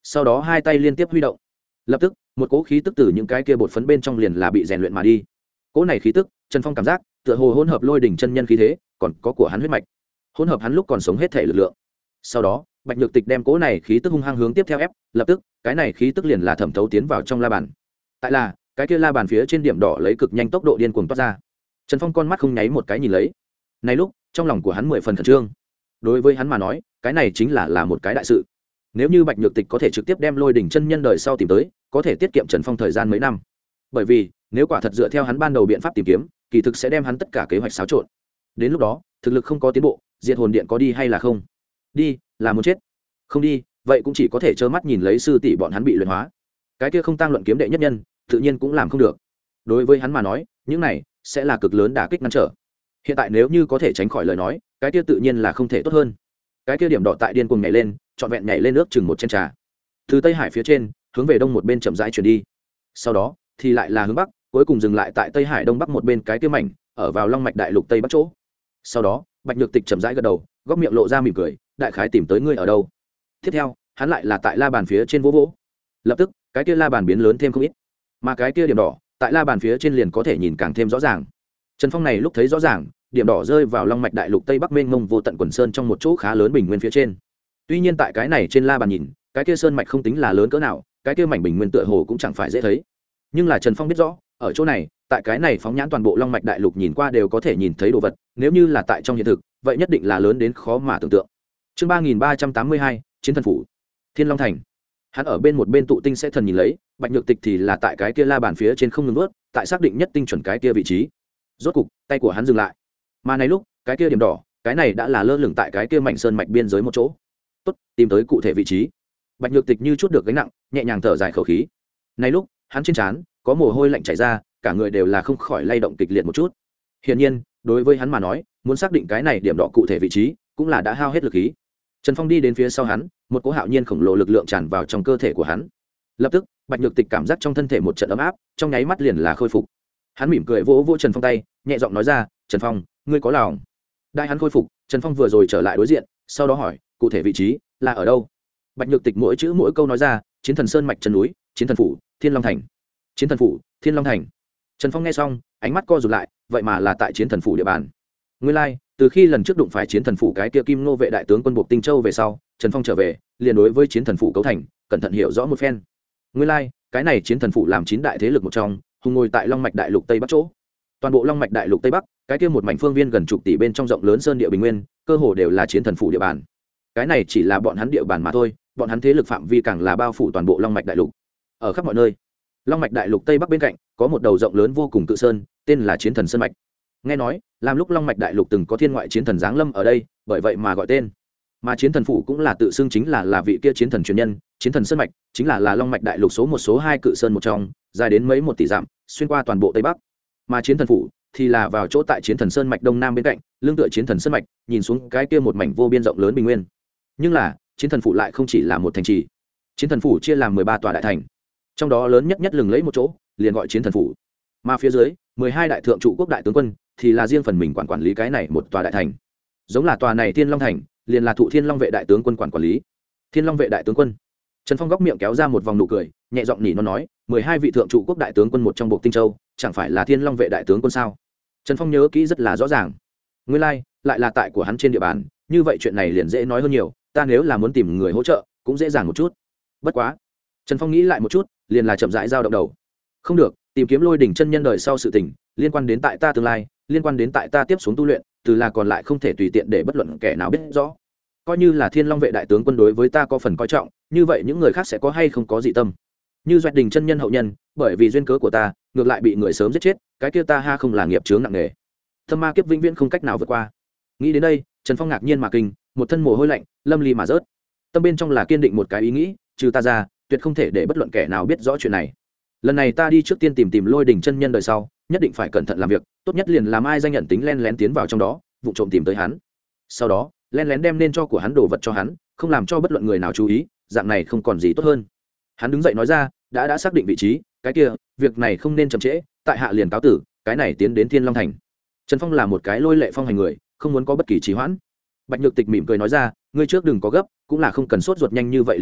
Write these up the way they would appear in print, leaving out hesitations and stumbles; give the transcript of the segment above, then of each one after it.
sau đó hai tay liên tiếp huy động, lập tức một cỗ khí tức từ những cái kia bột phấn bên trong liền là bị rèn luyện mà đi. Cỗ này khí tức Trần Phong cảm giác tựa hồ hỗn hợp lôi đỉnh chân nhân khí thế, còn có của hắn huyết mạch, hỗn hợp hắn lúc còn sống hết thể lực lượng. Sau đó Bạch Nhược Tịch đem cỗ này khí tức hung hăng hướng tiếp theo ép, lập tức cái này khí tức liền là thẩm thấu tiến vào trong la bàn. Tại là cái kia la bàn phía trên điểm đỏ lấy cực nhanh tốc độ điên cuồng toát ra. Trần Phong con mắt không nháy một cái nhìn lấy. Này lúc trong lòng của hắn 10 phần khẩn trương. Đối với hắn mà nói, cái này chính là một cái đại sự. Nếu như Bạch Nhược Tịch có thể trực tiếp đem lôi đỉnh chân nhân đời sau tìm tới, có thể tiết kiệm Trần Phong thời gian mấy năm. Bởi vì nếu quả thật dựa theo hắn ban đầu biện pháp tìm kiếm, kỳ thực sẽ đem hắn tất cả kế hoạch xáo trộn. Đến lúc đó thực lực không có tiến bộ, diệt hồn điện có đi hay là không? Đi là muốn chết, không đi vậy cũng chỉ có thể trơ mắt nhìn lấy sư tỷ bọn hắn bị luyện hóa. Cái kia không tăng luận kiếm đệ nhất nhân tự nhiên cũng làm không được. Đối với hắn mà nói, những này sẽ là cực lớn đả kích ngăn trở. Hiện tại nếu như có thể tránh khỏi lời nói, cái kia tự nhiên là không thể tốt hơn. Cái kia điểm đỏ tại điên cuồng nhảy lên, trọn vẹn nhảy lên nước chừng một chén trà, từ Tây Hải phía trên hướng về đông một bên chậm rãi chuyển đi, sau đó thì lại là hướng bắc, cuối cùng dừng lại tại Tây Hải đông bắc một bên cái kia mảnh ở vào Long Mạch Đại Lục Tây bắc chỗ. Sau đó Bạch Nhược Tịch chậm rãi gật đầu, góc miệng lộ ra mỉm cười, đại khái tìm tới ngươi ở đâu. Tiếp theo hắn lại là tại la bàn phía trên vỗ vỗ, lập tức cái kia la bàn biến lớn thêm không ít, mà cái kia điểm đỏ tại la bàn phía trên liền có thể nhìn càng thêm rõ ràng. Trần Phong này lúc thấy rõ ràng, điểm đỏ rơi vào Long Mạch Đại Lục Tây Bắc mênh mông vô tận quần sơn trong một chỗ khá lớn bình nguyên phía trên. Tuy nhiên tại cái này trên la bàn nhìn, cái kia sơn mạch không tính là lớn cỡ nào, cái kia mảnh bình nguyên tựa hồ cũng chẳng phải dễ thấy. Nhưng là Trần Phong biết rõ, ở chỗ này, tại cái này phóng nhãn toàn bộ Long Mạch Đại Lục nhìn qua đều có thể nhìn thấy đồ vật, nếu như là tại trong hiện thực, vậy nhất định là lớn đến khó mà tưởng tượng. Chương 3382, Chiến thần phủ, Thiên Long thành. Hắn ở bên một bên tụ tinh sẽ thần nhìn lấy, Bạch Nhược Tịch thì là tại cái kia la bàn phía trên không ngừng nuốt, tại xác định nhất tinh chuẩn cái kia vị trí. Rốt cục, tay của hắn dừng lại. Mà này lúc, cái kia điểm đỏ, cái này đã là lơ lửng tại cái kia mảnh sơn mạch biên giới một chỗ. Tốt, tìm tới cụ thể vị trí. Bạch Nhược Tịch như chút được gánh nặng, nhẹ nhàng thở dài khẩu khí. Này lúc, hắn trên trán có mồ hôi lạnh chảy ra, cả người đều là không khỏi lay động kịch liệt một chút. Hiển nhiên, đối với hắn mà nói, muốn xác định cái này điểm đỏ cụ thể vị trí, cũng là đã hao hết lực khí. Trần Phong đi đến phía sau hắn, một cỗ hạo nhiên khổng lồ lực lượng tràn vào trong cơ thể của hắn. Lập tức, Bạch Nhược Tịch cảm giác trong thân thể một trận ấm áp, trong nháy mắt liền là khôi phục. Hắn mỉm cười vỗ vỗ Trần Phong tay, nhẹ giọng nói ra, "Trần Phong, ngươi có lòng." Đại hắn khôi phục, Trần Phong vừa rồi trở lại đối diện, sau đó hỏi, "Cụ thể vị trí là ở đâu?" Bạch Nhược Tịch mỗi chữ mỗi câu nói ra, "Chiến thần sơn mạch chân núi, Chiến thần phủ, Thiên Long thành." Chiến thần phủ, Thiên Long thành. Trần Phong nghe xong, ánh mắt co rụt lại, vậy mà là tại Chiến thần phủ địa bàn. Nguyên lai, từ khi lần trước đụng phải Chiến thần phủ cái kia Kim Ngô vệ đại tướng quân buộc Tinh Châu về sau, Trần Phong trở về, liền đối với Chiến thần phủ cấu thành, cẩn thận hiểu rõ một phen. Nguyên lai, cái này Chiến thần phủ làm 9 đại thế lực một trong, hùng ngồi tại Long Mạch Đại Lục Tây Bắc chỗ. Toàn bộ Long Mạch Đại Lục Tây Bắc, cái kia một mảnh phương viên gần chục tỷ bên trong rộng lớn sơn địa bình nguyên, cơ hồ đều là Chiến thần phủ địa bàn. Cái này chỉ là bọn hắn địa bàn mà thôi, bọn hắn thế lực phạm vi càng là bao phủ toàn bộ Long Mạch Đại Lục. Ở khắp mọi nơi, Long Mạch Đại Lục Tây Bắc bên cạnh, có một đầu rộng lớn vô cùng cự sơn, tên là Chiến thần sơn mạch. Nghe nói, làm lúc Long Mạch Đại Lục từng có thiên ngoại chiến thần giáng lâm ở đây, bởi vậy mà gọi tên. Mà Chiến thần phủ cũng là tự xưng chính là vị kia chiến thần truyền nhân, Chiến thần sơn mạch chính là Long Mạch Đại Lục số một số 2 cự sơn một trong, dài đến mấy 1 tỷ dặm, xuyên qua toàn bộ Tây Bắc. Mà Chiến thần phủ thì là vào chỗ tại Chiến thần sơn mạch đông nam bên cạnh, lưng tựa Chiến thần sơn mạch, nhìn xuống cái kia một mảnh vô biên rộng lớn bình nguyên. Nhưng là, Chiến thần phủ lại không chỉ là một thành trì. Chiến thần phủ chia làm 13 tòa đại thành, trong đó lớn nhất lừng lẫy một chỗ, liền gọi Chiến thần phủ. Mà phía dưới, 12 đại thượng trụ quốc đại tướng quân thì là riêng phần mình quản lý cái này một tòa đại thành. Giống là tòa này Thiên Long thành, liền là thụ Thiên Long vệ đại tướng quân quản lý. Thiên Long vệ đại tướng quân. Trần Phong góc miệng kéo ra một vòng nụ cười, nhẹ giọng nỉ nó nói, 12 vị thượng trụ quốc đại tướng quân một trong bộ Tinh Châu, chẳng phải là Thiên Long vệ đại tướng quân sao? Trần Phong nhớ kỹ rất là rõ ràng. Nguyên lai, lại là tại của hắn trên địa bàn, như vậy chuyện này liền dễ nói hơn nhiều, ta nếu là muốn tìm người hỗ trợ, cũng dễ dàng một chút. Bất quá, Trần Phong nghĩ lại một chút, liền là chậm rãi giao động đầu. Không được, tìm kiếm lôi đỉnh chân nhân đời sau sự tình, liên quan đến tại ta tương lai, liên quan đến tại ta tiếp xuống tu luyện, từ là còn lại không thể tùy tiện để bất luận kẻ nào biết rõ. Coi như là Thiên Long vệ đại tướng quân đối với ta có phần coi trọng, như vậy những người khác sẽ có hay không có dị tâm. Như Duệ Đình chân nhân hậu nhân, bởi vì duyên cớ của ta, ngược lại bị người sớm giết chết, cái kia ta ha không là nghiệp chướng nặng nề. Thâm ma kiếp vĩnh viễn không cách nào vượt qua. Nghĩ đến đây, Trần Phong ngạc nhiên mà kinh, một thân mồ hôi lạnh, lâm ly mà rớt. Tâm bên trong là kiên định một cái ý nghĩ, trừ ta ra, tuyệt không thể để bất luận kẻ nào biết rõ chuyện này. Lần này ta đi trước tiên tìm lôi đỉnh chân nhân đời sau, nhất định phải cẩn thận làm việc, tốt nhất liền làm ai danh nhận tính len lén tiến vào trong đó, vụ trộm tìm tới hắn. Sau đó, len lén đem nên cho của hắn đồ vật cho hắn, không làm cho bất luận người nào chú ý, dạng này không còn gì tốt hơn. Hắn đứng dậy nói ra, đã xác định vị trí, cái kia, việc này không nên chậm trễ, tại hạ liền cáo tử, cái này tiến đến Thiên Long thành. Trần Phong là một cái lôi lệ phong hành người, không muốn có bất kỳ trì hoãn. Bạch Nhược Tịch mỉm cười nói ra, ngươi trước đừng có gấp, cũng là không cần sốt ruột nhanh như vậy liền đi,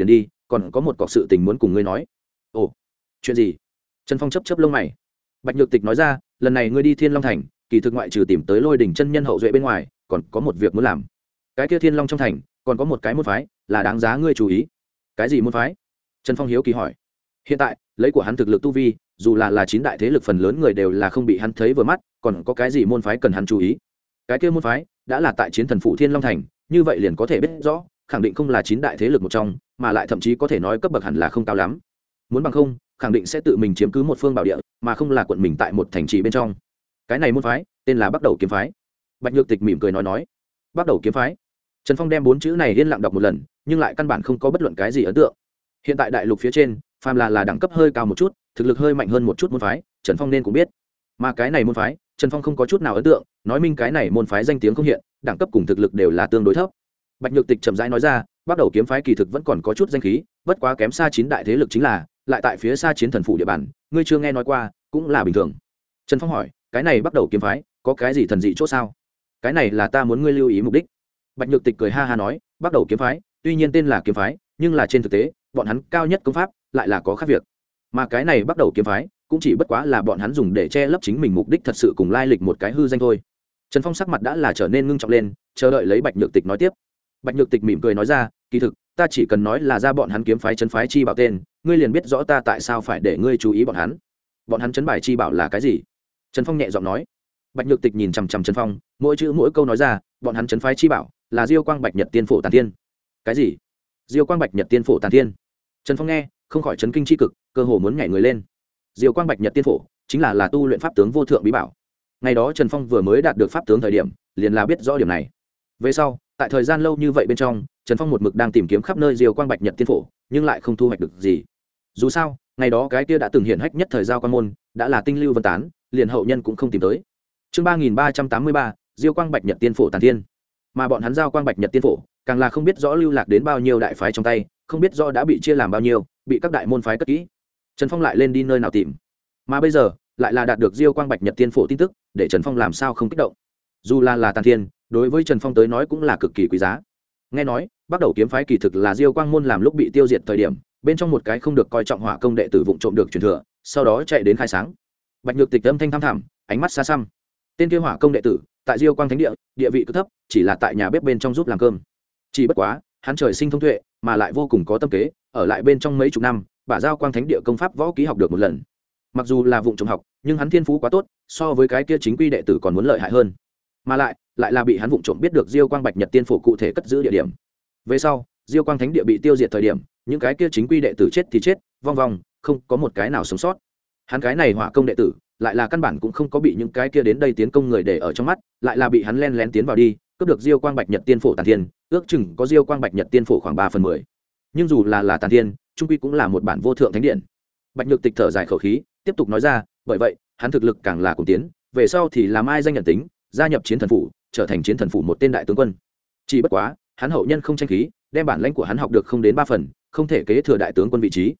còn có một cọc sự tình muốn cùng ngươi nói. Ồ, chuyện gì? Trần Phong chấp lông mày. Bạch Nhược Tịch nói ra, lần này ngươi đi Thiên Long thành, kỳ thực ngoại trừ tìm tới Lôi Đỉnh chân nhân hậu duệ bên ngoài, còn có một việc muốn làm. Cái kia Thiên Long trong thành còn có một cái môn phái là đáng giá ngươi chú ý. Cái gì môn phái? Trần Phong hiếu kỳ hỏi. Hiện tại lấy của hắn thực lực tu vi, dù là chín đại thế lực phần lớn người đều là không bị hắn thấy vừa mắt, còn có cái gì môn phái cần hắn chú ý? Cái kia môn phái đã là tại Chiến Thần phủ Thiên Long thành, như vậy liền có thể biết rõ, khẳng định không là chín đại thế lực một trong, mà lại thậm chí có thể nói cấp bậc hẳn là không cao lắm. Muốn bằng không, khẳng định sẽ tự mình chiếm cứ một phương bảo địa, mà không là quận mình tại một thành trì bên trong. Cái này môn phái tên là Bắc Đầu kiếm phái. Bạch Nhược Tịch mỉm cười nói, Bắc Đầu kiếm phái. Trần Phong đem 4 chữ này yên lặng đọc một lần, nhưng lại căn bản không có bất luận cái gì ấn tượng. Hiện tại đại lục phía trên, phàm là đẳng cấp hơi cao một chút, thực lực hơi mạnh hơn một chút môn phái, Trần Phong nên cũng biết. Mà cái này môn phái, Trần Phong không có chút nào ấn tượng, nói minh cái này môn phái danh tiếng không hiện, đẳng cấp cùng thực lực đều là tương đối thấp. Bạch Nhược Tịch chậm rãi nói ra, Bắc Đầu kiếm phái kỳ thực vẫn còn có chút danh khí, bất quá kém xa 9 đại thế lực chính là, lại tại phía xa Chiến Thần phủ địa bàn, ngươi chưa nghe nói qua, cũng là bình thường. Trần Phong hỏi, cái này Bắc Đầu kiếm phái có cái gì thần dị chỗ sao? Cái này là ta muốn ngươi lưu ý mục đích. Bạch Nhược Tịch cười ha ha nói, Bắc Đầu kiếm phái tuy nhiên tên là kiếm phái, nhưng là trên thực tế bọn hắn cao nhất công pháp lại là có khác việc. Mà cái này Bắc Đầu kiếm phái cũng chỉ bất quá là bọn hắn dùng để che lấp chính mình mục đích thật sự cùng lai lịch một cái hư danh thôi. Trần Phong sắc mặt đã là trở nên ngưng trọng lên, chờ đợi lấy Bạch Nhược Tịch nói tiếp. Bạch Nhược Tịch mỉm cười nói ra, kỳ thực ta chỉ cần nói là ra bọn hắn kiếm phái trấn phái chi bảo tên, ngươi liền biết rõ ta tại sao phải để ngươi chú ý bọn hắn. Bọn hắn trấn bài chi bảo là cái gì? Trần Phong nhẹ giọng nói. Bạch Nhược Tịch nhìn chằm chằm Trần Phong, mỗi chữ mỗi câu nói ra, bọn hắn trấn phái chi bảo là Diêu Quang Bạch Nhật Tiên Phổ Tàn Thiên. Cái gì? Diêu Quang Bạch Nhật Tiên Phổ Tàn Thiên? Trần Phong nghe, không khỏi chấn kinh chi cực, cơ hồ muốn nhảy người lên. Diêu Quang Bạch Nhật Tiên Phổ chính là tu luyện pháp tướng vô thượng bí bảo. Ngày đó Trần Phong vừa mới đạt được pháp tướng thời điểm, liền là biết rõ điểm này. Về sau, tại thời gian lâu như vậy bên trong, Trần Phong một mực đang tìm kiếm khắp nơi Diêu Quang Bạch Nhật Tiên Phổ, nhưng lại không thu hoạch được gì. Dù sao, ngày đó cái kia đã từng hiển hách nhất thời giao quan môn, đã là tinh lưu vân tán, liền hậu nhân cũng không tìm tới. Chương 3383, Diêu Quang Bạch Nhật Tiên Phổ Tàn Thiên. Mà bọn hắn giao Quang Bạch Nhật Tiên Phổ, càng là không biết rõ lưu lạc đến bao nhiêu đại phái trong tay, không biết rõ đã bị chia làm bao nhiêu, bị các đại môn phái cất kỹ. Trần Phong lại lên đi nơi nào tìm? Mà bây giờ, lại là đạt được Diêu Quang Bạch Nhật Tiên Phổ tin tức, để Trần Phong làm sao không kích động. Dù là Tàn Thiên, đối với Trần Phong tới nói cũng là cực kỳ quý giá. Nghe nói, Bắc Đầu kiếm phái kỳ thực là Diêu Quang môn làm lúc bị tiêu diệt thời điểm, bên trong một cái không được coi trọng hỏa công đệ tử vụng trộm được truyền thừa, sau đó chạy đến khai sáng. Bạch Nhược Tịch âm thanh thăm thẳm, ánh mắt xa xăm. Tên kia hỏa công đệ tử, tại Diêu Quang thánh địa, địa vị cực thấp, chỉ là tại nhà bếp bên trong giúp làm cơm. Chỉ bất quá, hắn trời sinh thông tuệ, mà lại vô cùng có tâm kế, ở lại bên trong mấy chục năm, bả Giao Quang thánh địa công pháp võ ký học được một lần. Mặc dù là vụng trộm học, nhưng hắn thiên phú quá tốt, so với cái kia chính quy đệ tử còn muốn lợi hại hơn. Mà lại là bị hắn vụng trộm biết được Diêu Quang Bạch Nhật Tiên Phổ cụ thể cất giữ địa điểm. Về sau, Diêu Quang thánh địa bị tiêu diệt thời điểm, những cái kia chính quy đệ tử chết thì chết, vong vong, không có một cái nào sống sót. Hắn cái này hỏa công đệ tử, lại là căn bản cũng không có bị những cái kia đến đây tiến công người để ở trong mắt, lại là bị hắn len lén tiến vào đi, cướp được Diêu Quang Bạch Nhật Tiên Phổ Tàn Thiên, ước chừng có Diêu Quang Bạch Nhật Tiên Phổ khoảng 3/10. Nhưng dù là Tàn Thiên, trung quy cũng là một bản vô thượng thánh điện. Bạch Nhược Tịch thở dài khẩu khí, tiếp tục nói ra, bởi vậy, hắn thực lực càng là cùng tiến, về sau thì làm ai danh nhận tính, gia nhập Chiến Thần phủ, trở thành Chiến Thần phủ một tên đại tướng quân. Chỉ bất quá, hắn hậu nhân không tranh khí, đem bản lãnh của hắn học được không đến 3 phần, không thể kế thừa đại tướng quân vị trí.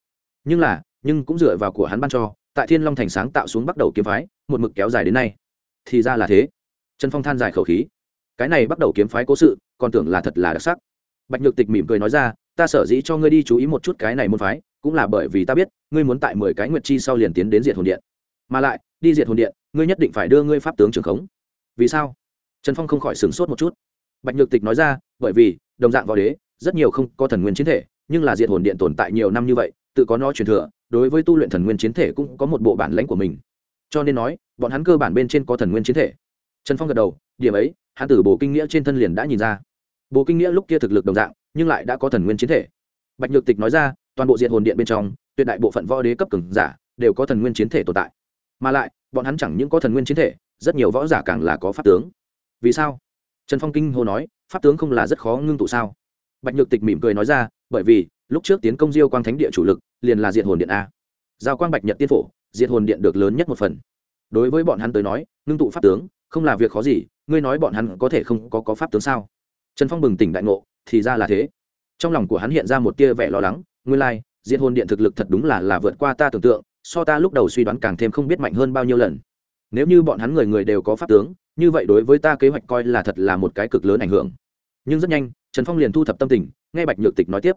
Nhưng cũng dựa vào của hắn ban cho, tại Thiên Long thành sáng tạo xuống Bắc Đầu kiếm phái, một mực kéo dài đến nay. Thì ra là thế. Trần Phong than dài khẩu khí. Cái này Bắc Đầu kiếm phái cố sự, còn tưởng là thật là đặc sắc. Bạch Nhược Tịch mỉm cười nói ra, ta sở dĩ cho ngươi đi chú ý một chút cái này môn phái, cũng là bởi vì ta biết, ngươi muốn tại 10 cái nguyệt chi sau liền tiến đến Diệt Hồn Điện. Mà lại, đi Diệt Hồn Điện, ngươi nhất định phải đưa ngươi pháp tướng trưởng khống. Vì sao? Trần Phong không khỏi sửng sốt một chút. Bạch Nhược Tịch nói ra, bởi vì, đồng dạng võ đế, rất nhiều không có thần nguyên chiến thể, nhưng là Diệt Hồn Điện tồn tại nhiều năm như vậy, tự có nó truyền thừa, đối với tu luyện thần nguyên chiến thể cũng có một bộ bản lãnh của mình. Cho nên nói, bọn hắn cơ bản bên trên có thần nguyên chiến thể. Trần Phong gật đầu, điểm ấy, hắn từ Bồ Kinh Nghĩa trên thân liền đã nhìn ra. Bồ Kinh Nghĩa lúc kia thực lực đồng dạng, nhưng lại đã có thần nguyên chiến thể. Bạch Nhược Tịch nói ra, toàn bộ Diệt Hồn Điện bên trong, tuyệt đại bộ phận võ đế cấp cường giả đều có thần nguyên chiến thể tồn tại. Mà lại, bọn hắn chẳng những có thần nguyên chiến thể, rất nhiều võ giả càng là có pháp tướng. Vì sao? Trần Phong kinh hô nói, pháp tướng không là rất khó ngưng tụ sao? Bạch Nhược Tịch mỉm cười nói ra, bởi vì lúc trước tiến công Diêu Quang thánh địa chủ lực liền là Diệt Hồn Điện a. Giao Quang Bạch Nhật Tiên Phổ, Diệt Hồn Điện được lớn nhất một phần. Đối với bọn hắn tới nói, ngưng tụ pháp tướng không là việc khó gì, ngươi nói bọn hắn có thể không có pháp tướng sao? Trần Phong bừng tỉnh đại ngộ, thì ra là thế. Trong lòng của hắn hiện ra một tia vẻ lo lắng, nguyên lai, Diệt Hồn Điện thực lực thật đúng là vượt qua ta tưởng tượng, so ta lúc đầu suy đoán càng thêm không biết mạnh hơn bao nhiêu lần. Nếu như bọn hắn người người đều có pháp tướng, như vậy đối với ta kế hoạch coi là thật là một cái cực lớn ảnh hưởng. Nhưng rất nhanh, Trần Phong liền thu thập tâm tình, nghe Bạch Nhược Tịch nói tiếp.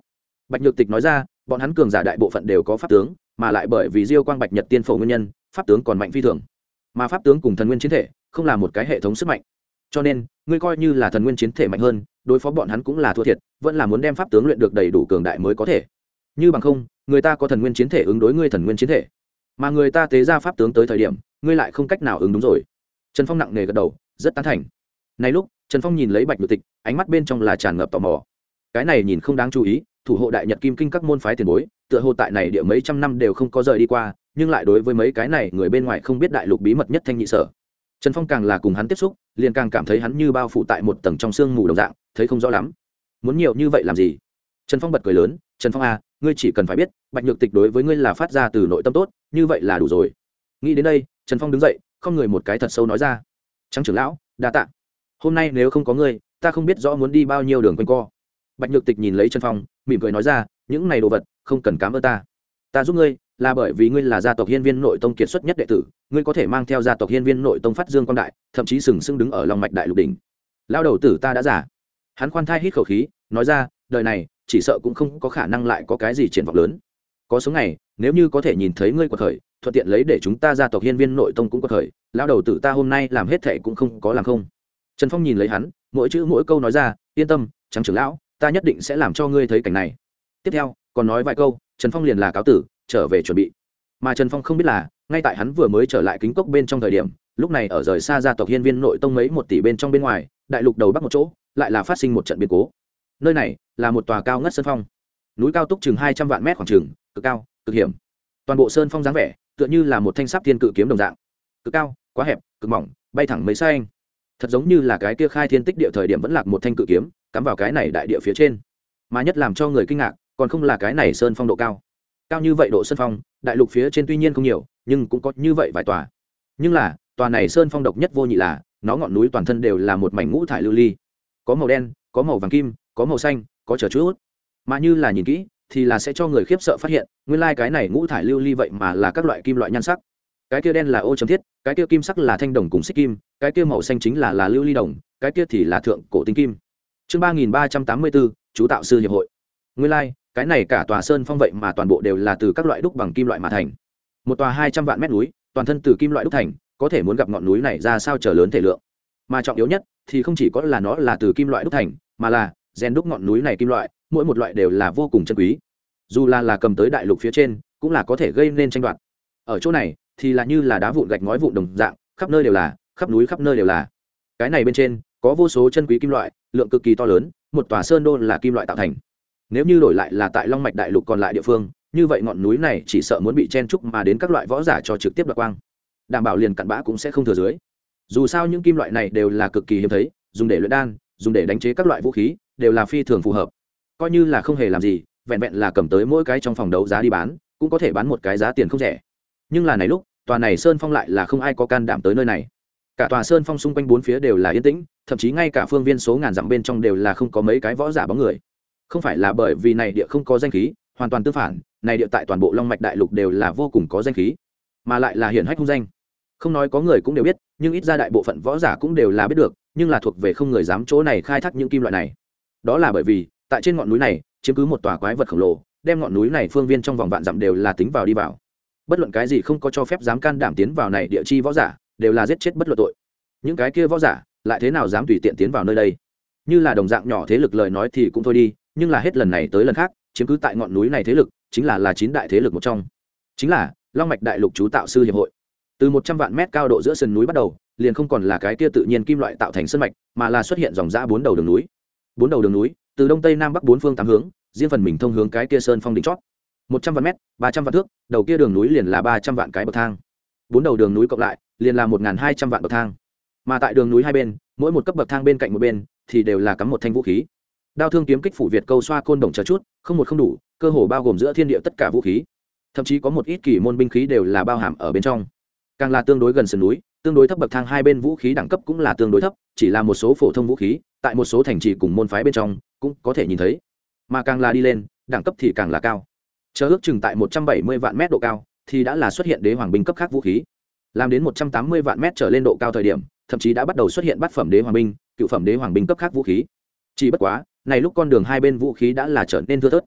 Bạch Nhược Tịch nói ra, bọn hắn cường giả đại bộ phận đều có pháp tướng, mà lại bởi vì Diêu Quang Bạch Nhật tiên phổ nguyên nhân, pháp tướng còn mạnh phi thường. Mà pháp tướng cùng thần nguyên chiến thể, không là một cái hệ thống sức mạnh. Cho nên, ngươi coi như là thần nguyên chiến thể mạnh hơn, đối phó bọn hắn cũng là thua thiệt, vẫn là muốn đem pháp tướng luyện được đầy đủ cường đại mới có thể. Như bằng không, người ta có thần nguyên chiến thể ứng đối ngươi thần nguyên chiến thể, mà người ta tế ra pháp tướng tới thời điểm, ngươi lại không cách nào ứng đúng rồi. Trần Phong nặng nề gật đầu, rất tán thành. Này lúc, Trần Phong nhìn lấy Bạch Nhược Tịch, ánh mắt bên trong là tràn ngập tò mò. Cái này nhìn không đáng chú ý, thủ hộ đại nhật kim kinh các môn phái tiền bối, tựa hồ tại này địa mấy trăm năm đều không có rời đi qua, nhưng lại đối với mấy cái này người bên ngoài không biết đại lục bí mật nhất thanh nhị sở. Trần Phong càng là cùng hắn tiếp xúc, liền càng cảm thấy hắn như bao phủ tại một tầng trong sương mù đồng dạng, thấy không rõ lắm. Muốn nhiều như vậy làm gì? Trần Phong bật cười lớn, "Trần Phong à, ngươi chỉ cần phải biết, Bạch Nhược Tịch đối với ngươi là phát ra từ nội tâm tốt, như vậy là đủ rồi." Nghĩ đến đây, Trần Phong đứng dậy, không người một cái thật sâu nói ra, "Trắng trưởng lão, đa tạ. Hôm nay nếu không có ngươi, ta không biết rõ muốn đi bao nhiêu đường quanh co." Bạch Nhược Tịch nhìn lấy Trần Phong, mỉm cười nói ra, "Những này đồ vật, không cần cảm ơn ta. Ta giúp ngươi, là bởi vì ngươi là gia tộc Hiên Viên nội tông kiệt xuất nhất đệ tử, ngươi có thể mang theo gia tộc Hiên Viên nội tông phát dương quang đại, thậm chí sừng sững đứng ở Long mạch đại lục đỉnh." Lão đầu tử ta đã giả. Hắn khoan thai hít khẩu khí, nói ra, "Đời này, chỉ sợ cũng không có khả năng lại có cái gì triển vọng lớn. Có số ngày, nếu như có thể nhìn thấy ngươi quật khởi, thuận tiện lấy để chúng ta gia tộc Hiên Viên nội tông cũng quật khởi, lão đầu tử ta hôm nay làm hết thảy cũng không có làm không." Trần Phong nhìn lấy hắn, mỗi chữ mỗi câu nói ra, "Yên tâm, Trắng trưởng lão, ta nhất định sẽ làm cho ngươi thấy cảnh này." Tiếp theo, còn nói vài câu, Trần Phong liền là cáo tử, trở về chuẩn bị. Mà Trần Phong không biết là, ngay tại hắn vừa mới trở lại Kính Cốc bên trong thời điểm, lúc này ở rời xa gia tộc Hiên Viên nội tông mấy 1 tỷ bên trong bên ngoài, đại lục đầu bắc một chỗ, lại là phát sinh một trận biến cố. Nơi này là một tòa cao ngất sơn phong, núi cao túc chừng 200 vạn mét khoảng chừng, cực cao, cực hiểm. Toàn bộ sơn phong dáng vẻ, tựa như là một thanh sáp thiên cự kiếm đồng dạng, cực cao, quá hẹp, cực mỏng, bay thẳng mấy xanh. Thật giống như là cái kia khai thiên tích địa thời điểm vẫn lạc một thanh cự kiếm, cắm vào cái này đại địa phía trên. Mà nhất làm cho người kinh ngạc, còn không là cái này sơn phong độ cao. Cao như vậy độ sơn phong, đại lục phía trên tuy nhiên không nhiều, nhưng cũng có như vậy vài tòa. Nhưng là, tòa này sơn phong độc nhất vô nhị là, nó ngọn núi toàn thân đều là một mảnh ngũ thải lưu ly. Có màu đen, có màu vàng kim, có màu xanh, có chờ chút. Mà như là nhìn kỹ, thì là sẽ cho người khiếp sợ phát hiện, nguyên lai cái này ngũ thải lưu ly vậy mà là các loại kim loại nhan sắc. Cái kia đen là ô chấm thiết, cái kia kim sắc là thanh đồng cùng xích kim, cái kia màu xanh chính là lưu ly đồng, cái kia thì là thượng cổ tinh kim. Chương 3384, chú tạo sư hiệp hội. Nguyên lai, cái này cả tòa sơn phong vậy mà toàn bộ đều là từ các loại đúc bằng kim loại mà thành. Một tòa 200 vạn mét núi, toàn thân từ kim loại đúc thành, có thể muốn gặp ngọn núi này ra sao trở lớn thể lượng. Mà trọng yếu nhất thì không chỉ có là nó là từ kim loại đúc thành, mà là rèn đúc ngọn núi này kim loại, mỗi một loại đều là vô cùng chân quý. Dù là cầm tới đại lục phía trên, cũng là có thể gây nên tranh đoạt. Ở chỗ này thì là như là đá vụn gạch ngói vụn đồng dạng, khắp nơi đều là, khắp núi khắp nơi đều là. Cái này bên trên có vô số chân quý kim loại, lượng cực kỳ to lớn, một tòa sơn đô là kim loại tạo thành. Nếu như đổi lại là tại Long mạch đại lục còn lại địa phương, như vậy ngọn núi này chỉ sợ muốn bị chen trúc mà đến các loại võ giả cho trực tiếp đoạt quang, đảm bảo liền cặn bã cũng sẽ không thừa dưới. Dù sao những kim loại này đều là cực kỳ hiếm thấy, dùng để luyện đan, dùng để đánh chế các loại vũ khí, đều là phi thường phù hợp. Coi như là không hề làm gì, vẹn vẹn là cầm tới mỗi cái trong phòng đấu giá đi bán, cũng có thể bán một cái giá tiền không rẻ. Nhưng là này lúc, tòa này sơn phong lại là không ai có can đảm tới nơi này. Cả tòa sơn phong xung quanh bốn phía đều là yên tĩnh, thậm chí ngay cả phương viên số ngàn dặm bên trong đều là không có mấy cái võ giả bóng người. Không phải là bởi vì này địa không có danh khí, hoàn toàn tương phản, này địa tại toàn bộ Long mạch đại lục đều là vô cùng có danh khí, mà lại là hiển hách hung danh. Không nói có người cũng đều biết, nhưng ít ra đại bộ phận võ giả cũng đều là biết được, nhưng là thuộc về không người dám chỗ này khai thác những kim loại này. Đó là bởi vì, tại trên ngọn núi này, chiếm cứ một tòa quái vật khổng lồ, đem ngọn núi này phương viên trong vòng vạn dặm đều là tính vào đi vào. Bất luận cái gì không có cho phép dám can đảm tiến vào này địa chi võ giả, đều là giết chết bất luận tội. Những cái kia võ giả, lại thế nào dám tùy tiện tiến vào nơi đây? Như là đồng dạng nhỏ thế lực lời nói thì cũng thôi đi, nhưng là hết lần này tới lần khác, chiếm cứ tại ngọn núi này thế lực, chính là 9 đại thế lực một trong. Chính là Long mạch đại lục chú tạo sư hiệp hội. Từ 100 vạn mét cao độ giữa sườn núi bắt đầu, liền không còn là cái kia tự nhiên kim loại tạo thành sơn mạch, mà là xuất hiện dòng dã 4 đầu đường núi. 4 đầu đường núi, từ đông tây nam bắc 4 phương 8 hướng, riêng phần mình thông hướng cái kia sơn phong đỉnh chót. 100 vạn mét, 300 vạn thước, đầu kia đường núi liền là 300 vạn cái bậc thang. 4 đầu đường núi cộng lại, liền là 1200 vạn bậc thang. Mà tại đường núi hai bên, mỗi một cấp bậc thang bên cạnh một bên thì đều là cắm một thanh vũ khí. Đao thương kiếm kích phủ Việt câu xoa côn đồng chờ chút, không một không đủ, cơ hồ bao gồm giữa thiên địa tất cả vũ khí. Thậm chí có một ít kỳ môn binh khí đều là bao hàm ở bên trong. Càng là tương đối gần sườn núi, tương đối thấp bậc thang hai bên vũ khí đẳng cấp cũng là tương đối thấp, chỉ là một số phổ thông vũ khí, tại một số thành trì cùng môn phái bên trong cũng có thể nhìn thấy. Mà càng là đi lên, đẳng cấp thì càng là cao. Chờ ước chừng tại 170 vạn mét độ cao, thì đã là xuất hiện đế hoàng binh cấp khác vũ khí. Làm đến 180 vạn mét trở lên độ cao thời điểm, thậm chí đã bắt đầu xuất hiện bát phẩm đế hoàng binh, cựu phẩm đế hoàng binh cấp khác vũ khí. Chỉ bất quá, này lúc con đường hai bên vũ khí đã là trở nên thưa thớt.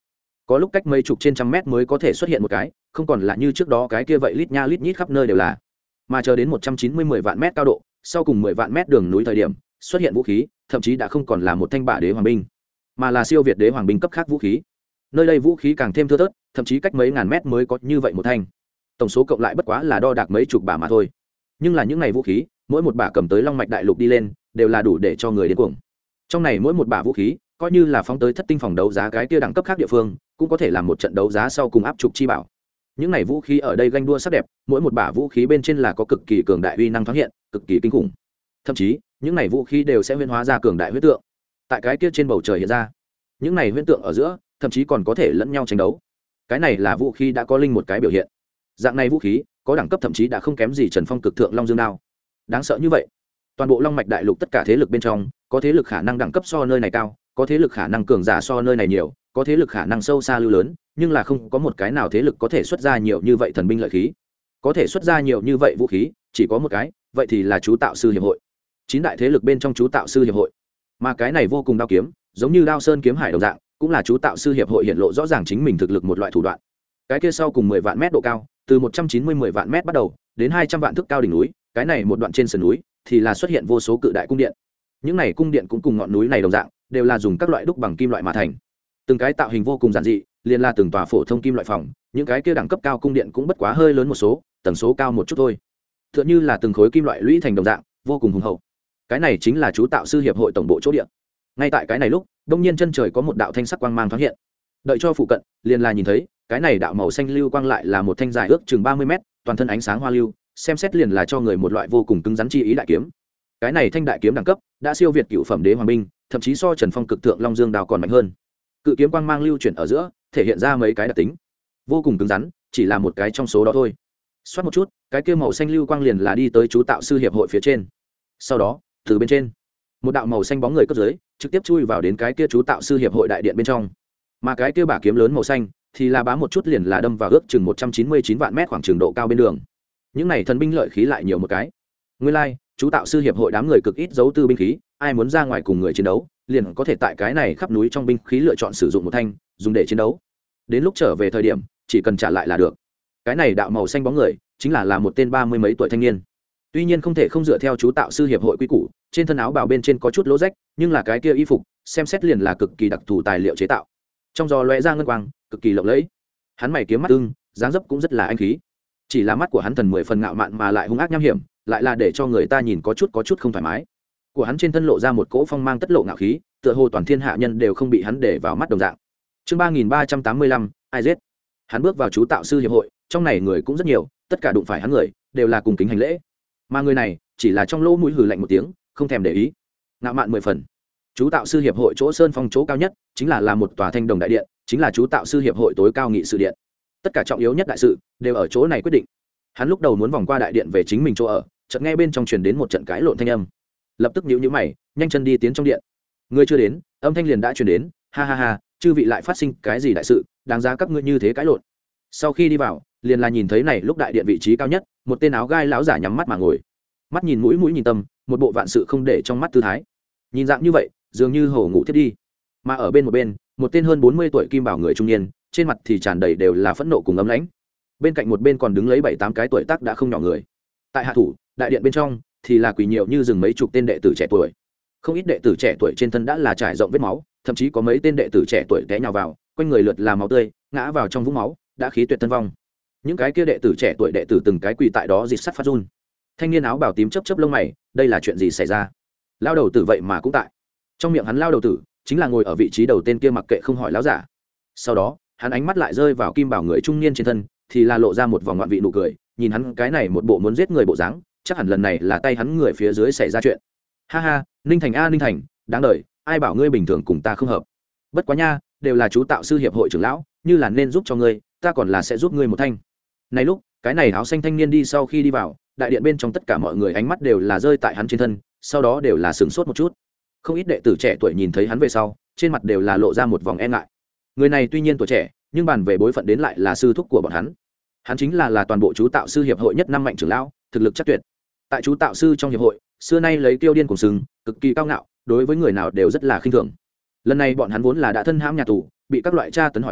có lúc cách mấy chục trên trăm mét mới có thể xuất hiện một cái, không còn là như trước đó cái kia vậy lít nha lít nhít khắp nơi đều là. Mà chờ đến 190 vạn mét cao độ, sau cùng 10 vạn mét đường núi thời điểm, xuất hiện vũ khí, thậm chí đã không còn là một thanh bả đế hoàng binh, mà là siêu việt đế hoàng binh cấp khác vũ khí. Nơi đây vũ khí càng thêm thưa thớt, thậm chí cách mấy ngàn mét mới có như vậy một thanh. Tổng số cộng lại bất quá là đo đạc mấy chục bả mà thôi. Nhưng là những này vũ khí, mỗi một bả cầm tới Long Mạch Đại Lục đi lên, đều là đủ để cho người điên cuồng. Trong này mỗi một bả vũ khí, coi như là phóng tới thất tinh phòng đấu giá cái kia đẳng cấp khác địa phương, cũng có thể làm một trận đấu giá sau cùng áp trục chi bảo. Những này vũ khí ở đây ganh đua sắc đẹp, mỗi một bả vũ khí bên trên là có cực kỳ cường đại uy năng thoáng hiện, cực kỳ kinh khủng. Thậm chí, những này vũ khí đều sẽ huyễn hóa ra cường đại huyễn tượng. Tại cái kia trên bầu trời hiện ra, những này huyễn tượng ở giữa, thậm chí còn có thể lẫn nhau tranh đấu. Cái này là vũ khí đã có linh một cái biểu hiện. Dạng này vũ khí, có đẳng cấp thậm chí đã không kém gì Trần Phong cực thượng Long Dương đao. Đáng sợ như vậy. Toàn bộ Long Mạch Đại Lục tất cả thế lực bên trong, có thế lực khả năng đẳng cấp so nơi này cao, có thế lực khả năng cường giả so nơi này nhiều, có thế lực khả năng sâu xa lưu lớn, nhưng là không có một cái nào thế lực có thể xuất ra nhiều như vậy thần binh lợi khí. Có thể xuất ra nhiều như vậy vũ khí, chỉ có một cái, vậy thì là chú tạo sư hiệp hội. 9 đại thế lực bên trong chú tạo sư hiệp hội. Mà cái này vô cùng đao kiếm, giống như Đao Sơn kiếm hải đồng dạng, cũng là chú tạo sư hiệp hội hiện lộ rõ ràng chính mình thực lực một loại thủ đoạn. Cái kia sau cùng 10 vạn mét độ cao, từ 190 vạn mét bắt đầu, đến 200 vạn thước cao đỉnh núi, cái này một đoạn trên sườn núi thì là xuất hiện vô số cự đại cung điện. Những này cung điện cũng cùng ngọn núi này đồng dạng, đều là dùng các loại đúc bằng kim loại mà thành. Từng cái tạo hình vô cùng giản dị, liền là từng tòa phổ thông kim loại phòng, những cái kia đẳng cấp cao cung điện cũng bất quá hơi lớn một số, tầng số cao một chút thôi. Tựa như là từng khối kim loại lũy thành đồng dạng, vô cùng hùng hậu. Cái này chính là chú tạo sư hiệp hội tổng bộ chỗ địa. Ngay tại cái này lúc, đông nhiên chân trời có một đạo thanh sắc quang mang thoáng hiện. Đợi cho phụ cận, liền là nhìn thấy, cái này đạo màu xanh lưu quang lại là một thanh dài ước chừng 30 mét, toàn thân ánh sáng hoa lưu, xem xét liền là cho người một loại vô cùng cứng rắn chi ý đại kiếm. Cái này thanh đại kiếm đẳng cấp đã siêu việt cựu phẩm đế hoàng binh, thậm chí so Trần Phong cực thượng Long Dương đao còn mạnh hơn. Cự kiếm quang mang lưu chuyển ở giữa, thể hiện ra mấy cái đặc tính, vô cùng cứng rắn, chỉ là một cái trong số đó thôi. Xoát một chút, cái kia màu xanh lưu quang liền là đi tới chú tạo sư hiệp hội phía trên. Sau đó, từ bên trên, một đạo màu xanh bóng người cấp dưới, trực tiếp chui vào đến cái kia chú tạo sư hiệp hội đại điện bên trong. Mà cái kia bả kiếm lớn màu xanh thì là bá một chút liền là đâm vào ước chừng 199 vạn mét khoảng trường độ cao bên đường. Những này thần binh lợi khí lại nhiều một cái. Nguyên lai, like, chú tạo sư hiệp hội đám người cực ít giấu tư binh khí, ai muốn ra ngoài cùng người chiến đấu, liền có thể tại cái này khắp núi trong binh khí lựa chọn sử dụng một thanh, dùng để chiến đấu. Đến lúc trở về thời điểm, chỉ cần trả lại là được. Cái này đạo màu xanh bóng người, chính là một tên 30 mấy tuổi thanh niên. Tuy nhiên không thể không dựa theo chú tạo sư hiệp hội quy củ, trên thân áo bào bên trên có chút lỗ rách, nhưng là cái kia y phục, xem xét liền là cực kỳ đặc thù tài liệu chế tạo. Trong gió lóe ra ngân quang, cực kỳ lộng lẫy. Hắn mày kiếm mắt ưng, dáng dấp cũng rất là anh khí. Chỉ là mắt của hắn thần 10 phần ngạo mạn mà lại hung ác nham hiểm, lại là để cho người ta nhìn có chút không thoải mái. Của hắn trên thân lộ ra một cỗ phong mang tất lộ ngạo khí, tựa hồ toàn thiên hạ nhân đều không bị hắn để vào mắt đồng dạng. Chương 3385, ai giết? Hắn bước vào chú tạo sư hiệp hội, trong này người cũng rất nhiều, tất cả đụng phải hắn người đều là cùng kính hành lễ. Mà người này, chỉ là trong lỗ mũi hừ lạnh một tiếng, không thèm để ý. Ngạo mạn 10 phần. Chú tạo sư hiệp hội chỗ sơn phong chỗ cao nhất, chính là một tòa thanh đồng đại điện, chính là chú tạo sư hiệp hội tối cao nghị sự điện. Tất cả trọng yếu nhất đại sự đều ở chỗ này quyết định. Hắn lúc đầu muốn vòng qua đại điện về chính mình chỗ ở, chợt nghe bên trong truyền đến một trận cãi lộn thanh âm. Lập tức nhíu mày, nhanh chân đi tiến trong điện. Người chưa đến, âm thanh liền đã truyền đến, ha ha ha, chư vị lại phát sinh cái gì đại sự, đáng giá các ngươi như thế cãi lộn. Sau khi đi vào, liền là nhìn thấy này lúc đại điện vị trí cao nhất, một tên áo gai lão giả nhắm mắt mà ngồi. Mắt nhìn mũi nhìn tâm, một bộ vạn sự không để trong mắt tư thái. Nhìn dạng như vậy, dường như hổ ngủ thiết đi. Mà ở bên một tên hơn 40 tuổi kim bảo người trung niên, trên mặt thì tràn đầy đều là phẫn nộ cùng ấm lãnh. Bên cạnh một bên còn đứng lấy 7-8 cái tuổi tác đã không nhỏ người. Tại hạ thủ, đại điện bên trong thì là quỳ nhiều như rừng mấy chục tên đệ tử trẻ tuổi. Không ít đệ tử trẻ tuổi trên thân đã là trải rộng vết máu, thậm chí có mấy tên đệ tử trẻ tuổi té nhào vào, quanh người lượt là máu tươi, ngã vào trong vũng máu, đã khí tuyệt thân vong. Những cái kia đệ tử trẻ tuổi đệ tử từng cái quỳ tại đó rịt sắt phát run. Thanh niên áo bào tím chớp lông mày, đây là chuyện gì xảy ra? Lao đầu tử vậy mà cũng tại. Trong miệng hắn lao đầu tử chính là ngồi ở vị trí đầu tên kia mặc kệ không hỏi lão giả. Sau đó, hắn ánh mắt lại rơi vào kim bảo người trung niên trên thân, thì là lộ ra một vòng ngoạn vị nụ cười, nhìn hắn cái này một bộ muốn giết người bộ dáng, chắc hẳn lần này là tay hắn người phía dưới xảy ra chuyện. Ha ha, Ninh Thành a Ninh Thành, đáng đời, ai bảo ngươi bình thường cùng ta không hợp. Bất quá nha, đều là chú tạo sư hiệp hội trưởng lão, như là nên giúp cho ngươi, ta còn là sẽ giúp ngươi một thanh. Này lúc, cái này áo xanh thanh niên đi sau khi đi vào, đại điện bên trong tất cả mọi người ánh mắt đều là rơi tại hắn trên thân, sau đó đều là sửng sốt một chút. Không ít đệ tử trẻ tuổi nhìn thấy hắn về sau, trên mặt đều là lộ ra một vòng e ngại. Người này tuy nhiên tuổi trẻ, nhưng bàn về bối phận đến lại là sư thúc của bọn hắn. Hắn chính là toàn bộ chú tạo sư hiệp hội nhất năm mạnh trưởng lão, thực lực chắc tuyệt. Tại chú tạo sư trong hiệp hội, xưa nay lấy tiêu điên cùng sừng, cực kỳ cao ngạo, đối với người nào đều rất là khinh thường. Lần này bọn hắn vốn là đã thân hãm nhà tù, bị các loại tra tấn hỏi thăm,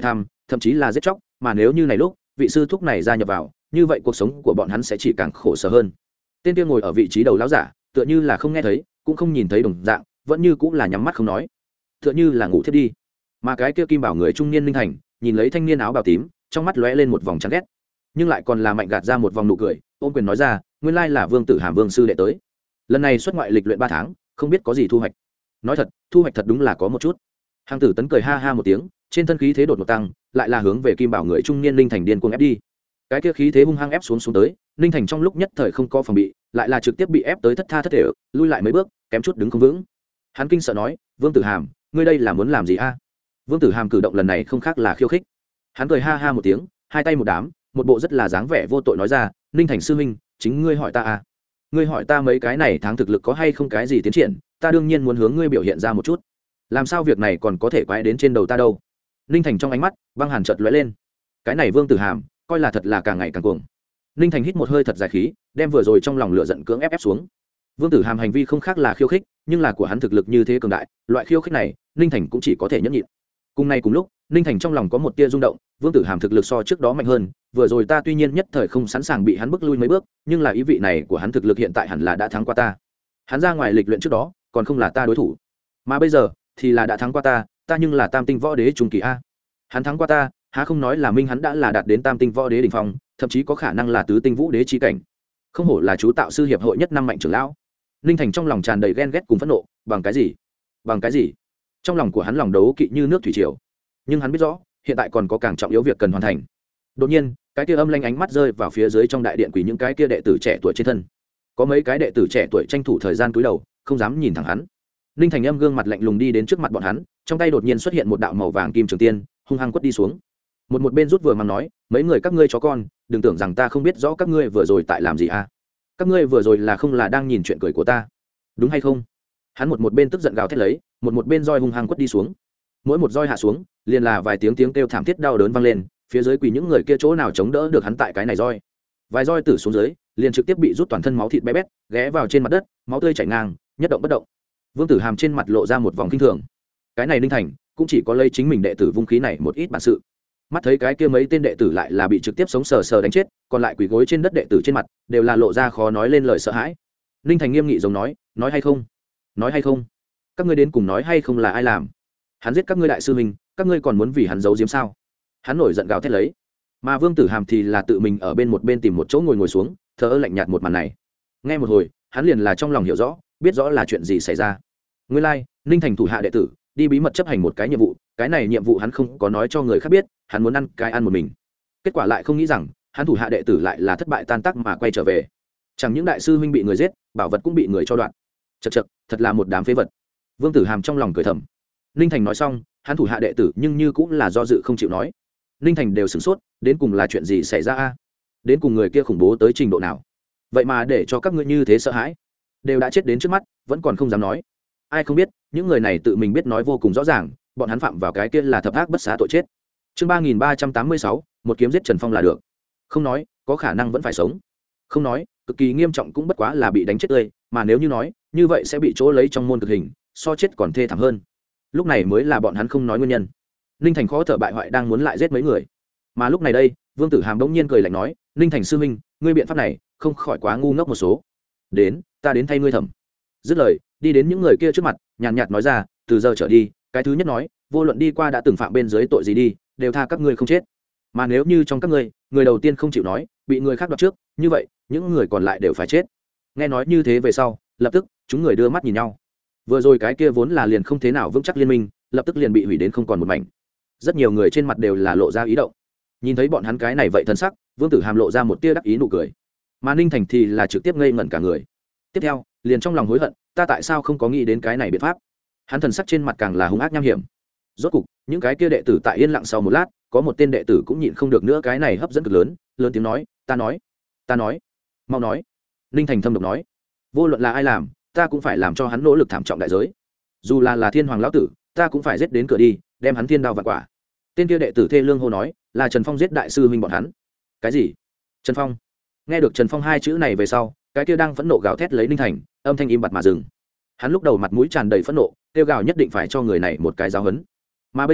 thậm chí là giết chóc, mà nếu như này lúc vị sư thúc này gia nhập vào, như vậy cuộc sống của bọn hắn sẽ chỉ càng khổ sở hơn. Tên kia ngồi ở vị trí đầu lão giả tựa như là không nghe thấy cũng không nhìn thấy đồng dạng, vẫn như cũng là nhắm mắt không nói, tựa như là ngủ thiết đi. Mà cái kia kim bảo người trung niên Ninh Thành nhìn lấy thanh niên áo bào tím, trong mắt lóe lên một vòng chán ghét, nhưng lại còn là mạnh gạt ra một vòng nụ cười, ôm quyền nói ra, nguyên lai là Vương Tử Hàm Vương sư đệ tới. Lần này xuất ngoại lịch luyện 3 tháng, không biết có gì thu hoạch. Nói thật, thu hoạch thật đúng là có một chút. Hàng Tử Tấn cười ha ha một tiếng, trên thân khí thế đột ngột tăng, lại là hướng về kim bảo người trung niên Ninh Thành điên cuồng ép đi. Cái kia khí thế hung hăng ép xuống tới, Ninh Thành trong lúc nhất thời không có phòng bị, lại là trực tiếp bị ép tới thất tha thất thể, lui lại mấy bước, kém chút đứng không vững. Hắn kinh sợ nói, Vương Tử Hàm, ngươi đây là muốn làm gì a? Vương Tử Hàm cử động lần này không khác là khiêu khích. Hắn cười ha ha một tiếng, hai tay một đám, một bộ rất là dáng vẻ vô tội nói ra, Ninh Thành sư huynh, chính ngươi hỏi ta a? Ngươi hỏi ta mấy cái này tháng thực lực có hay không cái gì tiến triển, ta đương nhiên muốn hướng ngươi biểu hiện ra một chút. Làm sao việc này còn có thể quái đến trên đầu ta đâu? Ninh Thành trong ánh mắt băng hàn chợt lóe lên. Cái này Vương Tử Hàm coi là thật là càng ngày càng cuồng. Ninh Thành hít một hơi thật dài khí, đem vừa rồi trong lòng lửa giận cưỡng ép xuống. Vương Tử Hàm hành vi không khác là khiêu khích, nhưng là của hắn thực lực như thế cường đại, loại khiêu khích này, Ninh Thành cũng chỉ có thể nhẫn nhịn. Cùng này cùng lúc, Ninh Thành trong lòng có một tia rung động, Vương Tử Hàm thực lực so trước đó mạnh hơn, vừa rồi ta tuy nhiên nhất thời không sẵn sàng bị hắn bước lui mấy bước, nhưng là ý vị này của hắn thực lực hiện tại hẳn là đã thắng qua ta. Hắn ra ngoài lịch luyện trước đó, còn không là ta đối thủ, mà bây giờ thì là đã thắng qua ta, ta nhưng là Tam Tinh Võ Đế trung kỳ a. Hắn thắng qua ta, há không nói là minh hắn đã là đạt đến Tam Tinh Võ Đế đỉnh phong, thậm chí có khả năng là Tứ Tinh Vũ Đế chi cảnh. Không hổ là chú tạo sư hiệp hội nhất năm mạnh trưởng lão. Ninh Thành trong lòng tràn đầy ghen ghét cùng phẫn nộ, bằng cái gì? Bằng cái gì? Trong lòng của hắn lòng đấu kỵ như nước thủy triều. Nhưng hắn biết rõ, hiện tại còn có càng trọng yếu việc cần hoàn thành. Đột nhiên, cái kia âm lanh ánh mắt rơi vào phía dưới trong đại điện quỷ những cái kia đệ tử trẻ tuổi trên thân. Có mấy cái đệ tử trẻ tuổi tranh thủ thời gian cúi đầu, không dám nhìn thẳng hắn. Ninh Thành âm gương mặt lạnh lùng đi đến trước mặt bọn hắn, trong tay đột nhiên xuất hiện một đạo màu vàng kim trường tiên, hung hăng quất đi xuống. Một bên rút vừa mắng nói, mấy người các ngươi chó con, đừng tưởng rằng ta không biết rõ các ngươi vừa rồi tại làm gì a. Các ngươi vừa rồi là không là đang nhìn chuyện cười của ta, đúng hay không? Hắn một bên tức giận gào thét lấy, một bên roi hung hăng quất đi xuống. Mỗi một roi hạ xuống, liền là vài tiếng kêu thảm thiết đau đớn vang lên, phía dưới quỳ những người kia chỗ nào chống đỡ được hắn tại cái này roi. Vài roi tử xuống dưới, liền trực tiếp bị rút toàn thân máu thịt bé bét, ghé vào trên mặt đất, máu tươi chảy ngang, nhất động bất động. Vương Tử Hàm trên mặt lộ ra một vòng kinh thường. Cái này Ninh Thành cũng chỉ có lấy chính mình đệ tử vung khí này một ít bản sự. Mắt thấy cái kia mấy tên đệ tử lại là bị trực tiếp sống sờ sờ đánh chết, còn lại quỳ gối trên đất đệ tử trên mặt đều là lộ ra khó nói lên lời sợ hãi. Ninh Thành nghiêm nghị giống nói hay không? Nói hay không? Các ngươi đến cùng nói hay không là ai làm? Hắn giết các ngươi đại sư huynh, các ngươi còn muốn vì hắn giấu giếm sao? Hắn nổi giận gào thét lấy. Mà Vương Tử Hàm thì là tự mình ở bên một bên tìm một chỗ ngồi xuống, thờ ơ lạnh nhạt một màn này. Nghe một hồi, hắn liền là trong lòng hiểu rõ, biết rõ là chuyện gì xảy ra. Nguyên lai, Ninh Thành thủ hạ đệ tử đi bí mật chấp hành một cái nhiệm vụ, cái này nhiệm vụ hắn không có nói cho người khác biết, hắn muốn ăn cái ăn một mình. Kết quả lại không nghĩ rằng, hắn thủ hạ đệ tử lại là thất bại tan tác mà quay trở về. Chẳng những đại sư huynh bị người giết, bảo vật cũng bị người cho đoạn. Chậc chậc, thật là một đám phế vật. Vương Tử Hàm trong lòng cười thầm. Ninh Thành nói xong, hắn thủ hạ đệ tử nhưng như cũng là do dự không chịu nói. Ninh Thành đều sửng sốt, đến cùng là chuyện gì xảy ra a? Đến cùng người kia khủng bố tới trình độ nào? Vậy mà để cho các ngươi như thế sợ hãi, đều đã chết đến trước mắt, vẫn còn không dám nói. Ai không biết, những người này tự mình biết nói vô cùng rõ ràng, bọn hắn phạm vào cái kia là thập ác bất xá tội chết. Chương 3386, một kiếm giết Trần Phong là được. Không nói, có khả năng vẫn phải sống. Không nói, cực kỳ nghiêm trọng cũng bất quá là bị đánh chết tươi, mà nếu như nói, như vậy sẽ bị chỗ lấy trong môn cực hình, so chết còn thê thảm hơn. Lúc này mới là bọn hắn không nói nguyên nhân. Ninh Thành khó thở bại hoại đang muốn lại giết mấy người, mà lúc này đây, Vương Tử Hàm bỗng nhiên cười lạnh nói, Ninh Thành sư huynh, ngươi biện pháp này không khỏi quá ngu ngốc một số. Đến, ta đến thay ngươi thẩm. Dứt lời, đi đến những người kia trước mặt, nhàn nhạt nói ra, từ giờ trở đi, cái thứ nhất nói, vô luận đi qua đã từng phạm bên dưới tội gì đi, đều tha các ngươi không chết. Mà nếu như trong các ngươi, người đầu tiên không chịu nói, bị người khác đoạt trước, như vậy, những người còn lại đều phải chết. Nghe nói như thế về sau, lập tức, chúng người đưa mắt nhìn nhau. Vừa rồi cái kia vốn là liền không thế nào vững chắc liên minh, lập tức liền bị hủy đến không còn một mảnh. Rất nhiều người trên mặt đều là lộ ra ý động. Nhìn thấy bọn hắn cái này vậy thân sắc, Vương Tử Hàm lộ ra một tia đắc ý nụ cười. Mà Ninh Thành thì là trực tiếp ngây ngẩn cả người. Tiếp theo, liền trong lòng hối hận, ta tại sao không có nghĩ đến cái này biện pháp. Hắn thần sắc trên mặt càng là hung ác nham hiểm. Rốt cục, những cái kia đệ tử tại yên lặng sau một lát, có một tên đệ tử cũng nhịn không được nữa cái này hấp dẫn cực lớn, lớn tiếng nói, ta nói, mau nói. Ninh Thành thâm độc nói, vô luận là ai làm, ta cũng phải làm cho hắn nỗ lực thảm trọng đại giới. Dù là thiên hoàng lão tử, ta cũng phải giết đến cửa đi, đem hắn thiên đao vạn quả. Tên kia đệ tử thê lương hô nói, là Trần Phong giết đại sư huynh bọn hắn. Cái gì? Trần Phong? Nghe được Trần Phong hai chữ này về sau, cái kia đang phẫn nộ gào thét lấy Ninh Thành, âm thanh im bặt mà dừng. Hắn lúc đầu mặt mũi tràn đầy phẫn nộ, kêu gào nhất định phải cho người này một cái giáo huấn. Mà bây giờ,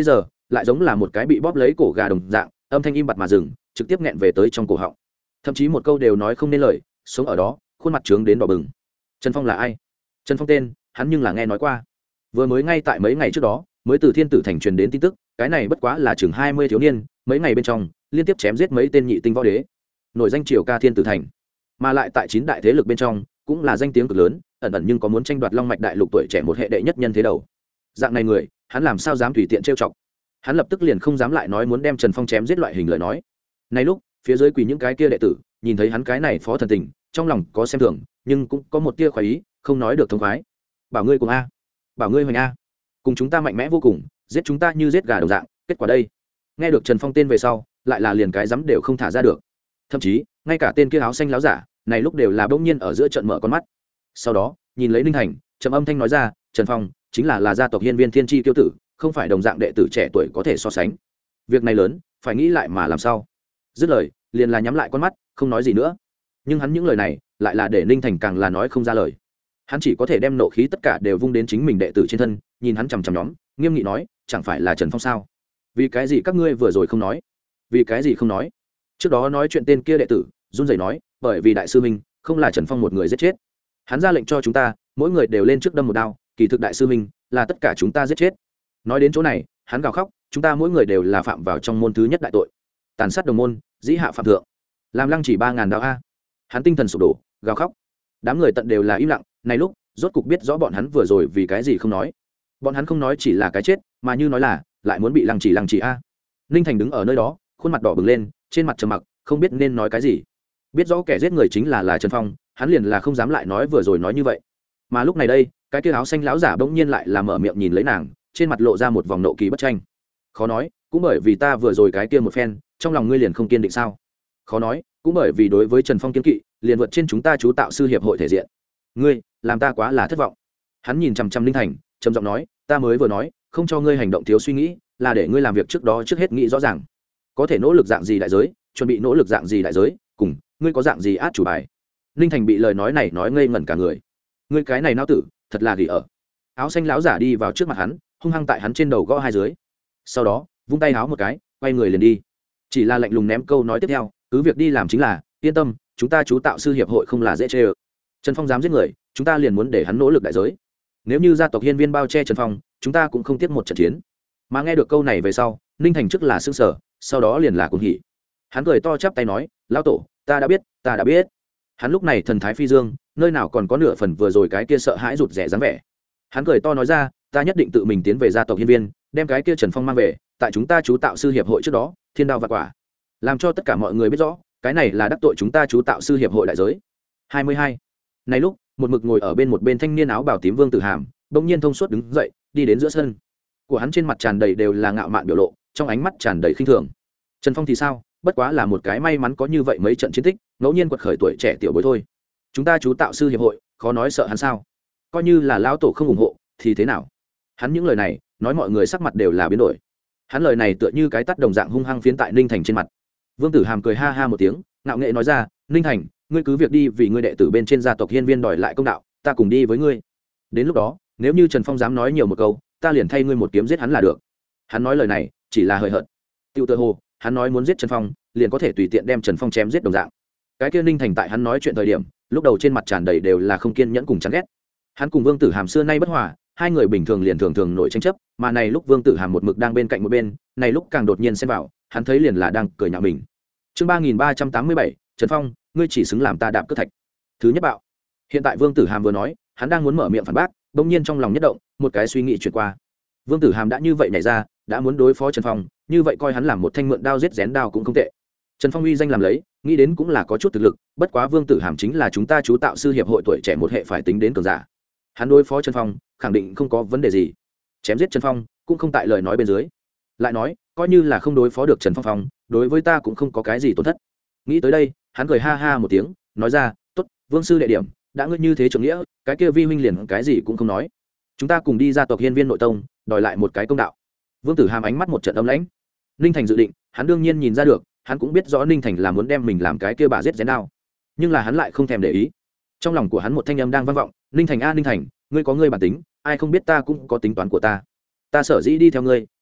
lại giống là một cái bị bóp lấy cổ gà đồng dạng, âm thanh im bặt mà dừng, trực tiếp nghẹn về tới trong cổ họng, thậm chí một câu đều nói không nên lời, sống ở đó khuôn mặt trướng đến đỏ bừng. Trần Phong là ai? Trần Phong tên hắn nhưng là nghe nói qua, vừa mới ngay tại mấy ngày trước đó mới từ Thiên Tử thành truyền đến tin tức, cái này bất quá là chừng 20 thiếu niên, mấy ngày bên trong liên tiếp chém giết mấy tên nhị tinh võ đế, nổi danh triều ca Thiên Tử thành, mà lại tại 9 đại thế lực bên trong cũng là danh tiếng cực lớn, ẩn ẩn nhưng có muốn tranh đoạt long mạch đại lục tuổi trẻ một hệ đệ nhất nhân thế đầu. Dạng này người hắn làm sao dám tùy tiện trêu chọc. Hắn lập tức liền không dám lại nói muốn đem Trần Phong chém giết loại hình lời nói. Này lúc phía dưới quỳ những cái kia đệ tử nhìn thấy hắn cái này phó thần tình, trong lòng có xem thường nhưng cũng có một tia khoái ý, không nói được thông khoái. Bảo ngươi cùng a, bảo ngươi hoành a, cùng chúng ta mạnh mẽ vô cùng, giết chúng ta như giết gà đồng dạng. Kết quả đây, nghe được Trần Phong tên về sau lại là liền cái dám đều không thả ra được, thậm chí ngay cả tên kia áo xanh láo giả này lúc đều là bỗng nhiên ở giữa trận mở con mắt. Sau đó nhìn lấy Ninh Thành, trầm âm thanh nói ra, Trần Phong chính là gia tộc hiên viên thiên tri tiêu tử, không phải đồng dạng đệ tử trẻ tuổi có thể so sánh. Việc này lớn phải nghĩ lại mà làm sao. Dứt lời liền là nhắm lại con mắt không nói gì nữa. Nhưng hắn những lời này lại là để Ninh Thành càng là nói không ra lời. Hắn chỉ có thể đem nộ khí tất cả đều vung đến chính mình đệ tử trên thân, nhìn hắn chằm chằm nhóm, nghiêm nghị nói, chẳng phải là Trần Phong sao? Vì cái gì các ngươi vừa rồi không nói? Vì cái gì không nói? Trước đó nói chuyện tên kia đệ tử run rẩy nói, bởi vì đại sư minh không là Trần Phong một người giết chết, hắn ra lệnh cho chúng ta mỗi người đều lên trước đâm một đao, kỳ thực đại sư minh là tất cả chúng ta giết chết. Nói đến chỗ này hắn gào khóc, chúng ta mỗi người đều là phạm vào trong môn thứ nhất đại tội, tàn sát đồng môn, dĩ hạ phạm thượng, làm lăng chỉ 3000 đao a. Hắn tinh thần sụp đổ gào khóc, đám người tận đều là im lặng. Này lúc rốt cục biết rõ bọn hắn vừa rồi vì cái gì không nói. Bọn hắn không nói chỉ là cái chết, mà như nói là lại muốn bị lăng chỉ a. Ninh Thành đứng ở nơi đó, khuôn mặt đỏ bừng lên, trên mặt trầm mặc, không biết nên nói cái gì. Biết rõ kẻ giết người chính là Trần Phong, hắn liền là không dám lại nói vừa rồi nói như vậy. Mà lúc này đây cái kia áo xanh lão giả bỗng nhiên lại là mở miệng nhìn lấy nàng, trên mặt lộ ra một vòng nộ kỳ bất tranh. Khó nói cũng bởi vì ta vừa rồi cái kia một phen, trong lòng ngươi liền không kiên định sao? Khó nói cũng bởi vì đối với Trần Phong kiên kỵ liền vượt trên chúng ta chú tạo sư hiệp hội thể diện, ngươi làm ta quá là thất vọng. Hắn nhìn chằm chằm Ninh Thành trầm giọng nói, ta mới vừa nói không cho ngươi hành động thiếu suy nghĩ, là để ngươi làm việc trước đó trước hết nghĩ rõ ràng có thể nỗ lực dạng gì đại giới, chuẩn bị nỗ lực dạng gì đại giới, cùng ngươi có dạng gì át chủ bài. Ninh Thành bị lời nói này nói ngây ngẩn cả người. Ngươi cái này nao tử thật là gỉ ở. Áo xanh lão giả đi vào trước mặt hắn, hung hăng tại hắn trên đầu gõ hai dưới, sau đó vung tay áo một cái quay người liền đi, chỉ là lạnh lùng ném câu nói tiếp theo, cứ việc đi làm chính là, yên tâm chúng ta chú tạo sư hiệp hội không là dễ chê ơ. Trần Phong dám giết người, chúng ta liền muốn để hắn nỗ lực đại giới. Nếu như gia tộc hiên viên bao che Trần Phong, chúng ta cũng không tiếc một trận chiến. Mà nghe được câu này về sau, Ninh Thành trước là sững sờ, sau đó liền là cuồng hỉ. Hắn cười to chắp tay nói, lão tổ ta đã biết, ta đã biết. Hắn lúc này thần thái phi dương, nơi nào còn có nửa phần vừa rồi cái kia sợ hãi rụt rè dáng vẻ. Hắn cười to nói ra, ta nhất định tự mình tiến về gia tộc hiên viên, đem cái kia Trần Phong mang về, tại chúng ta chú tạo sư hiệp hội trước đó thiên đao và quả, làm cho tất cả mọi người biết rõ cái này là đắc tội chúng ta chú tạo sư hiệp hội đại giới. 22. Này lúc một mực ngồi ở một bên thanh niên áo bào tím Vương Tử Hàm bỗng nhiên thông suốt đứng dậy, đi đến giữa sân của hắn, trên mặt tràn đầy đều là ngạo mạn biểu lộ, trong ánh mắt tràn đầy khinh thường. Trần Phong thì sao, bất quá là một cái may mắn có như vậy mấy trận chiến tích, ngẫu nhiên quật khởi tuổi trẻ tiểu bối thôi. Chúng ta chú tạo sư hiệp hội khó nói sợ hắn sao? Coi như là lão tổ không ủng hộ thì thế nào? Hắn những lời này nói mọi người sắc mặt đều là biến đổi. Hắn lời này tựa như cái tát đồng dạng hung hăng phiến tại Ninh Thành trên mặt. Vương Tử Hàm cười ha ha một tiếng, ngạo nghệ nói ra, Ninh Thành, ngươi cứ việc đi vì ngươi đệ tử bên trên gia tộc hiên viên đòi lại công đạo, ta cùng đi với ngươi. Đến lúc đó nếu như Trần Phong dám nói nhiều một câu, ta liền thay ngươi một kiếm giết hắn là được. Hắn nói lời này chỉ là hời hợt, tiêu tự hồ hắn nói muốn giết Trần Phong liền có thể tùy tiện đem Trần Phong chém giết đồng dạng. Cái kia Ninh Thành tại hắn nói chuyện thời điểm, lúc đầu trên mặt tràn đầy đều là không kiên nhẫn cùng chán ghét. Hắn cùng Vương Tử Hàm xưa nay bất hòa, hai người bình thường liền thường thường nổi tranh chấp, mà này lúc Vương Tử Hàm một mực đang bên cạnh một bên, này lúc càng đột nhiên xen vào, hắn thấy liền là đang cười nhạo mình. Chương 3387, Trần Phong, ngươi chỉ xứng làm ta đạp cước thạch. Thứ nhất bạo. Hiện tại Vương Tử Hàm vừa nói, hắn đang muốn mở miệng phản bác, bỗng nhiên trong lòng nhất động, một cái suy nghĩ chuyển qua. Vương Tử Hàm đã như vậy nhảy ra, đã muốn đối phó Trần Phong, như vậy coi hắn làm một thanh mượn đao giết rén đao cũng không tệ. Trần Phong uy danh làm lấy, nghĩ đến cũng là có chút thực lực, bất quá Vương Tử Hàm chính là chúng ta chú tạo sư hiệp hội tuổi trẻ một hệ phải tính đến cường giả. Hắn đối phó Trần Phong, khẳng định không có vấn đề gì. Chém giết Trần Phong, cũng không tại lời nói bên dưới. Lại nói, coi như là không đối phó được Trần Phong, đối với ta cũng không có cái gì tổn thất. Nghĩ tới đây, hắn cười ha ha một tiếng, nói ra, "Tốt, Vương sư đệ điểm, đã ngươi như thế trưởng nghĩa, cái kia vi huynh liền cái gì cũng không nói. Chúng ta cùng đi gia tộc hiên viên nội tông, đòi lại một cái công đạo." Vương Tử Hàm ánh mắt một trận âm lãnh. Ninh Thành dự định, hắn đương nhiên nhìn ra được, hắn cũng biết rõ Ninh Thành là muốn đem mình làm cái kia bà giết rén đao, nhưng là hắn lại không thèm để ý. Trong lòng của hắn một thanh âm đang vang vọng, "Ninh Thành a Ninh Thành, ngươi có ngươi bản tính, ai không biết ta cũng có tính toán của ta. Ta sở dĩ đi theo ngươi,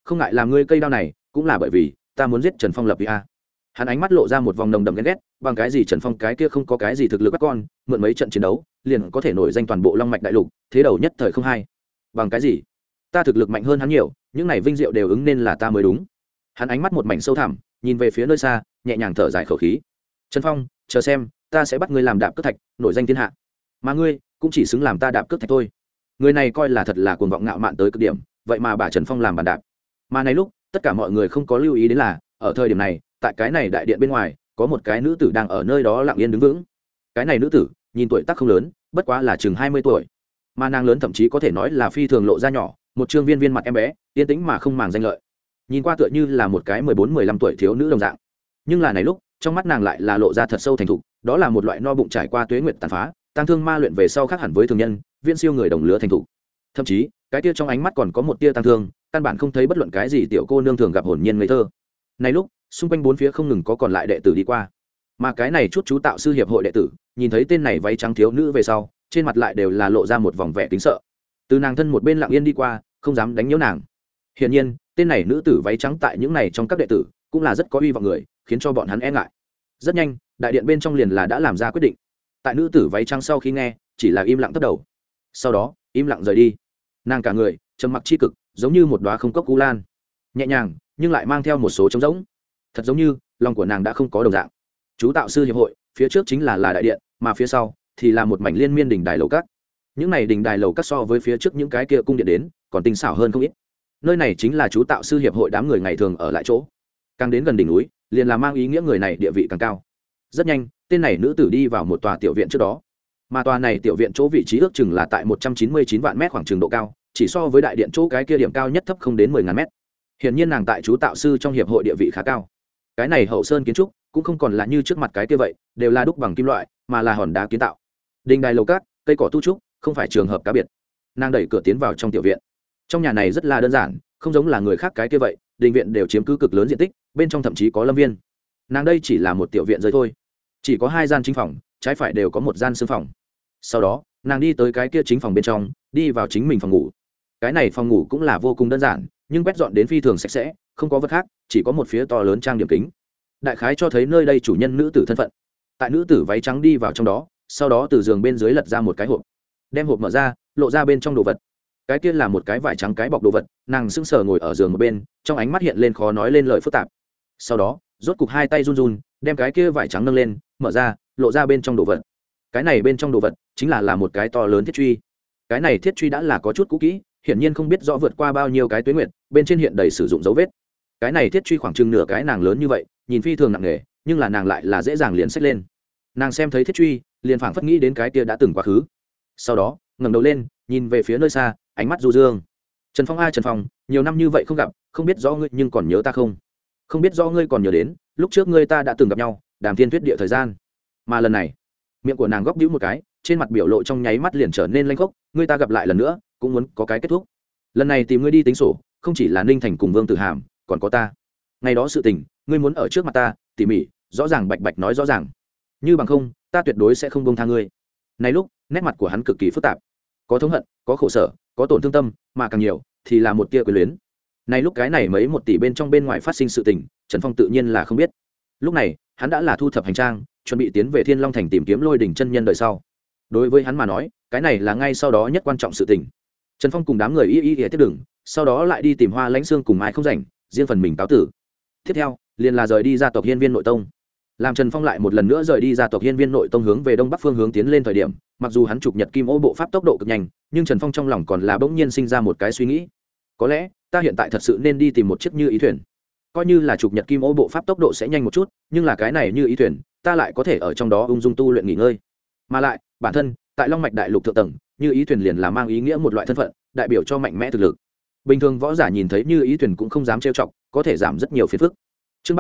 không ngại làm ngươi cây đao này cũng là bởi vì ta muốn giết Trần Phong lập uy a. Hắn ánh mắt lộ ra một vòng nồng đậm ghen ghét, bằng cái gì Trần Phong cái kia không có cái gì thực lực bắt con, mượn mấy trận chiến đấu liền có thể nổi danh toàn bộ Long Mạch đại lục, thế đầu nhất thời không hay. Bằng cái gì? Ta thực lực mạnh hơn hắn nhiều, những này vinh diệu đều ứng nên là ta mới đúng. Hắn ánh mắt một mảnh sâu thẳm, nhìn về phía nơi xa, nhẹ nhàng thở dài khẩu khí. Trần Phong, chờ xem, ta sẽ bắt ngươi làm đạp cước thạch, nổi danh thiên hạ. Mà ngươi cũng chỉ xứng làm ta đạp cước thạch thôi. Người này coi là thật là cuồng vọng ngạo mạn tới cực điểm, vậy mà bà Trần Phong làm bàn đạp. Mà này lúc, tất cả mọi người không có lưu ý đến là, ở thời điểm này, tại cái này đại điện bên ngoài, có một cái nữ tử đang ở nơi đó lặng yên đứng vững. Cái này nữ tử, nhìn tuổi tác không lớn, bất quá là chừng 20 tuổi. Mà nàng lớn thậm chí có thể nói là phi thường lộ ra nhỏ, một trương viên viên mặt em bé, yên tĩnh mà không màng danh lợi. Nhìn qua tựa như là một cái 14-15 tuổi thiếu nữ đồng dạng. Nhưng là này lúc, trong mắt nàng lại là lộ ra thật sâu thành thục, đó là một loại no bụng trải qua tuế nguyệt tàn phá, tăng thương ma luyện về sau khác hẳn với thường nhân, viên siêu người đồng lứa thành thục. Thậm chí, cái tia trong ánh mắt còn có một tia tăng thương, căn bản không thấy bất luận cái gì tiểu cô nương thường gặp hồn nhiên ngây thơ. Này lúc, xung quanh bốn phía không ngừng có còn lại đệ tử đi qua. Mà cái này chút chú tạo sư hiệp hội đệ tử, nhìn thấy tên này váy trắng thiếu nữ về sau, trên mặt lại đều là lộ ra một vòng vẻ kính sợ. Từ nàng thân một bên lặng yên đi qua, không dám đánh nhiễu nàng. Hiển nhiên, tên này nữ tử váy trắng tại những này trong các đệ tử, cũng là rất có uy vọng người, khiến cho bọn hắn e ngại. Rất nhanh, đại điện bên trong liền là đã làm ra quyết định. Tại nữ tử váy trắng sau khi nghe, chỉ là im lặng thấp đầu. Sau đó, im lặng rời đi. Nàng cả người trầm mặc chi cực, giống như một đóa không cốc cú lan, nhẹ nhàng nhưng lại mang theo một số trống rỗng, thật giống như lòng của nàng đã không có đồng dạng. Chú tạo sư hiệp hội phía trước chính là đại điện, mà phía sau thì là một mảnh liên miên đỉnh đài lầu các. Những này đỉnh đài lầu các so với phía trước những cái kia cung điện đến còn tinh xảo hơn không ít. Nơi này chính là chú tạo sư hiệp hội đám người ngày thường ở lại chỗ. Càng đến gần đỉnh núi, liền là mang ý nghĩa người này địa vị càng cao. Rất nhanh, tên này nữ tử đi vào một tòa tiểu viện trước đó. Mà tòa này tiểu viện chỗ vị trí ước chừng là tại 199 vạn mét khoảng trường độ cao, chỉ so với đại điện chỗ cái kia điểm cao nhất thấp không đến 10.000 mét. Hiển nhiên nàng tại chú tạo sư trong hiệp hội địa vị khá cao. Cái này hậu sơn kiến trúc cũng không còn là như trước mặt cái kia vậy, đều là đúc bằng kim loại, mà là hòn đá kiến tạo. Đình đài lầu cát, cây cỏ tu trúc, không phải trường hợp cá biệt. Nàng đẩy cửa tiến vào trong tiểu viện. Trong nhà này rất là đơn giản, không giống là người khác cái kia vậy, đình viện đều chiếm cứ cực lớn diện tích, bên trong thậm chí có lâm viên. Nàng đây chỉ là một tiểu viện rơi thôi, chỉ có 2 gian chính phòng, trái phải đều có một gian sương phòng. Sau đó, nàng đi tới cái kia chính phòng bên trong, đi vào chính mình phòng ngủ. Cái này phòng ngủ cũng là vô cùng đơn giản, nhưng quét dọn đến phi thường sạch sẽ, không có vật khác, chỉ có một phía to lớn trang điểm kính. Đại khái cho thấy nơi đây chủ nhân nữ tử thân phận. Tại nữ tử váy trắng đi vào trong đó, sau đó từ giường bên dưới lật ra một cái hộp, đem hộp mở ra, lộ ra bên trong đồ vật. Cái kia là một cái vải trắng cái bọc đồ vật, nàng sững sờ ngồi ở giường một bên, trong ánh mắt hiện lên khó nói lên lời phức tạp. Sau đó, rốt cục 2 tay run run, đem cái kia vải trắng nâng lên, mở ra, lộ ra bên trong đồ vật. Cái này bên trong đồ vật chính là một cái to lớn thiết truy. Cái này thiết truy đã là có chút cũ kỹ, hiển nhiên không biết rõ vượt qua bao nhiêu cái tuế nguyệt, bên trên hiện đầy sử dụng dấu vết. Cái này thiết truy khoảng chừng nửa cái nàng lớn như vậy, nhìn phi thường nặng nề, nhưng là nàng lại là dễ dàng liền xách lên. Nàng xem thấy thiết truy, liền phảng phất nghĩ đến cái kia đã từng quá khứ. Sau đó, ngẩng đầu lên, nhìn về phía nơi xa, ánh mắt du dương. Trần Phong a Trần Phong, nhiều năm như vậy không gặp, không biết rõ ngươi nhưng còn nhớ ta không? Không biết rõ ngươi còn nhớ đến, lúc trước ngươi ta đã từng gặp nhau, đàm thiên tuyết địa thời gian. Mà lần này, miệng của nàng góc đĩu một cái, trên mặt biểu lộ trong nháy mắt liền trở nên lanh khốc, ngươi ta gặp lại lần nữa, cũng muốn có cái kết thúc. Lần này tìm ngươi đi tính sổ, không chỉ là Ninh Thành cùng Vương Tử Hàm, còn có ta. Ngày đó sự tình, ngươi muốn ở trước mặt ta, tỉ mỉ, rõ ràng bạch bạch nói rõ ràng. Như bằng không, ta tuyệt đối sẽ không buông tha ngươi. Này lúc, nét mặt của hắn cực kỳ phức tạp, có thống hận, có khổ sở, có tổn thương tâm, mà càng nhiều thì là một tia quyến luyến. Này lúc cái này mấy 1 tỷ bên trong bên ngoài phát sinh sự tình, Trần Phong tự nhiên là không biết. Lúc này, hắn đã là thu thập hành trang, chuẩn bị tiến về Thiên Long Thành tìm kiếm Lôi Đỉnh chân nhân đời sau. Đối với hắn mà nói, cái này là ngay sau đó nhất quan trọng sự tình. Trần Phong cùng đám người tiếp đường, sau đó lại đi tìm Hoa Lãnh Sương cùng Mai không rảnh, riêng phần mình cáo tử. Tiếp theo, liền là rời đi gia tộc Hiên Viên Nội Tông. Làm Trần Phong lại một lần nữa rời đi gia tộc Hiên Viên Nội Tông hướng về đông bắc phương hướng tiến lên thời điểm, mặc dù hắn chụp nhật kim ô bộ pháp tốc độ cực nhanh, nhưng Trần Phong trong lòng còn là bỗng nhiên sinh ra một cái suy nghĩ. Có lẽ, ta hiện tại thật sự nên đi tìm một chiếc như ý thuyền. Coi như là chụp nhật kim ô bộ pháp tốc độ sẽ nhanh một chút, nhưng là cái này như ý thuyền, ta lại có thể ở trong đó ung dung tu luyện nghỉ ngơi. Mà lại, bản thân, tại Long Mạch đại lục thượng tầng, như ý thuyền liền là mang ý nghĩa một loại thân phận, đại biểu cho mạnh mẽ thực lực. Bình thường võ giả nhìn thấy như ý thuyền cũng không dám trêu chọc, có thể giảm rất nhiều phiền phức. Chương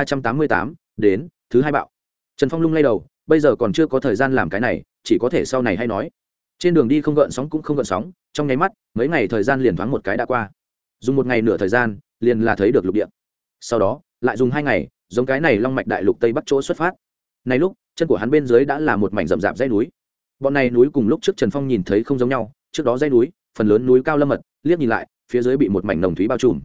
3388, đến, thứ 2 bạo. Trần Phong lung lay đầu, bây giờ còn chưa có thời gian làm cái này, chỉ có thể sau này hay nói. Trên đường đi không gợn sóng cũng không gợn sóng, trong nháy mắt, mấy ngày thời gian liền thoáng một cái đã qua. Dùng 1 ngày nửa thời gian, liền là thấy được lục địa. Sau đó, lại dùng 2 ngày, giống cái này Long Mạch đại lục tây bắc chỗ xuất phát. Này lúc, chân của hắn bên dưới đã là một mảnh rậm rạp dãy núi. Bọn này núi cùng lúc trước Trần Phong nhìn thấy không giống nhau, trước đó dãy núi, phần lớn núi cao lâm mật, liếc nhìn lại, phía dưới bị một mảnh nồng thúy bao trùm.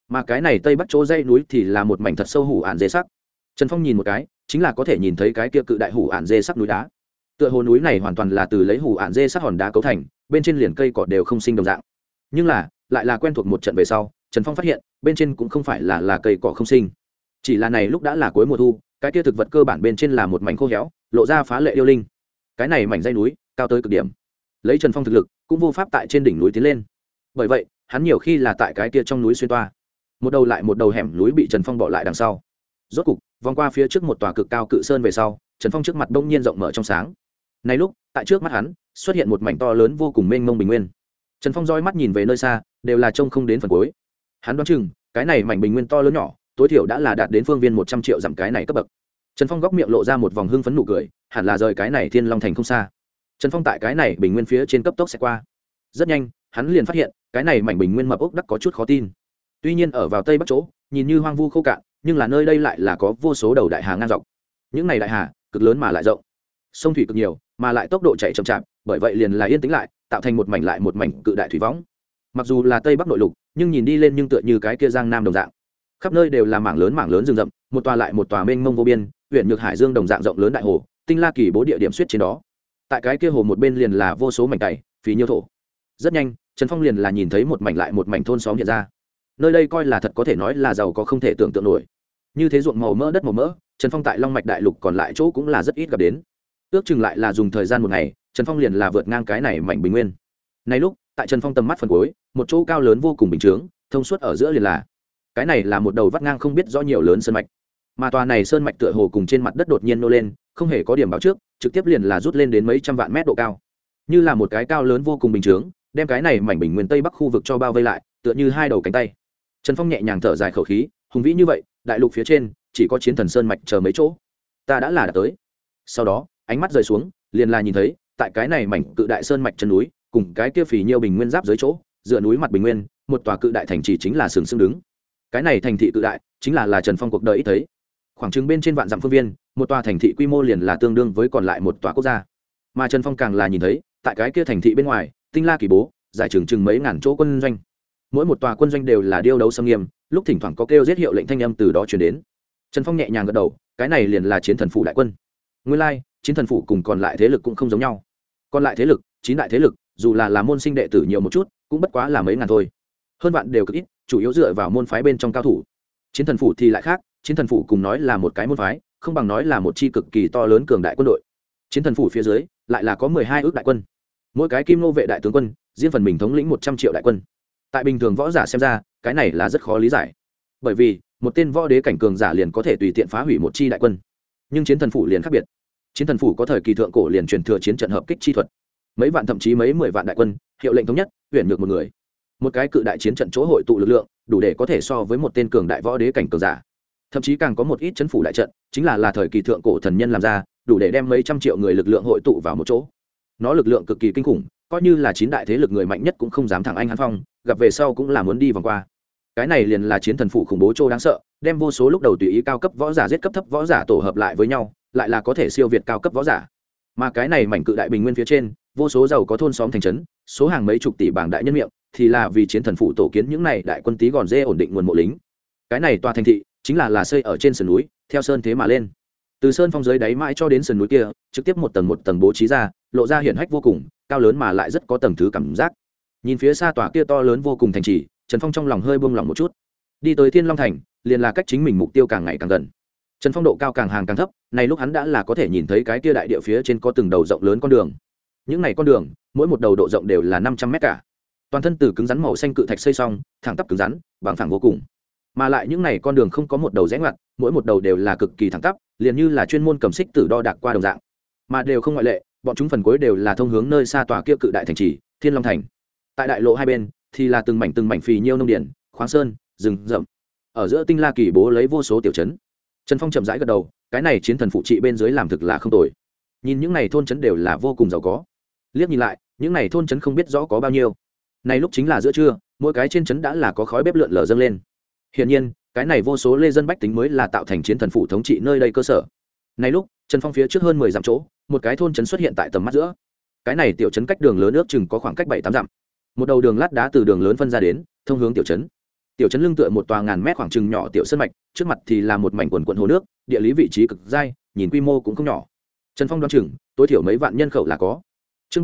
mà cái này tây bắc chỗ dãy núi thì là một mảnh thật sâu hủ ạn dê sắc. Trần Phong nhìn một cái chính là có thể nhìn thấy cái kia cự đại hủ ạn dê sắc núi đá. Tựa hồ núi này hoàn toàn là từ lấy hủ ạn dê sắc hòn đá cấu thành, bên trên liền cây cỏ đều không sinh đồng dạng. Nhưng là lại là quen thuộc một trận về sau, Trần Phong phát hiện bên trên cũng không phải là cây cỏ không sinh, chỉ là này lúc đã là cuối mùa thu, cái kia thực vật cơ bản bên trên là một mảnh khô héo, lộ ra phá lệ yêu linh. Cái này mảnh dãy núi cao tới cực điểm, lấy Trần Phong thực lực cũng vô pháp tại trên đỉnh núi tiến lên, bởi vậy hắn nhiều khi là tại cái kia trong núi xuyên toa, một đầu lại một đầu hẻm núi bị Trần Phong bỏ lại đằng sau. Rốt cục vòng qua phía trước một tòa cực cao cự sơn về sau, Trần Phong trước mặt bỗng nhiên rộng mở trong sáng. Này lúc tại trước mắt hắn xuất hiện một mảnh to lớn vô cùng mênh mông bình nguyên. Trần Phong dõi mắt nhìn về nơi xa, đều là trông không đến phần cuối. Hắn đoán chừng cái này mảnh bình nguyên to lớn nhỏ tối thiểu đã là đạt đến phương viên 100 triệu dặm cái này cấp bậc. Trần Phong góc miệng lộ ra một vòng hưng phấn nụ cười, hẳn là rời cái này Thiên Long thành không xa. Trần Phong tại cái này bình nguyên phía trên cấp tốc sẽ qua. Rất nhanh hắn liền phát hiện cái này mảnh bình nguyên mập ốc đắc có chút khó tin. Tuy nhiên ở vào tây bắc chỗ nhìn như hoang vu khô cạn, nhưng là nơi đây lại là có vô số đầu đại hà ngang dọc. Những này đại hà cực lớn mà lại rộng, sông thủy cực nhiều mà lại tốc độ chạy chậm chạp, bởi vậy liền là yên tĩnh lại, tạo thành một mảnh lại một mảnh cự đại thủy võng. Mặc dù là tây bắc nội lục, nhưng nhìn đi lên nhưng tựa như cái kia giang nam đồng dạng, khắp nơi đều là mảng lớn rừng rậm, một tòa lại một tòa mênh mông vô biên, huyện nhược hải dương đồng dạng rộng lớn đại hồ, tinh la kỳ bố địa điểm suýt trên đó. Tại cái kia hồ một bên liền là vô số mảnh cày phí nhiêu thổ. Rất nhanh Trần Phong liền là nhìn thấy một mảnh lại một mảnh thôn xóm hiện ra. Nơi đây coi là thật có thể nói là giàu có không thể tưởng tượng nổi. Như thế ruộng màu mỡ đất màu mỡ, Trần Phong tại Long Mạch Đại Lục còn lại chỗ cũng là rất ít gặp đến. Ước chừng lại là dùng thời gian một ngày, Trần Phong liền là vượt ngang cái này mảnh bình nguyên. Này lúc tại Trần Phong tầm mắt phần cuối, một chỗ cao lớn vô cùng bình chướng, thông suốt ở giữa liền là cái này là một đầu vắt ngang không biết rõ nhiều lớn sơn mạch. Mà tòa này sơn mạch tựa hồ cùng trên mặt đất đột nhiên nô lên, không hề có điểm báo trước, trực tiếp liền là rút lên đến mấy trăm vạn mét độ cao, như là một cái cao lớn vô cùng bình chướng, đem cái này mảnh bình nguyên tây bắc khu vực cho bao vây lại, tựa như hai đầu cánh tay. Trần Phong nhẹ nhàng thở dài khẩu khí, hùng vĩ như vậy, đại lục phía trên chỉ có chiến thần sơn mạch chờ mấy chỗ, ta đã là đã tới. Sau đó ánh mắt rời xuống, liền là nhìn thấy tại cái này mảnh cự đại sơn mạch chân núi, cùng cái kia phì nhiêu bình nguyên giáp dưới chỗ, dựa núi mặt bình nguyên, một tòa cự đại thành trì chính là sừng sững đứng. Cái này thành thị cự đại chính là Trần Phong cuộc đời ít thấy. Khoảng chừng bên trên vạn dặm phương viên, một tòa thành thị quy mô liền là tương đương với còn lại một tòa quốc gia. Mà Trần Phong càng là nhìn thấy, tại cái kia thành thị bên ngoài, tinh la kỳ bố, giải chừng mấy ngàn chỗ quân doanh. Mỗi một tòa quân doanh đều là điêu đấu xâm nghiêm, lúc thỉnh thoảng có kêu giết hiệu lệnh thanh âm từ đó truyền đến. Trần Phong nhẹ nhàng gật đầu, cái này liền là chiến thần phủ đại quân. Nguyên lai, chiến thần phủ cùng còn lại thế lực cũng không giống nhau. Còn lại thế lực, 9 đại thế lực, dù là môn sinh đệ tử nhiều một chút, cũng bất quá là mấy ngàn thôi. Hơn vạn đều cực ít, chủ yếu dựa vào môn phái bên trong cao thủ. Chiến thần phủ thì lại khác, chiến thần phủ cùng nói là một cái môn phái, không bằng nói là một chi cực kỳ to lớn cường đại quân đội. Chiến thần phủ phía dưới lại là có 12 ước đại quân, mỗi cái kim nô vệ đại tướng quân riêng phần mình thống lĩnh 100 triệu đại quân. Tại bình thường võ giả xem ra, cái này là rất khó lý giải, bởi vì một tên võ đế cảnh cường giả liền có thể tùy tiện phá hủy một chi đại quân, nhưng chiến thần phủ liền khác biệt. Chiến thần phủ có thời kỳ thượng cổ liền truyền thừa chiến trận hợp kích chi thuật, mấy vạn thậm chí mấy 10 vạn đại quân, hiệu lệnh thống nhất, huyền nhược một người. Một cái cự đại chiến trận chỗ hội tụ lực lượng, đủ để có thể so với một tên cường đại võ đế cảnh cường giả. Thậm chí càng có một ít chấn phủ đại trận, chính là thời kỳ thượng cổ thần nhân làm ra, đủ để đem mấy trăm triệu người lực lượng hội tụ vào một chỗ. Nó lực lượng cực kỳ kinh khủng, coi như là 9 đại thế lực người mạnh nhất cũng không dám thẳng anh hắn phong, gặp về sau cũng là muốn đi vòng qua. Cái này liền là chiến thần phủ khủng bố chỗ đáng sợ, đem vô số lúc đầu tùy ý cao cấp võ giả giết cấp thấp võ giả tổ hợp lại với nhau, lại là có thể siêu việt cao cấp võ giả. Mà cái này mảnh cự đại bình nguyên phía trên, vô số giàu có thôn xóm thành trấn, số hàng mấy chục tỷ bảng đại nhân miệng, thì là vì chiến thần phủ tổ kiến những này đại quân tí gòn dê ổn định nguồn mộ lính. Cái này tòa thành thị chính là xây ở trên sườn núi, theo sơn thế mà lên, từ sơn phong dưới đáy mãi cho đến sườn núi kia, trực tiếp một tầng bố trí ra, lộ ra hiển hách vô cùng, cao lớn mà lại rất có tầng thứ cảm giác. Nhìn phía xa tòa kia to lớn vô cùng thành trì, Trần Phong trong lòng hơi buông lỏng một chút. Đi tới Thiên Long thành, liền là cách chính mình mục tiêu càng ngày càng gần. Trần Phong độ cao càng hàng càng thấp, này lúc hắn đã là có thể nhìn thấy cái kia đại địa phía trên có từng đầu rộng lớn con đường. Những này con đường, mỗi một đầu độ rộng đều là 500 mét cả. Toàn thân từ cứng rắn màu xanh cự thạch xây xong, thẳng tắp cứng rắn, bằng phẳng vô cùng. Mà lại những này con đường không có một đầu rẽ ngoặt, mỗi một đầu đều là cực kỳ thẳng tắp, liền như là chuyên môn cầm xích tử đo đạc qua đồng dạng. Mà đều không ngoại lệ, bọn chúng phần cuối đều là thông hướng nơi xa tòa kia cự đại thành trì, Thiên Long thành. Tại đại lộ hai bên thì là từng mảnh phì nhiêu nông điển, khoáng sơn, rừng rậm. Ở giữa tinh la kỳ bố lấy vô số tiểu trấn. Trần Phong chậm rãi gật đầu, cái này chiến thần phụ trị bên dưới làm thực là không tồi. Nhìn những này thôn trấn đều là vô cùng giàu có. Liếc nhìn lại, những này thôn trấn không biết rõ có bao nhiêu. Này lúc chính là giữa trưa, mỗi cái trên trấn đã là có khói bếp lượn lờ dâng lên. Hiển nhiên, cái này vô số lê dân bách tính mới là tạo thành chiến thần phụ thống trị nơi đây cơ sở. Này lúc, Trần Phong phía trước hơn 10 dặm chỗ, một cái thôn trấn xuất hiện tại tầm mắt giữa. Cái này tiểu trấn cách đường lớn ước chừng có khoảng cách 7-8 dặm. Một đầu đường lát đá từ đường lớn phân ra đến, thông hướng tiểu trấn. tiểu trấn lưng tựa một tòa ngàn mét khoảng trừng nhỏ tiểu sân mạch, trước mặt thì là một mảnh quần quận hồ nước, địa lý vị trí cực dai, nhìn quy mô cũng không nhỏ. Trần Phong đoán chừng tối thiểu mấy vạn nhân khẩu là có. Chương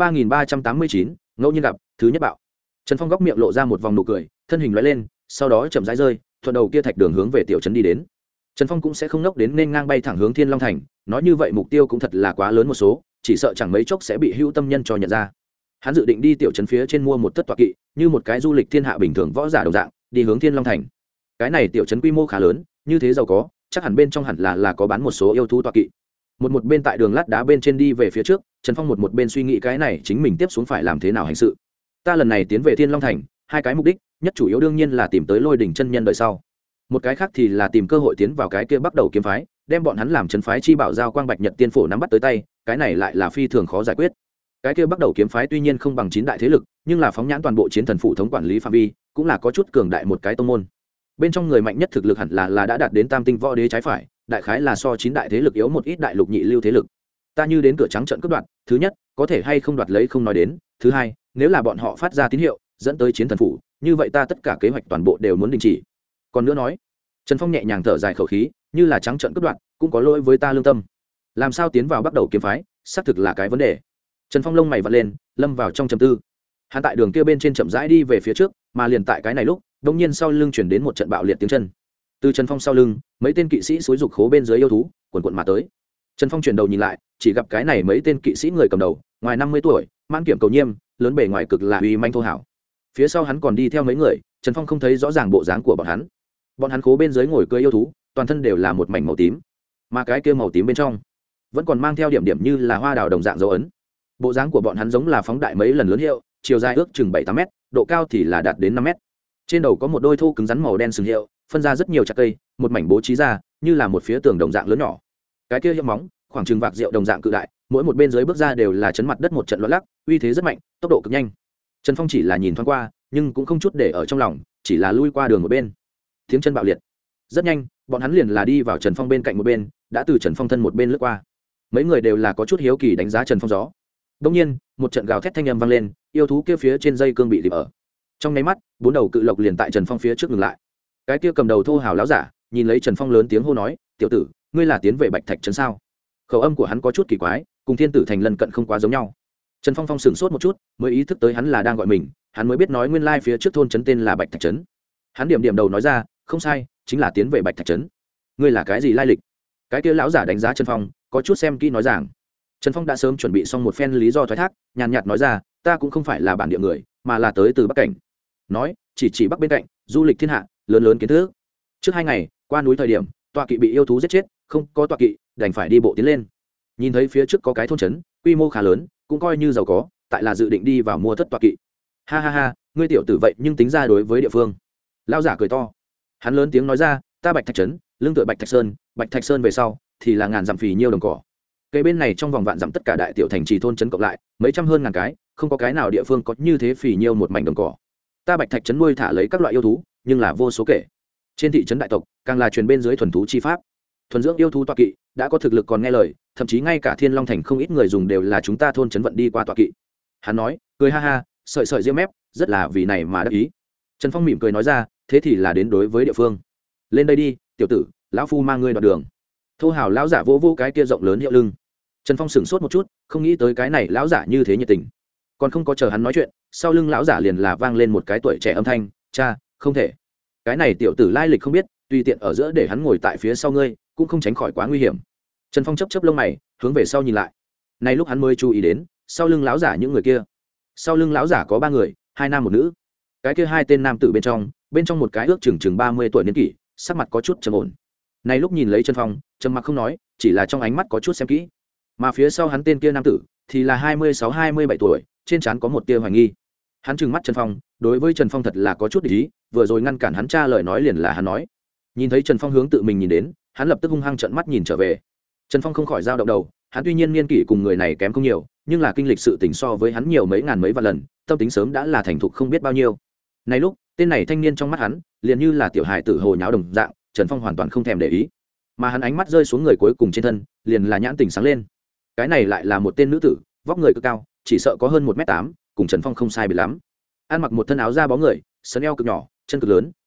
3389, ngẫu nhiên gặp, thứ nhất bạo. Trần Phong góc miệng lộ ra một vòng nụ cười, thân hình lóe lên, sau đó chậm rãi rơi, thuận đầu kia thạch đường hướng về tiểu trấn đi đến. Trần Phong cũng sẽ không nốc đến nên ngang bay thẳng hướng Thiên Long Thành, nói như vậy mục tiêu cũng thật là quá lớn một số, chỉ sợ chẳng mấy chốc sẽ bị hữu tâm nhân cho nhận ra. Hắn dự định đi tiểu trấn phía trên mua một tất tọa kỵ, như một cái du lịch thiên hạ bình thường võ giả đồng dạng, đi hướng Thiên Long Thành. Cái này tiểu trấn quy mô khá lớn, như thế giàu có, chắc hẳn bên trong hẳn là có bán một số yêu thú tọa kỵ. Một bên tại đường lát đá bên trên đi về phía trước, Trần Phong một bên suy nghĩ cái này chính mình tiếp xuống phải làm thế nào hành sự. Ta lần này tiến về Thiên Long Thành, hai cái mục đích, nhất chủ yếu đương nhiên là tìm tới Lôi Đỉnh chân nhân đời sau. Một cái khác thì là tìm cơ hội tiến vào cái kia bắt đầu kiếm phái, đem bọn hắn làm trấn phái chi bảo giao quang bạch nhật tiên phổ nắm bắt tới tay, cái này lại là phi thường khó giải quyết. Cái kia bắt đầu kiếm phái tuy nhiên không bằng chín đại thế lực, nhưng là phóng nhãn toàn bộ chiến thần phủ thống quản lý phạm vi, cũng là có chút cường đại một cái tông môn. Bên trong người mạnh nhất thực lực hẳn là đã đạt đến tam tinh võ đế trái phải, đại khái là so chín đại thế lực yếu một ít đại lục nhị lưu thế lực. Ta như đến cửa trắng trận cướp đoạt, thứ nhất, có thể hay không đoạt lấy không nói đến, thứ hai, nếu là bọn họ phát ra tín hiệu dẫn tới chiến thần phủ, như vậy ta tất cả kế hoạch toàn bộ đều muốn đình chỉ. Còn nữa nói, Trần Phong nhẹ nhàng thở dài khẩu khí, như là trắng trận cướp đoạt, cũng có lỗi với ta lương tâm. Làm sao tiến vào bắt đầu kiếm phái, xác thực là cái vấn đề. Trần Phong lông mày vặn lên, lâm vào trong trầm tư. Hắn tại đường kia bên trên chậm rãi đi về phía trước, mà liền tại cái này lúc, đột nhiên sau lưng chuyển đến một trận bạo liệt tiếng chân. Từ Trần Phong sau lưng, mấy tên kỵ sĩ xúi dục khố bên dưới yêu thú, quần quần mà tới. Trần Phong chuyển đầu nhìn lại, chỉ gặp cái này mấy tên kỵ sĩ người cầm đầu, ngoài 50 tuổi, mãn kiểm cầu nhiêm, lớn bề ngoài cực là uy manh thô hảo. Phía sau hắn còn đi theo mấy người, Trần Phong không thấy rõ ràng bộ dáng của bọn hắn. Bọn hắn khố bên dưới ngồi cưỡi yêu thú, toàn thân đều là một mảnh màu tím, mà cái kia màu tím bên trong vẫn còn mang theo điểm điểm như là hoa đào đồng dạng dấu ấn. Bộ dáng của bọn hắn giống là phóng đại mấy lần lớn hiệu, chiều dài ước chừng 7-8 mét, độ cao thì là đạt đến 5 mét. Trên đầu có một đôi thô cứng rắn màu đen sừng hiệu, phân ra rất nhiều chạc cây, một mảnh bố trí ra, như là một phía tường đồng dạng lớn nhỏ. Cái kia hiệu móng, khoảng chừng vạc rượu đồng dạng cự đại, mỗi một bên dưới bước ra đều là chấn mặt đất một trận loạn lắc, uy thế rất mạnh, tốc độ cực nhanh. Trần Phong chỉ là nhìn thoáng qua, nhưng cũng không chút để ở trong lòng, chỉ là lui qua đường một bên. Tiếng chân bạo liệt. Rất nhanh, bọn hắn liền là đi vào Trần Phong bên cạnh một bên, đã từ Trần Phong thân một bên lướt qua. Mấy người đều là có chút hiếu kỳ đánh giá Trần Phong gió. Đương nhiên, một trận gào thét thanh âm vang lên, yêu thú kia phía trên dây cương bị dịp ở. Trong nháy mắt, bốn đầu cự lộc liền tại Trần Phong phía trước ngừng lại. Cái kia cầm đầu thô hào láo giả, nhìn lấy Trần Phong lớn tiếng hô nói, "Tiểu tử, ngươi là tiến về Bạch Thạch trấn sao?" Khẩu âm của hắn có chút kỳ quái, cùng Thiên Tử Thành lần cận không quá giống nhau. Trần Phong sửng sốt một chút, mới ý thức tới hắn là đang gọi mình, hắn mới biết nói nguyên lai phía trước thôn trấn tên là Bạch Thạch trấn. Hắn điểm điểm đầu nói ra, "Không sai, chính là tiến về Bạch Thạch trấn." "Ngươi là cái gì lai lịch?" Cái kia lão giả đánh giá Trần Phong, có chút xem kỹ nói rằng. Trần Phong đã sớm chuẩn bị xong một phen lý do thoái thác, nhàn nhạt nói ra, "Ta cũng không phải là bản địa người, mà là tới từ Bắc Cảnh." Nói, chỉ bắc bên cạnh, du lịch thiên hạ, lớn lớn kiến thức. Trước 2 ngày, qua núi thời điểm, tọa kỵ bị yêu thú giết chết, không có tọa kỵ, đành phải đi bộ tiến lên. Nhìn thấy phía trước có cái thôn trấn, quy mô khá lớn, cũng coi như giàu có, tại là dự định đi vào mua thất tọa kỵ. Ha ha ha, ngươi tiểu tử vậy nhưng tính ra đối với địa phương. Lão giả cười to. Hắn lớn tiếng nói ra, "Ta Bạch Thạch trấn, lương tựa Bạch Thạch Sơn về sau thì là ngàn dặm phì nhiêu đồng cỏ. Cây bên này trong vòng vạn dặm tất cả đại tiểu thành trì thôn trấn cộng lại, mấy trăm hơn ngàn cái, không có cái nào địa phương có như thế phì nhiêu một mảnh đồng cỏ. Ta Bạch Thạch trấn nuôi thả lấy các loại yêu thú, nhưng là vô số kể. Trên thị trấn đại tộc, càng là truyền bên dưới thuần thú chi pháp. Thuần dưỡng yêu thú tọa kỵ, đã có thực lực còn nghe lời, thậm chí ngay cả Thiên Long thành không ít người dùng đều là chúng ta thôn trấn vận đi qua tọa kỵ." Hắn nói, cười ha ha, sợi sợi ria mép, rất là vì này mà đắc ý. Trần Phong mỉm cười nói ra, "Thế thì là đến đối với địa phương. Lên đây đi, tiểu tử, lão phu mang ngươi đoạn đường." Thô hào lão giả vỗ vỗ cái kia rộng lớn hiệu lưng. Trần Phong sửng sốt một chút, không nghĩ tới cái này lão giả như thế nhiệt tình. Còn không có chờ hắn nói chuyện, sau lưng lão giả liền là vang lên một cái tuổi trẻ âm thanh, "Cha, không thể. Cái này tiểu tử lai lịch không biết, tùy tiện ở giữa để hắn ngồi tại phía sau ngươi, cũng không tránh khỏi quá nguy hiểm." Trần Phong chớp lông mày, hướng về sau nhìn lại. Này lúc hắn mới chú ý đến, sau lưng lão giả những người kia. Sau lưng lão giả có 3 người, 2 nam 1 nữ. Cái kia 2 tên nam tử bên trong một cái ước chừng 30 tuổi niên kỷ, sắc mặt có chút trầm ổn. Này lúc nhìn lấy Trần Phong, trầm mặc không nói, chỉ là trong ánh mắt có chút xem kỹ. Mà phía sau hắn tên kia nam tử thì là 26-27 tuổi, trên trán có một tia hoài nghi. Hắn trừng mắt Trần Phong, đối với Trần Phong thật là có chút để ý, vừa rồi ngăn cản hắn cha lời nói liền là hắn nói. Nhìn thấy Trần Phong hướng tự mình nhìn đến, hắn lập tức hung hăng trợn mắt nhìn trở về. Trần Phong không khỏi dao động đầu, hắn tuy nhiên niên kỷ cùng người này kém không nhiều, nhưng là kinh lịch sự tình so với hắn nhiều mấy ngàn mấy vạn lần, tâm tính sớm đã là thành thục không biết bao nhiêu. Này lúc, tên này thanh niên trong mắt hắn, liền như là tiểu hài tử hồ nháo đồng dạng, Trần Phong hoàn toàn không thèm để ý. Mà hắn ánh mắt rơi xuống người cuối cùng trên thân, liền là nhãn tình sáng lên. Cái này lại là một tên nữ tử, vóc người cực cao, chỉ sợ có hơn 1m8, cùng Trần Phong không sai biệt lắm. Ăn mặc một thân áo da bó người, sấn eo cực nhỏ, chân cực lớn,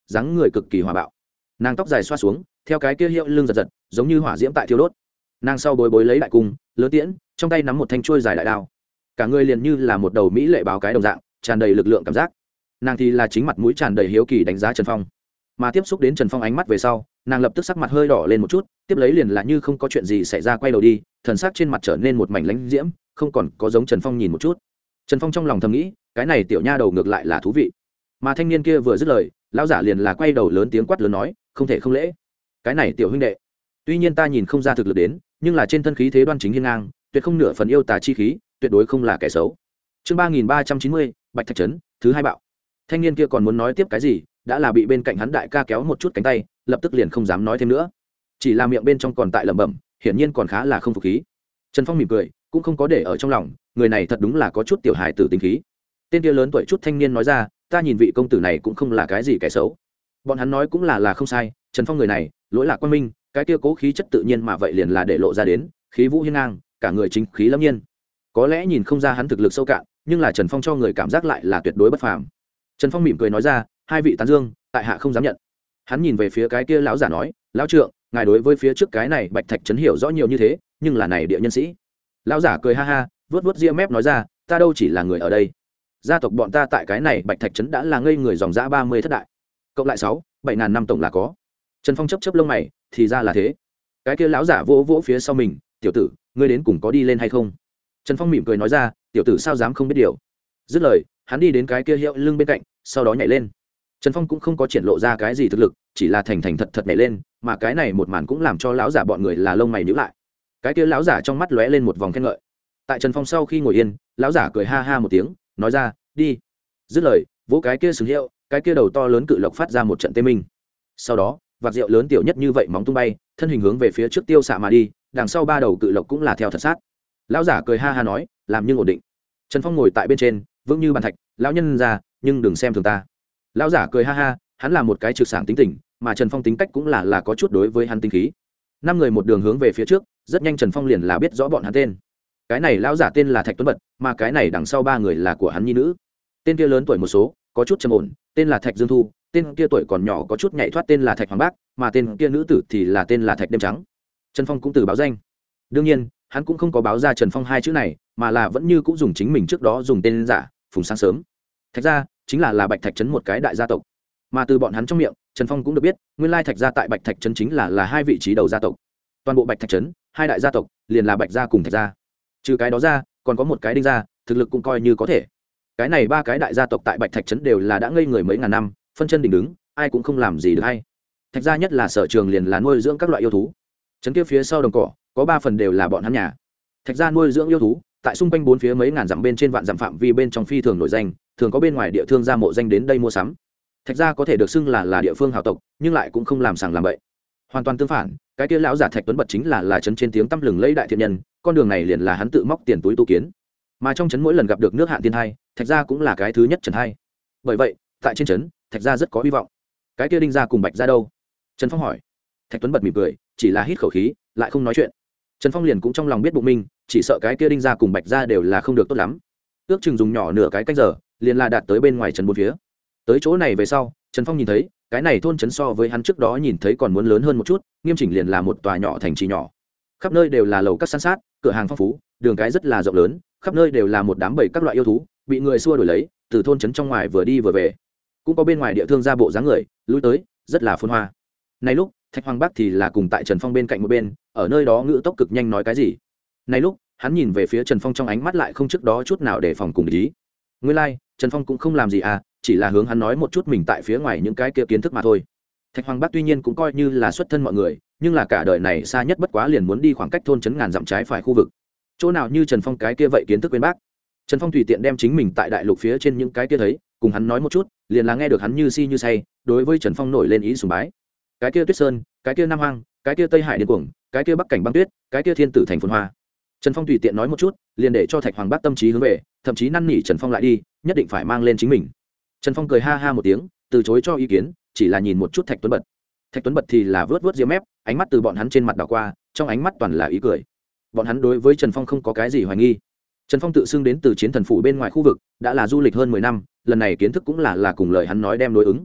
dáng người cực kỳ hòa bạo. Nàng tóc dài xoa xuống, theo cái kia hiệu lưng giật giật, giống như hỏa diễm tại thiêu đốt. Nàng sau bối bối lấy đại cung lớn tiễn, trong tay nắm một thanh chuôi dài đại đao, cả người liền như là một đầu mỹ lệ báo cái đồng dạng, tràn đầy lực lượng cảm giác. Nàng thì là chính mặt mũi tràn đầy hiếu kỳ đánh giá Trần Phong, mà tiếp xúc đến Trần Phong ánh mắt về sau, nàng lập tức sắc mặt hơi đỏ lên một chút, tiếp lấy liền là như không có chuyện gì xảy ra quay đầu đi, thần sắc trên mặt trở nên một mảnh lãnh diễm, không còn có giống Trần Phong nhìn một chút. Trần Phong trong lòng thầm nghĩ, cái này tiểu nha đầu ngược lại là thú vị. Mà thanh niên kia vừa dứt lời, lão giả liền là quay đầu lớn tiếng quát lớn nói, không thể không lễ. Cái này tiểu huynh đệ, tuy nhiên ta nhìn không ra thực lực đến, nhưng là trên thân khí thế đoan chính hiên ngang, tuyệt không nửa phần yêu tà chi khí, tuyệt đối không là kẻ xấu. Chương 3390, Bạch Thạch trấn, thứ hai bạo. Thanh niên kia còn muốn nói tiếp cái gì, đã là bị bên cạnh hắn đại ca kéo một chút cánh tay, lập tức liền không dám nói thêm nữa, chỉ là miệng bên trong còn tại lẩm bẩm, hiển nhiên còn khá là không phục khí. Trần Phong mỉm cười, cũng không có để ở trong lòng, người này thật đúng là có chút tiểu hài tử tính khí. Tên kia lớn tuổi chút thanh niên nói ra, ta nhìn vị công tử này cũng không là cái gì kẻ xấu. Bọn hắn nói cũng là không sai, Trần Phong người này lỗi lạc quan minh, cái kia cố khí chất tự nhiên mà vậy liền là để lộ ra đến, khí vũ hiên ngang, cả người chính khí lâm nhiên. Có lẽ nhìn không ra hắn thực lực sâu cạn, nhưng là Trần Phong cho người cảm giác lại là tuyệt đối bất phàm. Trần Phong mỉm cười nói ra, hai vị tán dương, tại hạ không dám nhận. Hắn nhìn về phía cái kia lão giả nói, lão trượng, ngài đối với phía trước cái này Bạch Thạch trấn hiểu rõ nhiều như thế, nhưng là này địa nhân sĩ. Lão giả cười ha ha, vuốt vuốt ria mép nói ra, ta đâu chỉ là người ở đây, gia tộc bọn ta tại cái này Bạch Thạch trấn đã là ngây người dòng dã 30 thất đại, cộng lại 6-7 ngàn năm tổng là có. Trần Phong chớp lông mày, thì ra là thế. Cái kia lão giả vỗ vỗ phía sau mình, tiểu tử, ngươi đến cùng có đi lên hay không? Trần Phong mỉm cười nói ra, tiểu tử sao dám không biết điều. Dứt lời, hắn đi đến cái kia hiệu lưng bên cạnh, sau đó nhảy lên. Trần Phong cũng không có triển lộ ra cái gì thực lực, chỉ là thành thật thật nhảy lên, mà cái này một màn cũng làm cho lão giả bọn người là lông mày nhíu lại. Cái kia lão giả trong mắt lóe lên một vòng khen ngợi. Tại Trần Phong sau khi ngồi yên, lão giả cười ha ha một tiếng, nói ra, đi. Dứt lời, vỗ cái kia sừng hiệu, cái kia đầu to lớn cự lộc phát ra một trận tê minh. Sau đó, vạc rượu lớn tiểu nhất như vậy móng tung bay, thân hình hướng về phía trước tiêu xạ mà đi, đằng sau ba đầu cự lộc cũng là theo thật sát. Lão giả cười ha ha nói, làm nhưng ổn định. Trần Phong ngồi tại bên trên, vững như bàn thạch, lão nhân ra, nhưng đừng xem thường ta. Lão giả cười ha ha, hắn là một cái trực sảng tính tình, mà Trần Phong tính cách cũng là có chút đối với hắn tính khí. Năm người một đường hướng về phía trước, rất nhanh Trần Phong liền là biết rõ bọn hắn tên. Cái này lão giả tên là Thạch Tuấn Bật, mà cái này đằng sau ba người là của hắn nhi nữ. Tên kia lớn tuổi một số, có chút trầm ổn, tên là Thạch Dương Thu, tên kia tuổi còn nhỏ có chút nhảy thoát tên là Thạch Hoàng Bác, mà tên kia nữ tử thì là tên là Thạch Đêm Trắng. Trần Phong cũng từ báo danh. Đương nhiên, hắn cũng không có báo ra Trần Phong hai chữ này, mà là vẫn như cũng dùng chính mình trước đó dùng tên giả, Phùng Sáng Sớm. Thạch gia chính là Bạch Thạch trấn một cái đại gia tộc, mà từ bọn hắn trong miệng, Trần Phong cũng được biết, nguyên lai Thạch gia tại Bạch Thạch trấn chính là hai vị trí đầu gia tộc. Toàn bộ Bạch Thạch trấn, hai đại gia tộc liền là Bạch gia cùng Thạch gia. Trừ cái đó ra, còn có một cái Đinh gia, thực lực cũng coi như có thể. Cái này ba cái đại gia tộc tại Bạch Thạch trấn đều là đã ngây người mấy ngàn năm, phân chân đỉnh đứng, ai cũng không làm gì được hay. Thạch gia nhất là sở trường liền là nuôi dưỡng các loại yêu thú. Trấn kia phía sau đồng cỏ, có 3 phần đều là bọn hắn nhà. Thạch gia nuôi dưỡng yêu thú, tại xung quanh bốn phía mấy ngàn dặm bên trên vạn dặm phạm vi bên trong phi thường nổi danh, thường có bên ngoài địa thương gia mộ danh đến đây mua sắm. Thạch gia có thể được xưng là địa phương hào tộc, nhưng lại cũng không làm sàng làm bậy. Hoàn toàn tương phản, cái kia lão giả Thạch Tuấn Bật chính là trấn trên tiếng tăm lừng lẫy đại thiện nhân, con đường này liền là hắn tự móc tiền túi tu kiến. Mà trong trấn mỗi lần gặp được nước hạn thiên hai, Thạch gia cũng là cái thứ nhất trấn hai. Bởi vậy, tại trên trấn, Thạch gia rất có hy vọng. Cái kia Đinh gia cùng Bạch gia đâu? Trần Phong hỏi. Thạch Tuấn Bật mỉm cười, chỉ là hít khẩu khí, lại không nói chuyện. Trần Phong liền cũng trong lòng biết bụng mình, chỉ sợ cái kia Đinh gia cùng Bạch gia đều là không được tốt lắm. Ước chừng dùng nhỏ nửa cái cách giờ, liền là đạt tới bên ngoài trấn bốn phía. Tới chỗ này về sau, Trần Phong nhìn thấy, cái này thôn trấn so với hắn trước đó nhìn thấy còn muốn lớn hơn một chút, nghiêm chỉnh liền là một tòa nhỏ thành trì nhỏ. Khắp nơi đều là lầu các san sát, cửa hàng phong phú, đường cái rất là rộng lớn, khắp nơi đều là một đám bầy các loại yêu thú, bị người xua đuổi lấy, từ thôn trấn trong ngoài vừa đi vừa về. Cũng có bên ngoài địa thương gia bộ dáng người, lui tới, rất là phồn hoa. Này lúc, Thạch Hoàng Bác thì là cùng tại Trần Phong bên cạnh một bên, ở nơi đó ngữ tốc cực nhanh nói cái gì. Này lúc, hắn nhìn về phía Trần Phong trong ánh mắt lại không trước đó chút nào để phòng cùng ý. Nguyên lai, Trần Phong cũng không làm gì à, chỉ là hướng hắn nói một chút mình tại phía ngoài những cái kia kiến thức mà thôi. Thạch Hoàng Bác tuy nhiên cũng coi như là xuất thân mọi người, nhưng là cả đời này xa nhất bất quá liền muốn đi khoảng cách thôn trấn ngàn dặm trái phải khu vực. Chỗ nào như Trần Phong cái kia vậy kiến thức bên bác. Trần Phong tùy tiện đem chính mình tại đại lục phía trên những cái kia thấy, cùng hắn nói một chút, liền là nghe được hắn như si như say, đối với Trần Phong nổi lên ý sùng bái. Cái kia Tuyết Sơn, cái kia Nam Hoang, cái kia Tây Hải điên cuồng, cái kia Bắc cảnh băng tuyết, cái kia Thiên tử thành phồn hoa. Trần Phong tùy tiện nói một chút, liền để cho Thạch Hoàng Bác tâm trí hướng về, thậm chí năn nỉ Trần Phong lại đi, nhất định phải mang lên chính mình. Trần Phong cười ha ha một tiếng, từ chối cho ý kiến, chỉ là nhìn một chút Thạch Tuấn Bật. Thạch Tuấn Bật thì là vớt vớt ria mép, ánh mắt từ bọn hắn trên mặt đảo qua, trong ánh mắt toàn là ý cười. Bọn hắn đối với Trần Phong không có cái gì hoài nghi. Trần Phong tự xưng đến từ Chiến Thần phủ bên ngoài khu vực, đã là du lịch hơn 10 năm, lần này kiến thức cũng là cùng lời hắn nói đem đối ứng.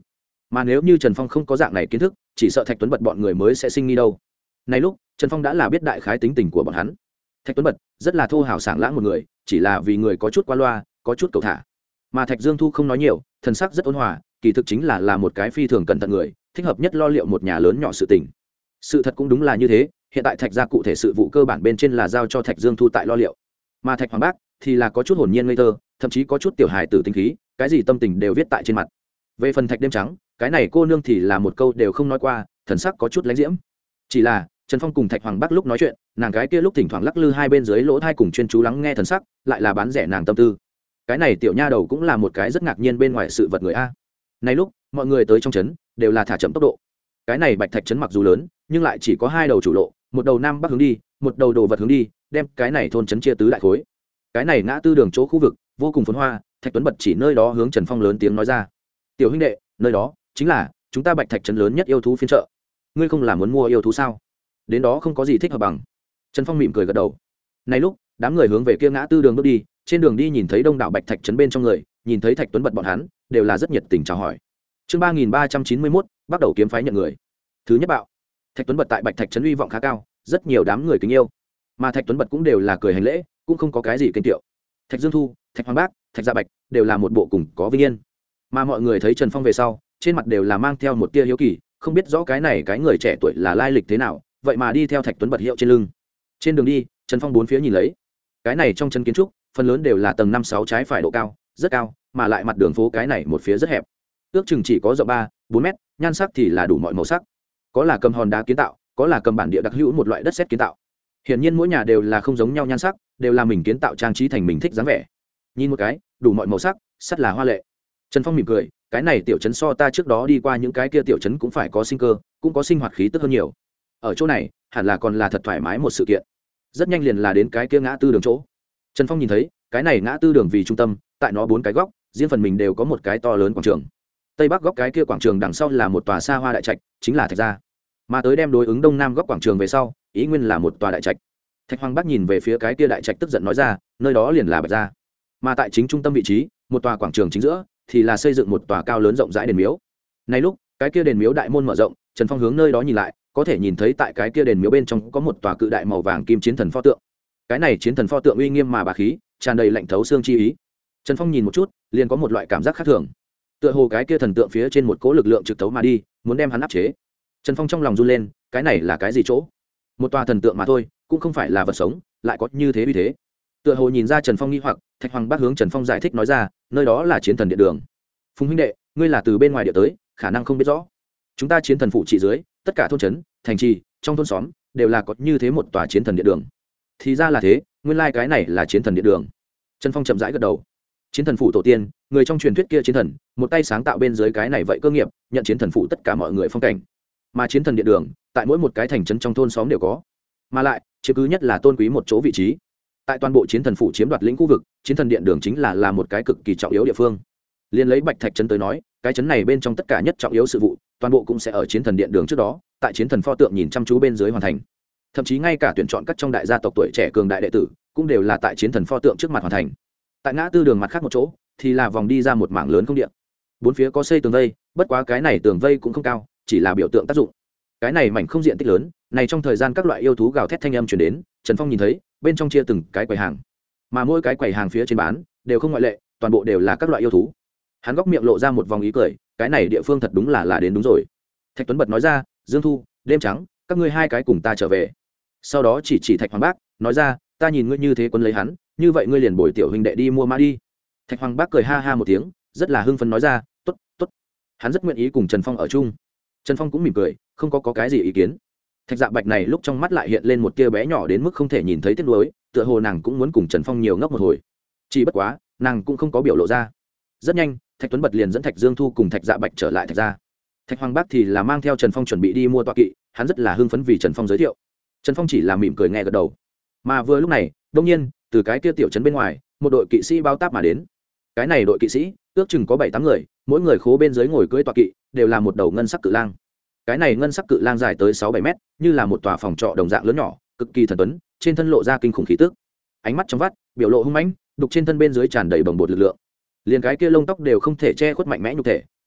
mà nếu như Trần Phong không có dạng này kiến thức, chỉ sợ Thạch Tuấn Bật bọn người mới sẽ sinh nghi đâu. Này lúc Trần Phong đã là biết đại khái tính tình của bọn hắn. Thạch Tuấn Bật rất là thô hào sảng lãng một người, chỉ là vì người có chút qua loa, có chút cầu thả. Mà Thạch Dương Thu không nói nhiều, thần sắc rất ôn hòa, kỳ thực chính là một cái phi thường cẩn thận người, thích hợp nhất lo liệu một nhà lớn nhỏ sự tình. Sự thật cũng đúng là như thế, hiện tại Thạch gia cụ thể sự vụ cơ bản bên trên là giao cho Thạch Dương Thu tại lo liệu, mà Thạch Hoàng Bác thì là có chút hồn nhiên ngây thơ, thậm chí có chút tiểu hài tử tinh khí, cái gì tâm tình đều viết tại trên mặt. Về phần Thạch Đêm Trắng, cái này cô nương thì là một câu đều không nói qua, thần sắc có chút lãnh diễm. Chỉ là Trần Phong cùng Thạch Hoàng Bác lúc nói chuyện, nàng cái kia lúc thỉnh thoảng lắc lư hai bên dưới lỗ tai cùng chuyên chú lắng nghe thần sắc, lại là bán rẻ nàng tâm tư. Cái này tiểu nha đầu cũng là một cái rất ngạc nhiên bên ngoài sự vật người a. Này lúc mọi người tới trong trấn đều là thả chậm tốc độ. Cái này Bạch Thạch trấn mặc dù lớn, nhưng lại chỉ có hai đầu chủ lộ, một đầu nam bắc hướng đi, một đầu đồ vật hướng đi, đem cái này thôn trấn chia tứ đại khối. Cái này ngã tư đường chỗ khu vực vô cùng phồn hoa, Thạch Tuấn Bật chỉ nơi đó hướng Trần Phong lớn tiếng nói ra: "Tiểu huynh đệ, nơi đó chính là chúng ta Bạch Thạch trấn lớn nhất yêu thú phiên chợ. Ngươi không là muốn mua yêu thú sao? Đến đó không có gì thích hợp bằng." Trần Phong mỉm cười gật đầu. Này lúc đám người hướng về kia ngã tư đường bước đi, trên đường đi nhìn thấy đông đảo Bạch Thạch trấn bên trong người, nhìn thấy Thạch Tuấn Bật bọn hắn, đều là rất nhiệt tình chào hỏi. Chương 3391, bắt đầu kiếm phái nhận người. Thứ nhất bạo. Thạch Tuấn Bật tại Bạch Thạch trấn uy vọng khá cao, rất nhiều đám người kính yêu. Mà Thạch Tuấn Bật cũng đều là cười hành lễ, cũng không có cái gì kinh tiệu. Thạch Dương Thu, Thạch Hoàng Bác, Thạch Gia Bạch đều là một bộ cùng có vinh yên. Mà mọi người thấy Trần Phong về sau, trên mặt đều là mang theo một tia hiếu kỳ, không biết rõ cái này cái người trẻ tuổi là lai lịch thế nào, vậy mà đi theo Thạch Tuấn Bật hiệu trên lưng. Trên đường đi, Trần Phong bốn phía nhìn lấy. Cái này trong chân kiến trúc, phần lớn đều là tầng 5-6 trái phải độ cao, rất cao, mà lại mặt đường phố cái này một phía rất hẹp. Ước chừng chỉ có rộng 3-4 mét, nhan sắc thì là đủ mọi màu sắc. Có là cầm hòn đá kiến tạo, có là cầm bản địa đặc hữu một loại đất sét kiến tạo. Hiển nhiên mỗi nhà đều là không giống nhau nhan sắc, đều là mình kiến tạo trang trí thành mình thích dáng vẻ. Nhìn một cái, đủ mọi màu sắc, rất là hoa lệ. Trần Phong mỉm cười, cái này tiểu trấn so ta trước đó đi qua những cái kia tiểu trấn cũng phải có sinh cơ, cũng có sinh hoạt khí tức hơn nhiều. Ở chỗ này, hẳn là còn là thật thoải mái một sự kiện. Rất nhanh liền là đến cái kia ngã tư đường chỗ. Trần Phong nhìn thấy, cái này ngã tư đường vì trung tâm, tại nó bốn cái góc, riêng phần mình đều có một cái to lớn quảng trường. Tây bắc góc cái kia quảng trường đằng sau là một tòa xa hoa đại trạch, chính là Thạch gia. Mà tới đem đối ứng đông nam góc quảng trường về sau, ý nguyên là một tòa đại trạch. Thạch Hoàng Bác nhìn về phía cái kia đại trạch tức giận nói ra, nơi đó liền là Bạch gia. Mà tại chính trung tâm vị trí, một tòa quảng trường chính giữa thì là xây dựng một tòa cao lớn rộng rãi đền miếu. Nay lúc cái kia đền miếu đại môn mở rộng, Trần Phong hướng nơi đó nhìn lại, có thể nhìn thấy tại cái kia đền miếu bên trong có một tòa cự đại màu vàng kim chiến thần pho tượng. Cái này chiến thần pho tượng uy nghiêm mà bá khí, tràn đầy lạnh thấu xương chi ý. Trần Phong nhìn một chút, liền có một loại cảm giác khác thường. Tựa hồ cái kia thần tượng phía trên một cỗ lực lượng trực tấu mà đi, muốn đem hắn áp chế. Trần Phong trong lòng run lên, cái này là cái gì chỗ? Một tòa thần tượng mà thôi, cũng không phải là vật sống, lại có như thế uy thế. Tựa hồ nhìn ra Trần Phong nghi hoặc, Thạch Hoàng Bác hướng Trần Phong giải thích nói ra, nơi đó là chiến thần điện đường. Phùng huynh đệ, ngươi là từ bên ngoài địa tới, khả năng không biết rõ. Chúng ta chiến thần phụ trị dưới, tất cả thôn trấn, thành trì, trong thôn xóm đều là có như thế một tòa chiến thần điện đường. Thì ra là thế, nguyên lai cái này là chiến thần điện đường. Trần Phong chậm rãi gật đầu. Chiến thần phụ tổ tiên, người trong truyền thuyết kia chiến thần, một tay sáng tạo bên dưới cái này vậy cơ nghiệp, nhận chiến thần phụ tất cả mọi người phong cảnh. Mà chiến thần điện đường, tại mỗi một cái thành trấn trong thôn xóm đều có. Mà lại, chiếm cứ nhất là tôn quý một chỗ vị trí. Tại toàn bộ chiến thần phụ chiếm đoạt lĩnh khu vực, chiến thần điện đường chính là một cái cực kỳ trọng yếu địa phương. Liên lấy Bạch Thạch trấn tới nói, cái trấn này bên trong tất cả nhất trọng yếu sự vụ, toàn bộ cũng sẽ ở chiến thần điện đường trước đó, tại chiến thần pho tượng nhìn chăm chú bên dưới hoàn thành. Thậm chí ngay cả tuyển chọn các trong đại gia tộc tuổi trẻ cường đại đệ tử, cũng đều là tại chiến thần pho tượng trước mặt hoàn thành. Tại ngã tư đường mặt khác một chỗ, thì là vòng đi ra một mảng lớn không điện. Bốn phía có xây tường vây, bất quá cái này tường vây cũng không cao, chỉ là biểu tượng tác dụng. Cái này mảnh không diện tích lớn, này trong thời gian các loại yêu thú gào thét thanh âm truyền đến, Trần Phong nhìn thấy, bên trong chia từng cái quầy hàng, mà mỗi cái quầy hàng phía trên bán đều không ngoại lệ, toàn bộ đều là các loại yêu thú. Hắn góc miệng lộ ra một vòng ý cười, cái này địa phương thật đúng là đến đúng rồi. Thạch Tuấn Bật nói ra, Dương Thu, Đêm Trắng, các ngươi hai cái cùng ta trở về. Sau đó chỉ Thạch Hoàng Bác, nói ra, ta nhìn ngươi như thế quân lấy hắn, như vậy ngươi liền bồi tiểu huynh đệ đi mua mã đi. Thạch Hoàng Bác cười ha ha một tiếng, rất là hưng phấn nói ra, tốt, tốt. Hắn rất nguyện ý cùng Trần Phong ở chung. Trần Phong cũng mỉm cười, không có cái gì ý kiến. Thạch Dạ Bạch này lúc trong mắt lại hiện lên một tia bé nhỏ đến mức không thể nhìn thấy tiếc nuối, tựa hồ nàng cũng muốn cùng Trần Phong nhiều ngốc một hồi. Chỉ bất quá, nàng cũng không có biểu lộ ra. Rất nhanh, Thạch Tuấn Bật liền dẫn Thạch Dương Thu cùng Thạch Dạ Bạch trở lại Thạch gia. Thạch Hoàng Bác thì là mang theo Trần Phong chuẩn bị đi mua tọa kỵ, hắn rất là hưng phấn vì Trần Phong giới thiệu. Trần Phong chỉ là mỉm cười nghe gật đầu. Mà vừa lúc này, đột nhiên, từ cái kia tiểu trấn bên ngoài, một đội kỵ sĩ bao táp mà đến. Cái này đội kỵ sĩ, ước chừng có 7-8 người, mỗi người khố bên dưới ngồi cưỡi tọa kỵ, đều là một đầu ngân sắc cự lang. Cái này ngân sắc cự lang dài tới 6-7 mét, như là một tòa phòng trọ đồng dạng lớn nhỏ, cực kỳ thần tuấn, trên thân lộ ra kinh khủng khí tức. Ánh mắt trong vắt, biểu lộ hung mãnh, đục trên thân bên dưới tràn đầy bồng bột lực lượng. Liền cái kia lông tóc đều không thể che khuất mạnh mẽ nhục thể,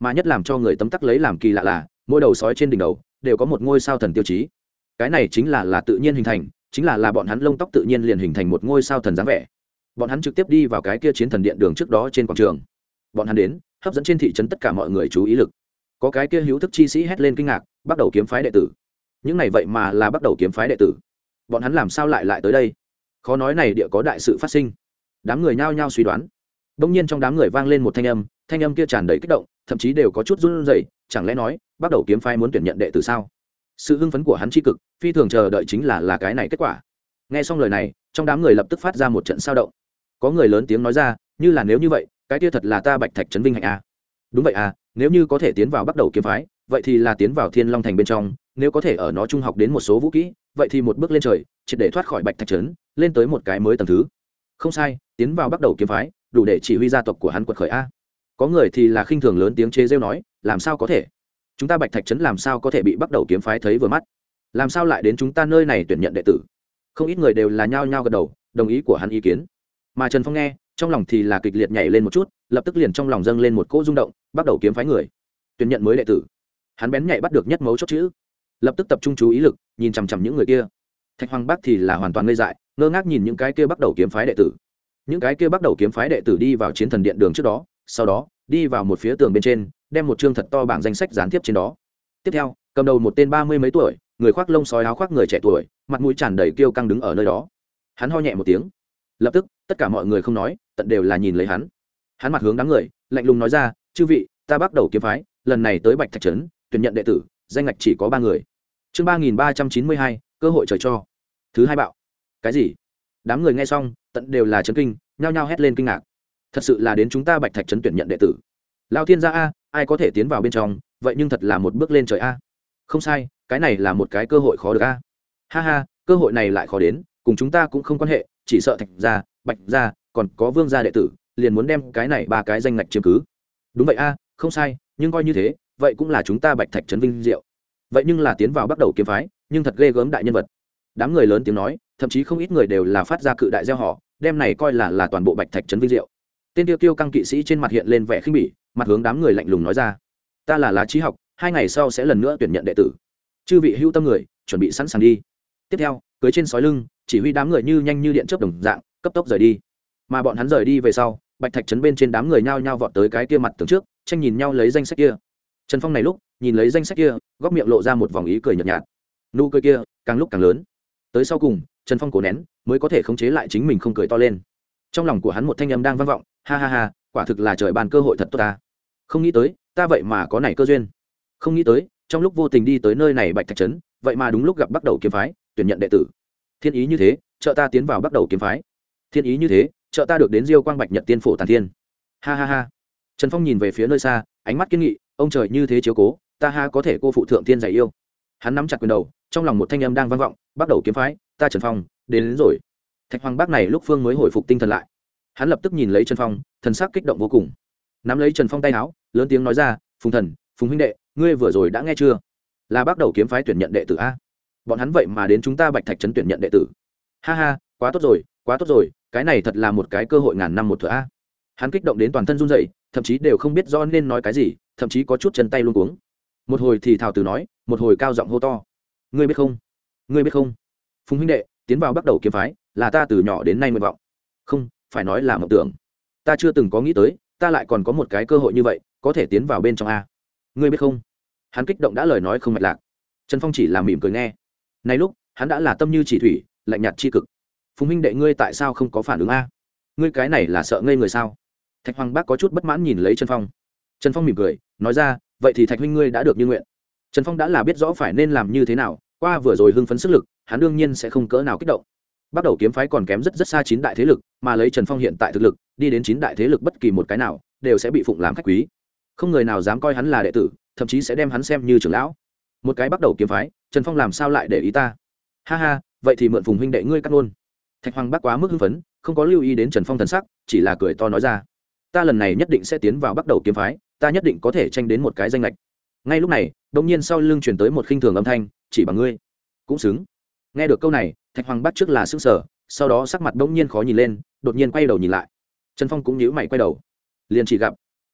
mà nhất làm cho người tấm tắc lấy làm kỳ lạ là mỗi đầu sói trên đỉnh đầu đều có một ngôi sao thần tiêu chí. Cái này chính là tự nhiên hình thành, chính là bọn hắn lông tóc tự nhiên liền hình thành một ngôi sao thần dáng vẻ. Bọn hắn trực tiếp đi vào cái kia chiến thần điện đường trước đó trên quảng trường. Bọn hắn đến hấp dẫn trên thị trấn tất cả mọi người chú ý lực. Có cái kia hữu thức chi sĩ hét lên kinh ngạc, bắt đầu kiếm phái đệ tử. Những này vậy mà là bắt đầu kiếm phái đệ tử. Bọn hắn làm sao lại tới đây? Khó nói này địa có đại sự phát sinh. Đám người nhao nhao suy đoán. Đông nhiên trong đám người vang lên một thanh âm kia tràn đầy kích động, thậm chí đều có chút run rẩy, chẳng lẽ nói bắt đầu kiếm phái muốn tuyển nhận đệ tử sao? Sự hưng phấn của hắn chi cực, phi thường chờ đợi chính là cái này kết quả. Nghe xong lời này, trong đám người lập tức phát ra một trận sao động. Có người lớn tiếng nói ra, nếu như vậy, cái kia thật là ta Bạch Thạch trấn vinh hạnh a. Đúng vậy à, nếu như có thể tiến vào bắt đầu kiếm phái, vậy thì là tiến vào Thiên Long thành bên trong, nếu có thể ở nó trung học đến một số vũ kỹ, vậy thì một bước lên trời, triệt để thoát khỏi Bạch Thạch trấn, lên tới một cái mới tầng thứ. Không sai, tiến vào bắt đầu kiếm phái, đủ để chỉ huy gia tộc của hắn quật khởi a. Có người thì là khinh thường lớn tiếng chế giễu nói, làm sao có thể? Chúng ta Bạch Thạch trấn làm sao có thể bị bắt đầu kiếm phái thấy vừa mắt? Làm sao lại đến chúng ta nơi này tuyển nhận đệ tử? Không ít người đều là nhao nhao gật đầu, đồng ý của hắn ý kiến. Mà Trần Phong nghe, trong lòng thì là kịch liệt nhảy lên một chút, lập tức liền trong lòng dâng lên một cỗ rung động, bắt đầu kiếm phái người, tuyển nhận mới đệ tử. Hắn bén nhạy bắt được nhất mấu chốt chữ, lập tức tập trung chú ý lực, nhìn chằm chằm những người kia. Thạch Hoàng Bác thì là hoàn toàn ngây dại, ngơ ngác nhìn những cái kia bắt đầu kiếm phái đệ tử. Những cái kia bắt đầu kiếm phái đệ tử đi vào chiến thần điện đường trước đó, sau đó đi vào một phía tường bên trên, đem một chương thật to bảng danh sách dán tiếp trên đó. Tiếp theo, cầm đầu một tên 30 mấy tuổi, người khoác lông sói áo khoác người trẻ tuổi, mặt mũi tràn đầy kiêu căng đứng ở nơi đó. Hắn ho nhẹ một tiếng, lập tức tất cả mọi người không nói, tận đều là nhìn lấy hắn. Hắn mặt hướng đám người, lạnh lùng nói ra, chư vị, ta bắt đầu kiếm phái, lần này tới Bạch Thạch trấn, tuyển nhận đệ tử, danh ngạch chỉ có 3 người. Chương 3392, cơ hội trời cho. Thứ hai bạo. Cái gì? Đám người nghe xong, tận đều là chấn kinh, nhao nhao hét lên kinh ngạc. Thật sự là đến chúng ta Bạch Thạch trấn tuyển nhận đệ tử. Lao thiên gia a, ai có thể tiến vào bên trong, vậy nhưng thật là một bước lên trời a. Không sai, cái này là một cái cơ hội khó được a. Ha ha, cơ hội này lại khó đến, cùng chúng ta cũng không quan hệ, chỉ sợ Thạch gia, Bạch gia, còn có Vương gia đệ tử, liền muốn đem cái này 3 cái danh ngạch chiếm cứ. Đúng vậy a, không sai, nhưng coi như thế, vậy cũng là chúng ta Bạch Thạch trấn vinh diệu. Vậy nhưng là tiến vào bắt đầu kiếm phái, nhưng thật ghê gớm đại nhân vật. Đám người lớn tiếng nói, thậm chí không ít người đều là phát ra cự đại gieo họ, đem này coi là toàn bộ Bạch Thạch trấn vinh diệu. Tên tiêu kiêu căng kỵ sĩ trên mặt hiện lên vẻ khinh bỉ, mặt hướng đám người lạnh lùng nói ra, ta là Lá Trí Học, 2 ngày sau sẽ lần nữa tuyển nhận đệ tử. Chư vị hữu tâm người, chuẩn bị sẵn sàng đi. Tiếp theo, cưỡi trên sói lưng, chỉ huy đám người như nhanh như điện chớp đồng dạng, cấp tốc rời đi. Mà bọn hắn rời đi về sau, Bạch Thạch trấn bên trên đám người nhao nhao vọt tới cái kia mặt tường trước, tranh nhìn nhau lấy danh sách kia. Trần Phong này lúc nhìn lấy danh sách kia, góc miệng lộ ra một vòng ý cười nhợt nhạt. Nụ cười kia càng lúc càng lớn. Tới sau cùng, Trần Phong cố nén, mới có thể khống chế lại chính mình không cười to lên. Trong lòng của hắn một thanh âm đang vang vọng, ha ha ha, quả thực là trời ban cơ hội thật tốt ta. Không nghĩ tới, ta vậy mà có này cơ duyên. Không nghĩ tới, trong lúc vô tình đi tới nơi này Bạch Thạch trấn, vậy mà đúng lúc gặp bắt đầu kiếm phái, tuyển nhận đệ tử. Thiên ý như thế, trợ ta tiến vào bắt đầu kiếm phái. Thiên ý như thế, trợ ta được đến Diêu Quang Bạch Nhật Tiên Phổ Tàn Thiên. Ha ha ha. Trần Phong nhìn về phía nơi xa, ánh mắt kiên nghị, ông trời như thế chiếu cố, ta ha có thể cô phụ thượng thiên dạy yêu. Hắn nắm chặt quyền đầu, trong lòng một thanh âm đang vang vọng, bắt đầu kiếm phái, ta Trần Phong, đến rồi. Thạch Hoàng Bác này lúc phương mới hồi phục tinh thần lại. Hắn lập tức nhìn lấy Trần Phong, thần sắc kích động vô cùng. Nắm lấy Trần Phong tay áo, lớn tiếng nói ra, Phùng Thần, Phùng huynh đệ, ngươi vừa rồi đã nghe chưa? Là bắt đầu kiếm phái tuyển nhận đệ tử a. Bọn hắn vậy mà đến chúng ta Bạch Thạch trấn tuyển nhận đệ tử. Ha ha, quá tốt rồi, quá tốt rồi, cái này thật là một cái cơ hội ngàn năm một thửa a. Hắn kích động đến toàn thân run rẩy, thậm chí đều không biết rõ nên nói cái gì, thậm chí có chút chân tay luống cuống. Một hồi thì thào từ nói, một hồi cao giọng hô to, ngươi biết không, ngươi biết không, Phùng huynh đệ, tiến vào bắt đầu kiếm phái là ta từ nhỏ đến nay nguyện vọng, không phải nói là mộng tưởng. Ta chưa từng có nghĩ tới, ta lại còn có một cái cơ hội như vậy, có thể tiến vào bên trong a. Ngươi biết không? Hắn kích động đã lời nói không mạch lạc. Trần Phong chỉ là mỉm cười nghe. Này lúc, hắn đã là tâm như chỉ thủy, lạnh nhạt chi cực. Phùng huynh đệ, ngươi tại sao không có phản ứng a? Ngươi cái này là sợ ngây người sao? Thạch Hoàng Bác có chút bất mãn nhìn lấy Trần Phong. Trần Phong mỉm cười, nói ra, vậy thì Thạch huynh ngươi đã được như nguyện. Trần Phong đã là biết rõ phải nên làm như thế nào, qua vừa rồi hưng phấn sức lực, hắn đương nhiên sẽ không cỡ nào kích động. Bắt đầu kiếm phái còn kém rất xa 9 đại thế lực, mà lấy Trần Phong hiện tại thực lực, đi đến 9 đại thế lực bất kỳ một cái nào, đều sẽ bị phụng làm khách quý. Không người nào dám coi hắn là đệ tử, thậm chí sẽ đem hắn xem như trưởng lão. Một cái bắt đầu kiếm phái, Trần Phong làm sao lại để ý ta? Ha ha, vậy thì mượn Phùng huynh đệ ngươi cắt luôn. Thạch Hoàng Bác quá mức hưng phấn, không có lưu ý đến Trần Phong thần sắc, chỉ là cười to nói ra, ta lần này nhất định sẽ tiến vào bắt đầu kiếm phái, ta nhất định có thể tranh đến một cái danh lệch. Ngay lúc này, đột nhiên sau lưng truyền tới một khinh thường âm thanh, chỉ bằng ngươi cũng xứng. Nghe được câu này, Thạch Hoàng Bác trước là sững sờ, sau đó sắc mặt bỗng nhiên khó nhìn lên, đột nhiên quay đầu nhìn lại. Trần Phong cũng nhíu mày quay đầu, liền chỉ gặp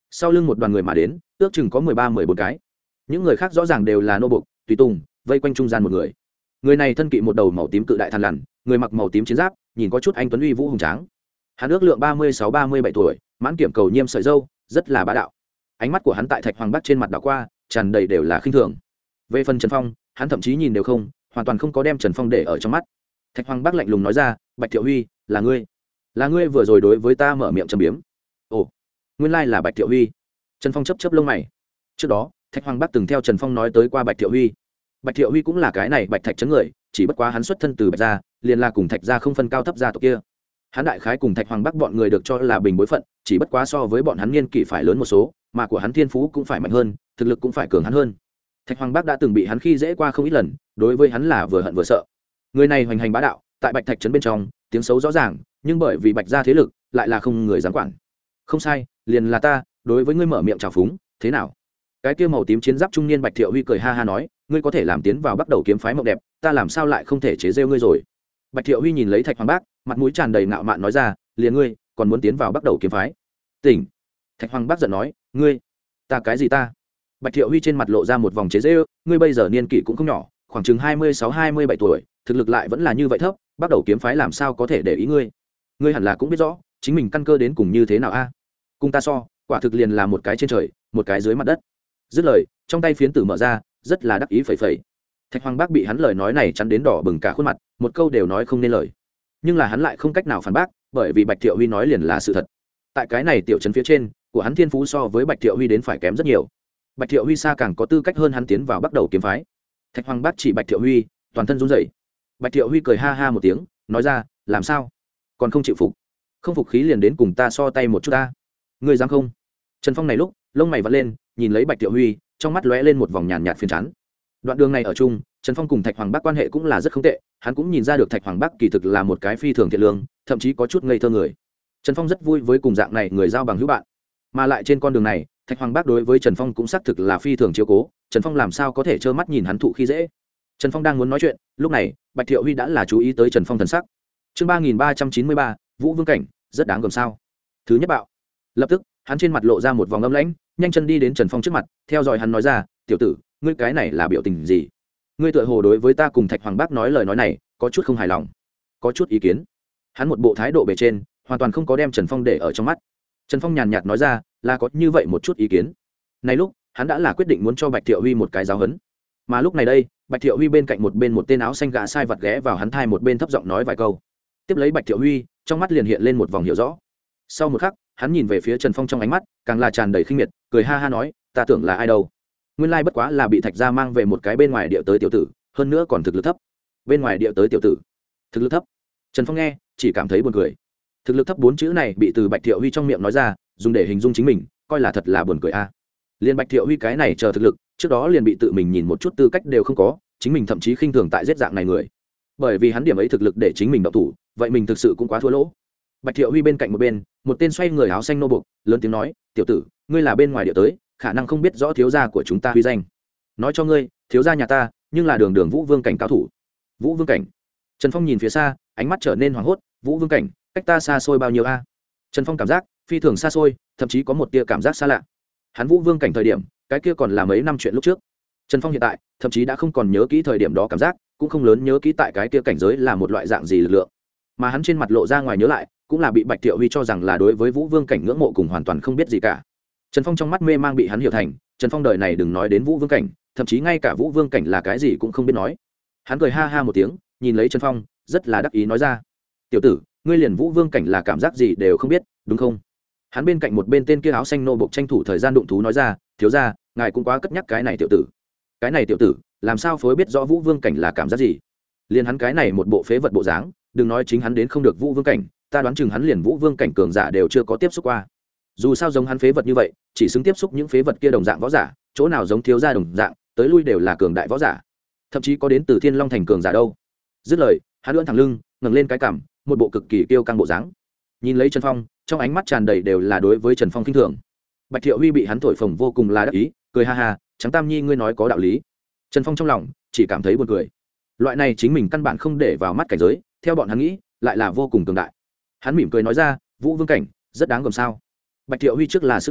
sau lưng một đoàn người mà đến ước chừng có 13-14 cái. Những người khác rõ ràng đều là nô bộc tùy tùng, vây quanh trung gian một người. Người này thân kỵ một đầu màu tím cự đại thằn lằn, người mặc màu tím chiến giáp, nhìn có chút anh tuấn uy vũ hùng tráng. Hắn ước lượng 36-37 tuổi, mãn kiểm cầu nhiêm sợi râu, rất là bá đạo. Ánh mắt của hắn tại Thạch Hoàng Bắc trên mặt đảo qua, tràn đầy đều là khinh thường. Về phần Trần Phong, hắn thậm chí nhìn đều không, hoàn toàn không có đem Trần Phong để ở trong mắt. Thạch Hoàng Bắc lạnh lùng nói ra, Bạch Thiệu Huy, là ngươi vừa rồi đối với ta mở miệng châm biếm. Ồ, nguyên lai là Bạch Thiệu Huy. Trần Phong chớp chớp lông mày. Trước đó Thạch Hoàng Bắc từng theo Trần Phong nói tới qua Bạch Thiệu Huy. Bạch Thiệu Huy cũng là cái này Bạch Thạch trấn người, chỉ bất quá hắn xuất thân từ Bạch gia, liền là cùng Thạch gia không phân cao thấp gia tộc kia. Hắn đại khái cùng Thạch Hoàng Bắc bọn người được cho là bình bối phận, chỉ bất quá so với bọn hắn niên kỷ phải lớn một số, mà của hắn thiên phú cũng phải mạnh hơn, thực lực cũng phải cường hắn hơn. Thạch Hoàng Bắc đã từng bị hắn khi dễ qua không ít lần, đối với hắn là vừa hận vừa sợ. Người này hoành hành bá đạo, tại Bạch Thạch trấn bên trong, tiếng xấu rõ ràng, nhưng bởi vì Bạch gia thế lực, lại là không người dám quản. Không sai, liền là ta, đối với ngươi mở miệng chào phúng, thế nào? Cái kia màu tím chiến giáp trung niên Bạch Thiệu Huy cười ha ha nói, ngươi có thể làm tiến vào bắt đầu kiếm phái mộng đẹp, ta làm sao lại không thể chế giễu ngươi rồi? Bạch Thiệu Huy nhìn lấy Thạch Hoàng Bắc, mặt mũi tràn đầy ngạo mạn nói ra, liền ngươi còn muốn tiến vào bắt đầu kiếm phái? Tỉnh! Thạch Hoàng Bắc giận nói, ngươi, ta cái gì ta? Bạch Thiệu Huy trên mặt lộ ra một vòng chế giễu, ngươi bây giờ niên kỷ cũng không nhỏ, khoảng chừng 26-27 tuổi, thực lực lại vẫn là như vậy thấp, bắt đầu kiếm phái làm sao có thể để ý ngươi? Ngươi hẳn là cũng biết rõ, chính mình căn cơ đến cùng như thế nào a? Cùng ta so, quả thực liền là một cái trên trời, một cái dưới mặt đất. Dứt lời, trong tay phiến tử mở ra, rất là đắc ý phẩy phẩy. Thạch Hoàng Bắc bị hắn lời nói này chắn đến đỏ bừng cả khuôn mặt, một câu đều nói không nên lời. Nhưng là hắn lại không cách nào phản bác, bởi vì Bạch Thiệu Huy nói liền là sự thật. Tại cái này tiểu trấn phía trên, của hắn thiên phú so với Bạch Thiệu Huy đến phải kém rất nhiều. Bạch Thiệu Huy xa càng có tư cách hơn hắn tiến vào bắt đầu kiếm phái. Thạch Hoàng Bắc chỉ Bạch Thiệu Huy, toàn thân run rẩy. Bạch Thiệu Huy cười ha ha một tiếng, nói ra, làm sao? Còn không chịu phục? Không phục khí liền đến cùng ta so tay một chút ta. Ngươi dám không? Trần Phong này lúc lông mày vặn lên, nhìn lấy Bạch Thiệu Huy, trong mắt lóe lên một vòng nhàn nhạt phiền chán. Đoạn đường này ở chung, Trần Phong cùng Thạch Hoàng Bắc quan hệ cũng là rất không tệ, hắn cũng nhìn ra được Thạch Hoàng Bắc kỳ thực là một cái phi thường thiện lương, thậm chí có chút ngây thơ người. Trần Phong rất vui với cùng dạng này người giao bằng hữu bạn, mà lại trên con đường này, Thạch Hoàng Bắc đối với Trần Phong cũng xác thực là phi thường chiếu cố, Trần Phong làm sao có thể trơ mắt nhìn hắn thụ khi dễ. Trần Phong đang muốn nói chuyện, lúc này, Bạch Thiệu Huy đã là chú ý tới Trần Phong thần sắc. Chương 3393, Vũ Vương cảnh, rất đáng gờm sao? Thứ nhất bạo. Lập tức, hắn trên mặt lộ ra một vòng âm lãnh, nhanh chân đi đến Trần Phong trước mặt, theo dõi hắn nói ra, "Tiểu tử, ngươi cái này là biểu tình gì? Ngươi tựa hồ đối với ta cùng Thạch Hoàng Bắc nói lời nói này, có chút không hài lòng, có chút ý kiến." Hắn một bộ thái độ bề trên, hoàn toàn không có đem Trần Phong để ở trong mắt. Trần Phong nhàn nhạt nói ra, là có như vậy một chút ý kiến. Này lúc, hắn đã là quyết định muốn cho Bạch Thiệu Huy một cái giáo huấn. Mà lúc này đây, Bạch Thiệu Huy bên cạnh một tên áo xanh gã sai vặt ghé vào hắn thai một bên thấp giọng nói vài câu. Tiếp lấy Bạch Thiệu Huy, trong mắt liền hiện lên một vòng hiểu rõ. Sau một khắc, hắn nhìn về phía Trần Phong trong ánh mắt, càng là tràn đầy khinh miệt, cười ha ha nói, ta tưởng là ai đâu? Nguyên lai bất quá là bị Thạch gia mang về một cái bên ngoài địa tới tiểu tử, hơn nữa còn thực lực thấp. Bên ngoài địa tới tiểu tử, thực lực thấp. Trần Phong nghe, chỉ cảm thấy buồn cười. Thực lực thấp 4 chữ này bị từ Bạch Thiệu Huy trong miệng nói ra, dùng để hình dung chính mình, coi là thật là buồn cười a. Liên Bạch Thiệu Huy cái này chờ thực lực, trước đó liền bị tự mình nhìn một chút tư cách đều không có, chính mình thậm chí khinh thường tại giết dạng này người. Bởi vì hắn điểm ấy thực lực để chính mình động thủ, vậy mình thực sự cũng quá thua lỗ. Bạch Thiệu Huy bên cạnh một tên xoay người áo xanh nô buộc, lớn tiếng nói, "Tiểu tử, ngươi là bên ngoài địa tới, khả năng không biết rõ thiếu gia của chúng ta huy danh. Nói cho ngươi, thiếu gia nhà ta, nhưng là đường đường Vũ Vương cảnh cao thủ." Vũ Vương cảnh? Trần Phong nhìn phía xa, ánh mắt trở nên hoảng hốt, Vũ Vương cảnh, cách ta xa xôi bao nhiêu a? Trần Phong cảm giác phi thường xa xôi, thậm chí có một tia cảm giác xa lạ. Hắn Vũ Vương cảnh thời điểm, cái kia còn là mấy năm chuyện lúc trước. Trần Phong hiện tại, thậm chí đã không còn nhớ kỹ thời điểm đó cảm giác, cũng không lớn nhớ kỹ tại cái kia cảnh giới là một loại dạng gì lực lượng. Mà hắn trên mặt lộ ra ngoài nhớ lại, cũng là bị Bạch Thiệu Huy cho rằng là đối với Vũ Vương cảnh ngưỡng mộ cùng hoàn toàn không biết gì cả. Trần Phong trong mắt mê mang bị hắn hiểu thành, Trần Phong đời này đừng nói đến Vũ Vương cảnh, thậm chí ngay cả Vũ Vương cảnh là cái gì cũng không biết nói. Hắn cười ha ha một tiếng, nhìn lấy Trần Phong, rất là đắc ý nói ra, "Tiểu tử, ngươi liền Vũ Vương cảnh là cảm giác gì đều không biết, đúng không?" Hắn bên cạnh một bên tên kia áo xanh nô bộc tranh thủ thời gian đụng thú nói ra, "Thiếu gia, ngài cũng quá cất nhắc cái này tiểu tử. Cái này tiểu tử, làm sao phối biết rõ Vũ Vương cảnh là cảm giác gì? Liền hắn cái này một bộ phế vật bộ dáng, đừng nói chính hắn đến không được Vũ Vương cảnh, ta đoán chừng hắn liền Vũ Vương cảnh cường giả đều chưa có tiếp xúc qua. Dù sao giống hắn phế vật như vậy, chỉ xứng tiếp xúc những phế vật kia đồng dạng võ giả, chỗ nào giống thiếu gia đồng dạng, tới lui đều là cường đại võ giả, thậm chí có đến từ Thiên Long thành cường giả đâu." Dứt lời, hắn ưỡn thẳng lưng, ngẩng lên cái cằm, một bộ cực kỳ kiêu căng bộ dáng. Nhìn lấy Trần Phong, trong ánh mắt tràn đầy đều là đối với Trần Phong khinh thường. Bạch Thiệu Huy bị hắn thổi phồng vô cùng là đắc ý, cười ha ha, "Trắng Tam Nhi ngươi nói có đạo lý." Trần Phong trong lòng chỉ cảm thấy buồn cười. Loại này chính mình căn bản không để vào mắt cảnh giới, theo bọn hắn nghĩ, lại là vô cùng cường đại. Hắn mỉm cười nói ra, "Vũ Vương cảnh, rất đáng gờm sao?" Bạch Thiệu Huy trước là sững sờ,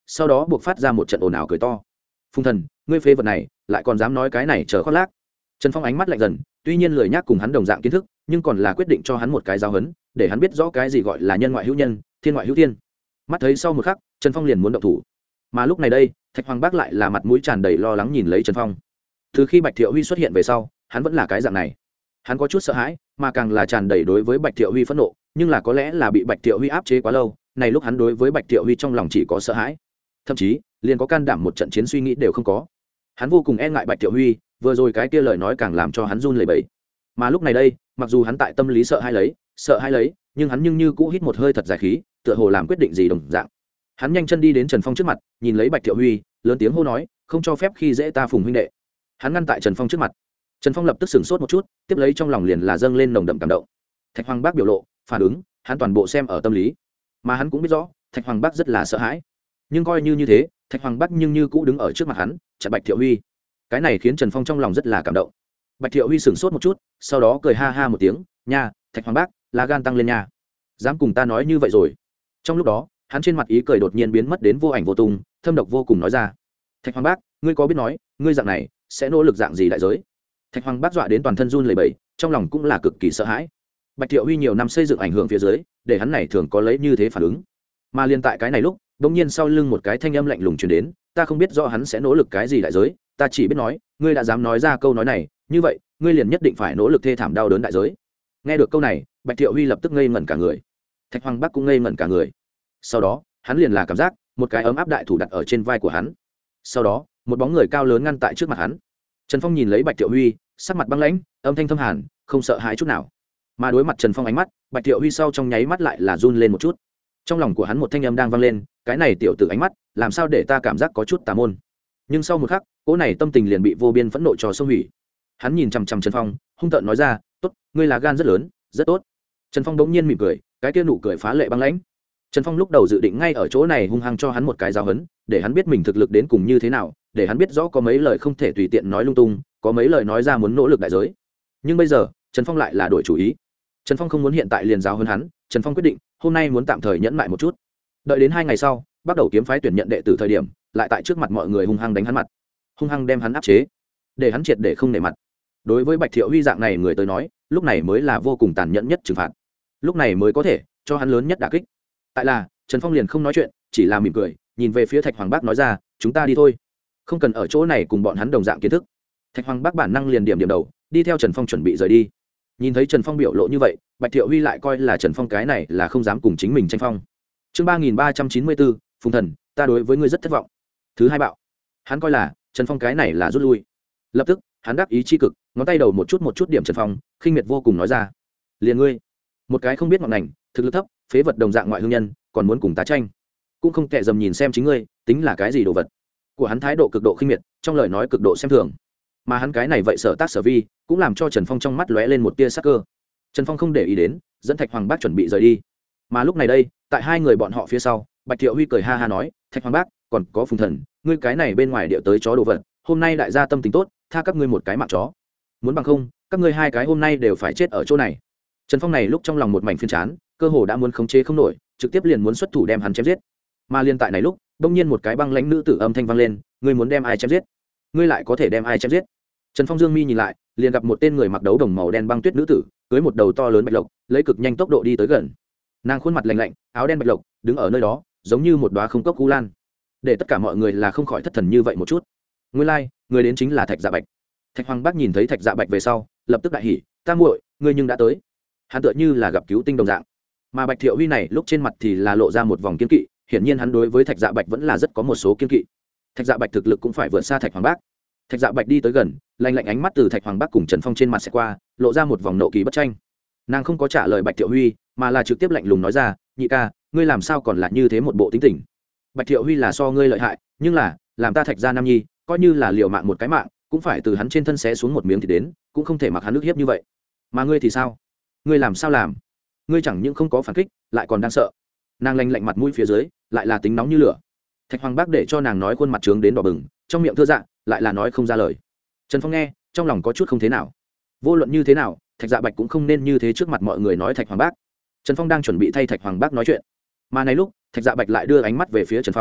sau đó buộc phát ra một trận ồn ào cười to. Phùng thần, ngươi phế vật này lại còn dám nói cái này chờ khoác lác. Trần Phong ánh mắt lạnh dần, tuy nhiên lười nhác cùng hắn đồng dạng kiến thức, nhưng còn là quyết định cho hắn một cái giáo huấn, để hắn biết rõ cái gì gọi là nhân ngoại hữu nhân, thiên ngoại hữu thiên. Mắt thấy sau một khắc, Trần Phong liền muốn động thủ. Mà lúc này đây, Thạch Hoàng Bác lại là mặt mũi tràn đầy lo lắng nhìn lấy Trần Phong. Từ khi Bạch Thiệu Huy xuất hiện về sau, hắn vẫn là cái dạng này. Hắn có chút sợ hãi, mà càng là tràn đầy đối với Bạch Thiệu Huy phẫn nộ, nhưng là có lẽ là bị Bạch Thiệu Huy áp chế quá lâu, này lúc hắn đối với Bạch Thiệu Huy trong lòng chỉ có sợ hãi, thậm chí liền có can đảm một trận chiến suy nghĩ đều không có. Hắn vô cùng e ngại Bạch Thiệu Huy, vừa rồi cái kia lời nói càng làm cho hắn run lẩy bẩy. Mà lúc này đây, mặc dù hắn tại tâm lý sợ hãi lấy, nhưng hắn nhưng như cũ hít một hơi thật dài khí, tựa hồ làm quyết định gì đồng dạng. Hắn nhanh chân đi đến Trần Phong trước mặt, nhìn lấy Bạch Thiệu Huy, lớn tiếng hô nói, không cho phép khi dễ ta Phùng huynh đệ. Hắn ngăn tại Trần Phong trước mặt. Trần Phong lập tức sửng sốt một chút, tiếp lấy trong lòng liền là dâng lên nồng đậm cảm động. Thạch Hoàng Bác biểu lộ, phản ứng, hắn toàn bộ xem ở tâm lý. Mà hắn cũng biết rõ, Thạch Hoàng Bác rất là sợ hãi. Nhưng coi như thế, Thạch Hoàng Bác nhưng như cũ đứng ở trước mặt hắn, chặn Bạch Thiệu Huy. Cái này khiến Trần Phong trong lòng rất là cảm động. Bạch Thiệu Huy sửng sốt một chút, sau đó cười ha ha một tiếng, nha, Thạch Hoàng Bác, lá gan tăng lên nha, dám cùng ta nói như vậy rồi. Trong lúc đó, hắn trên mặt ý cười đột nhiên biến mất đến vô ảnh vô tung, thâm độc vô cùng nói ra, Thạch Hoàng Bác, ngươi có biết nói, ngươi dạng này sẽ nỗ lực dạng gì đại giới? Thạch Hoàng Bác dọa đến toàn thân run lẩy bẩy, trong lòng cũng là cực kỳ sợ hãi. Bạch Thiệu Huy nhiều năm xây dựng ảnh hưởng phía dưới, để hắn này thường có lấy như thế phản ứng. Mà liên tại cái này lúc, bỗng nhiên sau lưng một cái thanh âm lạnh lùng truyền đến, ta không biết rõ hắn sẽ nỗ lực cái gì đại giới, ta chỉ biết nói, ngươi đã dám nói ra câu nói này, như vậy, ngươi liền nhất định phải nỗ lực thê thảm đau đớn đại giới. Nghe được câu này, Bạch Thiệu Huy lập tức ngây ngẩn cả người. Thạch Hoàng Bác cũng ngây ngẩn cả người. Sau đó, hắn liền là cảm giác một cái ấm áp đại thủ đặt ở trên vai của hắn. Sau đó, một bóng người cao lớn ngăn tại trước mặt hắn. Trần Phong nhìn lấy Bạch Thiệu Huy, sắc mặt băng lãnh, âm thanh thâm hàn, không sợ hãi chút nào. Mà đối mặt Trần Phong ánh mắt, Bạch Thiệu Huy sau trong nháy mắt lại là run lên một chút. Trong lòng của hắn một thanh âm đang vang lên, cái này tiểu tử ánh mắt, làm sao để ta cảm giác có chút tà môn. Nhưng sau một khắc, cỗ này tâm tình liền bị vô biên phẫn nộ cho xông hủy. Hắn nhìn chằm chằm Trần Phong, hung tợn nói ra, "Tốt, ngươi là gan rất lớn, rất tốt." Trần Phong bỗng nhiên mỉm cười, cái kia nụ cười phá lệ băng lãnh. Trần Phong lúc đầu dự định ngay ở chỗ này hung hăng cho hắn một cái giáo huấn, để hắn biết mình thực lực đến cùng như thế nào, để hắn biết rõ có mấy lời không thể tùy tiện nói lung tung, có mấy lời nói ra muốn nỗ lực đại giới. Nhưng bây giờ, Trần Phong lại là đổi chủ ý. Trần Phong không muốn hiện tại liền giáo huấn hắn, Trần Phong quyết định, hôm nay muốn tạm thời nhẫn lại một chút. Đợi đến 2 ngày sau, bắt đầu kiếm phái tuyển nhận đệ tử thời điểm, lại tại trước mặt mọi người hung hăng đánh hắn mặt, hung hăng đem hắn áp chế, để hắn triệt để không nể mặt. Đối với Bạch Thiệu Huy dạng này người tới nói, lúc này mới là vô cùng tàn nhẫn nhất trừng phạt. Lúc này mới có thể cho hắn lớn nhất đả kích. Tại là, Trần Phong liền không nói chuyện, chỉ là mỉm cười, nhìn về phía Thạch Hoàng Bác nói ra, chúng ta đi thôi, không cần ở chỗ này cùng bọn hắn đồng dạng kiến thức. Thạch Hoàng Bác bản năng liền điểm đầu, đi theo Trần Phong chuẩn bị rời đi. Nhìn thấy Trần Phong biểu lộ như vậy, Bạch Thiệu Huy lại coi là Trần Phong cái này là không dám cùng chính mình tranh phong. Chương 3394, Phùng thần, ta đối với ngươi rất thất vọng. Thứ hai bạo. Hắn coi là Trần Phong cái này là rút lui. Lập tức, hắn đáp ý chi cực, ngón tay đầu một chút điểm Trần Phong, khinh miệt vô cùng nói ra, liền ngươi, một cái không biết ngọn ngành, thực lực thấp, phế vật đồng dạng ngoại hương nhân, còn muốn cùng ta tranh, cũng không kệ dầm nhìn xem chính ngươi tính là cái gì đồ vật. Của hắn thái độ cực độ khinh miệt, trong lời nói cực độ xem thường. Mà hắn cái này vậy sở tác sở vi, cũng làm cho Trần Phong trong mắt lóe lên một tia sắc cơ. Trần Phong không để ý đến, dẫn Thạch Hoàng Bác chuẩn bị rời đi. Mà lúc này đây, tại hai người bọn họ phía sau, Bạch Thiệu Huy cười ha ha nói, Thạch Hoàng Bác, còn có Phùng thần, ngươi cái này bên ngoài điệu tới chó đồ vật, hôm nay đại gia tâm tình tốt, tha các ngươi một cái mạng chó. Muốn bằng không, các ngươi hai cái hôm nay đều phải chết ở chỗ này. Trần Phong này lúc trong lòng một mảnh phiền chán, cơ hồ đã muốn khống chế không nổi, trực tiếp liền muốn xuất thủ đem hắn chém giết. Mà liên tại này lúc, bỗng nhiên một cái băng lãnh nữ tử âm thanh vang lên, ngươi muốn đem ai chém giết? Ngươi lại có thể đem ai chém giết? Trần Phong dương mi nhìn lại, liền gặp một tên người mặc đấu đồng màu đen băng tuyết nữ tử, cưỡi một đầu to lớn bạch lộc, lấy cực nhanh tốc độ đi tới gần. Nàng khuôn mặt lạnh lạnh, áo đen bạch lộc, đứng ở nơi đó, giống như một đóa không cốc cú lan, để tất cả mọi người là không khỏi thất thần như vậy một chút. Nguyên lai, người đến chính là Thạch Dạ Bạch. Thạch Hoàng Bác nhìn thấy Thạch Dạ Bạch về sau, lập tức đại hỉ, ta muội, ngươi nhưng đã tới. Hắn tựa như là gặp cứu tinh đồng dạng. Mà Bạch Thiệu Huy này lúc trên mặt thì là lộ ra một vòng kiên kỵ, hiển nhiên hắn đối với Thạch Dạ Bạch vẫn là rất có một số kiên kỵ. Thạch Dạ Bạch thực lực cũng phải vượt xa Thạch Hoàng Bác. Thạch Dạ Bạch đi tới gần, lạnh lạnh ánh mắt từ Thạch Hoàng Bác cùng Trần Phong trên mặt sẽ qua, lộ ra một vòng nộ kỳ bất tranh. Nàng không có trả lời Bạch Thiệu Huy, mà là trực tiếp lạnh lùng nói ra, nhị ca, ngươi làm sao còn là như thế một bộ tính tình? Bạch Thiệu Huy là so ngươi lợi hại, nhưng là làm ta Thạch gia nam nhi, coi như là liều mạng một cái mạng, cũng phải từ hắn trên thân xé xuống một miếng thịt đến, cũng không thể mặc hắn ức hiếp như vậy. Mà ngươi thì sao? Ngươi làm sao làm? Ngươi chẳng những không có phản kích, lại còn đang sợ. Nàng lạnh lạnh mặt mũi phía dưới, lại là tính nóng như lửa. Thạch Hoàng Bác để cho nàng nói khuôn mặt trướng đến đỏ bừng, trong miệng thưa dạ, lại là nói không ra lời. Trần Phong nghe, trong lòng có chút không thế nào. Vô luận như thế nào, Thạch Dạ Bạch cũng không nên như thế trước mặt mọi người nói Thạch Hoàng Bác. Trần Phong đang chuẩn bị thay Thạch Hoàng Bác nói chuyện, mà này lúc Thạch Dạ Bạch lại đưa ánh mắt về phía Trần Phong,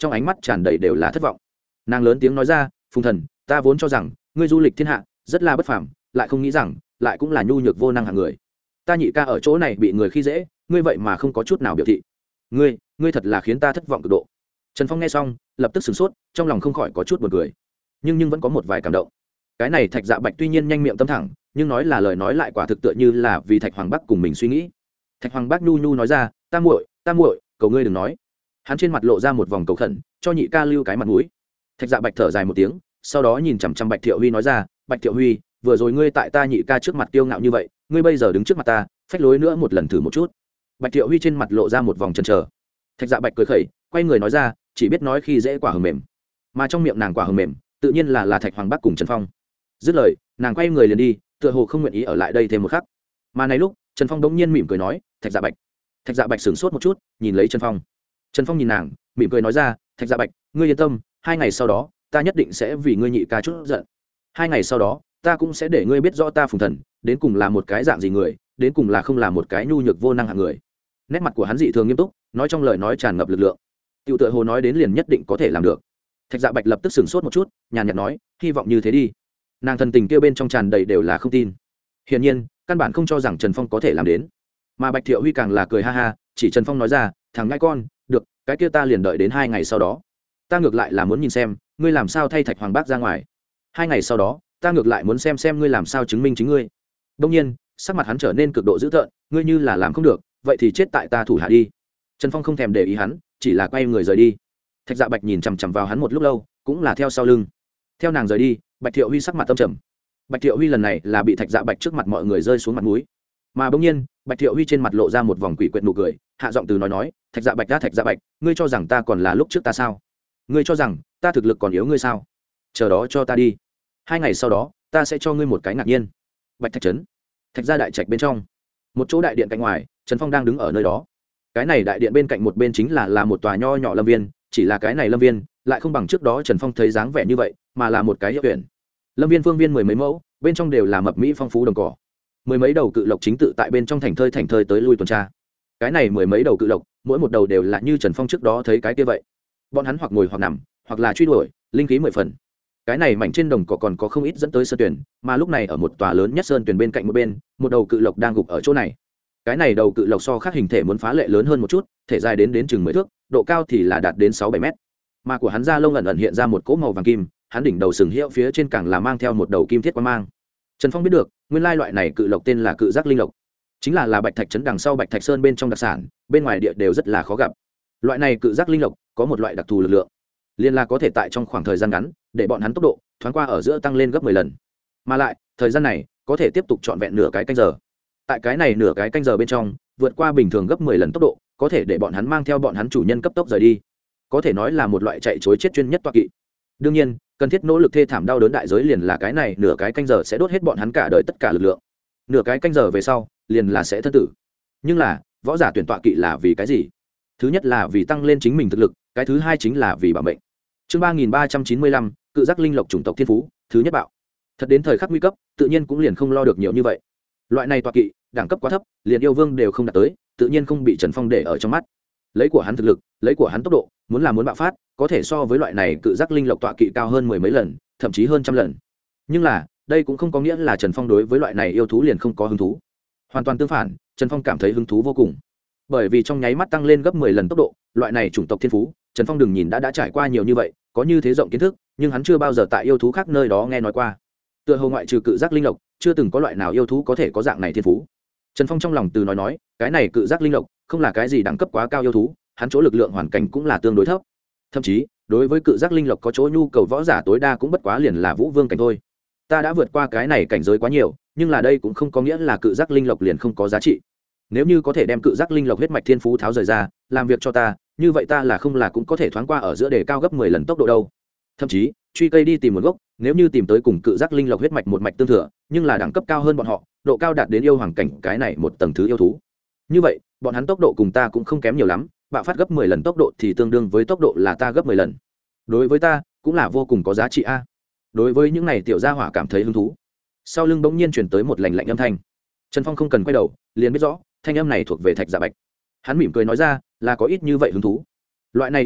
trong ánh mắt tràn đầy đều là thất vọng. Nàng lớn tiếng nói ra, Phùng Thần, ta vốn cho rằng ngươi du lịch thiên hạ rất là bất phàm, lại không nghĩ rằng lại cũng là nhu nhược vô năng hạng người. Ta nhị ca ở chỗ này bị người khi dễ, ngươi vậy mà không có chút nào biểu thị. Ngươi thật là khiến ta thất vọng cực độ. Trần Phong nghe xong lập tức sửng sốt, trong lòng không khỏi có chút buồn cười, nhưng vẫn có một vài cảm động. Cái này Thạch Dạ Bạch tuy nhiên nhanh miệng tâm thẳng, nhưng nói là lời nói lại quả thực tựa như là vì Thạch Hoàng Bắc cùng mình suy nghĩ. Thạch Hoàng Bắc nhu nhu nói ra, ta muội, cầu ngươi đừng nói. Hắn trên mặt lộ ra một vòng cầu khẩn, cho nhị ca lưu cái mặt mũi. Thạch Dạ Bạch thở dài một tiếng, sau đó nhìn chằm chằm Bạch Thiệu Huy nói ra, Bạch Thiệu Huy, vừa rồi ngươi tại ta nhị ca trước mặt kiêu ngạo như vậy, ngươi bây giờ đứng trước mặt ta, phách lối nữa một lần thử một chút. Bạch Thiệu Huy trên mặt lộ ra một vòng chần chờ. Thạch Dạ Bạch cười khẩy, quay người nói ra, chỉ biết nói khi dễ quả hờ mềm, mà trong miệng nàng quả hờ mềm tự nhiên là Thạch Hoàng Bắc cùng Trần Phong. Dứt lời, nàng quay người liền đi, tựa hồ không nguyện ý ở lại đây thêm một khắc. Mà này lúc, Trần Phong đống nhiên mỉm cười nói, Thạch Dạ Bạch. Thạch Dạ Bạch sửng sốt một chút, nhìn lấy Trần Phong. Trần Phong nhìn nàng, mỉm cười nói ra, Thạch Dạ Bạch, ngươi yên tâm, 2 ngày sau đó ta nhất định sẽ vì ngươi nhị ca chút giận. 2 ngày sau đó ta cũng sẽ để ngươi biết rõ ta Phùng Thần đến cùng là một cái dạng gì người, đến cùng là không là một cái nhu nhược vô năng hạng người. Nét mặt của hắn dị thường nghiêm túc, nói trong lời nói tràn ngập lực lượng. Tiểu tựa hồ nói đến liền nhất định có thể làm được. Thạch Dạ Bạch lập tức sửng sốt một chút, nhàn nhạt nói, hy vọng như thế đi. Nàng thần tình kia bên trong tràn đầy đều là không tin. Hiển nhiên, căn bản không cho rằng Trần Phong có thể làm đến. Mà Bạch Thiệu Huy càng là cười ha ha, chỉ Trần Phong nói ra, thằng nhãi con, được, cái kia ta liền đợi đến 2 ngày sau đó. Ta ngược lại là muốn nhìn xem, ngươi làm sao thay Thạch Hoàng Bác ra ngoài. 2 ngày sau đó, ta ngược lại muốn xem ngươi làm sao chứng minh chính ngươi. Đương nhiên, sắc mặt hắn trở nên cực độ dữ tợn, ngươi như là làm không được, vậy thì chết tại ta thủ hạ đi. Trần Phong không thèm để ý hắn, chỉ là quay người rời đi. Thạch Dạ Bạch nhìn chằm chằm vào hắn một lúc lâu, cũng là theo sau lưng. Theo nàng rời đi, Bạch Thiệu Huy sắc mặt âm trầm. Bạch Thiệu Huy lần này là bị Thạch Dạ Bạch trước mặt mọi người rơi xuống mặt mũi. Mà bỗng nhiên, Bạch Thiệu Huy trên mặt lộ ra một vòng quỷ quyệt nụ cười, hạ giọng từ nói, Thạch Dạ Bạch, Thạch Dạ Bạch, ngươi cho rằng ta còn là lúc trước ta sao? Ngươi cho rằng ta thực lực còn yếu ngươi sao? Chờ đó cho ta đi. 2 ngày sau đó, ta sẽ cho ngươi một cái ngạc nhiên. Bạch Thạch trấn, Thạch gia đại trạch bên trong, một chỗ đại điện cạnh ngoài, Trần Phong đang đứng ở nơi đó. Cái này đại điện bên cạnh một bên chính là một tòa nho nhỏ lâm viên, chỉ là cái này lâm viên lại không bằng trước đó Trần Phong thấy dáng vẻ như vậy, mà là một cái hiệu huyện. Lâm viên phương viên 10 mấy mẫu, bên trong đều là mập mỹ phong phú đồng cỏ. 10 mấy đầu cự lộc chính tự tại bên trong thành thơi tới lui tuần tra. Cái này 10 mấy đầu cự lộc, mỗi một đầu đều là như Trần Phong trước đó thấy cái kia vậy. Bọn hắn hoặc ngồi hoặc nằm, hoặc là truy đuổi, linh khí 10 phần. Cái này mảnh trên đồng cỏ còn có không ít dẫn tới sơn tuyển, mà lúc này ở một tòa lớn nhất sơn tuyển bên cạnh một đầu cự lộc đang gục ở chỗ này. Cái này đầu cự lộc so khác hình thể muốn phá lệ lớn hơn một chút, thể dài đến chừng 10 thước, độ cao thì là đạt đến 6-7 mét. Mà của hắn da lông ẩn hiện ra một cỗ màu vàng kim, hắn đỉnh đầu sừng hiệu phía trên càng là mang theo một đầu kim thiết quang mang. Trần Phong biết được, nguyên lai loại này cự lộc tên là cự giác linh lộc, chính là Bạch Thạch trấn đằng sau Bạch Thạch sơn bên trong đặc sản, bên ngoài địa đều rất là khó gặp. Loại này cự giác linh lộc có một loại đặc thù lực lượng, liên là có thể tại trong khoảng thời gian ngắn để bọn hắn tốc độ thoáng qua ở giữa tăng lên gấp 10 lần, mà lại thời gian này có thể tiếp tục trọn vẹn nửa cái canh giờ. Tại cái này nửa cái canh giờ bên trong, vượt qua bình thường gấp 10 lần tốc độ, có thể để bọn hắn mang theo bọn hắn chủ nhân cấp tốc rời đi, có thể nói là một loại chạy trối chết chuyên nhất toa kỵ. Đương nhiên, cần thiết nỗ lực thê thảm đau đớn đại giới liền là cái này nửa cái canh giờ sẽ đốt hết bọn hắn cả đời tất cả lực lượng. Nửa cái canh giờ về sau, liền là sẽ thân tử. Nhưng là, võ giả tuyển tọa kỵ là vì cái gì? Thứ nhất là vì tăng lên chính mình thực lực, cái thứ hai chính là vì bảo mệnh. Chương 3395, cự giác linh lộc chủng tộc thiên phú, thứ nhất bạo. Thật đến thời khắc nguy cấp, tự nhiên cũng liền không lo được nhiều như vậy. Loại này tọa kỵ, đẳng cấp quá thấp, liền yêu vương đều không đạt tới, tự nhiên không bị Trần Phong để ở trong mắt. Lấy của hắn thực lực, lấy của hắn tốc độ, muốn bạo phát, có thể so với loại này cự giác linh lộc tọa kỵ cao hơn 10 mấy lần, thậm chí hơn trăm lần. Nhưng là, đây cũng không có nghĩa là Trần Phong đối với loại này yêu thú liền không có hứng thú. Hoàn toàn tương phản, Trần Phong cảm thấy hứng thú vô cùng. Bởi vì trong nháy mắt tăng lên gấp 10 lần tốc độ, loại này chủng tộc thiên phú, Trần Phong đừng nhìn đã trải qua nhiều như vậy, có như thế rộng kiến thức, nhưng hắn chưa bao giờ tại yêu thú khác nơi đó nghe nói qua. Tựa hồ ngoại trừ cự giác linh lộc, chưa từng có loại nào yêu thú có thể có dạng này thiên phú. Trần Phong trong lòng từ nói, cái này cự giác linh lộc không là cái gì đẳng cấp quá cao yêu thú, hắn chỗ lực lượng hoàn cảnh cũng là tương đối thấp. Thậm chí, đối với cự giác linh lộc có chỗ nhu cầu võ giả tối đa cũng bất quá liền là vũ vương cảnh thôi. Ta đã vượt qua cái này cảnh giới quá nhiều, nhưng là đây cũng không có nghĩa là cự giác linh lộc liền không có giá trị. Nếu như có thể đem cự giác linh lộc huyết mạch thiên phú tháo rời ra, làm việc cho ta, như vậy ta là cũng có thể thoáng qua ở giữa đề cao gấp 10 lần tốc độ đâu. Thậm chí, truy cây đi tìm nguồn gốc, nếu như tìm tới cùng cự giác linh lộc huyết mạch một mạch tương thừa, nhưng là đẳng cấp cao hơn bọn họ, độ cao đạt đến yêu hoàng cảnh cái này một tầng thứ yêu thú. Như vậy, bọn hắn tốc độ cùng ta cũng không kém nhiều lắm, bạo phát gấp 10 lần tốc độ thì tương đương với tốc độ là ta gấp 10 lần. Đối với ta, cũng là vô cùng có giá trị a. Đối với những này tiểu gia hỏa cảm thấy hứng thú. Sau lưng bỗng nhiên truyền tới một lạnh lạnh âm thanh. Trần Phong không cần quay đầu, liền biết rõ, thanh âm này thuộc về Thạch Dạ Bạch. Hắn mỉm cười nói ra, là có ít như vậy hứng thú. Loại này yêu thú,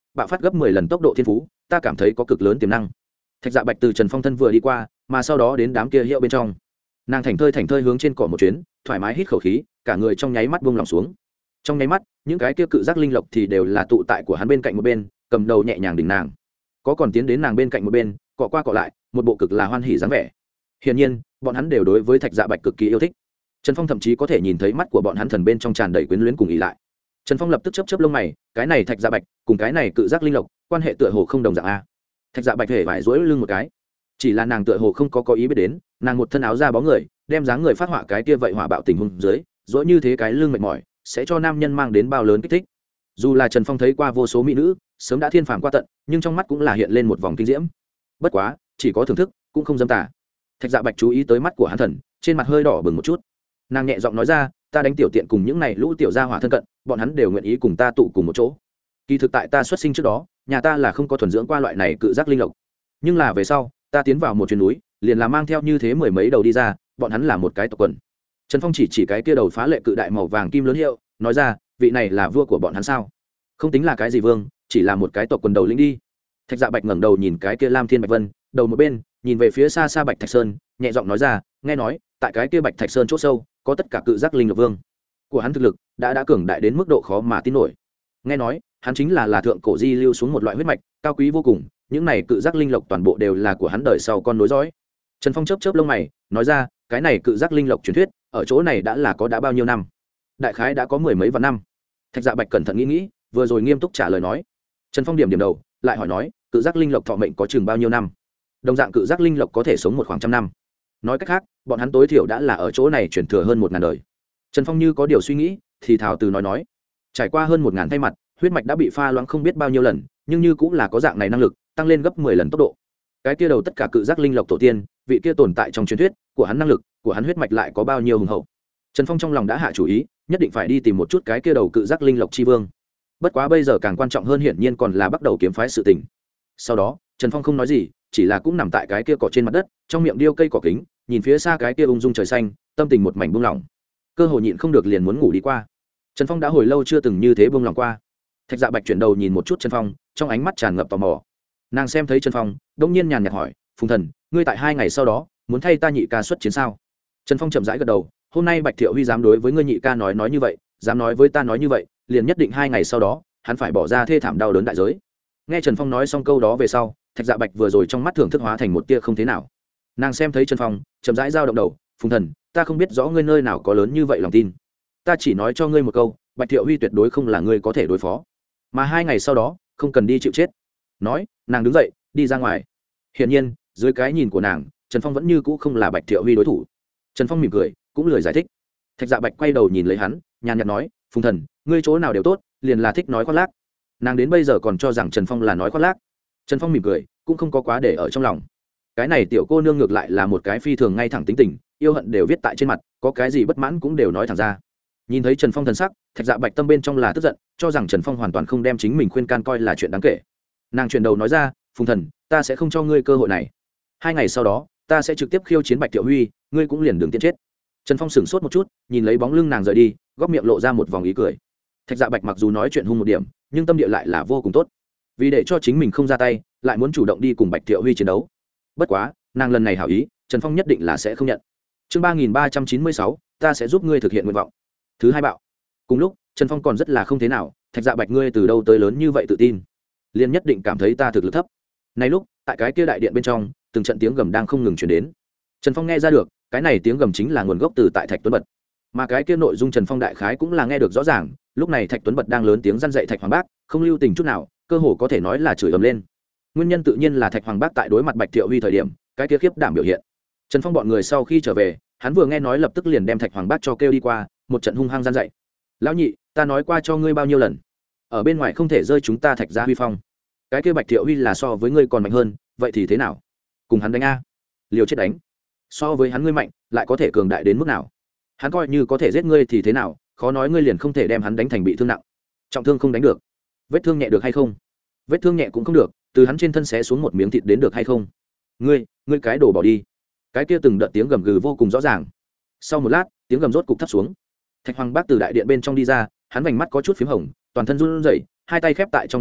bạo phát gấp 10 lần tốc độ thiên phú, ta cảm thấy có cực lớn tiềm năng. Thạch Dạ Bạch từ Trần Phong thân vừa đi qua, mà sau đó đến đám kia hiệu bên trong. Nàng thảnh thơi hướng trên cỏ một chuyến, thoải mái hít khẩu khí, cả người trong nháy mắt buông lỏng xuống. Trong nháy mắt, những cái kia cự giác linh lộc thì đều là tụ tại của hắn bên cạnh một bên, cầm đầu nhẹ nhàng đỉnh nàng. Có còn tiến đến nàng bên cạnh một bên, cọ qua cọ lại, một bộ cực là hoan hỉ dáng vẻ. Hiển nhiên, bọn hắn đều đối với Thạch Dạ Bạch cực kỳ yêu thích. Trần Phong thậm chí có thể nhìn thấy mắt của bọn hắn thần bên trong tràn đầy quyến luyến cùng ý lại. Trần Phong lập tức chớp lông mày, cái này Thạch Dạ Bạch cùng cái này cự giác linh lộc, quan hệ tựa hồ không đồng dạng a. Thạch Dạ Bạch hề vải duỗi lưng một cái, chỉ là nàng tựa hồ không có ý biết đến, nàng một thân áo da bó người, đem dáng người phát họa cái kia vậy hỏa bạo tình huống dưới, duỗi như thế cái lưng mệt mỏi, sẽ cho nam nhân mang đến bao lớn kích thích. Dù là Trần Phong thấy qua vô số mỹ nữ, sớm đã thiên phàm qua tận, nhưng trong mắt cũng là hiện lên một vòng kinh diễm. Bất quá, chỉ có thưởng thức, cũng không dâm tà. Thạch Dạ Bạch chú ý tới mắt của hắn thần, trên mặt hơi đỏ bừng một chút. Nàng nhẹ giọng nói ra, ta đánh tiểu tiện cùng những này lũ tiểu gia hỏa thân cận, bọn hắn đều nguyện ý cùng ta tụ cùng một chỗ. Kỳ thực tại ta xuất sinh trước đó, nhà ta là không có thuần dưỡng qua loại này cự giác linh lộc, nhưng là về sau ta tiến vào một chuyến núi, liền là mang theo như thế mười mấy đầu đi ra, bọn hắn là một cái tộc quần. Trần Phong chỉ cái kia đầu phá lệ cự đại màu vàng kim lớn hiệu, nói ra, vị này là vua của bọn hắn sao? Không tính là cái gì vương, chỉ là một cái tộc quần đầu lĩnh đi. Thạch Dạ Bạch ngẩng đầu nhìn cái kia Lam Thiên Bạch Vân, đầu một bên nhìn về phía xa xa Bạch Thạch Sơn, nhẹ giọng nói ra, nghe nói tại cái kia Bạch Thạch Sơn chỗ sâu có tất cả cự giác linh lộc vương của hắn, thực lực đã cường đại đến mức độ khó mà tin nổi. Nghe nói hắn chính là thượng cổ di lưu xuống một loại huyết mạch cao quý vô cùng, những này cự giác linh lộc toàn bộ đều là của hắn đời sau con nối dõi. Trần Phong chớp lông mày, nói ra, cái này cự giác linh lộc truyền thuyết ở chỗ này đã bao nhiêu năm? Đại khái đã có mười mấy vạn năm. Thạch Dạ Bạch cẩn thận nghĩ, vừa rồi nghiêm túc trả lời nói. Trần Phong điểm đầu, lại hỏi nói, cự giác linh lộc thọ mệnh có chừng bao nhiêu năm? Đồng dạng cự giác linh lộc có thể sống một khoảng trăm năm. Nói cách khác, bọn hắn tối thiểu đã là ở chỗ này truyền thừa hơn 1000 đời. Trần Phong như có điều suy nghĩ, thì thào từ nói, trải qua hơn 1000 thay mặt, huyết mạch đã bị pha loãng không biết bao nhiêu lần, nhưng như cũng là có dạng này năng lực, tăng lên gấp 10 lần tốc độ. Cái kia đầu tất cả cự giác linh lộc tổ tiên, vị kia tồn tại trong truyền thuyết, của hắn năng lực, của hắn huyết mạch lại có bao nhiêu hùng hậu. Trần Phong trong lòng đã hạ chủ ý, nhất định phải đi tìm một chút cái kia đầu cự giác linh lộc chi vương. Bất quá bây giờ càng quan trọng hơn hiển nhiên còn là bắt đầu kiếm phái sự tình. Sau đó, Trần Phong không nói gì, chỉ là cũng nằm tại cái kia cỏ trên mặt đất, trong miệng điêu cây cỏ kính, nhìn phía xa cái kia ung dung trời xanh, tâm tình một mảnh buông lỏng. Cơ hội nhịn không được liền muốn ngủ đi qua. Trần Phong đã hồi lâu chưa từng như thế buông lỏng qua. Thạch Dạ Bạch chuyển đầu nhìn một chút Trần Phong, trong ánh mắt tràn ngập tò mò. Nàng xem thấy Trần Phong, đống nhiên nhàn nhạt hỏi, "Phùng Thần, ngươi tại 2 ngày sau đó muốn thay ta nhị ca xuất chiến sao?" Trần Phong chậm rãi gật đầu, "Hôm nay Bạch Thiệu Huy dám đối với ngươi nhị ca nói như vậy, dám nói với ta nói như vậy, liền nhất định 2 ngày sau đó, hắn phải bỏ ra thê thảm đau đớn đại giới." Nghe Trần Phong nói xong câu đó về sau, Thạch Dạ Bạch vừa rồi trong mắt thưởng thức hóa thành một tia không thế nào. Nàng xem thấy Trần Phong, chậm rãi dao động đầu, "Phùng Thần, ta không biết rõ ngươi nơi nào có lớn như vậy lòng tin. Ta chỉ nói cho ngươi một câu, Bạch Thiệu Huy tuyệt đối không là ngươi có thể đối phó. Mà 2 ngày sau đó, không cần đi chịu chết." Nói, nàng đứng dậy, đi ra ngoài. Hiển nhiên, dưới cái nhìn của nàng, Trần Phong vẫn như cũ không là Bạch Thiệu Huy đối thủ. Trần Phong mỉm cười, cũng lười giải thích. Thạch Dạ Bạch quay đầu nhìn lấy hắn, nhàn nhạt nói, "Phùng Thần, ngươi chỗ nào đều tốt, liền là thích nói khoác lác." Nàng đến bây giờ còn cho rằng Trần Phong là nói khoác lác. Trần Phong mỉm cười, cũng không có quá để ở trong lòng. Cái này tiểu cô nương ngược lại là một cái phi thường ngay thẳng tính tình, yêu hận đều viết tại trên mặt, có cái gì bất mãn cũng đều nói thẳng ra. Nhìn thấy Trần Phong thần sắc, Thạch Dạ Bạch tâm bên trong là tức giận, cho rằng Trần Phong hoàn toàn không đem chính mình khuyên can coi là chuyện đáng kể. Nàng chuyển đầu nói ra, "Phùng Thần, ta sẽ không cho ngươi cơ hội này. 2 ngày sau đó, ta sẽ trực tiếp khiêu chiến Bạch Thiệu Huy, ngươi cũng liền đường tiến chết." Trần Phong sững sốt một chút, nhìn lấy bóng lưng nàng rời đi, góc miệng lộ ra một vòng ý cười. Thạch Dạ Bạch mặc dù nói chuyện hung một điểm, nhưng tâm địa lại là vô cùng tốt. Vì để cho chính mình không ra tay, lại muốn chủ động đi cùng Bạch Thiệu Huy chiến đấu. Bất quá, nàng lần này hảo ý, Trần Phong nhất định là sẽ không nhận. Chương 3396, ta sẽ giúp ngươi thực hiện nguyện vọng. Thứ hai bạo. Cùng lúc, Trần Phong còn rất là không thế nào, Thạch Dạ Bạch ngươi từ đâu tới lớn như vậy tự tin? Liên nhất định cảm thấy ta thực lực thấp. Này lúc, tại cái kia đại điện bên trong, từng trận tiếng gầm đang không ngừng truyền đến. Trần Phong nghe ra được, cái này tiếng gầm chính là nguồn gốc từ tại Thạch Tuấn Bật. Mà cái kia nội dung Trần Phong đại khái cũng là nghe được rõ ràng, lúc này Thạch Tuấn Bật đang lớn tiếng răn dạy Thạch Hoàng Bác, không lưu tình chút nào, cơ hồ có thể nói là chửi ầm lên. Nguyên nhân tự nhiên là Thạch Hoàng Bác tại đối mặt Bạch Thiệu Huy thời điểm, cái kia khiếp đảm biểu hiện. Trần Phong bọn người sau khi trở về, hắn vừa nghe nói lập tức liền đem Thạch Hoàng Bác cho kêu đi qua, một trận hung hăng răn dạy. "Lão nhị, ta nói qua cho ngươi bao nhiêu lần, ở bên ngoài không thể rơi chúng ta Thạch gia huy phong. Cái kia Bạch Thiệu Huy là so với ngươi còn mạnh hơn, vậy thì thế nào? Cùng hắn đánh a? Liều chết đánh. So với hắn ngươi mạnh, lại có thể cường đại đến mức nào? Hắn coi như có thể giết ngươi thì thế nào, khó nói ngươi liền không thể đem hắn đánh thành bị thương nặng. Trọng thương không đánh được, vết thương nhẹ được hay không? Vết thương nhẹ cũng không được, từ hắn trên thân xé xuống một miếng thịt đến được hay không? Ngươi cái đồ bỏ đi." Cái kia từng đợt tiếng gầm gừ vô cùng rõ ràng. Sau một lát, tiếng gầm rốt cục thấp xuống. Thạch Hoàng Bác từ đại điện bên trong đi ra, hắn vành mắt có chút phím hồng, toàn thân run rẩy, hai tay khép tại trong tay áo,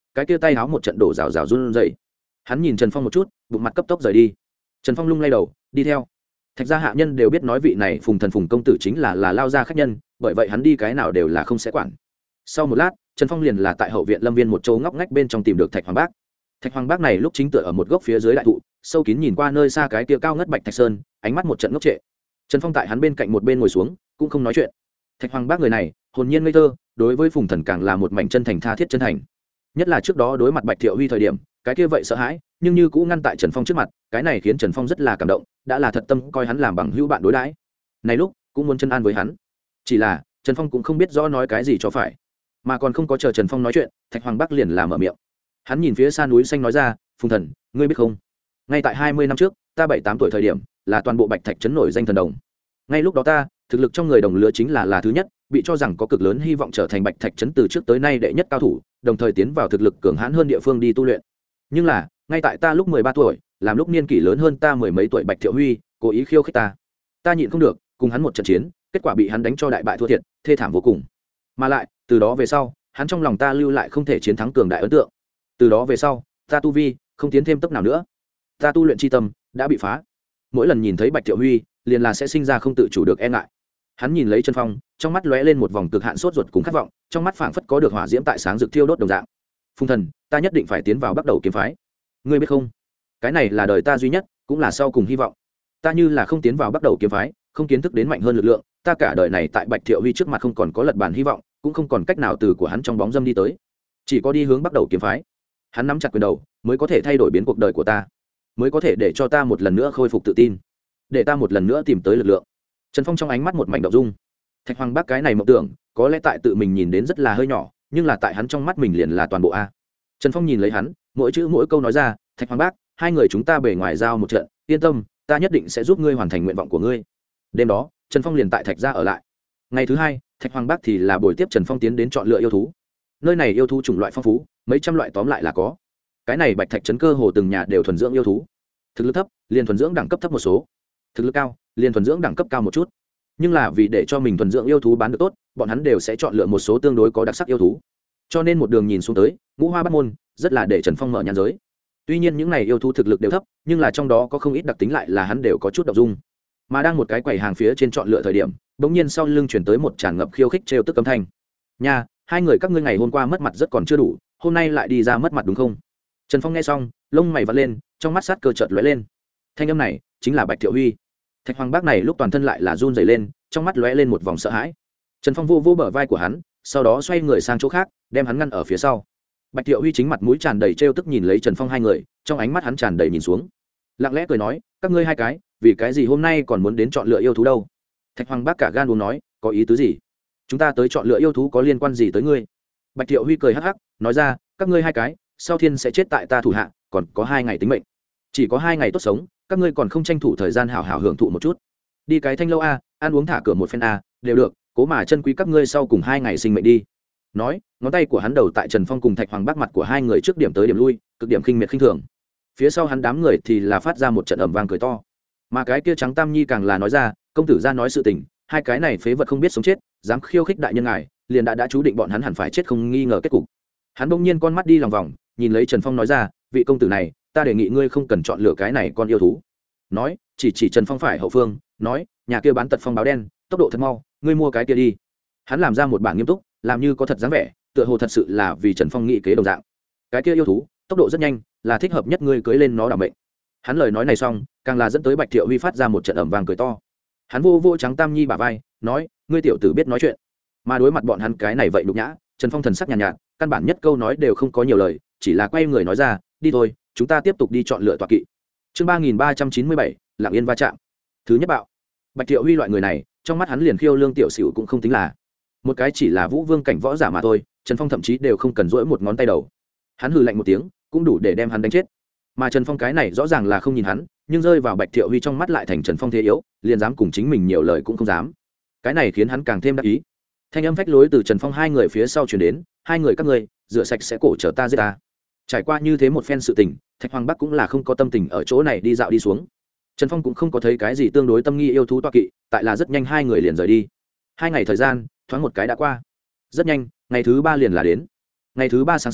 cái kia tay háo một trận đổ rào rào run dậy. Hắn nhìn Trần Phong một chút, bụng mặt cấp tốc rời đi. Trần Phong lung lay đầu đi theo. Thạch gia hạ nhân đều biết nói vị này Phùng Thần Phùng công tử chính là lao gia khách nhân, bởi vậy hắn đi cái nào đều là không sẽ quản. Sau một lát, Trần Phong liền là tại hậu viện lâm viên một chỗ ngóc ngách bên trong tìm được Thạch Hoàng Bác. Thạch Hoàng Bác này lúc chính tựa ở một gốc phía dưới đại thụ, sâu kín nhìn qua nơi xa cái kia cao ngất bạch thạch sơn, ánh mắt một trận ngốc trệ. Trần Phong tại hắn bên cạnh một bên ngồi xuống, cũng không nói chuyện. Thạch Hoàng Bác người này, hồn nhiên ngây thơ, đối với Phùng Thần càng là một mảnh chân thành tha thiết chân thành. Nhất là trước đó đối mặt Bạch Thiệu Huy thời điểm, cái kia vậy sợ hãi, nhưng như cũng ngăn tại Trần Phong trước mặt, cái này khiến Trần Phong rất là cảm động, đã là thật tâm coi hắn làm bằng hữu bạn đối đãi. Này lúc, cũng muốn chân an với hắn. Chỉ là, Trần Phong cũng không biết rõ nói cái gì cho phải, mà còn không có chờ Trần Phong nói chuyện, Thạch Hoàng Bác liền là mở miệng. Hắn nhìn phía xa núi xanh nói ra, Phùng Thần, ngươi biết không, ngay tại 20 năm trước, ta 7-8 tuổi thời điểm, là toàn bộ Bạch Thạch trấn nổi danh thần đồng. Ngay lúc đó ta, thực lực trong người đồng lứa chính là thứ nhất, bị cho rằng có cực lớn hy vọng trở thành Bạch Thạch trấn từ trước tới nay đệ nhất cao thủ, đồng thời tiến vào thực lực cường hãn hơn địa phương đi tu luyện. Nhưng là, ngay tại ta lúc 13 tuổi, làm lúc niên kỷ lớn hơn ta mười mấy tuổi Bạch Thiệu Huy, cố ý khiêu khích ta. Ta nhịn không được, cùng hắn một trận chiến, kết quả bị hắn đánh cho đại bại thua thiệt, thê thảm vô cùng. Mà lại, từ đó về sau, hắn trong lòng ta lưu lại không thể chiến thắng cường đại ấn tượng. Từ đó về sau, ta tu vi không tiến thêm tốc nào nữa. Ta tu luyện chi tâm đã bị phá. Mỗi lần nhìn thấy Bạch Thiệu Huy, liền là sẽ sinh ra không tự chủ được e ngại. Hắn nhìn lấy Trần Phong, trong mắt lóe lên một vòng cực hạn sốt ruột cùng khát vọng, trong mắt phảng phất có được hỏa diễm tại sáng rực thiêu đốt đồng dạng. Phùng Thần, ta nhất định phải tiến vào Bắt Đầu kiếm phái. Ngươi biết không? Cái này là đời ta duy nhất, cũng là sau cùng hy vọng. Ta như là không tiến vào Bắt Đầu kiếm phái, không kiến thức đến mạnh hơn lực lượng, ta cả đời này tại Bạch Thiệu Huy trước mặt không còn có lật bàn hy vọng, cũng không còn cách nào từ của hắn trong bóng dâm đi tới. Chỉ có đi hướng Bắt Đầu kiếm phái. Hắn nắm chặt quyền đầu, mới có thể thay đổi biến cuộc đời của ta, mới có thể để cho ta một lần nữa khôi phục tự tin, để ta một lần nữa tìm tới lực lượng. Trần Phong trong ánh mắt một mảnh động dung. Thạch Hoàng Bác cái này mộng tưởng, có lẽ tại tự mình nhìn đến rất là hơi nhỏ, nhưng là tại hắn trong mắt mình liền là toàn bộ a. Trần Phong nhìn lấy hắn, mỗi chữ mỗi câu nói ra, Thạch Hoàng Bác, hai người chúng ta bề ngoài giao một trận, yên tâm, ta nhất định sẽ giúp ngươi hoàn thành nguyện vọng của ngươi. Đêm đó, Trần Phong liền tại Thạch gia ở lại. Ngày thứ hai, Thạch Hoàng Bác thì là buổi tiếp Trần Phong tiến đến chọn lựa yêu thú. Nơi này yêu thú chủng loại phong phú, mấy trăm loại tóm lại là có. Cái này Bạch Thạch trấn cơ hồ từng nhà đều thuần dưỡng yêu thú. Thực lực thấp, liền thuần dưỡng đẳng cấp thấp một số. Thực lực cao, liền thuần dưỡng đẳng cấp cao một chút. Nhưng là vì để cho mình thuần dưỡng yêu thú bán được tốt, bọn hắn đều sẽ chọn lựa một số tương đối có đặc sắc yêu thú. Cho nên một đường nhìn xuống tới, ngũ hoa bát môn, rất là để Trần Phong mở nhãn giới. Tuy nhiên những này yêu thú thực lực đều thấp, nhưng là trong đó có không ít đặc tính lại là hắn đều có chút động dung. Mà đang một cái quầy hàng phía trên chọn lựa thời điểm, bỗng nhiên sau lưng chuyển tới một tràn ngập khiêu khích trêu tức âm thanh. Nha, hai người các ngươi ngày hôm qua mất mặt rất còn chưa đủ, hôm nay lại đi ra mất mặt đúng không? Trần Phong nghe xong, lông mày vặn lên, trong mắt sát cơ chợt lóe lên. Thanh âm này chính là Bạch Thiệu Huy. Thạch Hoàng Bác này lúc toàn thân lại là run rẩy lên, trong mắt lóe lên một vòng sợ hãi. Trần Phong vô bờ vai của hắn, sau đó xoay người sang chỗ khác, đem hắn ngăn ở phía sau. Bạch Thiệu Huy chính mặt mũi tràn đầy trêu tức nhìn lấy Trần Phong hai người, trong ánh mắt hắn tràn đầy nhìn xuống, lặng lẽ cười nói, các ngươi hai cái, vì cái gì hôm nay còn muốn đến chọn lựa yêu thú đâu? Thạch Hoàng Bác cả gan uống nói, có ý tứ gì? Chúng ta tới chọn lựa yêu thú có liên quan gì tới ngươi? Bạch Thiệu Huy cười hắc hắc, nói ra, các ngươi hai cái, sau thiên sẽ chết tại ta thủ hạ, còn có 2 ngày tính mệnh, chỉ có 2 ngày tốt sống, các ngươi còn không tranh thủ thời gian hảo hảo hưởng thụ một chút, đi cái thanh lâu a, ăn uống thả cửa một phen a, đều được, cố mà chân quý các ngươi sau cùng 2 ngày sinh mệnh đi. Nói, ngón tay của hắn đầu tại Trần Phong cùng Thạch Hoàng Bác mặt của hai người trước điểm tới điểm lui, cực điểm khinh miệt khinh thường. Phía sau hắn đám người thì là phát ra một trận ầm vang cười to, mà cái kia Trắng Tam Nhi càng là nói ra, công tử ra nói sự tình, hai cái này phế vật không biết sống chết, dám khiêu khích đại nhân ngài, liền đã chú định bọn hắn hẳn phải chết không nghi ngờ kết cục. Hắn bỗng nhiên con mắt đi lòng vòng, nhìn lấy Trần Phong nói ra, vị công tử này, ta đề nghị ngươi không cần chọn lựa cái này con yêu thú. Nói, chỉ Trần Phong phải hậu phương, nói, nhà kia bán tật phong báo đen, tốc độ thật mau, ngươi mua cái kia đi. Hắn làm ra một bản nghiêm túc, làm như có thật dáng vẻ, tựa hồ thật sự là vì Trần Phong nghĩ kế đồng dạng. Cái kia yêu thú, tốc độ rất nhanh, là thích hợp nhất ngươi cưới lên nó đảm mệnh. Hắn lời nói này xong, càng là dẫn tới Bạch Thiệu Huy phát ra một trận ầm vang cười to. Hắn vô Trắng Tam Nhi bả vai, nói, ngươi tiểu tử biết nói chuyện. Mà đối mặt bọn hắn cái này vậy nhục nhã, Trần Phong thần sắc nhàn nhạt, căn bản nhất câu nói đều không có nhiều lời, chỉ là quay người nói ra, đi thôi, chúng ta tiếp tục đi chọn lựa tọa kỵ. Chương 3397, Lặng Yên va chạm. Thứ nhất bạo. Bạch Thiệu Huy loại người này, trong mắt hắn liền khiêu lương tiểu xỉu cũng không tính là. Một cái chỉ là vũ vương cảnh võ giả mà thôi, Trần Phong thậm chí đều không cần duỗi một ngón tay đầu. Hắn hừ lạnh một tiếng, cũng đủ để đem hắn đánh chết. Mà Trần Phong cái này rõ ràng là không nhìn hắn, nhưng rơi vào Bạch Thiệu Huy trong mắt lại thành Trần Phong thế yếu, liền dám cùng chính mình nhiều lời cũng không dám. Cái này khiến hắn càng thêm đắc ý. Thanh âm phách lối từ Trần Phong hai người phía sau truyền đến, hai người các ngươi, rửa sạch sẽ cổ trở ta giết ta. Trải qua như thế một phen sự tình, Thạch Hoàng Bắc cũng là không có tâm tình ở chỗ này đi dạo đi xuống. Trần Phong cũng không có thấy cái gì tương đối tâm nghi yêu thú toa kỵ, tại là rất nhanh hai người liền rời đi. 2 ngày thời gian, thoáng một cái đã qua. Rất nhanh, ngày thứ 3 liền là đến. Ngày thứ 3 sáng sớm,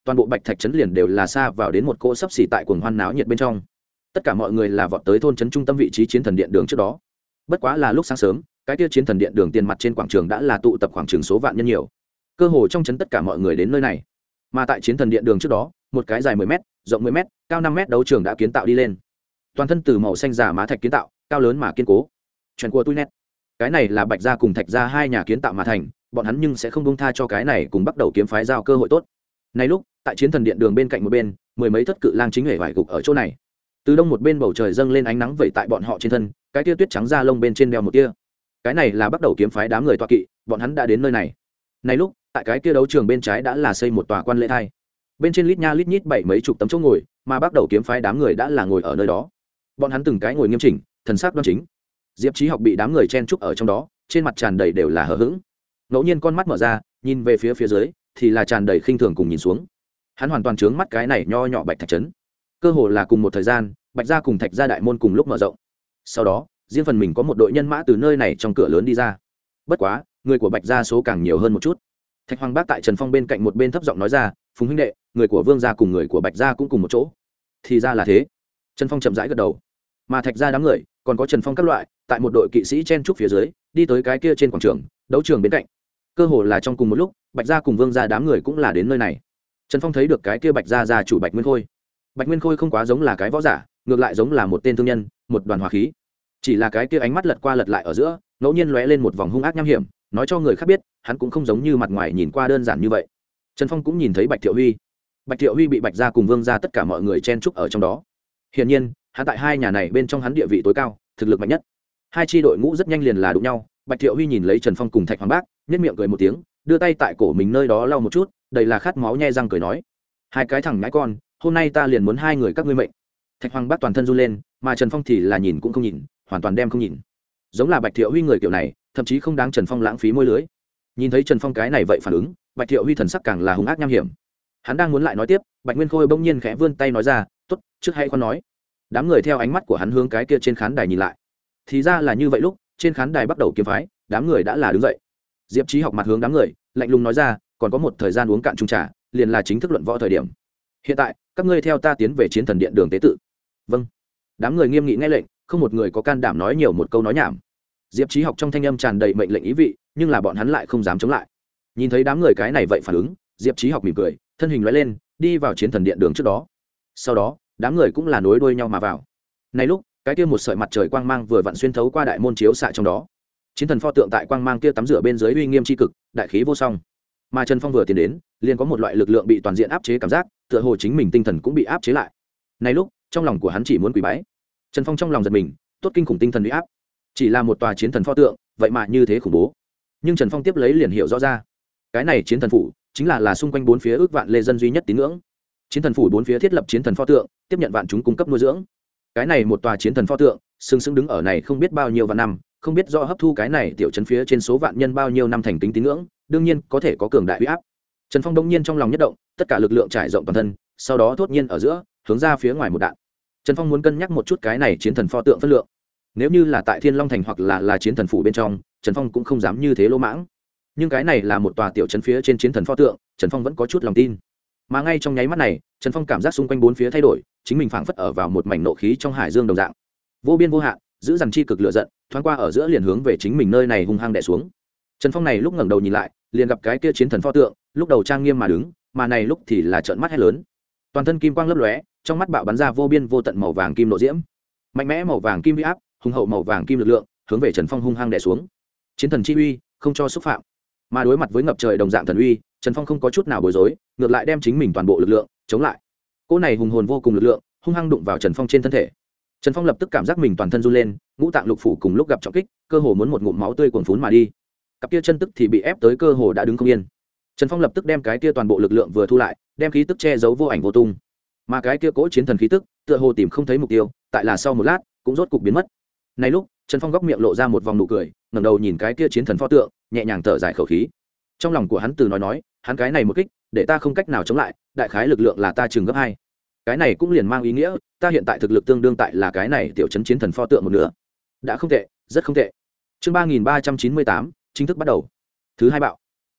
toàn bộ bạch thạch trấn liền đều là xa vào đến một cỗ sấp xỉ tại cuồng hoan náo nhiệt bên trong. Tất cả mọi người là vọt tới thôn trấn trung tâm vị trí chiến thần điện đường trước đó. Bất quá là lúc sáng sớm, cái kia chiến thần điện đường tiền mặt trên quảng trường đã là tụ tập khoảng chừng số vạn nhân nhiều. Cơ hồ trong trấn tất cả mọi người đến nơi này. Mà tại chiến thần điện đường trước đó, một cái dài 10 m, rộng 10 m, cao 5 m đấu trường đã kiến tạo đi lên. Toàn thân từ màu xanh giả má thạch kiến tạo, cao lớn mà kiên cố. Chuyện của tôi nét. Cái này là Bạch gia cùng Thạch gia hai nhà kiến tạo mà thành, bọn hắn nhưng sẽ không buông tha cho cái này cùng bắt đầu kiếm phái giao cơ hội tốt. Này lúc, tại chiến thần điện đường bên cạnh một bên, mười mấy thất cự lang chính hề vải gục ở chỗ này. Từ đông một bên bầu trời dâng lên ánh nắng vẩy tại bọn họ trên thân, cái tia tuyết trắng da lông bên trên đeo một tia. Cái này là bắt đầu kiếm phái đám người tọa kỵ, bọn hắn đã đến nơi này. Này lúc, tại cái kia đấu trường bên trái đã là xây một tòa quan lễ thai. Bên trên lít nha lít nhít bảy mấy chục tấm chỗ ngồi, mà bắt đầu kiếm phái đám người đã là ngồi ở nơi đó. Bọn hắn từng cái ngồi nghiêm chỉnh, thần sắc đoan chính. Diệp Chí Học bị đám người chen chúc ở trong đó, trên mặt tràn đầy đều là hờ hững. Ngẫu nhiên con mắt mở ra, nhìn về phía dưới, thì là tràn đầy khinh thường cùng nhìn xuống. Hắn hoàn toàn trướng mắt cái này nho nhỏ Bạch Thạch trấn. Cơ hồ là cùng một thời gian, Bạch gia cùng Thạch gia đại môn cùng lúc mở rộng. Sau đó, riêng phần mình có một đội nhân mã từ nơi này trong cửa lớn đi ra. Bất quá, người của Bạch gia số càng nhiều hơn một chút. Thạch Hoàng Bác tại Trần Phong bên cạnh một bên thấp giọng nói ra, "Phùng huynh đệ, người của Vương gia cùng người của Bạch gia cũng cùng một chỗ." Thì ra là thế. Trần Phong chậm rãi gật đầu. Mà Thạch gia đám người, còn có Trần Phong các loại, tại một đội kỵ sĩ chen trúc phía dưới, đi tới cái kia trên quảng trường, đấu trường bên cạnh. Cơ hồ là trong cùng một lúc, Bạch gia cùng Vương gia đám người cũng là đến nơi này. Trần Phong thấy được cái kia Bạch gia gia chủ Bạch Nguyên Khôi. Bạch Nguyên Khôi không quá giống là cái võ giả, ngược lại giống là một tên thương nhân, một đoàn hỏa khí. Chỉ là cái kia ánh mắt lật qua lật lại ở giữa, ngẫu nhiên lóe lên một vòng hung ác nham hiểm, nói cho người khác biết, hắn cũng không giống như mặt ngoài nhìn qua đơn giản như vậy. Trần Phong cũng nhìn thấy Bạch Thiệu Huy. Bạch Thiệu Huy bị Bạch gia cùng Vương gia tất cả mọi người chen chúc ở trong đó. Hiển nhiên, hắn tại hai nhà này bên trong hắn địa vị tối cao, thực lực mạnh nhất. Hai chi đội ngũ rất nhanh liền là đụng nhau. Bạch Thiệu Huy nhìn lấy Trần Phong cùng Thạch Hoàng Bác, nhếch miệng cười một tiếng, đưa tay tại cổ mình nơi đó lau một chút, đầy là khát máu nhe răng cười nói: "Hai cái thằng nhãi con, hôm nay ta liền muốn hai người các ngươi mệnh." Thạch Hoàng Bác toàn thân run lên, mà Trần Phong thì là nhìn cũng không nhìn, hoàn toàn đem không nhìn. Giống là Bạch Thiệu Huy người kiểu này, thậm chí không đáng Trần Phong lãng phí môi lưới. Nhìn thấy Trần Phong cái này vậy phản ứng, Bạch Thiệu Huy thần sắc càng là hung ác nham hiểm. Hắn đang muốn lại nói tiếp, Bạch Nguyên Khôi bỗng nhiên khẽ vươn tay nói ra: "Tốt, trước hãy khoan nói." Đám người theo ánh mắt của hắn hướng cái kia trên khán đài nhìn lại. Thì ra là như vậy, lúc trên khán đài bắt đầu kiếm phái, đám người đã là đứng dậy. Diệp Chí Học mặt hướng đám người, lạnh lùng nói ra: "Còn có một thời gian uống cạn chung trà, liền là chính thức luận võ thời điểm. Hiện tại, các ngươi theo ta tiến về chiến thần điện đường tế tự." "Vâng." Đám người nghiêm nghị nghe lệnh, không một người có can đảm nói nhiều một câu nói nhảm. Diệp Chí Học trong thanh âm tràn đầy mệnh lệnh ý vị, nhưng là bọn hắn lại không dám chống lại. Nhìn thấy đám người cái này vậy phản ứng, Diệp Chí Học mỉm cười, thân hình lóe lên, đi vào chiến thần điện đường trước đó. Sau đó, đám người cũng là nối đuôi nhau mà vào. Này lúc, cái kia một sợi mặt trời quang mang vừa vặn xuyên thấu qua đại môn chiếu xạ trong đó. Chiến thần pho tượng tại quang mang kia tắm rửa bên dưới uy nghiêm chi cực, đại khí vô song. Mà Trần Phong vừa tiến đến, liền có một loại lực lượng bị toàn diện áp chế cảm giác, tựa hồ chính mình tinh thần cũng bị áp chế lại. Này lúc, trong lòng của hắn chỉ muốn quỳ bái. Trần Phong trong lòng giật mình, tốt kinh khủng tinh thần uy áp. Chỉ là một tòa chiến thần pho tượng, vậy mà như thế khủng bố. Nhưng Trần Phong tiếp lấy liền hiểu rõ ra, cái này chiến thần phủ chính là xung quanh bốn phía ước vạn lê dân duy nhất tín ngưỡng. Chiến thần phủ bốn phía thiết lập chiến thần pho tượng, tiếp nhận vạn chúng cung cấp nuôi dưỡng. Cái này một tòa chiến thần pho tượng, sừng sững đứng ở này không biết bao nhiêu vạn năm, không biết rõ hấp thu cái này tiểu trấn phía trên số vạn nhân bao nhiêu năm thành kính tín ngưỡng, đương nhiên có thể có cường đại uy áp. Trần Phong đông nhiên trong lòng nhất động, tất cả lực lượng trải rộng toàn thân, sau đó thốt nhiên ở giữa, hướng ra phía ngoài một đạn. Trần Phong muốn cân nhắc một chút cái này chiến thần pho tượng phân lượng. Nếu như là tại Thiên Long thành hoặc là chiến thần phủ bên trong, Trần Phong cũng không dám như thế lỗ mãng. Nhưng cái này là một tòa tiểu trấn phía trên chiến thần pho tượng, Trần Phong vẫn có chút lòng tin. Mà ngay trong nháy mắt này, Trần Phong cảm giác xung quanh bốn phía thay đổi, chính mình phảng phất ở vào một mảnh nộ khí trong hải dương đồng dạng. Vô biên vô hạn, giữ dằn chi cực lửa giận, thoáng qua ở giữa liền hướng về chính mình nơi này hung hăng đè xuống. Trần Phong này lúc ngẩng đầu nhìn lại, liền gặp cái kia chiến thần pho tượng, lúc đầu trang nghiêm mà đứng, mà này lúc thì là trợn mắt hét lớn. Toàn thân kim quang lấp lóe, trong mắt bạo bắn ra vô biên vô tận màu vàng kim nộ diễm. Mạnh mẽ màu vàng kim uy áp, hùng hậu màu vàng kim lực lượng, hướng về Trần Phong hung hăng đè xuống. Chiến thần chi uy, không cho xúc phạm. Mà đối mặt với ngập trời đồng dạng thần uy, Trần Phong không có chút nào bối rối, ngược lại đem chính mình toàn bộ lực lượng chống lại. Cỗ này hùng hồn vô cùng lực lượng, hung hăng đụng vào Trần Phong trên thân thể. Trần Phong lập tức cảm giác mình toàn thân run lên, ngũ tạng lục phủ cùng lúc gặp trọng kích, cơ hồ muốn một ngụm máu tươi cuồn phún mà đi. Cặp kia chân tức thì bị ép tới cơ hồ đã đứng không yên. Trần Phong lập tức đem cái kia toàn bộ lực lượng vừa thu lại, đem khí tức che giấu vô ảnh vô tung. Mà cái kia cỗ chiến thần khí tức, tựa hồ tìm không thấy mục tiêu, tại là sau một lát, cũng rốt cục biến mất. Này lúc, Trần Phong góc miệng lộ ra một vòng nụ cười, ngẩng đầu nhìn cái kia chiến thần pho tượng, nhẹ nhàng thở dài khẩu khí. Trong lòng của hắn từ nói, hắn cái này một kích, để ta không cách nào chống lại, đại khái lực lượng là ta chừng gấp 2. Cái này cũng liền mang ý nghĩa, ta hiện tại thực lực tương đương tại là cái này tiểu trấn chiến thần pho tượng một nửa. Đã không tệ, rất không tệ. Chương 3398, chính thức bắt đầu. Thứ hai bạo.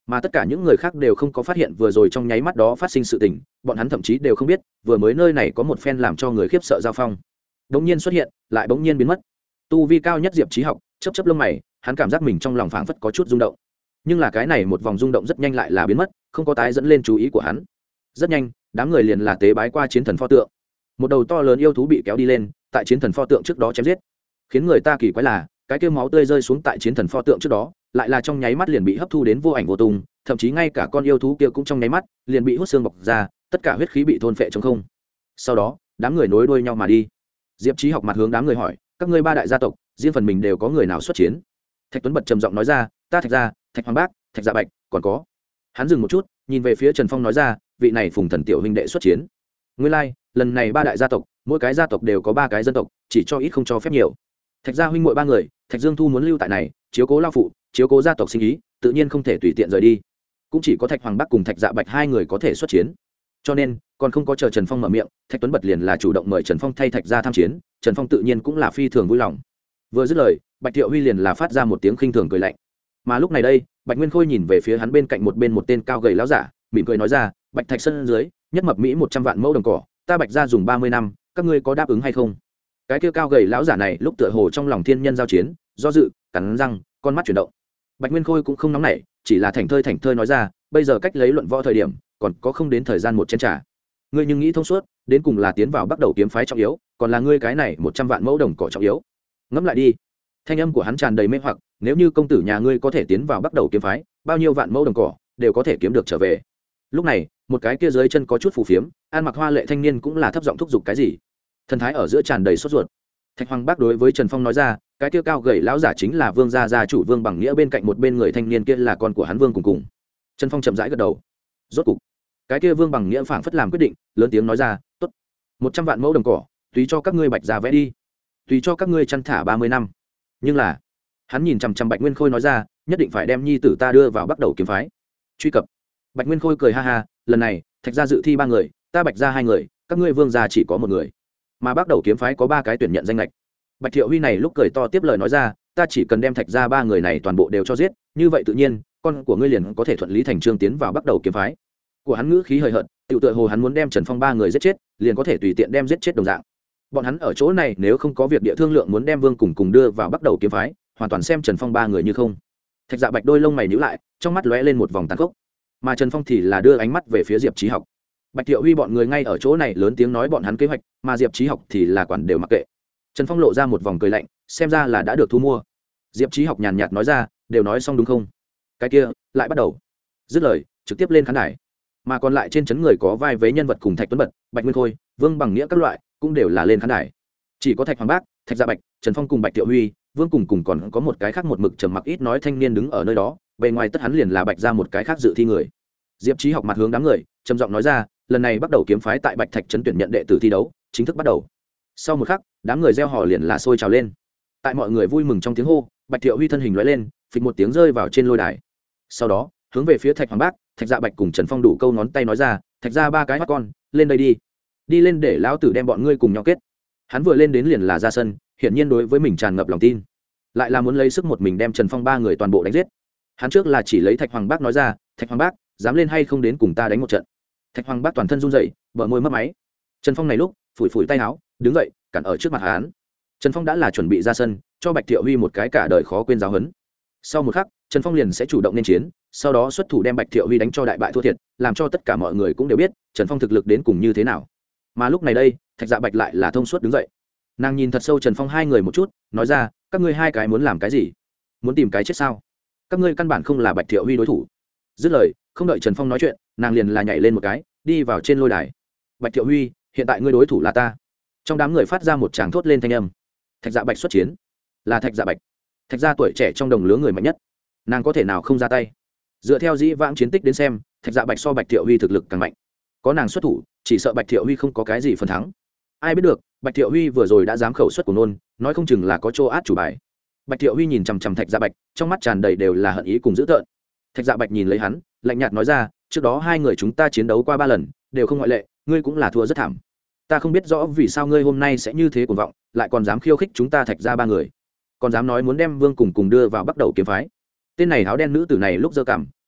mà tất cả những người khác đều không có phát hiện vừa rồi trong nháy mắt đó phát sinh sự tình, bọn hắn thậm chí đều không biết vừa mới nơi này có một phen làm cho người khiếp sợ giao phong bỗng nhiên xuất hiện lại bỗng nhiên biến mất. Tu vi cao nhất Diệp Chí Học chớp chớp lông mày, hắn cảm giác mình trong lòng phảng phất có chút rung động, nhưng là cái này một vòng rung động rất nhanh lại là biến mất, không có tái dẫn lên chú ý của hắn. Rất nhanh đám người liền là tế bái qua chiến thần pho tượng, một đầu to lớn yêu thú bị kéo đi lên, tại chiến thần pho tượng trước đó chém giết. Khiến người ta kỳ quái là cái kia máu tươi rơi xuống tại chiến thần pho tượng trước đó lại là trong nháy mắt liền bị hấp thu đến vô ảnh vô tung, thậm chí ngay cả con yêu thú kia cũng trong nháy mắt liền bị hút xương bọc ra, tất cả huyết khí bị thôn phệ trong không. Sau đó đám người nối đuôi nhau mà đi. Diệp Chí Học mặt hướng đám người hỏi, các ngươi ba đại gia tộc riêng phần mình đều có người nào xuất chiến? Thạch Tuấn bật trầm giọng nói ra, ta Thạch gia, Thạch Hoàng Bác, Thạch Dạ Bạch, còn có. Hắn dừng một chút, nhìn về phía Trần Phong nói ra, vị này Phùng Thần tiểu huynh đệ xuất chiến. Nguyên lai, lần này ba đại gia tộc, mỗi cái gia tộc đều có ba cái dân tộc, chỉ cho ít không cho phép nhiều. Thạch gia huynh muội ba người, Thạch Dương Thu muốn lưu tại này, chiếu cố lao phụ, chiếu cố gia tộc sinh ý, tự nhiên không thể tùy tiện rời đi. Cũng chỉ có Thạch Hoàng Bắc cùng Thạch Dạ Bạch hai người có thể xuất chiến. Cho nên, còn không có chờ Trần Phong mở miệng, Thạch Tuấn bật liền là chủ động mời Trần Phong thay Thạch gia tham chiến, Trần Phong tự nhiên cũng là phi thường vui lòng. Vừa dứt lời, Bạch Thiệu Huy liền là phát ra một tiếng khinh thường cười lạnh. Mà lúc này đây, Bạch Nguyên Khôi nhìn về phía hắn bên cạnh một tên cao gầy lão giả, mỉm cười nói ra, Bạch Thạch Sơn dưới, nhất mập mỹ 100 vạn mẫu đồng cỏ, ta Bạch gia dùng 30 năm, các ngươi có đáp ứng hay không? Cái kia cao gầy lão giả này lúc tựa hồ trong lòng thiên nhân giao chiến, do dự, cắn răng, con mắt chuyển động. Bạch Nguyên Khôi cũng không nóng nảy, chỉ là thảnh thơi nói ra, bây giờ cách lấy luận võ thời điểm, còn có không đến thời gian một chén trà. Ngươi nhưng nghĩ thông suốt, đến cùng là tiến vào bắt đầu kiếm phái trọng yếu, còn là ngươi cái này 100 vạn mẫu đồng cỏ trọng yếu. Ngẫm lại đi. Thanh âm của hắn tràn đầy mê hoặc, nếu như công tử nhà ngươi có thể tiến vào bắt đầu kiếm phái, bao nhiêu vạn mẫu đồng cỏ đều có thể kiếm được trở về. Lúc này, một cái kia dưới chân có chút phù phiếm, ăn mặc hoa lệ thanh niên cũng là thấp giọng thúc giục cái gì. Thần thái ở giữa tràn đầy sốt ruột. Thạch Hoàng Bác đối với Trần Phong nói ra, cái kia cao gầy lão giả chính là Vương gia chủ Vương Bằng Nghĩa, bên cạnh một bên người thanh niên kia là con của hắn Vương cùng. Trần Phong chậm rãi gật đầu. Rốt cục, cái kia Vương Bằng Nghĩa phảng phất làm quyết định, lớn tiếng nói ra, tốt, 100 vạn mẫu đồng cỏ, tùy cho các ngươi Bạch gia vẽ đi, tùy cho các ngươi chăn thả 30 năm. Nhưng là, hắn nhìn chằm chằm Bạch Nguyên Khôi nói ra, nhất định phải đem nhi tử ta đưa vào bắt đầu kiếm phái. Truy cập. Bạch Nguyên Khôi cười ha ha, lần này Thạch gia dự thi 3 người, ta Bạch gia 2 người, các ngươi Vương gia chỉ có 1 người, mà bắt đầu kiếm phái có 3 cái tuyển nhận danh lệch. Bạch Thiệu Huy này lúc cười to tiếp lời nói ra, ta chỉ cần đem Thạch gia 3 người này toàn bộ đều cho giết, như vậy tự nhiên con của ngươi liền có thể thuận lý thành trương tiến vào bắt đầu kiếm phái. Của hắn ngữ khí hời hợt, tiểu tựa hồ hắn muốn đem Trần Phong 3 người giết chết, liền có thể tùy tiện đem giết chết đồng dạng. Bọn hắn ở chỗ này nếu không có việc địa thương lượng muốn đem Vương cùng đưa vào bắt đầu kiếm phái, hoàn toàn xem Trần Phong 3 người như không. Thạch Dạ Bạch đôi lông mày nhíu lại, trong mắt lóe lên một vòng tàn khốc, mà Trần Phong thì là đưa ánh mắt về phía Diệp Chí Học. Bạch Thiệu Huy bọn người ngay ở chỗ này lớn tiếng nói bọn hắn kế hoạch, mà Diệp Chí Học thì là quản đều mặc kệ. Trần Phong lộ ra một vòng cười lạnh, xem ra là đã được thu mua. Diệp Chí Học nhàn nhạt nói ra, đều nói xong đúng không? Cái kia, lại bắt đầu. Dứt lời, trực tiếp lên khán đài. Mà còn lại trên chấn người có vai vế nhân vật cùng Thạch Tuấn Bật, Bạch Nguyên Khôi, Vương Bằng Nghĩa các loại, cũng đều là lên khán đài. Chỉ có Thạch Hoàng Bác, Thạch Dạ Bạch, Trần Phong cùng Bạch Thiệu Huy, Vương cùng còn có một cái khác một mực trầm mặc ít nói thanh niên đứng ở nơi đó, bề ngoài tất hắn liền là Bạch ra một cái khác dự thi người. Diệp Chí Học mặt hướng đám người, trầm giọng nói ra, lần này bắt đầu kiếm phái tại Bạch Thạch trấn tuyển nhận đệ tử thi đấu, chính thức bắt đầu. Sau một khắc, đám người reo hò liền là sôi trào lên. Tại mọi người vui mừng trong tiếng hô, Bạch Thiệu Huy thân hình lóe lên, phịch một tiếng rơi vào trên lôi đài. Sau đó, hướng về phía Thạch Hoàng Bác, Thạch Dạ Bạch cùng Trần Phong đủ câu ngón tay nói ra, Thạch ra 3 cái mắt con, lên đây đi. Đi lên để lão tử đem bọn ngươi cùng nhau kết. Hắn vừa lên đến liền là ra sân, hiển nhiên đối với mình tràn ngập lòng tin, lại là muốn lấy sức một mình đem Trần Phong 3 người toàn bộ đánh giết. Hắn trước là chỉ lấy Thạch Hoàng Bác nói ra, Thạch Hoàng Bác, dám lên hay không đến cùng ta đánh một trận. Thạch Hoàng Bác toàn thân run rẩy, bờ môi mấp máy. Trần Phong này lúc phủi phủi tay áo, đứng dậy, cản ở trước mặt hắn. Trần Phong đã là chuẩn bị ra sân, cho Bạch Thiệu Huy một cái cả đời khó quên giáo huấn. Sau một khắc, Trần Phong liền sẽ chủ động nên chiến, sau đó xuất thủ đem Bạch Thiệu Huy đánh cho đại bại thua thiệt, làm cho tất cả mọi người cũng đều biết Trần Phong thực lực đến cùng như thế nào. Mà lúc này đây, Thạch Dạ Bạch lại là thông suốt đứng dậy. Nàng nhìn thật sâu Trần Phong 2 người một chút, nói ra, các ngươi 2 cái muốn làm cái gì? Muốn tìm cái chết sao? Các ngươi căn bản không là Bạch Thiệu Huy đối thủ. Dứt lời, không đợi Trần Phong nói chuyện, nàng liền là nhảy lên một cái, đi vào trên lôi đài. Bạch Thiệu Huy, hiện tại ngươi đối thủ là ta. Trong đám người phát ra một tràng thốt lên thanh âm. Thạch Dạ Bạch xuất chiến. Là Thạch Dạ Bạch. Thạch gia tuổi trẻ trong đồng lứa người mạnh nhất, nàng có thể nào không ra tay? Dựa theo dĩ vãng chiến tích đến xem, Thạch Dạ Bạch so Bạch Thiệu Huy thực lực càng mạnh, có nàng xuất thủ, chỉ sợ Bạch Thiệu Huy không có cái gì phần thắng. Ai biết được, Bạch Thiệu Huy vừa rồi đã dám khẩu xuất của nôn, nói không chừng là có chỗ át chủ bài. Bạch Thiệu Huy nhìn chằm chằm Thạch Dạ Bạch, trong mắt tràn đầy đều là hận ý cùng dữ tợn. Thạch Dạ Bạch nhìn lấy hắn, lạnh nhạt nói ra, trước đó 2 người chúng ta chiến đấu qua 3 lần, đều không ngoại lệ, ngươi cũng là thua rất thảm. Ta không biết rõ vì sao ngươi hôm nay sẽ như thế cuồng vọng, lại còn dám khiêu khích chúng ta Thạch gia 3 người, còn dám nói muốn đem Vương cùng đưa vào bắt đầu kiếm phái. Tên này áo đen nữ tử này lúc giơ cằm,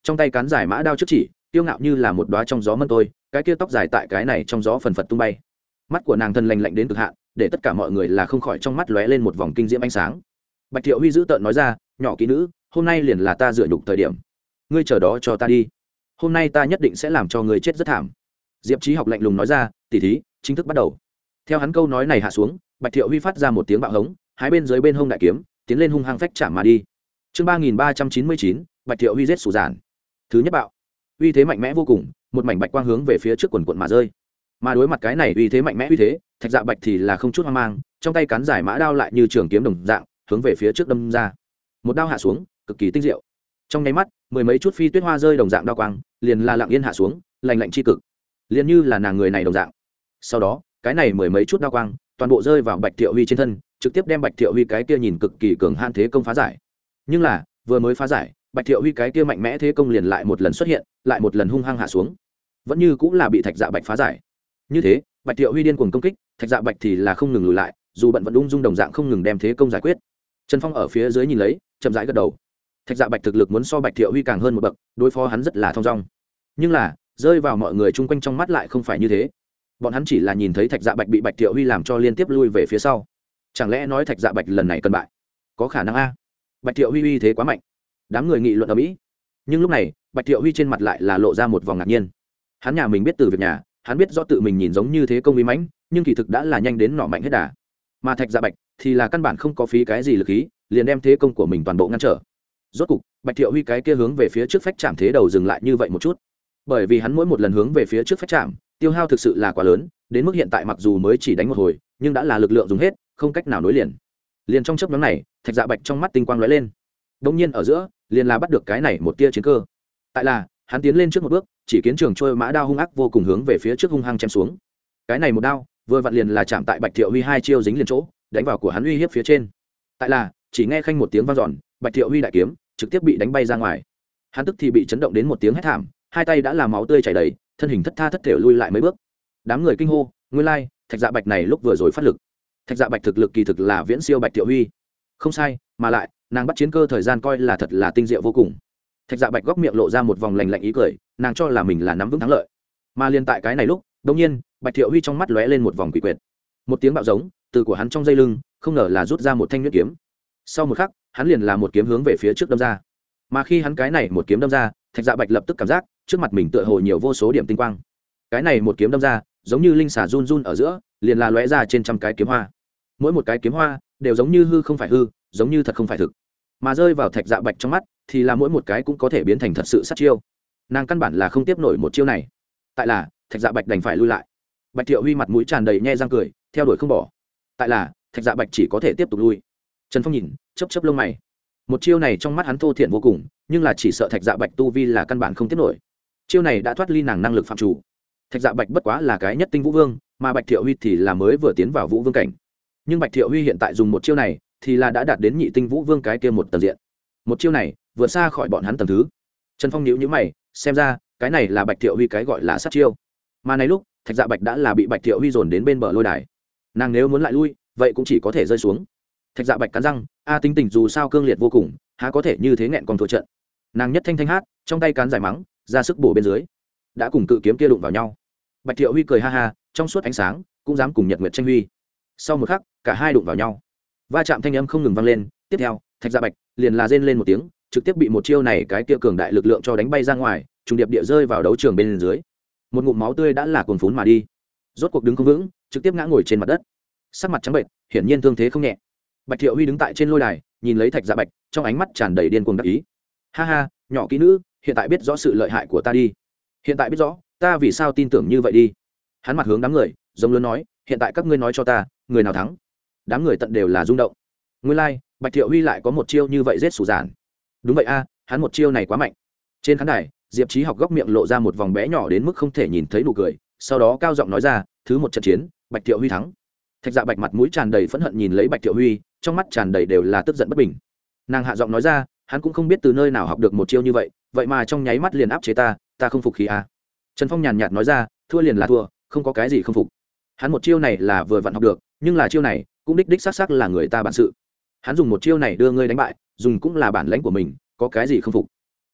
trong tay cán dài mã đao trước chỉ tiêu ngạo như là một đoá trong gió mân tôi, cái kia tóc dài tại cái này trong gió phần phật tung bay. Mắt của nàng thân lành lạnh đến cực hạn, để tất cả mọi người là không khỏi trong mắt lóe lên một vòng kinh diễm ánh sáng. Bạch Thiệu Huy giữ tợn nói ra, nhỏ kỹ nữ, hôm nay liền là ta dựa nhục thời điểm, ngươi chờ đó cho ta đi, hôm nay ta nhất định sẽ làm cho ngươi chết rất thảm. Diệp Chí Học lạnh lùng nói ra, tỉ thí chính thức bắt đầu. Theo hắn câu nói này hạ xuống, Bạch Thiệu Huy phát ra một tiếng bạo hống, hai bên dưới bên hông đại kiếm tiến lên hung hăng phách chạm mà đi. Chương 3399, Bạch Thiệu Huy giết sủ giản. Thứ nhất bạo, uy thế mạnh mẽ vô cùng, một mảnh bạch quang hướng về phía trước quần quần mà rơi. Mà đối mặt cái này uy thế mạnh mẽ uy thế, Thạch Dạ Bạch thì là không chút hoang mang, trong tay cán giải mã đao lại như trường kiếm đồng dạng, hướng về phía trước đâm ra. Một đao hạ xuống, cực kỳ tinh diệu. Trong nháy mắt, mười mấy chút phi tuyết hoa rơi đồng dạng đao quang, liền là lặng yên hạ xuống, lạnh lạnh chi cực, liền như là nàng người này đồng dạng. Sau đó, cái này mười mấy chút đao quang, toàn bộ rơi vào Bạch Thiệu Huy trên thân, trực tiếp đem Bạch Thiệu Huy cái kia nhìn cực kỳ cường hãn thế công phá giải. Nhưng là, vừa mới phá giải, Bạch Thiệu Huy cái kia mạnh mẽ thế công liền lại một lần xuất hiện, lại một lần hung hăng hạ xuống. Vẫn như cũng là bị Thạch Dạ Bạch phá giải. Như thế, Bạch Thiệu Huy điên cuồng công kích, Thạch Dạ Bạch thì là không ngừng lùi lại, dù bận vẫn ung dung đồng dạng không ngừng đem thế công giải quyết. Trần Phong ở phía dưới nhìn lấy, chậm rãi gật đầu. Thạch Dạ Bạch thực lực muốn so Bạch Thiệu Huy càng hơn một bậc, đối phó hắn rất là thông dong. Nhưng là, rơi vào mọi người chung quanh trong mắt lại không phải như thế. Bọn hắn chỉ là nhìn thấy Thạch Dạ Bạch bị Bạch Thiệu Huy làm cho liên tiếp lui về phía sau. Chẳng lẽ nói Thạch Dạ Bạch lần này cần bại? Có khả năng a. Bạch Thiệu Huy uy thế quá mạnh. Đám người nghị luận ầm ĩ. Nhưng lúc này, Bạch Thiệu Huy trên mặt lại là lộ ra một vòng ngạc nhiên. Hắn nhà mình biết từ việc nhà, hắn biết rõ tự mình nhìn giống như thế công uy mãnh, nhưng kỳ thực đã là nhanh đến nọ mạnh hết đà. Mà Thạch Dạ Bạch thì là căn bản không có phí cái gì lực khí, liền đem thế công của mình toàn bộ ngăn trở. Rốt cục, Bạch Thiệu Huy cái kia hướng về phía trước phách chạm thế đầu dừng lại như vậy một chút. Bởi vì hắn mỗi một lần hướng về phía trước phách chạm, tiêu hao thực sự là quá lớn, đến mức hiện tại mặc dù mới chỉ đánh một hồi, nhưng đã là lực lượng dùng hết, không cách nào nối liền. Liền trong chớp nhoáng này, Thạch Dạ Bạch trong mắt tinh quang lóe lên. Đống nhiên ở giữa, liền là bắt được cái này một tia chiến cơ. Tại là, hắn tiến lên trước một bước, chỉ kiến trường trôi mã đao hung ác vô cùng hướng về phía trước hung hăng chém xuống. Cái này một đao, vừa vặn liền là chạm tại Bạch Thiệu Huy hai chiêu dính liền chỗ, đánh vào của hắn uy hiếp phía trên. Tại là, chỉ nghe khanh một tiếng vang dọn, Bạch Thiệu Huy đại kiếm trực tiếp bị đánh bay ra ngoài. Hắn tức thì bị chấn động đến một tiếng hét thảm, hai tay đã làm máu tươi chảy đầy, thân hình thất tha thất thểu lui lại mấy bước. Đám người kinh hô, nguyên lai, Thạch Dạ Bạch này lúc vừa rồi phát lực. Thạch Dạ Bạch thực lực kỳ thực là viễn siêu Bạch Thiệu Huy. Không sai, mà lại, nàng bắt chiến cơ thời gian coi là thật là tinh diệu vô cùng. Thạch Dạ Bạch góc miệng lộ ra một vòng lạnh lạnh ý cười, nàng cho là mình là nắm vững thắng lợi. Mà liên tại cái này lúc, đột nhiên, Bạch Thiệu Huy trong mắt lóe lên một vòng quỷ quyệt. Một tiếng bạo giống, từ của hắn trong dây lưng, không ngờ là rút ra một thanh nhuyễn kiếm. Sau một khắc, hắn liền là một kiếm hướng về phía trước đâm ra. Mà khi hắn cái này một kiếm đâm ra, Thạch Dạ Bạch lập tức cảm giác, trước mặt mình tựa hồ nhiều vô số điểm tinh quang. Cái này một kiếm đâm ra, giống như linh xà run run ở giữa, liền là lóe ra trên trăm cái kiếm hoa. Mỗi một cái kiếm hoa đều giống như hư không phải hư, giống như thật không phải thực. Mà rơi vào Thạch Dạ Bạch trong mắt, thì là mỗi một cái cũng có thể biến thành thật sự sát chiêu. Nàng căn bản là không tiếp nổi một chiêu này. Tại là, Thạch Dạ Bạch đành phải lui lại. Bạch Thiệu Huy mặt mũi tràn đầy nhe răng cười, theo đuổi không bỏ. Tại là, Thạch Dạ Bạch chỉ có thể tiếp tục lui. Trần Phong nhìn, chớp chớp lông mày. Một chiêu này trong mắt hắn thô thiện vô cùng, nhưng là chỉ sợ Thạch Dạ Bạch tu vi là căn bản không tiếp nổi. Chiêu này đã thoát ly nàng năng lực phạm chủ. Thạch Dạ Bạch bất quá là cái nhất tinh vũ vương, mà Bạch Thiệu Huy thì là mới vừa tiến vào vũ vương cảnh. Nhưng Bạch Thiệu Huy hiện tại dùng một chiêu này, thì là đã đạt đến nhị tinh vũ vương cái kia một tầng diện. Một chiêu này, vượt xa khỏi bọn hắn tầng thứ. Trần Phong nhíu nhíu mày, xem ra, cái này là Bạch Thiệu Huy cái gọi là sát chiêu. Mà này lúc, Thạch Dạ Bạch đã là bị Bạch Thiệu Huy dồn đến bên bờ lôi đài. Nàng nếu muốn lại lui, vậy cũng chỉ có thể rơi xuống. Thạch Dạ Bạch cắn răng, tính tình dù sao cương liệt vô cùng, há có thể như thế nghẹn còn thua trận. Nàng nhất thanh thanh hát, trong tay cán giải mắng, ra sức bổ bên dưới, đã cùng cự kiếm kia đụng vào nhau. Bạch Thiệu Huy cười ha ha, trong suốt ánh sáng, cũng dám cùng Nhật Nguyệt tranh huy. Sau một khắc, cả hai đụng vào nhau, va chạm thanh âm không ngừng vang lên. Tiếp theo, Thạch Dạ Bạch liền là rên lên một tiếng, trực tiếp bị một chiêu này cái kia cường đại lực lượng cho đánh bay ra ngoài, trùng điệp địa rơi vào đấu trường bên dưới. Một ngụm máu tươi đã là cuồn phún mà đi, rốt cuộc đứng không vững, trực tiếp ngã ngồi trên mặt đất, sắc mặt trắng bệch, hiển nhiên thương thế không nhẹ. Bạch Thiệu Huy đứng tại trên lôi đài, nhìn lấy Thạch Dạ Bạch, trong ánh mắt tràn đầy điên cuồng đắc ý. Ha ha, nhỏ kỹ nữ, hiện tại biết rõ sự lợi hại của ta đi. Hiện tại biết rõ, ta vì sao tin tưởng như vậy đi. Hắn mặt hướng đám người, giống lớn nói, hiện tại các ngươi nói cho ta, người nào thắng? Đám người tận đều là rung động. Nguyên lai, Bạch Thiệu Huy lại có một chiêu như vậy giết sủ giản. Đúng vậy a, hắn một chiêu này quá mạnh. Trên khán đài, Diệp Chí Học góc miệng lộ ra một vòng bé nhỏ đến mức không thể nhìn thấy nụ cười, sau đó cao giọng nói ra, thứ một trận chiến, Bạch Thiệu Huy thắng. Thạch Dạ Bạch mặt mũi tràn đầy phẫn hận nhìn lấy Bạch Thiệu Huy, trong mắt tràn đầy đều là tức giận bất bình. Nàng hạ giọng nói ra, hắn cũng không biết từ nơi nào học được một chiêu như vậy, vậy mà trong nháy mắt liền áp chế ta không phục khí a. Trần Phong nhàn nhạt nói ra, thua liền là thua, không có cái gì không phục. Hắn một chiêu này là vừa vặn học được, nhưng là chiêu này cũng đích xác xác là người ta bản sự. Hắn dùng một chiêu này đưa ngươi đánh bại, dùng cũng là bản lãnh của mình, có cái gì không phục.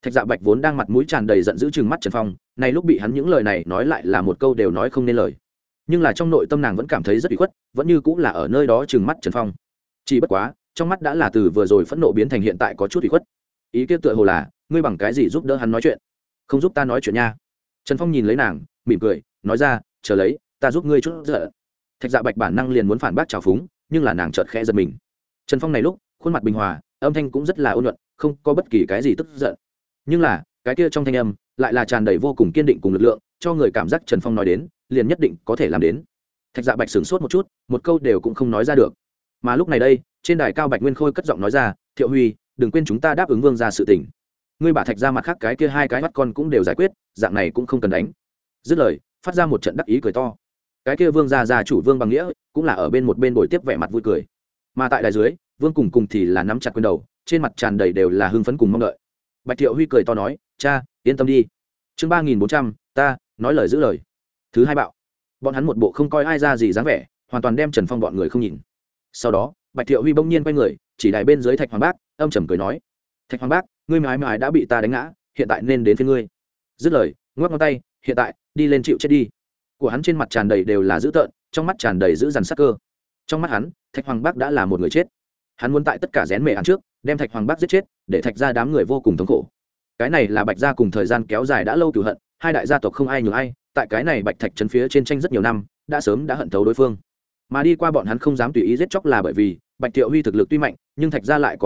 Thạch Dạ Bạch vốn đang mặt mũi tràn đầy giận dữ chừng mắt Trần Phong, này lúc bị hắn những lời này nói lại là một câu đều nói không nên lời. Nhưng là trong nội tâm nàng vẫn cảm thấy rất ủy khuất, vẫn như cũng là ở nơi đó chừng mắt Trần Phong. Chỉ bất quá, trong mắt đã là từ vừa rồi phẫn nộ biến thành hiện tại có chút ủy khuất. Ý kia tựa hồ là, ngươi bằng cái gì giúp đỡ hắn nói chuyện? Không giúp ta nói chuyện nha. Trần Phong nhìn lấy nàng, mỉm cười, nói ra, chờ lấy, ta giúp ngươi chút giận. Thạch Dạ Bạch bản năng liền muốn phản bác trào phúng, nhưng là nàng chợt khẽ giật mình. Trần Phong này lúc, khuôn mặt bình hòa, âm thanh cũng rất là ôn nhuận, không có bất kỳ cái gì tức giận. Nhưng là, cái kia trong thanh âm lại là tràn đầy vô cùng kiên định cùng lực lượng, cho người cảm giác Trần Phong nói đến, liền nhất định có thể làm đến. Thạch Dạ Bạch sửng sốt một chút, một câu đều cũng không nói ra được. Mà lúc này đây, trên đài cao Bạch Nguyên Khôi cất giọng nói ra, Thiệu Huy, đừng quên chúng ta đáp ứng Vương gia sự tình. Ngươi bả Thạch gia mặt khác cái kia hai cái mắt con cũng đều giải quyết, dạng này cũng không cần đánh. Dứt lời, phát ra một trận đắc ý cười to. Cái kia Vương gia gia chủ Vương Bằng Nghĩa cũng là ở bên một bên bồi tiếp vẻ mặt vui cười. Mà tại đài dưới, Vương cùng thì là nắm chặt quyền đầu, trên mặt tràn đầy đều là hưng phấn cùng mong đợi. Bạch Thiệu Huy cười to nói, cha, yên tâm đi. Chương 3400, ta nói lời giữ lời. Thứ hai bạo. Bọn hắn một bộ không coi ai ra gì dáng vẻ, hoàn toàn đem Trần Phong bọn người không nhìn. Sau đó, Bạch Thiệu Huy bỗng nhiên quay người, chỉ đài bên dưới Thạch Hoàng Bác, âm trầm cười nói, Thạch Hoàng Bác, ngươi mãi mãi đã bị ta đánh ngã, hiện tại nên đến phía ngươi. Dứt lời, ngoắc ngón tay, hiện tại, đi lên chịu chết đi. Của hắn trên mặt tràn đầy đều là dữ tợn, trong mắt tràn đầy dữ dằn sắc cơ. Trong mắt hắn, Thạch Hoàng Bác đã là một người chết. Hắn muốn tại tất cả rén mề ăn trước, đem Thạch Hoàng Bác giết chết, để Thạch gia đám người vô cùng thống khổ. Cái này là Bạch gia cùng thời gian kéo dài đã lâu cửu hận, hai đại gia tộc không ai nhường ai, tại cái này Bạch Thạch trấn phía trên tranh rất nhiều năm, đã sớm đã hận thấu đối phương. Mà đi qua bọn hắn không dám tùy ý giết chóc là bởi vì Bạch Thiệu Huy thực lực tuy mạnh, nhưng Thạch gia lại có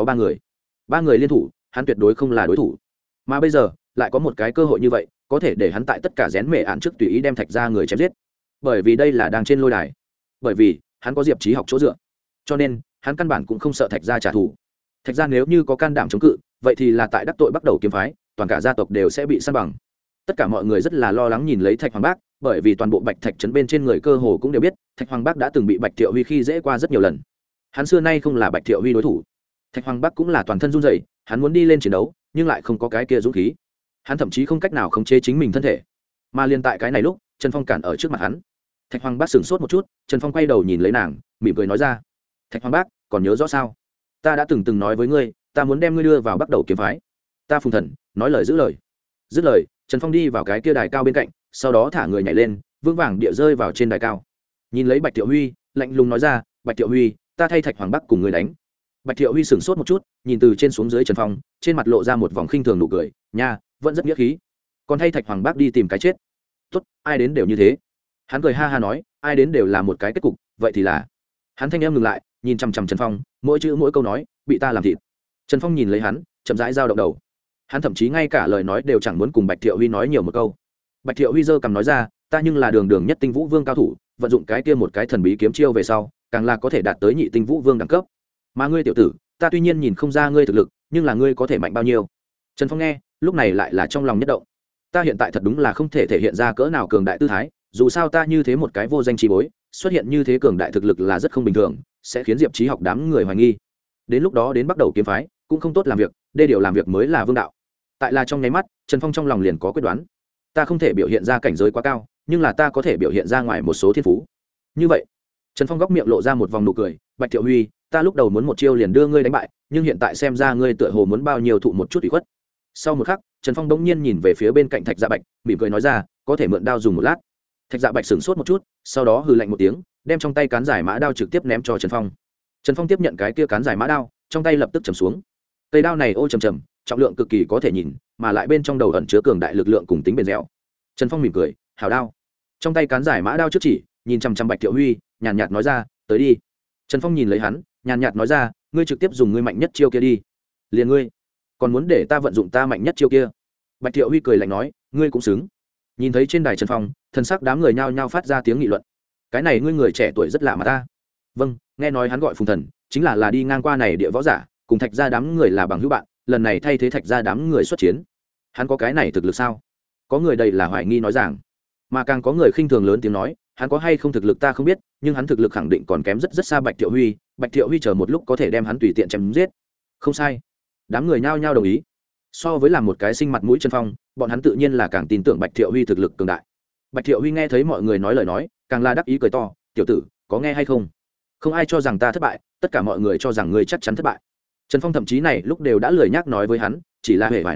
ba người liên thủ, hắn tuyệt đối không là đối thủ. Mà bây giờ, lại có một cái cơ hội như vậy, có thể để hắn tại tất cả rén mề án trước tùy ý đem Thạch gia người chém giết. Bởi vì đây là đang trên lôi đài, bởi vì hắn có Diệp Chí Học chỗ dựa, cho nên hắn căn bản cũng không sợ Thạch gia trả thù. Thạch gia nếu như có can đảm chống cự, vậy thì là tại đắc tội bắt đầu kiếm phái, toàn cả gia tộc đều sẽ bị san bằng. Tất cả mọi người rất là lo lắng nhìn lấy Thạch Hoàng Bác, bởi vì toàn bộ Bạch Thạch trấn bên trên người cơ hồ cũng đều biết, Thạch Hoàng Bác đã từng bị Bạch Thiệu Huy khi dễ qua rất nhiều lần. Hắn xưa nay không là Bạch Thiệu Huy đối thủ. Thạch Hoàng Bác cũng là toàn thân run rẩy, hắn muốn đi lên chiến đấu, nhưng lại không có cái kia dũng khí. Hắn thậm chí không cách nào khống chế chính mình thân thể. Mà liên tại cái này lúc, Trần Phong cản ở trước mặt hắn. Thạch Hoàng Bác sửng sốt một chút, Trần Phong quay đầu nhìn lấy nàng, mỉm cười nói ra: "Thạch Hoàng Bác, còn nhớ rõ sao? Ta đã từng nói với ngươi, ta muốn đem ngươi đưa vào bắt đầu kiếm phái. Ta Phùng Thần, nói lời giữ lời." Dứt lời, Trần Phong đi vào cái kia đài cao bên cạnh, sau đó thả người nhảy lên, vững vàng địa rơi vào trên đài cao. Nhìn lấy Bạch Thiệu Huy, lạnh lùng nói ra: "Bạch Thiệu Huy, ta thay Thạch Hoàng Bắc cùng ngươi đánh." Bạch Thiệu Huy sửng sốt một chút, nhìn từ trên xuống dưới Trần Phong, trên mặt lộ ra một vòng khinh thường nụ cười, nha, vẫn rất nghĩa khí. Còn thay Thạch Hoàng Bắc đi tìm cái chết. Tốt, ai đến đều như thế. Hắn cười ha ha nói, ai đến đều là một cái kết cục, vậy thì là. Hắn thanh âm ngừng lại, nhìn chằm chằm Trần Phong, mỗi chữ mỗi câu nói, bị ta làm thịt. Trần Phong nhìn lấy hắn, chậm rãi dao động đầu. Hắn thậm chí ngay cả lời nói đều chẳng muốn cùng Bạch Thiệu Huy nói nhiều một câu. Bạch Thiệu Huy giơ cằm nói ra, ta nhưng là đường nhất tinh vũ vương cao thủ, vận dụng cái kia một cái thần bí kiếm chiêu về sau, càng là có thể đạt tới nhị tinh vũ vương đẳng cấp. Mà ngươi tiểu tử, ta tuy nhiên nhìn không ra ngươi thực lực, nhưng là ngươi có thể mạnh bao nhiêu? Trần Phong nghe, lúc này lại là trong lòng nhất động. Ta hiện tại thật đúng là không thể thể hiện ra cỡ nào cường đại tư thái, dù sao ta như thế một cái vô danh chi bối, xuất hiện như thế cường đại thực lực là rất không bình thường, sẽ khiến Diệp Chí Học đám người hoài nghi. Đến lúc đó đến bắt đầu kiếm phái, cũng không tốt làm việc, đê điều làm việc mới là vương đạo. Tại là trong nháy mắt, Trần Phong trong lòng liền có quyết đoán. Ta không thể biểu hiện ra cảnh giới quá cao, nhưng là ta có thể biểu hiện ra ngoài một số thiên phú. Như vậy, Trần Phong góc miệng lộ ra một vòng nụ cười, Bạch Thiệu Huy, ta lúc đầu muốn một chiêu liền đưa ngươi đánh bại, nhưng hiện tại xem ra ngươi tựa hồ muốn bao nhiêu thụ một chút ủy khuất. Sau một khắc, Trần Phong bỗng nhiên nhìn về phía bên cạnh Thạch Dạ Bạch, mỉm cười nói ra, có thể mượn đao dùng một lát. Thạch Dạ Bạch sững sốt một chút, sau đó hừ lạnh một tiếng, đem trong tay cán giải mã đao trực tiếp ném cho Trần Phong. Trần Phong tiếp nhận cái kia cán giải mã đao, trong tay lập tức trầm xuống. Cây đao này ô trầm, trọng lượng cực kỳ có thể nhìn, mà lại bên trong đầu ẩn chứa cường đại lực lượng cùng tính bền dẻo. Trần Phong mỉm cười, hảo đao. Trong tay cán giải mã đao trước chỉ, nhìn chằm chằm Bạch Thiệu Huy, nhàn nhạt nói ra, tới đi. Trần Phong nhìn lấy hắn, nhàn nhạt nói ra, ngươi trực tiếp dùng ngươi mạnh nhất chiêu kia đi. Liền ngươi, còn muốn để ta vận dụng ta mạnh nhất chiêu kia? Bạch Thiệu Huy cười lạnh nói, ngươi cũng xứng. Nhìn thấy trên đài Trần Phong, thân sắc đám người nhao nhao phát ra tiếng nghị luận. Cái này ngươi người trẻ tuổi rất lạ mà ta. Vâng, nghe nói hắn gọi Phùng Thần, chính là đi ngang qua này địa võ giả, cùng Thạch gia đám người là bằng hữu bạn, lần này thay thế Thạch gia đám người xuất chiến. Hắn có cái này thực lực sao? Có người đây là hoài nghi nói rằng, mà càng có người khinh thường lớn tiếng nói, hắn có hay không thực lực ta không biết, nhưng hắn thực lực khẳng định còn kém rất rất xa Bạch Thiệu Huy, Bạch Thiệu Huy chờ một lúc có thể đem hắn tùy tiện chém giết. Không sai. Đám người nhao nhao đồng ý. So với làm một cái sinh mặt mũi Trần Phong, bọn hắn tự nhiên là càng tin tưởng Bạch Thiệu Huy thực lực cường đại. Bạch Thiệu Huy nghe thấy mọi người nói lời nói, càng là đắc ý cười to, tiểu tử, có nghe hay không? Không ai cho rằng ta thất bại, tất cả mọi người cho rằng ngươi chắc chắn thất bại. Trần Phong thậm chí này lúc đều đã lười nhác nói với hắn, chỉ là hề phải nói ra,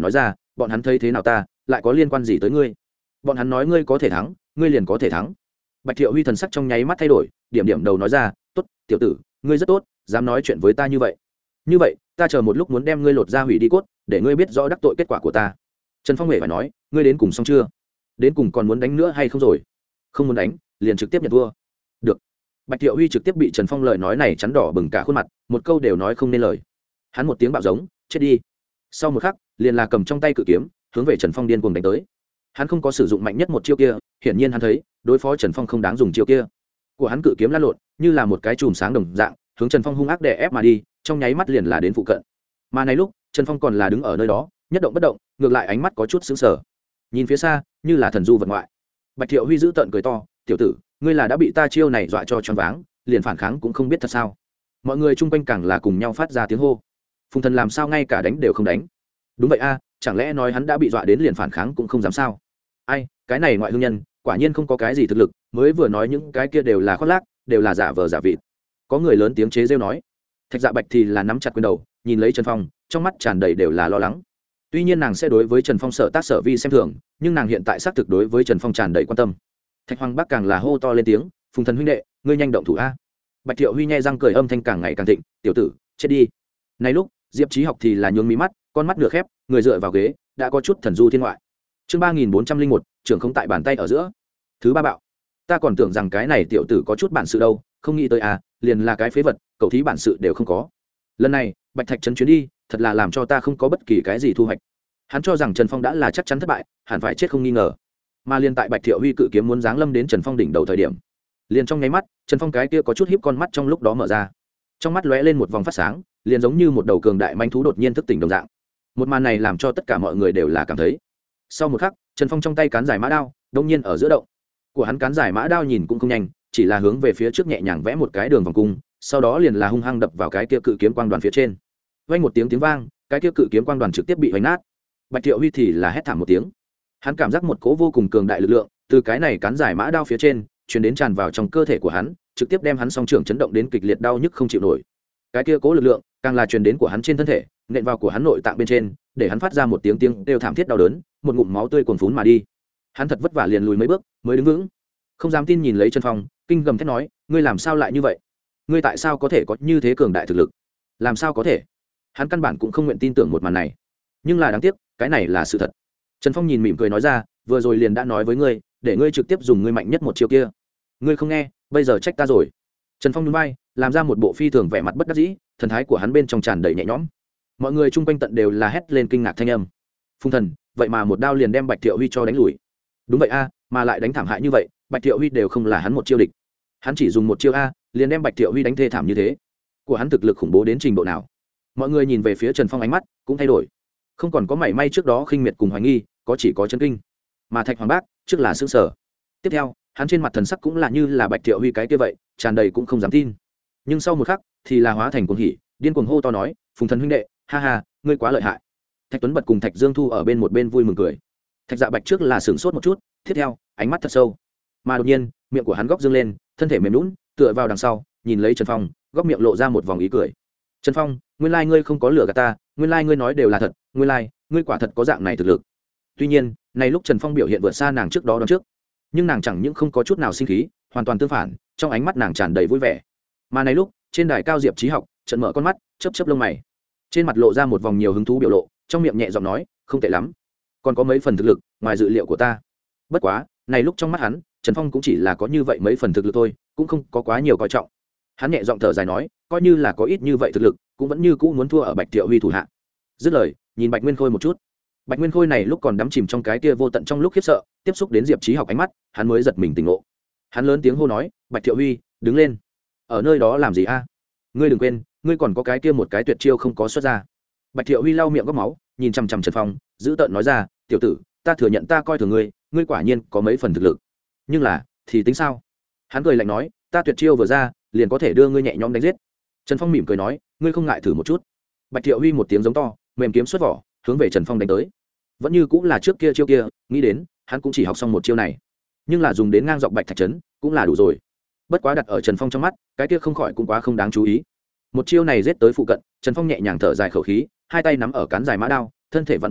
bọn hắn thấy thế nào ta lại có liên quan gì tới ngươi? Bọn hắn nói ngươi có thể thắng, ngươi liền có thể thắng. Bạch Thiệu Huy thần sắc trong nháy mắt thay đổi, điểm điểm đầu nói ra, tốt, tiểu tử, ngươi rất tốt, dám nói chuyện với ta như vậy. Như vậy, ta chờ một lúc muốn đem ngươi lột ra hủy đi cốt, để ngươi biết rõ đắc tội kết quả của ta. Trần Phong hề phải nói, ngươi đến cùng xong chưa? Đến cùng còn muốn đánh nữa hay không rồi? Không muốn đánh, liền trực tiếp nhận thua. Được. Bạch Thiệu Huy trực tiếp bị Trần Phong lời nói này chắn đỏ bừng cả khuôn mặt, một câu đều nói không nên lời. Hắn một tiếng bạo giống, chết đi. Sau một khắc, liền là cầm trong tay cự kiếm, hướng về Trần Phong điên cuồng đánh tới. Hắn không có sử dụng mạnh nhất một chiêu kia, hiển nhiên hắn thấy, đối phó Trần Phong không đáng dùng chiêu kia. Của hắn cự kiếm lăn lộn, như là một cái chùm sáng đồng dạng, hướng Trần Phong hung ác đè ép mà đi, trong nháy mắt liền là đến phụ cận. Mà này lúc, Trần Phong còn là đứng ở nơi đó, nhất động bất động, ngược lại ánh mắt có chút sững sờ. Nhìn phía xa, như là thần du vật ngoại. Bạch Thiệu Huy giữ tợn cười to, "Tiểu tử, ngươi là đã bị ta chiêu này dọa cho choáng váng, liền phản kháng cũng không biết thật sao?" Mọi người chung quanh càng là cùng nhau phát ra tiếng hô. Phùng Thần làm sao ngay cả đánh đều không đánh? Đúng vậy a, chẳng lẽ nói hắn đã bị dọa đến liền phản kháng cũng không dám sao? Ai, cái này ngoại hương nhân, quả nhiên không có cái gì thực lực, mới vừa nói những cái kia đều là khoác lác, đều là giả vờ giả vịt. Có người lớn tiếng chế giễu nói. Thạch Dạ Bạch thì là nắm chặt quyền đầu, nhìn lấy Trần Phong, trong mắt tràn đầy đều là lo lắng. Tuy nhiên nàng sẽ đối với Trần Phong sợ tác sở vi xem thường, nhưng nàng hiện tại xác thực đối với Trần Phong tràn đầy quan tâm. Thạch Hoàng Bắc càng là hô to lên tiếng, "Phùng Thần huynh đệ, ngươi nhanh động thủ a!" Bạch Thiệu Huy nhe răng cười âm thanh càng ngày càng thịnh, "Tiểu tử, chết đi." Này lúc, Diệp Chí Học thì là nhướng mí mắt, con mắt nửa khép, người dựa vào ghế, đã có chút thần du thiên ngoại. Chương 3401, trưởng không tại bàn tay ở giữa. Thứ ba bạo. Ta còn tưởng rằng cái này tiểu tử có chút bản sự đâu, không nghĩ tới à, liền là cái phế vật, cậu thí bản sự đều không có. Lần này, Bạch Thạch trấn chuyến đi, thật là làm cho ta không có bất kỳ cái gì thu hoạch. Hắn cho rằng Trần Phong đã là chắc chắn thất bại, hẳn phải chết không nghi ngờ. Mà liên tại Bạch Thiệu Huy cự kiếm muốn giáng lâm đến Trần Phong đỉnh đầu thời điểm, liền trong nháy mắt, Trần Phong cái kia có chút híp con mắt trong lúc đó mở ra. Trong mắt lóe lên một vòng phát sáng, liền giống như một đầu cường đại manh thú đột nhiên thức tỉnh đồng dạng. Một màn này làm cho tất cả mọi người đều là cảm thấy. Sau một khắc, Trần Phong trong tay cán dài mã đao, đột nhiên ở giữa động. Của hắn cán dài mã đao nhìn cũng không nhanh, chỉ là hướng về phía trước nhẹ nhàng vẽ một cái đường vòng cung, sau đó liền là hung hăng đập vào cái kia cự kiếm quang đoàn phía trên. Vang một tiếng tiếng vang, cái kia cự kiếm quang đoàn trực tiếp bị vành nát. Bạch Thiệu Huy thì là hét thảm một tiếng. Hắn cảm giác một cỗ vô cùng cường đại lực lượng từ cái này cán dài mã đao phía trên truyền đến tràn vào trong cơ thể của hắn, trực tiếp đem hắn song trưởng chấn động đến kịch liệt đau nhức không chịu nổi. Cái kia cỗ lực lượng càng là truyền đến của hắn trên thân thể, nện vào của hắn nội tạng bên trên, để hắn phát ra một tiếng tiếng kêu thảm thiết đau đớn, một ngụm máu tươi cuồn phún mà đi. Hắn thật vất vả liền lùi mấy bước mới đứng vững, không dám tin nhìn lấy Trần Phong, kinh gầm thét nói, ngươi làm sao lại như vậy? Ngươi tại sao có thể có như thế cường đại thực lực? Làm sao có thể? Hắn căn bản cũng không nguyện tin tưởng một màn này, nhưng là đáng tiếc, cái này là sự thật. Trần Phong nhìn mỉm cười nói ra, vừa rồi liền đã nói với ngươi, để ngươi trực tiếp dùng ngươi mạnh nhất một chiêu kia, ngươi không nghe, bây giờ trách ta rồi. Trần Phong nhún vai, làm ra một bộ phi thường vẻ mặt bất đắc dĩ, thần thái của hắn bên trong tràn đầy nhẹ nhõm. Mọi người chung quanh tận đều là hét lên kinh ngạc thanh âm. Phùng Thần, vậy mà một đao liền đem Bạch Thiệu Huy cho đánh lùi. Đúng vậy a, mà lại đánh thảm hại như vậy, Bạch Thiệu Huy đều không là hắn một chiêu địch. Hắn chỉ dùng một chiêu a, liền đem Bạch Thiệu Huy đánh thê thảm như thế. Của hắn thực lực khủng bố đến trình độ nào? Mọi người nhìn về phía Trần Phong ánh mắt cũng thay đổi, không còn có mảy may trước đó khinh miệt cùng hoài nghi, có chỉ có chấn kinh. Mà Thạch Hoàng Bác trước là sững sờ, tiếp theo hắn trên mặt thần sắc cũng là như là Bạch Thiệu Huy cái kia vậy, tràn đầy cũng không dám tin. Nhưng sau một khắc thì là hóa thành cuồng hỉ, điên cuồng hô to nói, Phùng Thần huynh đệ, ha ha, ngươi quá lợi hại. Thạch Tuấn Bật cùng Thạch Dương Thu ở bên một bên vui mừng cười. Thạch Dạ Bạch trước là sửng sốt một chút, tiếp theo ánh mắt thật sâu, mà đột nhiên miệng của hắn góc dương lên, thân thể mềm nhũn tựa vào đằng sau, nhìn lấy Trần Phong, góc miệng lộ ra một vòng ý cười. Trần Phong, nguyên lai ngươi không có lừa gạt ta, nguyên lai ngươi nói đều là thật, nguyên lai ngươi quả thật có dạng này thực lực. Tuy nhiên này lúc Trần Phong biểu hiện vượt xa nàng trước đó đón trước, nhưng nàng chẳng những không có chút nào sinh khí, hoàn toàn tương phản, trong ánh mắt nàng tràn đầy vui vẻ. Mà này lúc trên đài cao Diệp Chí Học trợn mở con mắt, chớp chớp lông mày, trên mặt lộ ra một vòng nhiều hứng thú biểu lộ, trong miệng nhẹ giọng nói, không tệ lắm, còn có mấy phần thực lực ngoài dự liệu của ta. Bất quá này lúc trong mắt hắn, Trần Phong cũng chỉ là có như vậy mấy phần thực lực thôi, cũng không có quá nhiều coi trọng. Hắn nhẹ giọng thở dài nói, coi như là có ít như vậy thực lực, cũng vẫn như cũ muốn thua ở Bạch Thiệu Huy thủ hạ. Dứt lời, nhìn Bạch Nguyên Khôi một chút. Bạch Nguyên Khôi này lúc còn đắm chìm trong cái kia vô tận trong lúc khiếp sợ, tiếp xúc đến Diệp Chí Học ánh mắt, hắn mới giật mình tỉnh ngộ. Hắn lớn tiếng hô nói, Bạch Thiệu Huy, đứng lên. Ở nơi đó làm gì a? Ngươi đừng quên, ngươi còn có cái kia một cái tuyệt chiêu không có xuất ra. Bạch Thiệu Huy lau miệng góc máu, nhìn chằm chằm Trần Phong, giữ tợn nói ra, tiểu tử, ta thừa nhận ta coi thường ngươi, ngươi quả nhiên có mấy phần thực lực. Nhưng là, thì tính sao? Hắn cười lạnh nói, ta tuyệt chiêu vừa ra, liền có thể đưa ngươi nhẹ nhõm đánh giết. Trần Phong mỉm cười nói, ngươi không ngại thử một chút. Bạch Thiệu Huy một tiếng giống to, mềm kiếm xuất vỏ, hướng về Trần Phong đánh tới. Vẫn như cũng là trước kia chiêu kia, nghĩ đến, hắn cũng chỉ học xong một chiêu này, nhưng là dùng đến ngang dọc Bạch Thạch trấn, cũng là đủ rồi. Bất quá đặt ở Trần Phong trong mắt, cái kia không khỏi cũng quá không đáng chú ý. Một chiêu này giết tới phụ cận, Trần Phong nhẹ nhàng thở dài khẩu khí, hai tay nắm ở cán dài mã đao, thân thể vặn một cái,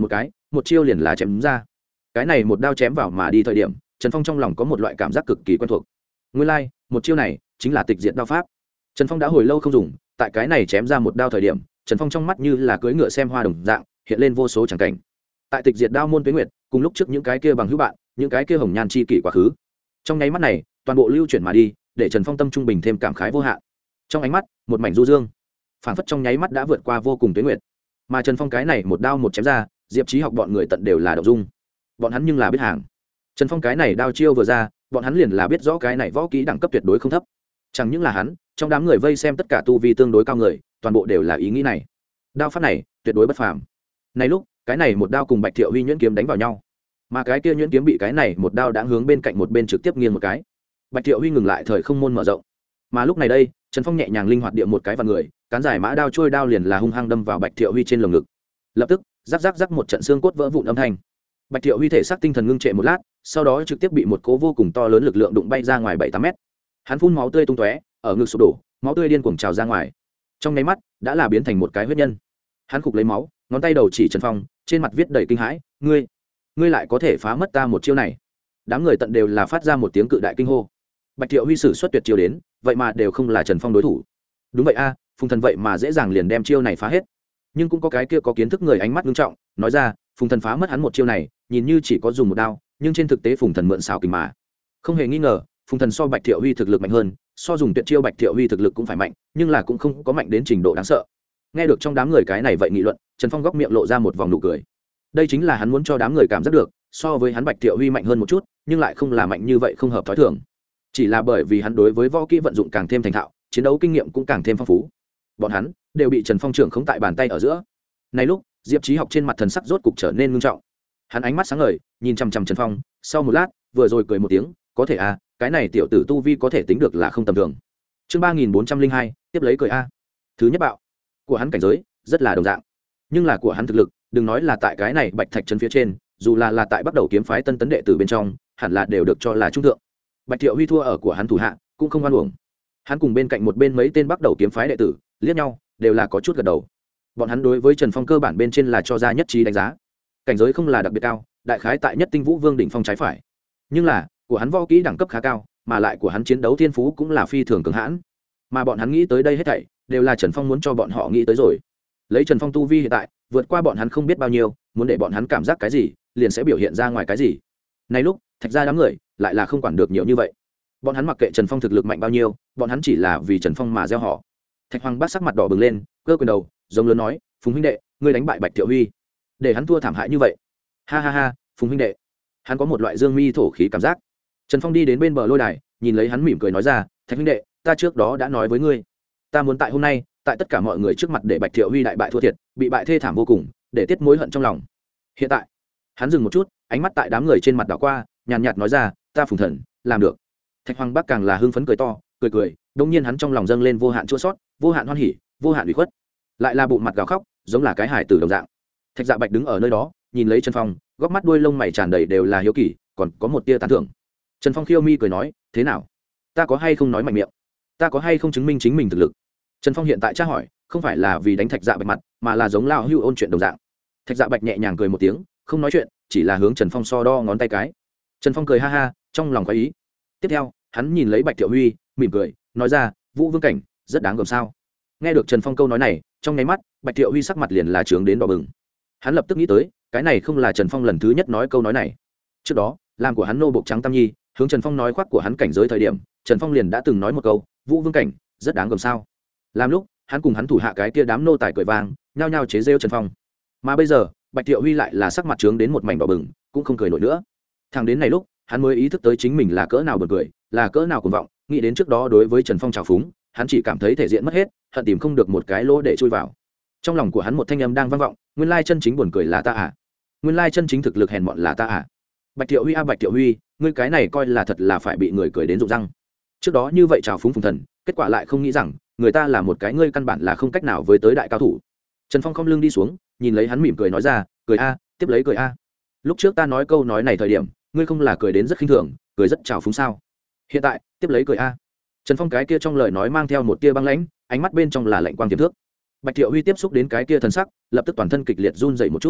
một chiêu liền là chém ra. Cái này một đao chém vào mà đi thời điểm, Trần Phong trong lòng có một loại cảm giác cực kỳ quen thuộc. Nguyên lai, một chiêu này chính là tịch diệt đao pháp. Trần Phong đã hồi lâu không dùng, tại cái này chém ra một đao thời điểm, Trần Phong trong mắt như là cưỡi ngựa xem hoa đồng dạng, hiện lên vô số tràng cảnh. Tại tịch diệt đao môn Tuế Nguyệt, cùng lúc trước những cái kia bằng hữu bạn, những cái kia hồng nhan chi kỷ quá khứ. Trong nháy mắt này, toàn bộ lưu chuyển mà đi, để Trần Phong tâm trung bình thêm cảm khái vô hạn. Trong ánh mắt, một mảnh du dương, phảng phất trong nháy mắt đã vượt qua vô cùng Tuế Nguyệt. Mà Trần Phong cái này một đao một chém ra, Diệp Chí Học bọn người tận đều là động dung. Bọn hắn nhưng là biết hàng. Trần Phong cái này đao chiêu vừa ra, bọn hắn liền là biết rõ cái này võ kỹ đẳng cấp tuyệt đối không thấp. Chẳng những là hắn, trong đám người vây xem tất cả tu vi tương đối cao người, toàn bộ đều là ý nghĩ này. Đao pháp này, tuyệt đối bất phàm. Này lúc, cái này một đao cùng Bạch Thiệu Huy nhuyễn kiếm đánh vào nhau, mà cái kia nhuyễn kiếm bị cái này một đao đã hướng bên cạnh một bên trực tiếp nghiêng một cái. Bạch Thiệu Huy ngừng lại thời không môn mở rộng. Mà lúc này đây, Trần Phong nhẹ nhàng linh hoạt địa một cái vào người, cán giải mã đao trôi đao liền là hung hăng đâm vào Bạch Thiệu Huy trên lồng ngực. Lập tức, rắc rắc rắc một trận xương cốt vỡ vụn âm thanh. Bạch Thiệu Huy thể xác tinh thần ngưng trệ một lát, sau đó trực tiếp bị một cỗ vô cùng to lớn lực lượng đụng bay ra ngoài 7-8 mét. Hắn phun máu tươi tung tóe, ở ngực sụp đổ, máu tươi điên cuồng trào ra ngoài. Trong nháy mắt, đã là biến thành một cái huyết nhân. Hắn khục lấy máu, ngón tay đầu chỉ Trần Phong, trên mặt viết đầy kinh hãi, ngươi lại có thể phá mất ta một chiêu này. Đám người tận đều là phát ra một tiếng cự đại kinh hô. Bạch Thiệu Huy sử xuất tuyệt chiêu đến, vậy mà đều không là Trần Phong đối thủ. Đúng vậy a, Phùng Thần vậy mà dễ dàng liền đem chiêu này phá hết. Nhưng cũng có cái kia có kiến thức người ánh mắt nghiêm trọng, nói ra, Phùng Thần phá mất hắn một chiêu này, nhìn như chỉ có dùng một đao, nhưng trên thực tế Phùng Thần mượn xào kình mà. Không hề nghi ngờ, Phùng Thần so Bạch Thiệu Huy thực lực mạnh hơn, so dùng tuyệt chiêu Bạch Thiệu Huy thực lực cũng phải mạnh, nhưng là cũng không có mạnh đến trình độ đáng sợ. Nghe được trong đám người cái này vậy nghị luận, Trần Phong góc miệng lộ ra một vòng nụ cười. Đây chính là hắn muốn cho đám người cảm giác được, so với hắn Bạch Thiệu Huy mạnh hơn một chút, nhưng lại không là mạnh như vậy không hợp thói thường. Chỉ là bởi vì hắn đối với võ kỹ vận dụng càng thêm thành thạo, chiến đấu kinh nghiệm cũng càng thêm phong phú. Bọn hắn đều bị Trần Phong trưởng khống tại bàn tay ở giữa. Này lúc, Diệp Chí Học trên mặt thần sắc rốt cục trở nên nghiêm trọng. Hắn ánh mắt sáng ngời, nhìn chằm chằm Trần Phong, sau một lát, vừa rồi cười một tiếng, có thể a, cái này tiểu tử tu vi có thể tính được là không tầm thường. Chương 3402, tiếp lấy cười a. Thứ nhất bạo của hắn cảnh giới rất là đồng dạng, nhưng là của hắn thực lực, đừng nói là tại cái này Bạch Thạch trấn phía trên, dù là tại Bắc Đầu kiếm phái Tân Tấn đệ tử bên trong, hẳn là đều được cho là trung thượng. Bạch Thiệu Huy thua ở của hắn thủ hạ, cũng không oan uổng. Hắn cùng bên cạnh một bên mấy tên Bắc Đầu kiếm phái đệ tử, liếc nhau, đều là có chút gật đầu. Bọn hắn đối với Trần Phong cơ bản bên trên là cho ra nhất trí đánh giá. Cảnh giới không là đặc biệt cao, đại khái tại nhất tinh vũ vương đỉnh phong trái phải. Nhưng là, của hắn võ kỹ đẳng cấp khá cao, mà lại của hắn chiến đấu thiên phú cũng là phi thường cường hãn. Mà bọn hắn nghĩ tới đây hết thảy, đều là Trần Phong muốn cho bọn họ nghĩ tới rồi. Lấy Trần Phong tu vi hiện tại, vượt qua bọn hắn không biết bao nhiêu, muốn để bọn hắn cảm giác cái gì, liền sẽ biểu hiện ra ngoài cái gì. Này lúc, Thạch gia đám người lại là không quản được nhiều như vậy. Bọn hắn mặc kệ Trần Phong thực lực mạnh bao nhiêu, bọn hắn chỉ là vì Trần Phong mà gieo họ. Thạch Hoàng Bát sắc mặt đỏ bừng lên, cơ quyền đầu, giống lớn nói, Phùng huynh đệ, ngươi đánh bại Bạch Thiệu Huy, để hắn thua thảm hại như vậy. Ha ha ha, Phùng huynh đệ. Hắn có một loại dương mi thổ khí cảm giác. Trần Phong đi đến bên bờ lôi đài, nhìn lấy hắn mỉm cười nói ra, Thạch huynh đệ, ta trước đó đã nói với ngươi, ta muốn tại hôm nay, tại tất cả mọi người trước mặt để Bạch Thiệu Huy đại bại thua thiệt, bị bại thê thảm vô cùng, để tiết mối hận trong lòng. Hiện tại, hắn dừng một chút, ánh mắt tại đám người trên mặt đảo qua, nhàn nhạt nói ra, ta Phùng Thần làm được. Thạch Hoàng Bắc càng là hưng phấn cười to, cười, đống nhiên hắn trong lòng dâng lên vô hạn chua xót, vô hạn hoan hỉ, vô hạn ủy khuất, lại là bụng mặt gào khóc, giống là cái hài tử đồng dạng. Thạch Dạ Bạch đứng ở nơi đó, nhìn lấy Trần Phong, góc mắt đuôi lông mày tràn đầy đều là hiếu kỳ, còn có một tia tán thưởng. Trần Phong khiêu mi cười nói, thế nào, ta có hay không nói mạnh miệng, ta có hay không chứng minh chính mình thực lực? Trần Phong hiện tại tra hỏi, không phải là vì đánh Thạch Dạ Bạch mặt, mà là giống lão hưu ôn chuyện đồng dạng. Thạch Dạ Bạch nhẹ nhàng cười một tiếng, không nói chuyện, chỉ là hướng Trần Phong so đo ngón tay cái. Trần Phong cười ha ha, trong lòng có ý. Tiếp theo, hắn nhìn lấy Bạch Thiệu Huy, mỉm cười, nói ra, Vũ Vương cảnh, rất đáng gờm sao? Nghe được Trần Phong câu nói này, trong nháy mắt, Bạch Thiệu Huy sắc mặt liền là trướng đến đỏ bừng. Hắn lập tức nghĩ tới, cái này không là Trần Phong lần thứ nhất nói câu nói này. Trước đó, làm của hắn nô bộc trắng Tam Nhi, hướng Trần Phong nói khoác của hắn cảnh giới thời điểm, Trần Phong liền đã từng nói một câu, Vũ Vương cảnh, rất đáng gờm sao? Làm lúc, hắn cùng hắn thủ hạ cái kia đám nô tài cười vang, nhao nhao chế giễu Trần Phong. Mà bây giờ, Bạch Thiệu Huy lại là sắc mặt trướng đến một mảnh đỏ bừng, cũng không cười nổi nữa. Thằng đến này lúc, hắn mới ý thức tới chính mình là cỡ nào buồn cười, là cỡ nào cuồng vọng, nghĩ đến trước đó đối với Trần Phong trào phúng, hắn chỉ cảm thấy thể diện mất hết, hận tìm không được một cái lỗ để chui vào. Trong lòng của hắn một thanh âm đang vang vọng, nguyên lai chân chính buồn cười là ta à? Nguyên lai chân chính thực lực hèn mọn là ta à? Bạch Thiệu Huy a Bạch Thiệu Huy, ngươi cái này coi là thật là phải bị người cười đến rụng răng. Trước đó như vậy trào phúng Phùng Thần, kết quả lại không nghĩ rằng, người ta là một cái ngươi căn bản là không cách nào với tới đại cao thủ. Trần Phong không lưng đi xuống, nhìn lấy hắn mỉm cười nói ra, cười a, tiếp lấy cười a. Lúc trước ta nói câu nói này thời điểm, ngươi không là cười đến rất khinh thường, cười rất trào phúng sao? Hiện tại, tiếp lấy cười a. Trần Phong cái kia trong lời nói mang theo một tia băng lãnh, ánh mắt bên trong là lạnh quang tiềm thước. Bạch Thiệu Huy tiếp xúc đến cái kia thần sắc, lập tức toàn thân kịch liệt run rẩy một chút.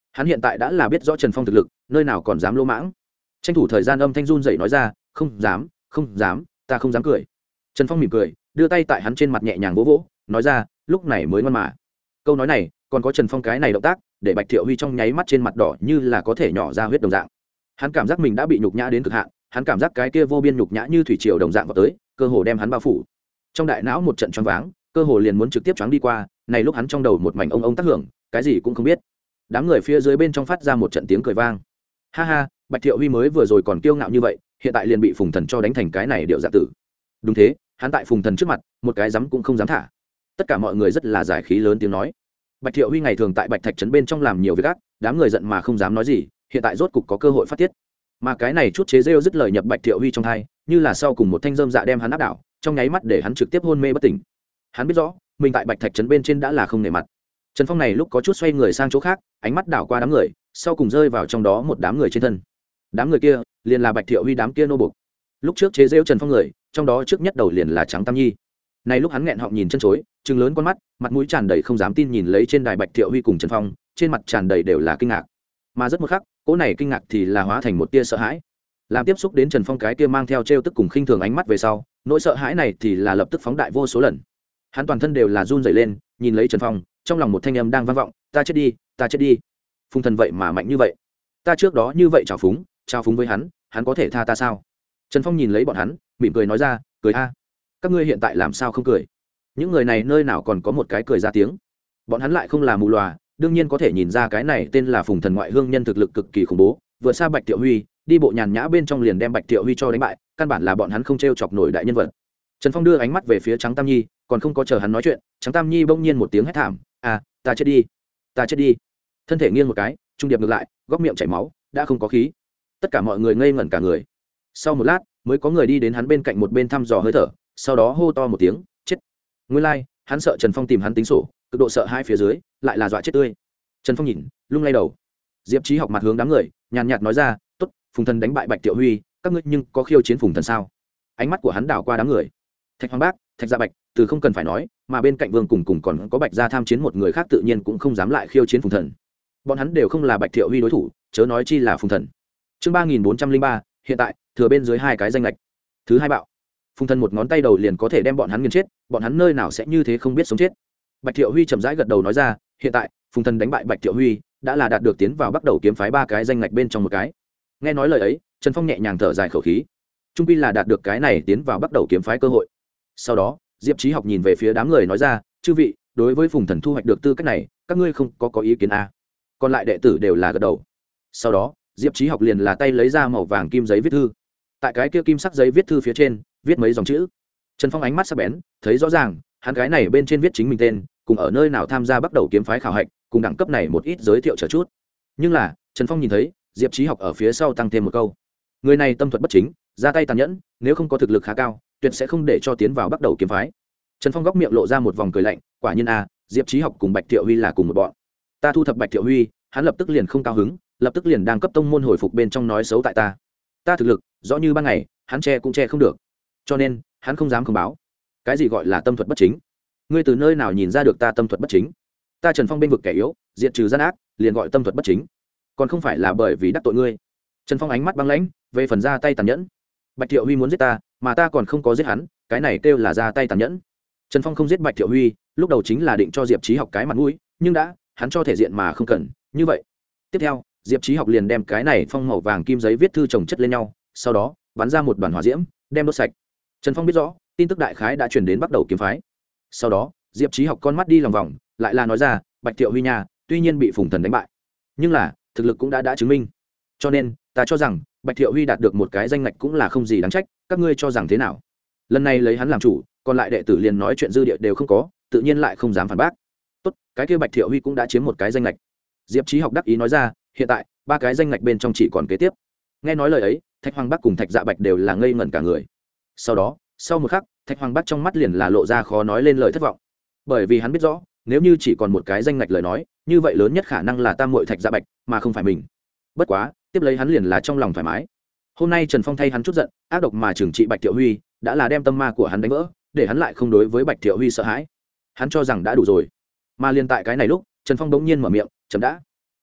hắn hiện tại đã là biết rõ Trần Phong thực lực, nơi nào còn dám lỗ mãng. Tranh thủ thời gian âm thanh run dậy nói ra, không dám, không dám, ta không dám cười. Trần Phong mỉm cười, đưa tay tại hắn trên mặt nhẹ nhàng vỗ vỗ, nói ra, lúc này mới ngoan mà. Câu nói này, còn có Trần Phong cái này động tác, để Bạch Thiệu Huy trong nháy mắt trên mặt đỏ như là có thể nhỏ ra huyết đồng dạng. Hắn cảm giác mình đã bị nhục nhã đến cực hạn, hắn cảm giác cái kia vô biên nhục nhã như thủy triều đồng dạng vào tới, cơ hồ đem hắn bao phủ. Trong đại não một trận choáng váng, cơ hồ liền muốn trực tiếp choáng đi qua, này lúc hắn trong đầu một mảnh ông tác hưởng, cái gì cũng không biết. Đám người phía dưới bên trong phát ra một trận tiếng cười vang. Ha ha, Bạch Thiệu Huy mới vừa rồi còn kiêu ngạo như vậy, hiện tại liền bị Phùng Thần cho đánh thành cái này điệu dạ tử. Đúng thế, hắn tại Phùng Thần trước mặt, một cái dám cũng không dám thả. Tất cả mọi người rất là giải khí lớn tiếng nói. Bạch Thiệu Huy ngày thường tại Bạch Thạch trấn bên trong làm nhiều việc ác, đám người giận mà không dám nói gì, hiện tại rốt cục có cơ hội phát tiết. Mà cái này chút chế rêu dứt lời nhập Bạch Thiệu Huy trong tai, như là sau cùng một thanh rơm dạ đem hắn áp đảo, trong nháy mắt để hắn trực tiếp hôn mê bất tỉnh. Hắn biết rõ, mình tại Bạch Thạch trấn bên trên đã là không nể mặt. Trần Phong này lúc có chút xoay người sang chỗ khác, ánh mắt đảo qua đám người, sau cùng rơi vào trong đó một đám người trên thân. Đám người kia, liền là Bạch Thiệu Huy đám kia nô buộc. Lúc trước chế giễu Trần Phong người, trong đó trước nhất đầu liền là Trắng Tam Nhi. Này lúc hắn nghẹn họng nhìn chân chối, trừng lớn con mắt, mặt mũi tràn đầy không dám tin nhìn lấy trên đài Bạch Thiệu Huy cùng Trần Phong, trên mặt tràn đầy đều là kinh ngạc. Mà rất một khắc, cỗ này kinh ngạc thì là hóa thành một tia sợ hãi. Làm tiếp xúc đến Trần Phong cái kia mang theo trêu tức cùng khinh thường ánh mắt về sau, nỗi sợ hãi này thì là lập tức phóng đại vô số lần. Hắn toàn thân đều là run rẩy lên, nhìn lấy Trần Phong, trong lòng một thanh âm đang vang vọng, ta chết đi, ta chết đi. Phùng Thần vậy mà mạnh như vậy, ta trước đó như vậy trào phúng với hắn có thể tha ta sao? Trần Phong nhìn lấy bọn hắn, mỉm cười nói ra, cười a, các ngươi hiện tại làm sao không cười? Những người này nơi nào còn có một cái cười ra tiếng? Bọn hắn lại không là mù lòa, đương nhiên có thể nhìn ra cái này tên là Phùng Thần ngoại hương nhân thực lực cực kỳ khủng bố, vừa xa Bạch Thiệu Huy, đi bộ nhàn nhã bên trong liền đem Bạch Thiệu Huy cho đánh bại, căn bản là bọn hắn không trêu chọc nổi đại nhân vật. Trần Phong đưa ánh mắt về phía Trắng Tam Nhi, còn không có chờ hắn nói chuyện, Trắng Tam Nhi bỗng nhiên một tiếng hét thảm, à, ta chết đi, ta chết đi. Thân thể nghiêng một cái, trung điệp ngược lại, góc miệng chảy máu, đã không có khí. Tất cả mọi người ngây ngẩn cả người. Sau một lát, mới có người đi đến hắn bên cạnh một bên thăm dò hơi thở, sau đó hô to một tiếng, chết. Nguyên lai, hắn sợ Trần Phong tìm hắn tính sổ, cực độ sợ hai phía dưới, lại là dọa chết tươi. Trần Phong nhìn, lung lay đầu. Diệp Chí học mặt hướng đám người, nhàn nhạt nói ra, tốt, Phùng Thần đánh bại Bạch Thiệu Huy, các ngươi nhưng có khiêu chiến Phùng Thần sao? Ánh mắt của hắn đảo qua đám người. Thạch Hoàng Bác, Thạch Gia Bạch, từ không cần phải nói, mà bên cạnh Vương cùng còn có Bạch Gia tham chiến một người khác tự nhiên cũng không dám lại khiêu chiến Phùng Thần. Bọn hắn đều không là Bạch Thiệu Huy đối thủ, chớ nói chi là Phùng Thần. Chương 3403, hiện tại thừa bên dưới hai cái danh lệch. Thứ hai bạo. Phùng Thần một ngón tay đầu liền có thể đem bọn hắn nghiền chết, bọn hắn nơi nào sẽ như thế không biết sống chết. Bạch Thiệu Huy chậm rãi gật đầu nói ra, hiện tại, Phùng Thần đánh bại Bạch Thiệu Huy, đã là đạt được tiến vào bắt đầu kiếm phái ba cái danh lệch bên trong một cái. Nghe nói lời ấy, Trần Phong nhẹ nhàng thở dài khẩu khí. Trung quy là đạt được cái này tiến vào bắt đầu kiếm phái cơ hội. Sau đó, Diệp Chí học nhìn về phía đám người nói ra, chư vị, đối với Phùng Thần thu hoạch được tư cách này, các ngươi không có ý kiến à? Còn lại đệ tử đều là gật đầu. Sau đó, Diệp Chí học liền là tay lấy ra màu vàng kim giấy viết thư. Tại cái kia kim sắc giấy viết thư phía trên, viết mấy dòng chữ. Trần Phong ánh mắt sắc bén, thấy rõ ràng, hắn cái này bên trên viết chính mình tên, cùng ở nơi nào tham gia bắt đầu kiếm phái khảo hạch, cùng đẳng cấp này một ít giới thiệu chờ chút. Nhưng là, Trần Phong nhìn thấy, Diệp Chí học ở phía sau tăng thêm một câu. Người này tâm thuật bất chính, ra tay tàn nhẫn, nếu không có thực lực khá cao, tuyệt sẽ không để cho tiến vào bắt đầu kiếm phái. Trần Phong góc miệng lộ ra một vòng cười lạnh, quả nhiên a, Diệp Chí học cùng Bạch Thiệu Huy là cùng một bọn. Ta thu thập Bạch Thiệu Huy, hắn lập tức liền không cao hứng, lập tức liền đang cấp tông môn hồi phục bên trong nói xấu tại ta. Ta thực lực, rõ như ban ngày, hắn che cũng che không được. Cho nên, hắn không dám không báo. Cái gì gọi là tâm thuật bất chính? Ngươi từ nơi nào nhìn ra được ta tâm thuật bất chính? Ta Trần Phong bên vực kẻ yếu, diệt trừ gian ác, liền gọi tâm thuật bất chính. Còn không phải là bởi vì đắc tội ngươi. Trần Phong ánh mắt băng lãnh, về phần ra tay tàn nhẫn. Bạch Thiệu Huy muốn giết ta, mà ta còn không có giết hắn, cái này kêu là ra tay tàn nhẫn. Trần Phong không giết Bạch Thiệu Huy, lúc đầu chính là định cho Diệp Chí học cái mặt mũi, nhưng đã, hắn cho thể diện mà không cần, như vậy. Tiếp theo, Diệp Chí học liền đem cái này phong màu vàng kim giấy viết thư chồng chất lên nhau, sau đó, bắn ra một đoàn hỏa diễm, đem đốt sạch. Trần Phong biết rõ, tin tức đại khái đã truyền đến bắt đầu kiếm phái. Sau đó, Diệp Chí học con mắt đi lòng vòng, lại là nói ra, Bạch Thiệu Huy nhà, tuy nhiên bị Phùng Thần đánh bại, nhưng là, thực lực cũng đã chứng minh. Cho nên, ta cho rằng, Bạch Thiệu Huy đạt được một cái danh ngạch cũng là không gì đáng trách, các ngươi cho rằng thế nào? Lần này lấy hắn làm chủ, còn lại đệ tử liền nói chuyện dư địa đều không có, tự nhiên lại không dám phản bác. Tốt, cái kia Bạch Thiệu Huy cũng đã chiếm một cái danh ngạch. Diệp Chí học đắc ý nói ra, hiện tại, ba cái danh ngạch bên trong chỉ còn kế tiếp. Nghe nói lời ấy, Thạch Hoàng Bắc cùng Thạch Dạ Bạch đều là ngây ngẩn cả người. Sau đó, sau một khắc, Thạch Hoàng Bắc trong mắt liền là lộ ra khó nói lên lời thất vọng. Bởi vì hắn biết rõ, nếu như chỉ còn một cái danh ngạch lời nói, như vậy lớn nhất khả năng là tam muội Thạch Dạ Bạch, mà không phải mình. Bất quá, tiếp lấy hắn liền là trong lòng thoải mái. Hôm nay Trần Phong thay hắn chút giận, ác độc mà trừng trị Bạch Thiệu Huy, đã là đem tâm ma của hắn đánh vỡ, để hắn lại không đối với Bạch Thiệu Huy sợ hãi. Hắn cho rằng đã đủ rồi. Mà liền tại cái này lúc, Trần Phong bỗng nhiên mở miệng, "Chấm đã."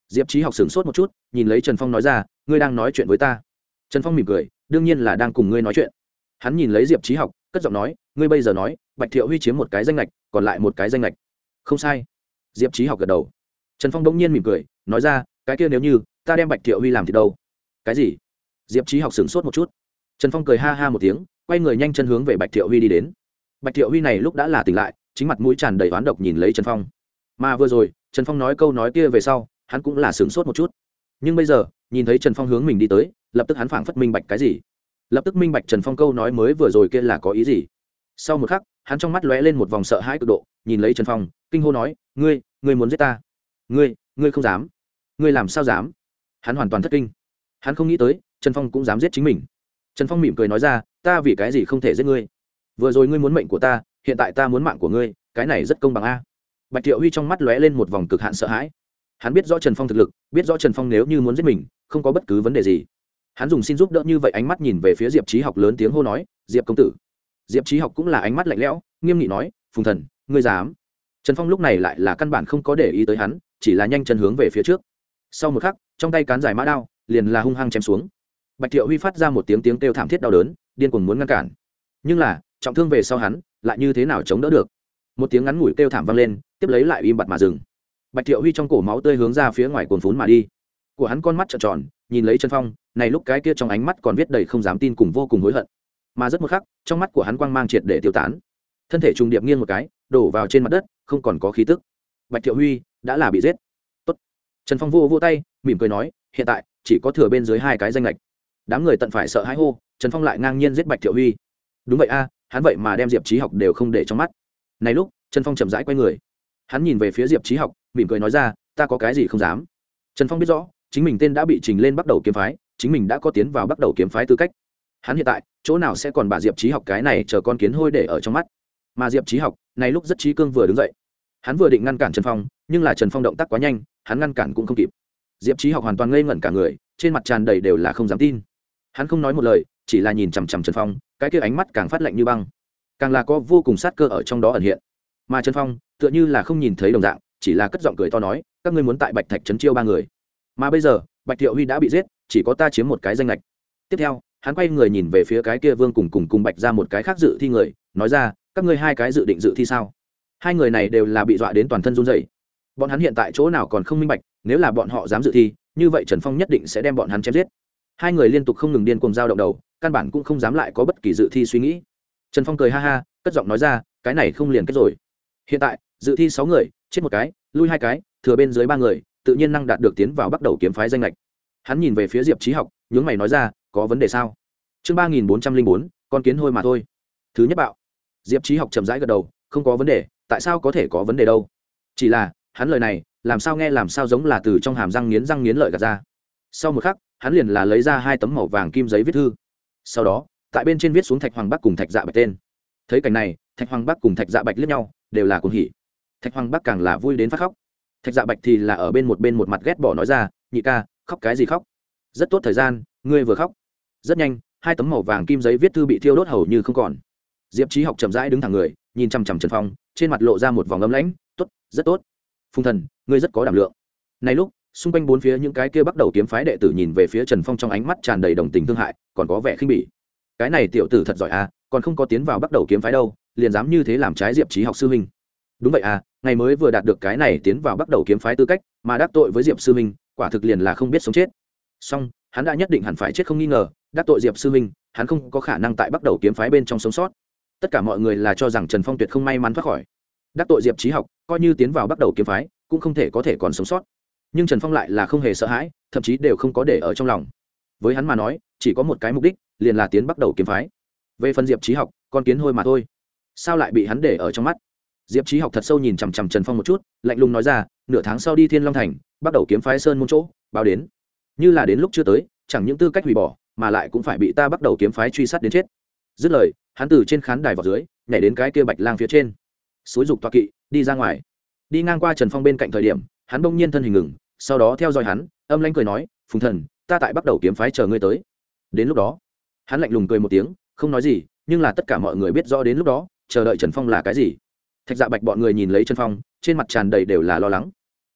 Diệp Trí Học sửng sốt một chút, nhìn lấy Trần Phong nói ra, ngươi đang nói chuyện với ta. Trần Phong mỉm cười, đương nhiên là đang cùng ngươi nói chuyện. Hắn nhìn lấy Diệp Trí Học, cất giọng nói, ngươi bây giờ nói Bạch Thiệu Huy chiếm một cái danh lệch, còn lại một cái danh lệch. Không sai. Diệp Trí Học gật đầu. Trần Phong bỗng nhiên mỉm cười, nói ra, cái kia nếu như ta đem Bạch Thiệu Huy làm thì đâu? Cái gì? Diệp Trí Học sửng sốt một chút. Trần Phong cười ha ha một tiếng, quay người nhanh chân hướng về Bạch Thiệu Huy đi đến. Bạch Thiệu Huy này lúc đã là tỉnh lại, chính mặt mũi tràn đầy oán độc nhìn lấy Trần Phong. Mà vừa rồi Trần Phong nói câu nói kia về sau, hắn cũng là sửng sốt một chút. Nhưng bây giờ nhìn thấy Trần Phong hướng mình đi tới, lập tức hắn phảng phất minh bạch cái gì. Lập tức minh bạch Trần Phong câu nói mới vừa rồi kia là có ý gì. Sau một khắc, hắn trong mắt lóe lên một vòng sợ hãi cực độ, nhìn lấy Trần Phong, kinh hô nói, ngươi muốn giết ta? Ngươi không dám? Ngươi làm sao dám? Hắn hoàn toàn thất kinh. Hắn không nghĩ tới Trần Phong cũng dám giết chính mình. Trần Phong mỉm cười nói ra, ta vì cái gì không thể giết ngươi? Vừa rồi ngươi muốn mệnh của ta, hiện tại ta muốn mạng của ngươi, cái này rất công bằng a. Bạch Thiệu Huy trong mắt lóe lên một vòng cực hạn sợ hãi. Hắn biết rõ Trần Phong thực lực, biết rõ Trần Phong nếu như muốn giết mình, không có bất cứ vấn đề gì. Hắn dùng xin giúp đỡ như vậy ánh mắt nhìn về phía Diệp Trí Học, lớn tiếng hô nói, Diệp công tử. Diệp Trí Học cũng là ánh mắt lạnh lẽo, nghiêm nghị nói, Phùng Thần, ngươi dám? Trần Phong lúc này lại là căn bản không có để ý tới hắn, chỉ là nhanh chân hướng về phía trước. Sau một khắc, trong tay cán dài mã đao liền là hung hăng chém xuống. Bạch Thiệu Huy phát ra một tiếng kêu thảm thiết đau đớn, điên cuồng muốn ngăn cản. Nhưng là, trọng thương về sau hắn, lại như thế nào chống đỡ được? Một tiếng ngắn ngủi kêu thảm vang lên, tiếp lấy lại im bặt mà dừng. Bạch Thiệu Huy trong cổ máu tươi hướng ra phía ngoài cuồn phún mà đi. Của hắn con mắt trợn tròn, nhìn lấy Trần Phong, này lúc cái kia trong ánh mắt còn viết đầy không dám tin cùng vô cùng hối hận. Mà rất một khắc, trong mắt của hắn quang mang triệt để tiêu tán. Thân thể trùng điệp nghiêng một cái, đổ vào trên mặt đất, không còn có khí tức. Bạch Thiệu Huy đã là bị giết. Tốt. Trần Phong vô tay, mỉm cười nói, hiện tại chỉ có thừa bên dưới hai cái danh lệch. Đám người tận phải sợ hãi hô, Trần Phong lại ngang nhiên giết Bạch Thiệu Huy. Đúng vậy a, hắn vậy mà đem Diệp Trí Học đều không để trong mắt. Này lúc, Trần Phong chậm rãi quay người. Hắn nhìn về phía Diệp Trí Học, mỉm cười nói ra, ta có cái gì không dám. Trần Phong biết rõ chính mình tên đã bị trình lên Bắt Đầu Kiếm Phái, chính mình đã có tiến vào Bắt Đầu Kiếm Phái tư cách. Hắn hiện tại chỗ nào sẽ còn bà Diệp Trí Học cái này chờ con kiến hôi để ở trong mắt. Mà Diệp Trí Học này lúc rất trí cương vừa đứng dậy, hắn vừa định ngăn cản Trần Phong, nhưng là Trần Phong động tác quá nhanh, hắn ngăn cản cũng không kịp. Diệp Trí Học hoàn toàn ngây ngẩn cả người, trên mặt tràn đầy đều là không dám tin. Hắn không nói một lời, chỉ là nhìn chằm chằm Trần Phong, cái kia ánh mắt càng phát lạnh như băng, càng là có vô cùng sát cơ ở trong đó ẩn hiện. Mà Trần Phong tựa như là không nhìn thấy đồng dạng, chỉ là cất giọng cười to nói, các ngươi muốn tại Bạch Thạch trấn chiêu 3 người, mà bây giờ Bạch Thiệu Huy đã bị giết, chỉ có ta chiếm một cái danh lệch. Tiếp theo hắn quay người nhìn về phía cái kia Vương cùng Bạch ra một cái khác dự thi người, nói ra, các ngươi hai cái dự định dự thi sao? Hai người này đều là bị dọa đến toàn thân run rẩy. Bọn hắn hiện tại chỗ nào còn không minh bạch, nếu là bọn họ dám dự thi, như vậy Trần Phong nhất định sẽ đem bọn hắn chém giết. Hai người liên tục không ngừng điên cuồng dao động đầu, căn bản cũng không dám lại có bất kỳ dự thi suy nghĩ. Trần Phong cười ha ha, cất giọng nói ra, cái này không liền kết rồi. Hiện tại dự thi 6 người, chết một cái, lui 2 cái, thừa bên dưới 3 người, tự nhiên năng đạt được tiến vào Bắt Đầu Kiếm Phái danh lệch. Hắn nhìn về phía Diệp Trí Học, nhướng mày nói ra, có vấn đề sao? Chương 3404, con kiến hôi mà thôi. Thứ nhất bạo. Diệp Trí Học chậm rãi gật đầu, không có vấn đề, tại sao có thể có vấn đề đâu? Chỉ là, hắn lời này, làm sao giống là từ trong hàm răng nghiến lợi gạt ra. Sau một khắc, hắn liền là lấy ra 2 tấm màu vàng kim giấy viết thư. Sau đó, tại bên trên viết xuống Thạch Hoàng Bắc cùng Thạch Dạ Bạch tên. Thấy cảnh này, Thạch Hoàng Bắc cùng Thạch Dạ Bạch liếc nhau, đều là cuồng hỉ. Thạch Hoàng Bắc càng là vui đến phát khóc. Thạch Dạ Bạch thì là ở bên một mặt ghét bỏ nói ra, nhị ca, khóc cái gì khóc? Rất tốt thời gian, ngươi vừa khóc. Rất nhanh, 2 tấm màu vàng kim giấy viết thư bị thiêu đốt hầu như không còn. Diệp Trí Học chậm rãi đứng thẳng người, nhìn chằm chằm Trần Phong, trên mặt lộ ra một vòng ấm lãnh, tốt, rất tốt. Phùng Thần, ngươi rất có đảm lượng. Này lúc, xung quanh bốn phía những cái kia Bắt Đầu Kiếm Phái đệ tử nhìn về phía Trần Phong trong ánh mắt tràn đầy đồng tình thương hại, còn có vẻ khinh bỉ. Cái này tiểu tử thật giỏi à, còn không có tiến vào Bắt Đầu Kiếm Phái đâu, liền dám như thế làm trái Diệp Trí Học sư huynh. Đúng vậy à, ngày mới vừa đạt được cái này tiến vào Bắt Đầu Kiếm Phái tư cách, mà đắc tội với Diệp sư huynh, quả thực liền là không biết sống chết. Song, hắn đã nhất định hẳn phải chết không nghi ngờ, đắc tội Diệp sư huynh, hắn không có khả năng tại Bắt Đầu Kiếm Phái bên trong sống sót. Tất cả mọi người là cho rằng Trần Phong tuyệt không may mắn thoát khỏi. Đắc tội Diệp Trí Học, coi như tiến vào Bắt Đầu Kiếm Phái, cũng không thể có thể còn sống sót. Nhưng Trần Phong lại là không hề sợ hãi, thậm chí đều không có để ở trong lòng. Với hắn mà nói, chỉ có một cái mục đích, liền là tiến Bắt Đầu Kiếm Phái. Về phần Diệp Trí Học, con kiến hôi mà thôi, sao lại bị hắn để ở trong mắt? Diệp Trí Học thật sâu nhìn chằm chằm Trần Phong một chút, lạnh lùng nói ra, nửa tháng sau đi Thiên Long Thành, Bắt Đầu Kiếm Phái sơn môn chỗ, báo đến. Như là đến lúc chưa tới, chẳng những tư cách hủy bỏ, mà lại cũng phải bị ta Bắt Đầu Kiếm Phái truy sát đến chết. Dứt lời, hắn từ trên khán đài vào dưới, nhảy đến cái kia Bạch Lang phía trên, xúi dục tọa kỵ đi ra ngoài. Đi ngang qua Trần Phong bên cạnh thời điểm, hắn bỗng nhiên thân hình ngừng, sau đó theo dõi hắn, âm lãnh cười nói, Phùng Thần, ta tại Bắt Đầu Kiếm Phái chờ ngươi tới. Đến lúc đó, hắn lạnh lùng cười một tiếng, không nói gì, nhưng là tất cả mọi người biết rõ đến lúc đó chờ đợi Trần Phong là cái gì. Thạch Dạ Bạch bọn người nhìn lấy Trần Phong, trên mặt tràn đầy đều là lo lắng.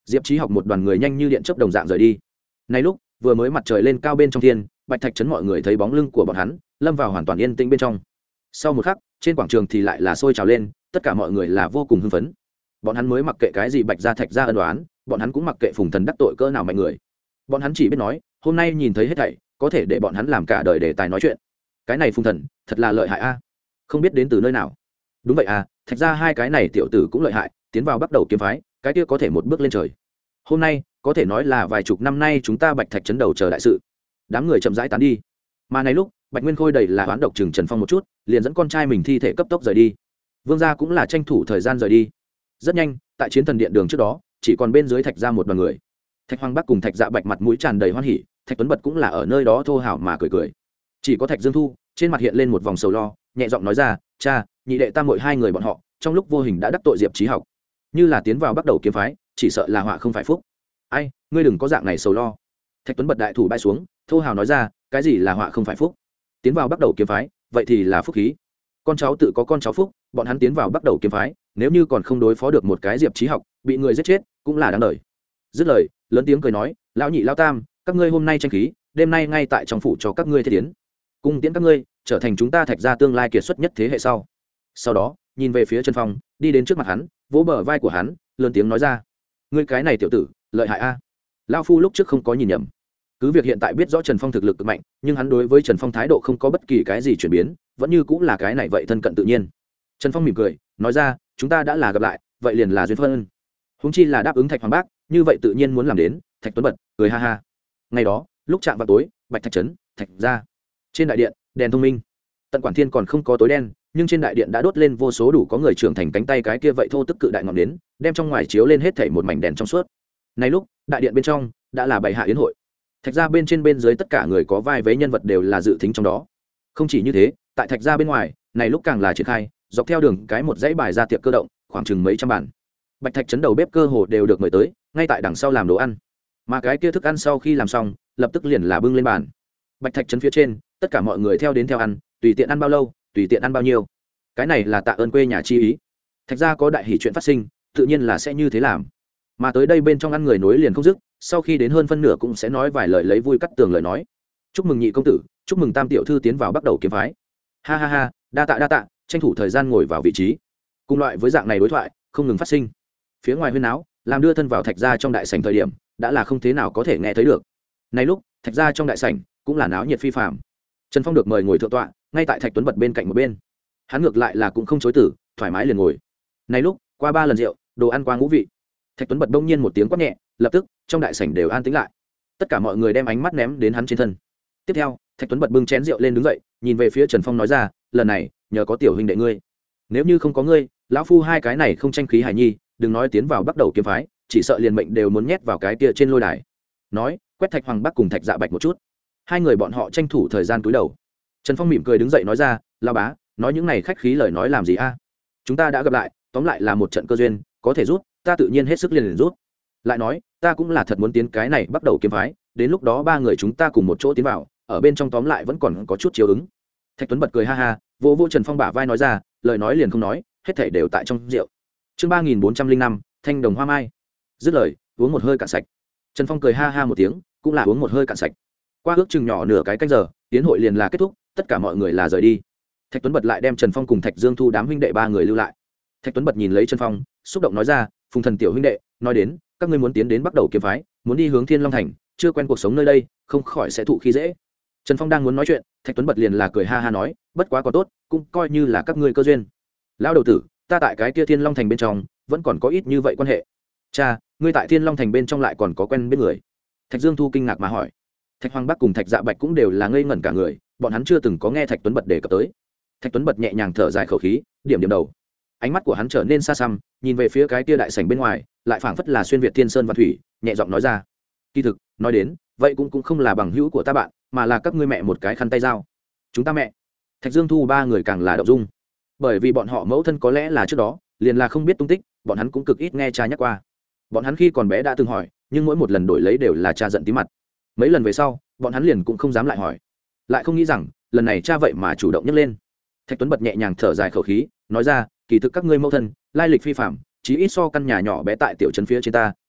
Diệp Chí Học một đoàn người nhanh như điện chớp đồng dạng rời đi. Nay lúc vừa mới mặt trời lên cao bên trong thiên, Bạch Thạch trấn mọi người thấy bóng lưng của bọn hắn lâm vào hoàn toàn yên tĩnh bên trong. Sau một khắc, trên quảng trường thì lại là sôi trào lên, tất cả mọi người là vô cùng hưng phấn. Bọn hắn mới mặc kệ cái gì Bạch gia Thạch gia ân oán, bọn hắn cũng mặc kệ Phùng Thần đắc tội cỡ nào mạnh người. Bọn hắn chỉ biết nói, hôm nay nhìn thấy hết thảy, có thể để bọn hắn làm cả đời đề tài nói chuyện. Cái này Phùng Thần, thật là lợi hại a. Không biết đến từ nơi nào. Đúng vậy à, Thạch gia hai cái này tiểu tử cũng lợi hại, tiến vào bắt đầu kiếm phái, cái kia có thể một bước lên trời. Hôm nay, có thể nói là vài chục năm nay chúng ta Bạch Thạch trấn đầu chờ đại sự. Đám người chậm rãi tán đi. Mà này lúc, Bạch Nguyên Khôi đầy là oán độc chừng Trần Phong một chút, liền dẫn con trai mình thi thể cấp tốc rời đi. Vương gia cũng là tranh thủ thời gian rời đi. Rất nhanh, tại chiến thần điện đường trước đó, chỉ còn bên dưới Thạch gia một đoàn người. Thạch Hoàng Bắc cùng Thạch Dạ Bạch mặt mũi tràn đầy hoan hỉ, Thạch Tuấn Bật cũng là ở nơi đó thô hào mà cười cười. Chỉ có Thạch Dương Thu, trên mặt hiện lên một vòng sầu lo, nhẹ giọng nói ra, "Cha, nhị đệ tam muội hai người bọn họ, trong lúc vô hình đã đắc tội Diệp Chí Học, như là tiến vào bắt đầu kiếm phái, chỉ sợ là họa không phải phúc." "Ai, ngươi đừng có dạng này sầu lo." Thạch Tuấn Bật đại thủ bay xuống, thô hào nói ra, "Cái gì là họa không phải phúc? Tiến vào bắt đầu kiếm phái, vậy thì là phúc khí. Con cháu tự có con cháu phúc, bọn hắn tiến vào bắt đầu kiếm phái, nếu như còn không đối phó được một cái Diệp Chí Học, bị người giết chết, cũng là đáng đời." Dứt lời, lớn tiếng cười nói, "Lão nhị lão tam, các ngươi hôm nay tranh khí, đêm nay ngay tại trong phủ cho các ngươi thế tiến, cung tiễn các ngươi trở thành chúng ta Thạch gia tương lai kiệt xuất nhất thế hệ sau." Sau đó, nhìn về phía Trần Phong, đi đến trước mặt hắn, vỗ bờ vai của hắn, lớn tiếng nói ra, "Ngươi cái này tiểu tử, lợi hại a." Lão phu lúc trước không có nhìn nhầm. Cứ việc hiện tại biết rõ Trần Phong thực lực cực mạnh, nhưng hắn đối với Trần Phong thái độ không có bất kỳ cái gì chuyển biến, vẫn như cũng là cái này vậy thân cận tự nhiên. Trần Phong mỉm cười, nói ra, "Chúng ta đã là gặp lại, vậy liền là duyên phận. Huống chi là đáp ứng Thạch Hoàng Bác, như vậy tự nhiên muốn làm đến." Thạch Tuấn Bật cười ha ha. Ngày đó, lúc chạm vào tối, Bạch Thạch trấn, Thạch gia. Trên đại điện, đèn thông minh. Tận Quản Thiên còn không có tối đen, nhưng trên đại điện đã đốt lên vô số đủ có người trưởng thành cánh tay cái kia vậy thô tức cự đại ngọn nến, đem trong ngoài chiếu lên hết thảy một mảnh đèn trong suốt. Này lúc, đại điện bên trong đã là bày hạ yến hội. Thạch gia bên trên bên dưới tất cả người có vai vế nhân vật đều là dự thính trong đó. Không chỉ như thế, tại Thạch gia bên ngoài, này lúc càng là triển khai, dọc theo đường cái một dãy bài ra tiệc cơ động, khoảng chừng mấy trăm bàn. Bạch Thạch trấn đầu bếp cơ hồ đều được mời tới, ngay tại đằng sau làm đồ ăn. Mà cái kia thức ăn sau khi làm xong, lập tức liền là bưng lên bàn. Bạch Thạch trấn phía trên, tất cả mọi người theo đến theo ăn, tùy tiện ăn bao lâu, tùy tiện ăn bao nhiêu. Cái này là tạ ơn quê nhà chi ý. Thạch gia có đại hỷ chuyện phát sinh, tự nhiên là sẽ như thế làm. Mà tới đây bên trong ăn người nối liền không dứt, sau khi đến hơn phân nửa cũng sẽ nói vài lời lấy vui cắt tường lời nói. "Chúc mừng nhị công tử, chúc mừng tam tiểu thư tiến vào bắt đầu kiếm phái. Ha ha ha, đa tạ, tranh thủ thời gian ngồi vào vị trí." Cùng loại với dạng này đối thoại không ngừng phát sinh. Phía ngoài huyên náo, làm đưa thân vào Thạch gia trong đại sảnh thời điểm, đã là không thế nào có thể nghe thấy được. Này lúc, Thạch gia trong đại sảnh cũng là náo nhiệt phi phàm. Trần Phong được mời ngồi thượng tọa, ngay tại Thạch Tuấn Bật bên cạnh một bên. Hắn ngược lại là cũng không chối từ, thoải mái liền ngồi. Này lúc, qua 3 lần rượu, đồ ăn qua ngũ vị. Thạch Tuấn Bật bỗng nhiên một tiếng quát nhẹ, lập tức trong đại sảnh đều an tĩnh lại. Tất cả mọi người đem ánh mắt ném đến hắn trên thân. Tiếp theo, Thạch Tuấn Bật bưng chén rượu lên đứng dậy, nhìn về phía Trần Phong nói ra, "Lần này, nhờ có tiểu huynh đệ ngươi. Nếu như không có ngươi, lão phu hai cái này không tranh khí hải nhi, đừng nói tiến vào bắt đầu kiếm phái, chỉ sợ liền mệnh đều muốn nhét vào cái kia trên lôi đài." Nói, quét Thạch Hoàng Bắc cùng Thạch Dạ Bạch một chút. Hai người bọn họ tranh thủ thời gian cúi đầu. Trần Phong mỉm cười đứng dậy nói ra, "Lão bá, nói những này khách khí lời nói làm gì a? Chúng ta đã gặp lại, tóm lại là một trận cơ duyên, có thể rút, ta tự nhiên hết sức liền rút. Lại nói, ta cũng là thật muốn tiến cái này bắt đầu kiếm phái, đến lúc đó ba người chúng ta cùng một chỗ tiến vào, ở bên trong tóm lại vẫn còn có chút chiếu ứng." Thạch Tuấn Bật cười ha ha, vô Trần Phong bả vai nói ra, lời nói liền không nói, hết thảy đều tại trong rượu. Chương 3405, Thanh đồng hoa mai. Dứt lời, uống một hơi cạn sạch. Trần Phong cười ha ha một tiếng, cũng là uống một hơi cạn sạch. Qua ước chừng nhỏ nửa cái canh giờ, tiến hội liền là kết thúc, tất cả mọi người là rời đi. Thạch Tuấn Bật lại đem Trần Phong cùng Thạch Dương Thu đám huynh đệ ba người lưu lại. Thạch Tuấn Bật nhìn lấy Trần Phong, xúc động nói ra, "Phùng Thần tiểu huynh đệ, nói đến, các ngươi muốn tiến đến bắt đầu kiếm phái, muốn đi hướng Thiên Long thành, chưa quen cuộc sống nơi đây, không khỏi sẽ thụ khi dễ." Trần Phong đang muốn nói chuyện, Thạch Tuấn Bật liền là cười ha ha nói, "Bất quá có tốt, cũng coi như là các ngươi cơ duyên. Lão đầu tử, ta tại cái kia Thiên Long thành bên trong, vẫn còn có ít như vậy quan hệ. Cha, ngươi tại Thiên Long thành bên trong lại còn có quen biết người?" Thạch Dương Thu kinh ngạc mà hỏi. Thạch Hoàng Bắc cùng Thạch Dạ Bạch cũng đều là ngây ngẩn cả người, bọn hắn chưa từng có nghe Thạch Tuấn Bật đề cập tới. Thạch Tuấn Bật nhẹ nhàng thở dài khẩu khí, điểm điểm đầu. Ánh mắt của hắn trở nên xa xăm, nhìn về phía cái kia đại sảnh bên ngoài, lại phảng phất là xuyên việt thiên sơn và thủy, nhẹ giọng nói ra, "Kỳ thực, nói đến, vậy cũng không là bằng hữu của ta bạn, mà là các ngươi mẹ một cái khăn tay dao. Chúng ta mẹ." Thạch Dương Thu ba người càng là động dung, bởi vì bọn họ mẫu thân có lẽ là trước đó liền là không biết tung tích, bọn hắn cũng cực ít nghe cha nhắc qua. Bọn hắn khi còn bé đã từng hỏi, nhưng mỗi một lần đổi lấy đều là cha giận tí mặt. Mấy lần về sau, bọn hắn liền cũng không dám lại hỏi. Lại không nghĩ rằng, lần này cha vậy mà chủ động nhắc lên. Thạch Tuấn Bật nhẹ nhàng thở dài khẩu khí, nói ra, "Kỳ thực các ngươi mẫu thân lai lịch phi phạm, chí ít so căn nhà nhỏ bé tại tiểu trấn phía trên ta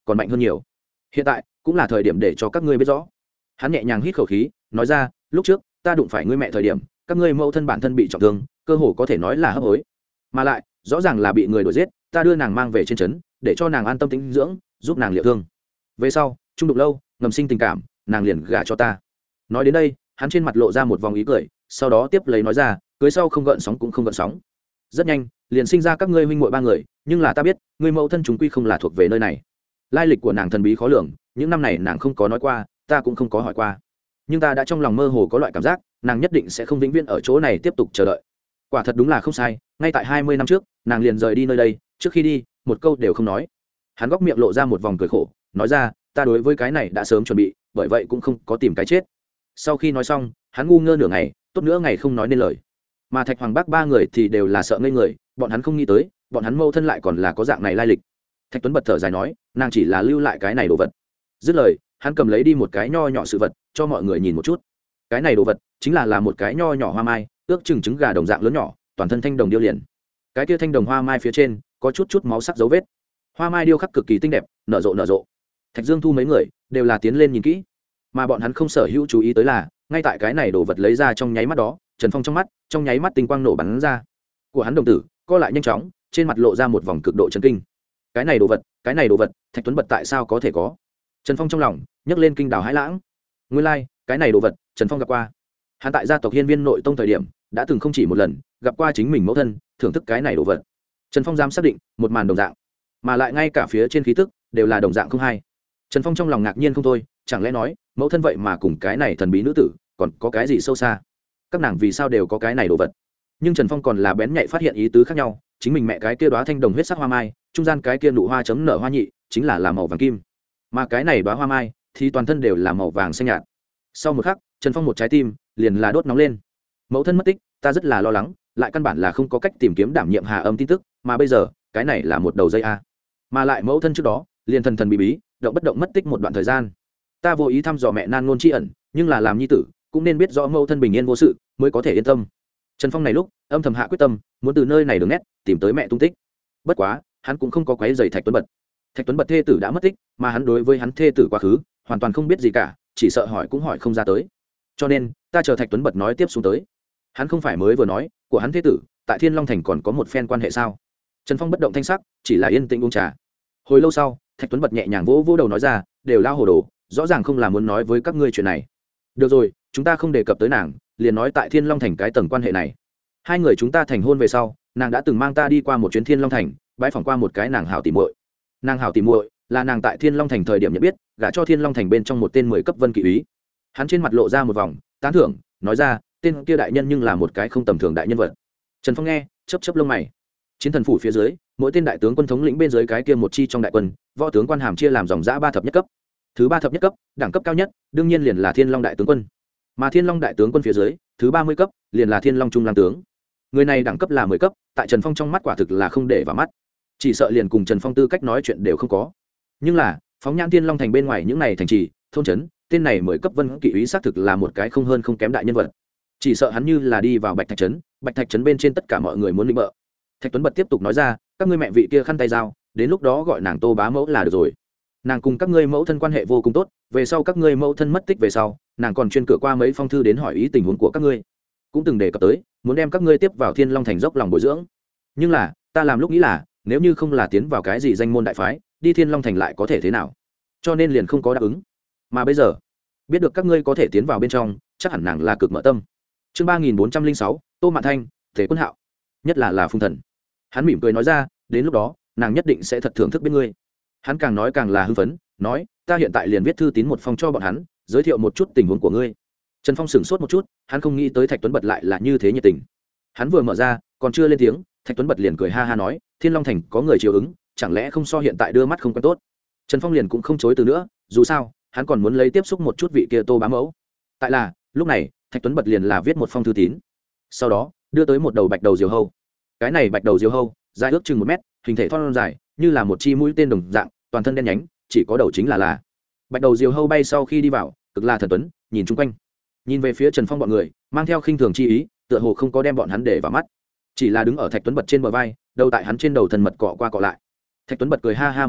còn mạnh hơn nhiều. Hiện tại cũng là thời điểm để cho các ngươi biết rõ. Hắn nhẹ nhàng hít khẩu khí, nói ra, lúc trước ta đụng phải ngươi mẹ thời điểm, các ngươi mẫu thân bản thân bị trọng thương, cơ hồ có thể nói là hấp hối, mà lại rõ ràng là bị người đuổi giết. Ta đưa nàng mang về trên trấn, để cho nàng an tâm tĩnh dưỡng, giúp nàng liệu thương. Về sau chung đụng lâu, ngầm sinh tình cảm, nàng liền gả cho ta. Nói đến đây, hắn trên mặt lộ ra một vòng ý cười, sau đó tiếp lấy nói ra, cưới sau không gợn sóng cũng không gợn sóng. Rất nhanh liền sinh ra các ngươi huynh muội ba người, nhưng là ta biết ngươi mẫu thân chúng quy không là thuộc về nơi này. Lai lịch của nàng thần bí khó lường, những năm này nàng không có nói qua, ta cũng không có hỏi qua, nhưng ta đã trong lòng mơ hồ có loại cảm giác nàng nhất định sẽ không vĩnh viễn ở chỗ này tiếp tục chờ đợi. Quả thật đúng là không sai, ngay tại 20 năm trước nàng liền rời đi nơi đây, trước khi đi một câu đều không nói. Hắn góc miệng lộ ra một vòng cười khổ, nói ra, ta đối với cái này đã sớm chuẩn bị, bởi vậy cũng không có tìm cái chết. Sau khi nói xong, hắn ngu ngơ nửa ngày, tốt nữa ngày không nói nên lời. Mà Thạch Hoàng Bác ba người thì đều là sợ ngây người, bọn hắn không nghĩ tới bọn hắn mâu thân lại còn là có dạng này lai lịch. Thạch Tuấn bật thở dài nói, nàng chỉ là lưu lại cái này đồ vật. Dứt lời, hắn cầm lấy đi một cái nho nhỏ sự vật cho mọi người nhìn một chút. Cái này đồ vật chính là một cái nho nhỏ hoa mai, ước chừng trứng gà đồng dạng lớn nhỏ, toàn thân thanh đồng điêu liền. Cái kia thanh đồng hoa mai phía trên có chút máu sắc dấu vết. Hoa mai điêu khắc cực kỳ tinh đẹp, nở rộ. Thạch Dương Thu mấy người đều là tiến lên nhìn kỹ, mà bọn hắn không sở hữu chú ý tới là, ngay tại cái này đồ vật lấy ra trong nháy mắt đó, Trần Phong trong mắt, trong nháy mắt tinh quang nổ bắn ra. Của hắn đồng tử co lại nhanh chóng, trên mặt lộ ra một vòng cực độ chấn kinh. Cái này đồ vật, Thạch Tuấn Bật tại sao có thể có? Trần Phong trong lòng nhấc lên kinh đào hãi lãng. Nguyên lai, cái này đồ vật, Trần Phong gặp qua. Hắn tại gia tộc Hiên Viên nội tông thời điểm, đã từng không chỉ một lần gặp qua chính mình mẫu thân, thưởng thức cái này đồ vật. Trần Phong dám xác định, một màn đồng dạng, mà lại ngay cả phía trên khí tức đều là đồng dạng không hay. Trần Phong trong lòng ngạc nhiên không thôi, chẳng lẽ nói, mẫu thân vậy mà cùng cái này thần bí nữ tử, còn có cái gì sâu xa? Các nàng vì sao đều có cái này đồ vật? Nhưng Trần Phong còn là bén nhạy phát hiện ý tứ khác nhau, chính mình mẹ cái kia đóa thanh đồng huyết sắc hoa mai, trung gian cái kia nụ hoa chấm nở hoa nhị, chính là màu vàng kim, mà cái này đóa hoa mai thì toàn thân đều là màu vàng xanh nhạt. Sau một khắc, Trần Phong một trái tim liền là đốt nóng lên. Mẫu thân mất tích, ta rất là lo lắng, lại căn bản là không có cách tìm kiếm đảm nhiệm Hà Âm tin tức, mà bây giờ, cái này là một đầu dây a. Mà lại mẫu thân trước đó, liền thần bí bí, động bất động mất tích một đoạn thời gian. Ta vô ý thăm dò mẹ nan ngôn tri ẩn, nhưng là làm nhi tử, cũng nên biết rõ mẫu thân bình yên vô sự, mới có thể yên tâm. Trần Phong này lúc âm thầm hạ quyết tâm, muốn từ nơi này đường nét tìm tới mẹ tung tích. Bất quá, hắn cũng không có quấy rầy Thạch Tuấn Bật. Thạch Tuấn Bật thê tử đã mất tích, mà hắn đối với hắn thê tử quá khứ hoàn toàn không biết gì cả, chỉ sợ hỏi cũng hỏi không ra tới. Cho nên, ta chờ Thạch Tuấn Bật nói tiếp xuống tới. Hắn không phải mới vừa nói, của hắn thê tử tại Thiên Long Thành còn có một phen quan hệ sao? Trần Phong bất động thanh sắc, chỉ là yên tĩnh uống trà. Hồi lâu sau, Thạch Tuấn Bật nhẹ nhàng vỗ đầu nói ra, đều lao hồ đồ, rõ ràng không là muốn nói với các ngươi chuyện này. Được rồi, chúng ta không đề cập tới nàng, liền nói tại Thiên Long Thành cái tầng quan hệ này. Hai người chúng ta thành hôn về sau, nàng đã từng mang ta đi qua một chuyến Thiên Long Thành, bãi phỏng qua một cái nàng hảo tỉ muội. Nàng hảo tỉ muội là nàng tại Thiên Long Thành thời điểm nhận biết, gả cho Thiên Long Thành bên trong một tên 10 cấp vân kỵ úy. Hắn trên mặt lộ ra một vòng tán thưởng, nói ra, tên kia đại nhân nhưng là một cái không tầm thường đại nhân vật. Trần Phong nghe, chớp lông mày. Chiến thần phủ phía dưới, mỗi tên đại tướng quân thống lĩnh bên dưới cái kia một chi trong đại quân, võ tướng quan hàm chia làm dòng giã 3 thập nhất cấp. Thứ 3 thập nhất cấp, đẳng cấp cao nhất, đương nhiên liền là Thiên Long đại tướng quân. Mà Thiên Long đại tướng quân phía dưới, thứ 30 cấp, liền là Thiên Long trung lang tướng. Người này đẳng cấp là 10 cấp, tại Trần Phong trong mắt quả thực là không để vào mắt. Chỉ sợ liền cùng Trần Phong tư cách nói chuyện đều không có. Nhưng là, phóng nhãn Thiên Long thành bên ngoài những này thành trì, thôn trấn, tên này 10 cấp vân kỵ úy xác thực là một cái không hơn không kém đại nhân vật. Chỉ sợ hắn như là đi vào Bạch Thạch trấn bên trên tất cả mọi người muốn lĩnh bợ. Thạch Tuấn Bật tiếp tục nói ra, các ngươi mẹ vị kia khăn tay dao, đến lúc đó gọi nàng Tô Bá mẫu là được rồi. Nàng cùng các ngươi mẫu thân quan hệ vô cùng tốt, về sau các ngươi mẫu thân mất tích về sau, nàng còn chuyên cửa qua mấy phong thư đến hỏi ý tình huống của các ngươi, cũng từng đề cập tới muốn đem các ngươi tiếp vào Thiên Long thành dốc lòng bồi dưỡng. Nhưng là, ta làm lúc nghĩ là, nếu như không là tiến vào cái gì danh môn đại phái, đi Thiên Long thành lại có thể thế nào? Cho nên liền không có đáp ứng. Mà bây giờ, biết được các ngươi có thể tiến vào bên trong, chắc hẳn nàng là cực mở tâm. Chương 3406, Tô Mạn Thanh, Thế Quân Hạo, nhất là Phùng Thần. Hắn mỉm cười nói ra, đến lúc đó, nàng nhất định sẽ thật thưởng thức biết ngươi. Hắn càng nói càng là hưng phấn, nói, ta hiện tại liền viết thư tín một phong cho bọn hắn, giới thiệu một chút tình huống của ngươi. Trần Phong sửng sốt một chút, hắn không nghĩ tới Thạch Tuấn Bật lại là như thế nhiệt tình. Hắn vừa mở ra, còn chưa lên tiếng, Thạch Tuấn Bật liền cười ha ha nói, Thiên Long thành có người chiều ứng, chẳng lẽ không so hiện tại đưa mắt không quen tốt. Trần Phong liền cũng không chối từ nữa, dù sao, hắn còn muốn lấy tiếp xúc một chút vị kia Tô Bá mẫu. Tại là, lúc này, Thạch Tuấn Bật liền là viết một phong thư tín. Sau đó, đưa tới một đầu bạch đầu diều hâu. Cái này bạch đầu diều hâu, dài ước chừng 1 mét, hình thể thon dài, như là một chi mũi tên đồng dạng, toàn thân đen nhánh, chỉ có đầu chính là bạch đầu diều hâu bay sau khi đi vào, cực là thần tuấn, nhìn chung quanh, nhìn về phía Trần Phong bọn người, mang theo khinh thường chi ý, tựa hồ không có đem bọn hắn để vào mắt, chỉ là đứng ở Thạch Tuấn Bật trên bờ vai, đầu tại hắn trên đầu thần mật cọ qua cọ lại. Thạch Tuấn Bật cười ha ha một tiếng,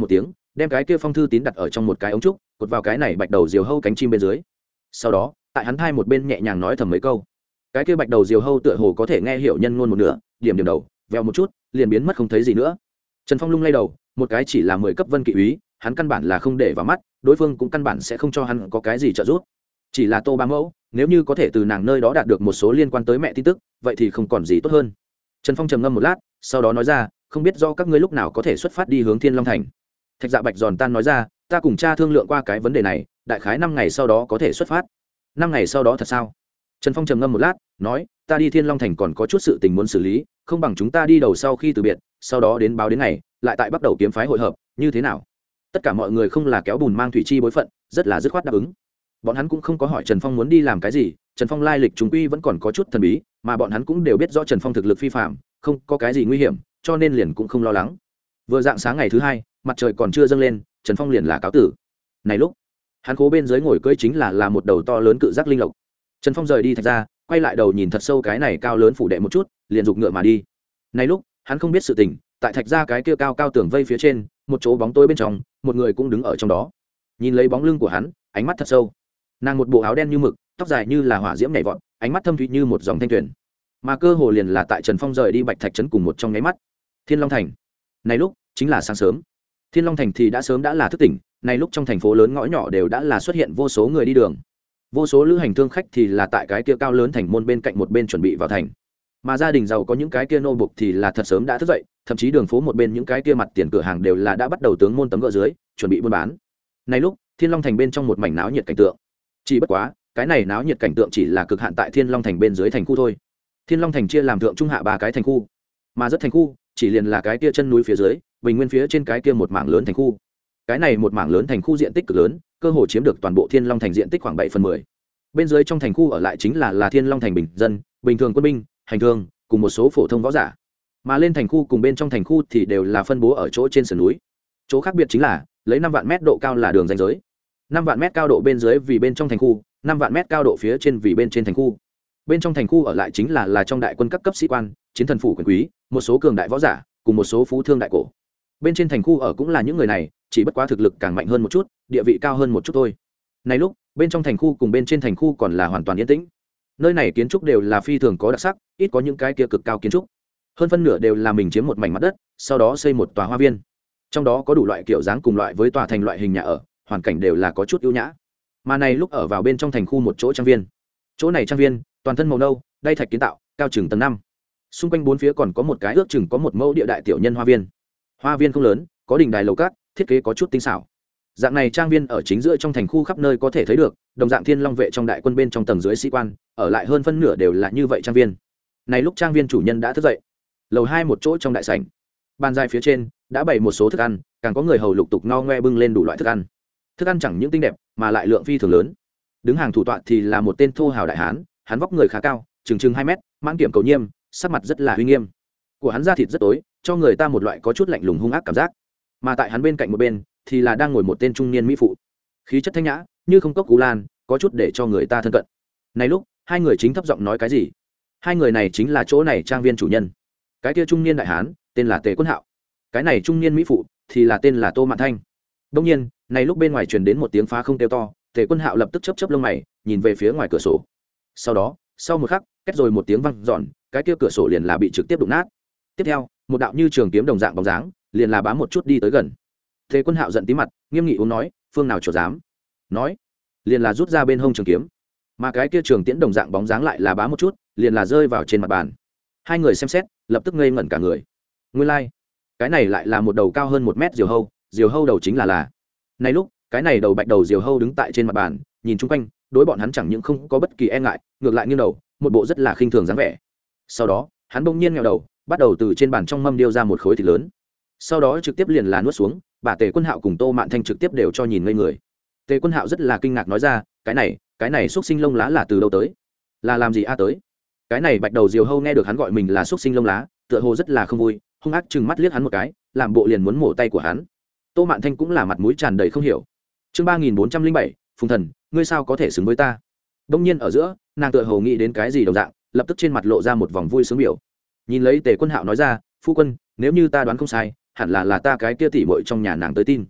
đem cái kia phong thư tín đặt ở trong một cái ống trúc, cột vào cái này bạch đầu diều hâu cánh chim bên dưới. Sau đó tại hắn thai một bên nhẹ nhàng nói thầm mấy câu. Cái kia bạch đầu diều hâu tựa hồ có thể nghe hiểu nhân ngôn một nửa, điểm điểm đầu vèo một chút liền biến mất không thấy gì nữa. Trần Phong lung lay đầu, một cái chỉ là 10 cấp vân kỵ úy, hắn căn bản là không để vào mắt, đối phương cũng căn bản sẽ không cho hắn có cái gì trợ giúp. Chỉ là Tô Bá Mẫu, nếu như có thể từ nàng nơi đó đạt được một số liên quan tới mẹ tin tức, vậy thì không còn gì tốt hơn. Trần Phong trầm ngâm một lát, sau đó nói ra, không biết do các ngươi lúc nào có thể xuất phát đi hướng Thiên Long Thành. Thạch Dạ Bạch giòn tan nói ra, ta cùng cha thương lượng qua cái vấn đề này, đại khái 5 ngày sau đó có thể xuất phát. 5 ngày sau đó thật sao? Trần Phong trầm ngâm một lát, nói, ta đi Thiên Long Thành còn có chút sự tình muốn xử lý, không bằng chúng ta đi đầu sau khi từ biệt, sau đó đến báo đến ngày, lại tại bắt đầu kiếm phái hội hợp, như thế nào? Tất cả mọi người không là kéo bùn mang thủy chi bối phận, rất là dứt khoát đáp ứng. Bọn hắn cũng không có hỏi Trần Phong muốn đi làm cái gì, Trần Phong lai lịch chúng quy vẫn còn có chút thần bí, mà bọn hắn cũng đều biết rõ Trần Phong thực lực phi phàm, không có cái gì nguy hiểm, cho nên liền cũng không lo lắng. Vừa dạng sáng ngày thứ hai, mặt trời còn chưa dâng lên, Trần Phong liền là cáo tử. Này lúc, hắn cố bên dưới ngồi cưỡi chính là một đầu to lớn cự giác linh lộc. Trần Phong rời đi Thạch ra, quay lại đầu nhìn thật sâu cái này cao lớn phủ đệ một chút, liền giục ngựa mà đi. Này lúc, hắn không biết sự tình, tại Thạch ra cái kia cao cao tường vây phía trên, một chỗ bóng tối bên trong, một người cũng đứng ở trong đó. Nhìn lấy bóng lưng của hắn, ánh mắt thật sâu. Nàng một bộ áo đen như mực, tóc dài như là hỏa diễm nhảy vọt, ánh mắt thâm thúy như một dòng thanh tuyền. Mà cơ hồ liền là tại Trần Phong rời đi Bạch Thạch trấn cùng một trong nháy mắt. Thiên Long Thành. Này lúc, chính là sáng sớm. Thiên Long Thành thì đã sớm đã là thức tỉnh, này lúc trong thành phố lớn ngõ nhỏ đều đã là xuất hiện vô số người đi đường. Vô số lữ hành thương khách thì là tại cái kia cao lớn thành môn bên cạnh một bên chuẩn bị vào thành. Mà gia đình giàu có những cái kia nô bộc thì là thật sớm đã thức dậy, thậm chí đường phố một bên những cái kia mặt tiền cửa hàng đều là đã bắt đầu tướng môn tấm gỡ dưới, chuẩn bị buôn bán. Này lúc, Thiên Long Thành bên trong một mảnh náo nhiệt cảnh tượng. Chỉ bất quá, cái này náo nhiệt cảnh tượng chỉ là cực hạn tại Thiên Long Thành bên dưới thành khu thôi. Thiên Long Thành chia làm thượng trung hạ 3 cái thành khu, mà rất thành khu chỉ liền là cái kia chân núi phía dưới, bình nguyên phía trên cái kia một mảng lớn thành khu. Cái này một mảng lớn thành khu diện tích cực lớn, cơ hồ chiếm được toàn bộ Thiên Long Thành diện tích khoảng 7/10. Bên dưới trong thành khu ở lại chính là Thiên Long Thành bình dân, bình thường quân binh, hành thương, cùng một số phổ thông võ giả. Mà lên thành khu cùng bên trong thành khu thì đều là phân bố ở chỗ trên sườn núi. Chỗ khác biệt chính là lấy 5 vạn mét độ cao là đường ranh giới. 5 vạn mét cao độ bên dưới vì bên trong thành khu, 5 vạn mét cao độ phía trên vì bên trên thành khu. Bên trong thành khu ở lại chính là trong đại quân các cấp sĩ quan, chiến thần phủ quyền quý, một số cường đại võ giả, cùng một số phú thương đại cổ. Bên trên thành khu ở cũng là những người này, chỉ bất quá thực lực càng mạnh hơn một chút, địa vị cao hơn một chút thôi. Này lúc, bên trong thành khu cùng bên trên thành khu còn là hoàn toàn yên tĩnh. Nơi này kiến trúc đều là phi thường có đặc sắc, ít có những cái kia cực cao kiến trúc. Hơn phân nửa đều là mình chiếm một mảnh mặt đất, sau đó xây một tòa hoa viên. Trong đó có đủ loại kiểu dáng cùng loại với tòa thành loại hình nhà ở, hoàn cảnh đều là có chút ưu nhã. Mà này lúc ở vào bên trong thành khu một chỗ trang viên. Chỗ này trang viên, toàn thân màu nâu, đay thạch kiến tạo, cao chừng tầng 5. Xung quanh bốn phía còn có một cái ước chừng có một mẫu địa đại tiểu nhân hoa viên. Hoa viên không lớn, có đình đài lầu cát, thiết kế có chút tinh xảo. Dạng này trang viên ở chính giữa trong thành khu khắp nơi có thể thấy được, đồng dạng Thiên Long vệ trong đại quân bên trong tầng dưới sĩ quan, ở lại hơn phân nửa đều là như vậy trang viên. Này lúc trang viên chủ nhân đã thức dậy. Lầu 2 một chỗ trong đại sảnh. Bàn dài phía trên đã bày một số thức ăn, càng có người hầu lục tục no ngoe bưng lên đủ loại thức ăn. Thức ăn chẳng những tinh đẹp, mà lại lượng phi thường lớn. Đứng hàng thủ tọa thì là một tên thô hào đại hán, hắn vóc người khá cao, chừng 2 mét, mãn kiểm cầu nhiêm, sắc mặt rất là uy nghiêm. Của hắn da thịt rất tối, cho người ta một loại có chút lạnh lùng hung ác cảm giác. Mà tại hắn bên cạnh một bên thì là đang ngồi một tên trung niên mỹ phụ, khí chất thanh nhã như không cốc cú lan, có chút để cho người ta thân cận. Này lúc hai người chính thấp giọng nói cái gì. Hai người này chính là chỗ này trang viên chủ nhân. Cái kia trung niên đại hán tên là Tề Quân Hạo, cái này trung niên mỹ phụ thì là tên là Tô Mạn Thanh. Đông nhiên này lúc bên ngoài truyền đến một tiếng phá không kêu to, Tề Quân Hạo lập tức chớp lông mày nhìn về phía ngoài cửa sổ. Sau đó sau một khắc kết rồi một tiếng vang dọn, cái kia cửa sổ liền là bị trực tiếp đụng nát. Tiếp theo một đạo như trường kiếm đồng dạng bóng dáng liền là bám một chút đi tới gần. Tề Quân Hạo giận tí mặt nghiêm nghị uống nói, phương nào chỗ dám. Nói liền là rút ra bên hông trường kiếm, mà cái kia trường tiễn đồng dạng bóng dáng lại là bám một chút liền là rơi vào trên mặt bàn. Hai người xem xét lập tức ngây ngẩn cả người. Nguyên lai cái này lại là một đầu cao hơn 1 mét diều hâu đầu chính là này lúc cái này đầu bạch đầu diều hâu đứng tại trên mặt bàn nhìn chung quanh, đối bọn hắn chẳng những không có bất kỳ e ngại, ngược lại nghiêng đầu một bộ rất là khinh thường dáng vẻ. Sau đó hắn bỗng nhiên nghèo đầu bắt đầu từ trên bàn trong mâm điêu ra một khối thịt lớn, sau đó trực tiếp liền là nuốt xuống. Bà Tề Quân Hạo cùng Tô Mạn Thanh trực tiếp đều cho nhìn ngây người. Tề Quân Hạo rất là kinh ngạc nói ra, cái này xúc sinh lông lá là từ đâu tới, là làm gì tới. Cái này bạch đầu diều hâu nghe được hắn gọi mình là xúc sinh lông lá, tựa hồ rất là không vui, hung ác chừng mắt liếc hắn một cái, làm bộ liền muốn mổ tay của hắn. Tô Mạn Thanh cũng là mặt mũi tràn đầy không hiểu. Chương 3407, Phùng Thần, ngươi sao có thể xứng với ta? Đông nhiên ở giữa, nàng tựa hồ nghĩ đến cái gì đồng dạng, lập tức trên mặt lộ ra một vòng vui sướng biểu. Nhìn lấy Tề Quân Hạo nói ra, phu quân, nếu như ta đoán không sai, hẳn là ta cái kia tỷ muội trong nhà nàng tới tin.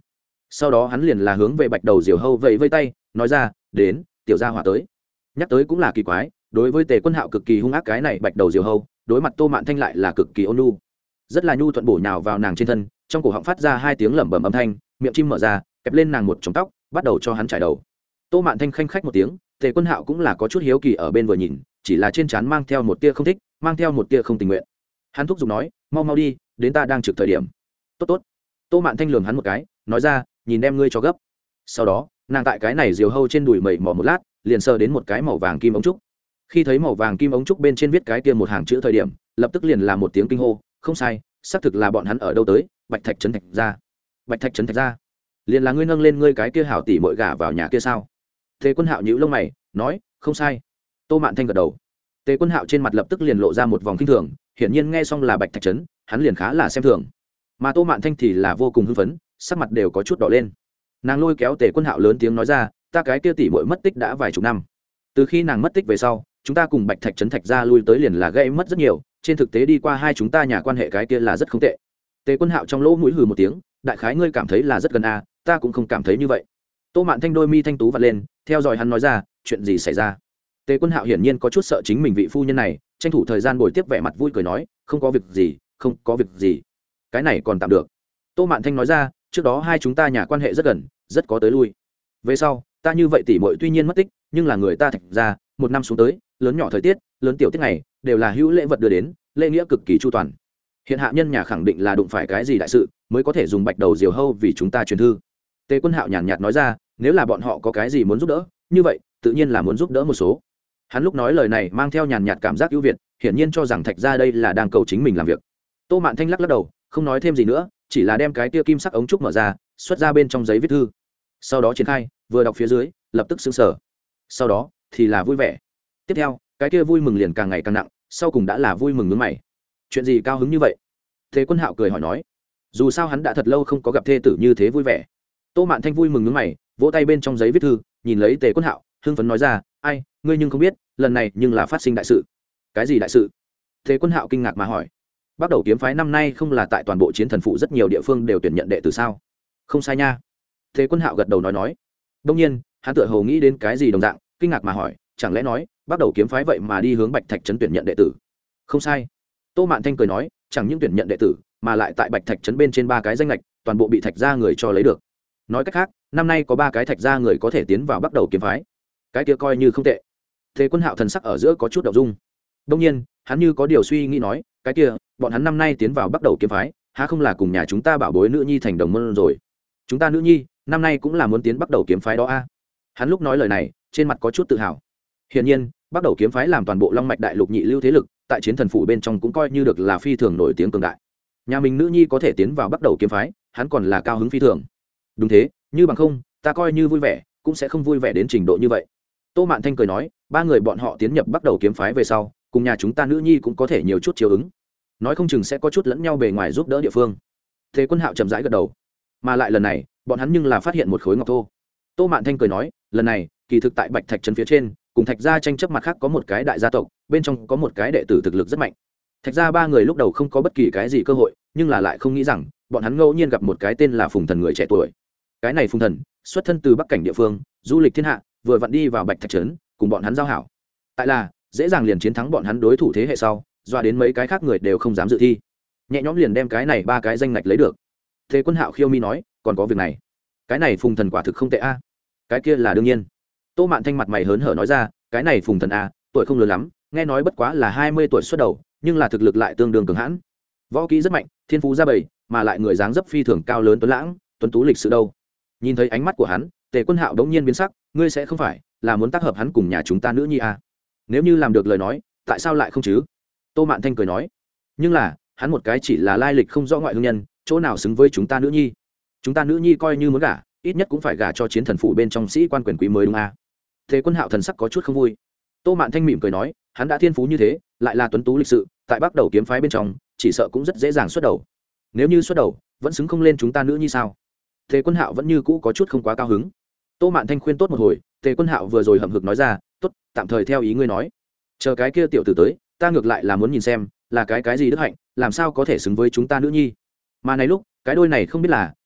sau đó hắn liền là hướng về bạch đầu diều hâu vẫy vây tay nói ra đến tiểu gia hỏa tới. Nhắc tới cũng là kỳ quái, đối với Tề Quân Hạo cực kỳ hung ác cái này bạch đầu diều hâu, đối mặt Tô Mạn Thanh lại là cực kỳ ôn nhu, rất là nhu thuận bổ nhào vào nàng trên thân, trong cổ họng phát ra hai tiếng lẩm bẩm âm thanh, miệng chim mở ra kẹp lên nàng một chồng tóc, bắt đầu cho hắn trải đầu. Tô Mạn Thanh khanh khách một tiếng, Tề Quân Hạo cũng là có chút hiếu kỳ ở bên vừa nhìn, chỉ là trên trán mang theo một tia không thích, mang theo một tia không tình nguyện. Hắn thúc giục nói, mau mau đi, đến ta đang trực thời điểm. Tốt tốt. Tô Mạn Thanh lườm hắn một cái, nói ra, nhìn đem ngươi cho gấp. Sau đó, nàng tại cái này diều hâu trên đùi mẩy mò một lát, liền sờ đến một cái màu vàng kim ống trúc. Khi thấy màu vàng kim ống trúc bên trên viết cái kia một hàng chữ thời điểm, lập tức liền là một tiếng kinh hô, không sai, xác thực là bọn hắn ở đâu tới, Bạch Thạch trấn Thạch gia. Bạch Thạch trấn Thạch gia, liền là ngươi nâng lên ngươi cái kia hảo tỷ muội gả vào nhà kia sao? Tề Quân Hạo nhíu lông mày, nói, không sai. Tô Mạn Thanh gật đầu. Tề Quân Hạo trên mặt lập tức liền lộ ra một vòng kinh thường, hiển nhiên nghe xong là Bạch Thạch trấn, hắn liền khá là xem thường. Mà Tô Mạn Thanh thì là vô cùng hưng phấn, sắc mặt đều có chút đỏ lên. Nàng lôi kéo Tề Quân Hạo lớn tiếng nói ra, ta cái kia tỷ muội mất tích đã vài chục năm. Từ khi nàng mất tích về sau, chúng ta cùng Bạch Thạch trấn Thạch gia lui tới liền là gây mất rất nhiều, trên thực tế đi qua hai chúng ta nhà quan hệ cái kia là rất không tệ. Tề Quân Hạo trong lỗ mũi hừ một tiếng, đại khái ngươi cảm thấy là rất gần a, ta cũng không cảm thấy như vậy. Tô Mạn Thanh đôi mi thanh tú vặn lên, theo dõi hắn nói ra, chuyện gì xảy ra? Tề Quân Hạo hiển nhiên có chút sợ chính mình vị phu nhân này, tranh thủ thời gian bồi tiếp vẻ mặt vui cười nói, không có việc gì, không có việc gì. Cái này còn tạm được. Tô Mạn Thanh nói ra, trước đó hai chúng ta nhà quan hệ rất gần, rất có tới lui. Về sau, ta như vậy tỷ muội tuy nhiên mất tích, nhưng là người ta Thạch gia, một năm xuống tới, lớn nhỏ thời tiết, lớn tiểu tiết này, đều là hữu lễ vật đưa đến, lễ nghĩa cực kỳ chu toàn. Hiện hạ nhân nhà khẳng định là đụng phải cái gì đại sự, mới có thể dùng bạch đầu diều hâu vì chúng ta truyền thư. Tề Quân Hạo nhàn nhạt nói ra, nếu là bọn họ có cái gì muốn giúp đỡ, như vậy, tự nhiên là muốn giúp đỡ một số. Hắn lúc nói lời này mang theo nhàn nhạt cảm giác ưu việt, hiển nhiên cho rằng Thạch gia đây là đang cầu chính mình làm việc. Tô Mạn Thanh lắc lắc đầu, không nói thêm gì nữa, chỉ là đem cái tia kim sắc ống trúc mở ra, xuất ra bên trong giấy viết thư. Sau đó triển khai, vừa đọc phía dưới, lập tức sững sờ. Sau đó thì là vui vẻ. Tiếp theo, cái kia vui mừng liền càng ngày càng nặng, sau cùng đã là vui mừng nhướng mày. Chuyện gì cao hứng như vậy? Thế Quân Hạo cười hỏi nói. Dù sao hắn đã thật lâu không có gặp thê tử như thế vui vẻ. Tô Mạn Thanh vui mừng nhướng mày, vỗ tay bên trong giấy viết thư, nhìn lấy Tề Quân Hạo, hưng phấn nói ra, ai, ngươi nhưng không biết, lần này nhưng là phát sinh đại sự. Cái gì đại sự? Thế Quân Hạo kinh ngạc mà hỏi. Bắt đầu kiếm phái năm nay không là tại toàn bộ chiến thần phụ rất nhiều địa phương đều tuyển nhận đệ tử sao? Không sai nha. Thế Quân Hạo gật đầu nói. Đương nhiên, hắn tựa hồ nghĩ đến cái gì đồng dạng, kinh ngạc mà hỏi, chẳng lẽ nói, bắt đầu kiếm phái vậy mà đi hướng Bạch Thạch trấn tuyển nhận đệ tử? Không sai. Tô Mạn Thanh cười nói, chẳng những tuyển nhận đệ tử, mà lại tại Bạch Thạch trấn bên trên ba cái danh lệch, toàn bộ bị Thạch gia người cho lấy được. Nói cách khác, năm nay có ba cái Thạch gia người có thể tiến vào bắt đầu kiếm phái. Cái kia coi như không tệ. Thế Quân Hạo thần sắc ở giữa có chút động dung. Đương nhiên, hắn như có điều suy nghĩ nói, cái kia, bọn hắn năm nay tiến vào bắt đầu kiếm phái, há không là cùng nhà chúng ta bảo bối nữ nhi thành đồng môn rồi? Chúng ta nữ nhi, năm nay cũng là muốn tiến bắt đầu kiếm phái đó a. Hắn lúc nói lời này, trên mặt có chút tự hào. Hiển nhiên, bắt đầu kiếm phái làm toàn bộ Long Mạch Đại Lục nhị lưu thế lực, tại chiến thần phủ bên trong cũng coi như được là phi thường nổi tiếng cường đại. Nhà mình nữ nhi có thể tiến vào bắt đầu kiếm phái, hắn còn là cao hứng phi thường. Đúng thế, như bằng không, ta coi như vui vẻ, cũng sẽ không vui vẻ đến trình độ như vậy. Tô Mạn Thanh cười nói, ba người bọn họ tiến nhập bắt đầu kiếm phái về sau, cùng nhà chúng ta nữ nhi cũng có thể nhiều chút chiếu ứng, nói không chừng sẽ có chút lẫn nhau bề ngoài giúp đỡ địa phương. Thế Quân Hạo chậm rãi gật đầu, mà lại lần này, bọn hắn nhưng là phát hiện một khối ngọc thô. Tô Mạn Thanh cười nói, lần này, kỳ thực tại Bạch Thạch trấn phía trên, cùng Thạch gia tranh chấp mặt khác có một cái đại gia tộc, bên trong có một cái đệ tử thực lực rất mạnh. Thạch gia ba người lúc đầu không có bất kỳ cái gì cơ hội, nhưng là lại không nghĩ rằng, bọn hắn ngẫu nhiên gặp một cái tên là Phùng Thần người trẻ tuổi. Cái này Phùng Thần, xuất thân từ Bắc cảnh địa phương, du lịch thiên hạ, vừa vặn đi vào Bạch Thạch trấn, cùng bọn hắn giao hảo. Tại là, dễ dàng liền chiến thắng bọn hắn đối thủ thế hệ sau, doa đến mấy cái khác người đều không dám dự thi, nhẹ nhõm liền đem cái này ba cái danh ngạch lấy được. Thế Quân Hạo khiêu mi nói, còn có việc này, cái này Phùng Thần quả thực không tệ a. Cái kia là đương nhiên. Tô Mạn Thanh mặt mày hớn hở nói ra, cái này Phùng Thần a, tuổi không lớn lắm, nghe nói bất quá là 20 tuổi xuất đầu, nhưng là thực lực lại tương đương cường hãn, võ kỹ rất mạnh, thiên phú ra bầy, mà lại người dáng dấp phi thường cao lớn tuấn lãng, tuấn tú lịch sự đâu. Nhìn thấy ánh mắt của hắn, Tề Quân Hạo đống nhiên biến sắc, ngươi sẽ không phải là muốn tác hợp hắn cùng nhà chúng ta nữ nhi a? Nếu như làm được lời nói, tại sao lại không chứ? Tô Mạn Thanh cười nói, nhưng là hắn một cái chỉ là lai lịch không rõ ngoại hương nhân, chỗ nào xứng với chúng ta nữ nhi? Chúng ta nữ nhi coi như muốn gả, ít nhất cũng phải gả cho chiến thần phủ bên trong sĩ quan quyền quý mới đúng a. Thế Quân Hạo thần sắc có chút không vui. Tô Mạn Thanh mỉm cười nói, hắn đã thiên phú như thế, lại là tuấn tú lịch sự, tại Bắc Đầu kiếm phái bên trong, chỉ sợ cũng rất dễ dàng xuất đầu. Nếu như xuất đầu, vẫn xứng không lên chúng ta nữ nhi sao? Thế Quân Hạo vẫn như cũ có chút không quá cao hứng. Tô Mạn Thanh khuyên tốt một hồi, Thế Quân Hạo vừa rồi hậm hực nói ra, tốt, tạm thời theo ý ngươi nói, chờ cái kia tiểu tử tới, ta ngược lại là muốn nhìn xem là cái gì đức hạnh, làm sao có thể xứng với chúng ta nữ nhi. Mà này lúc cái đôi này không biết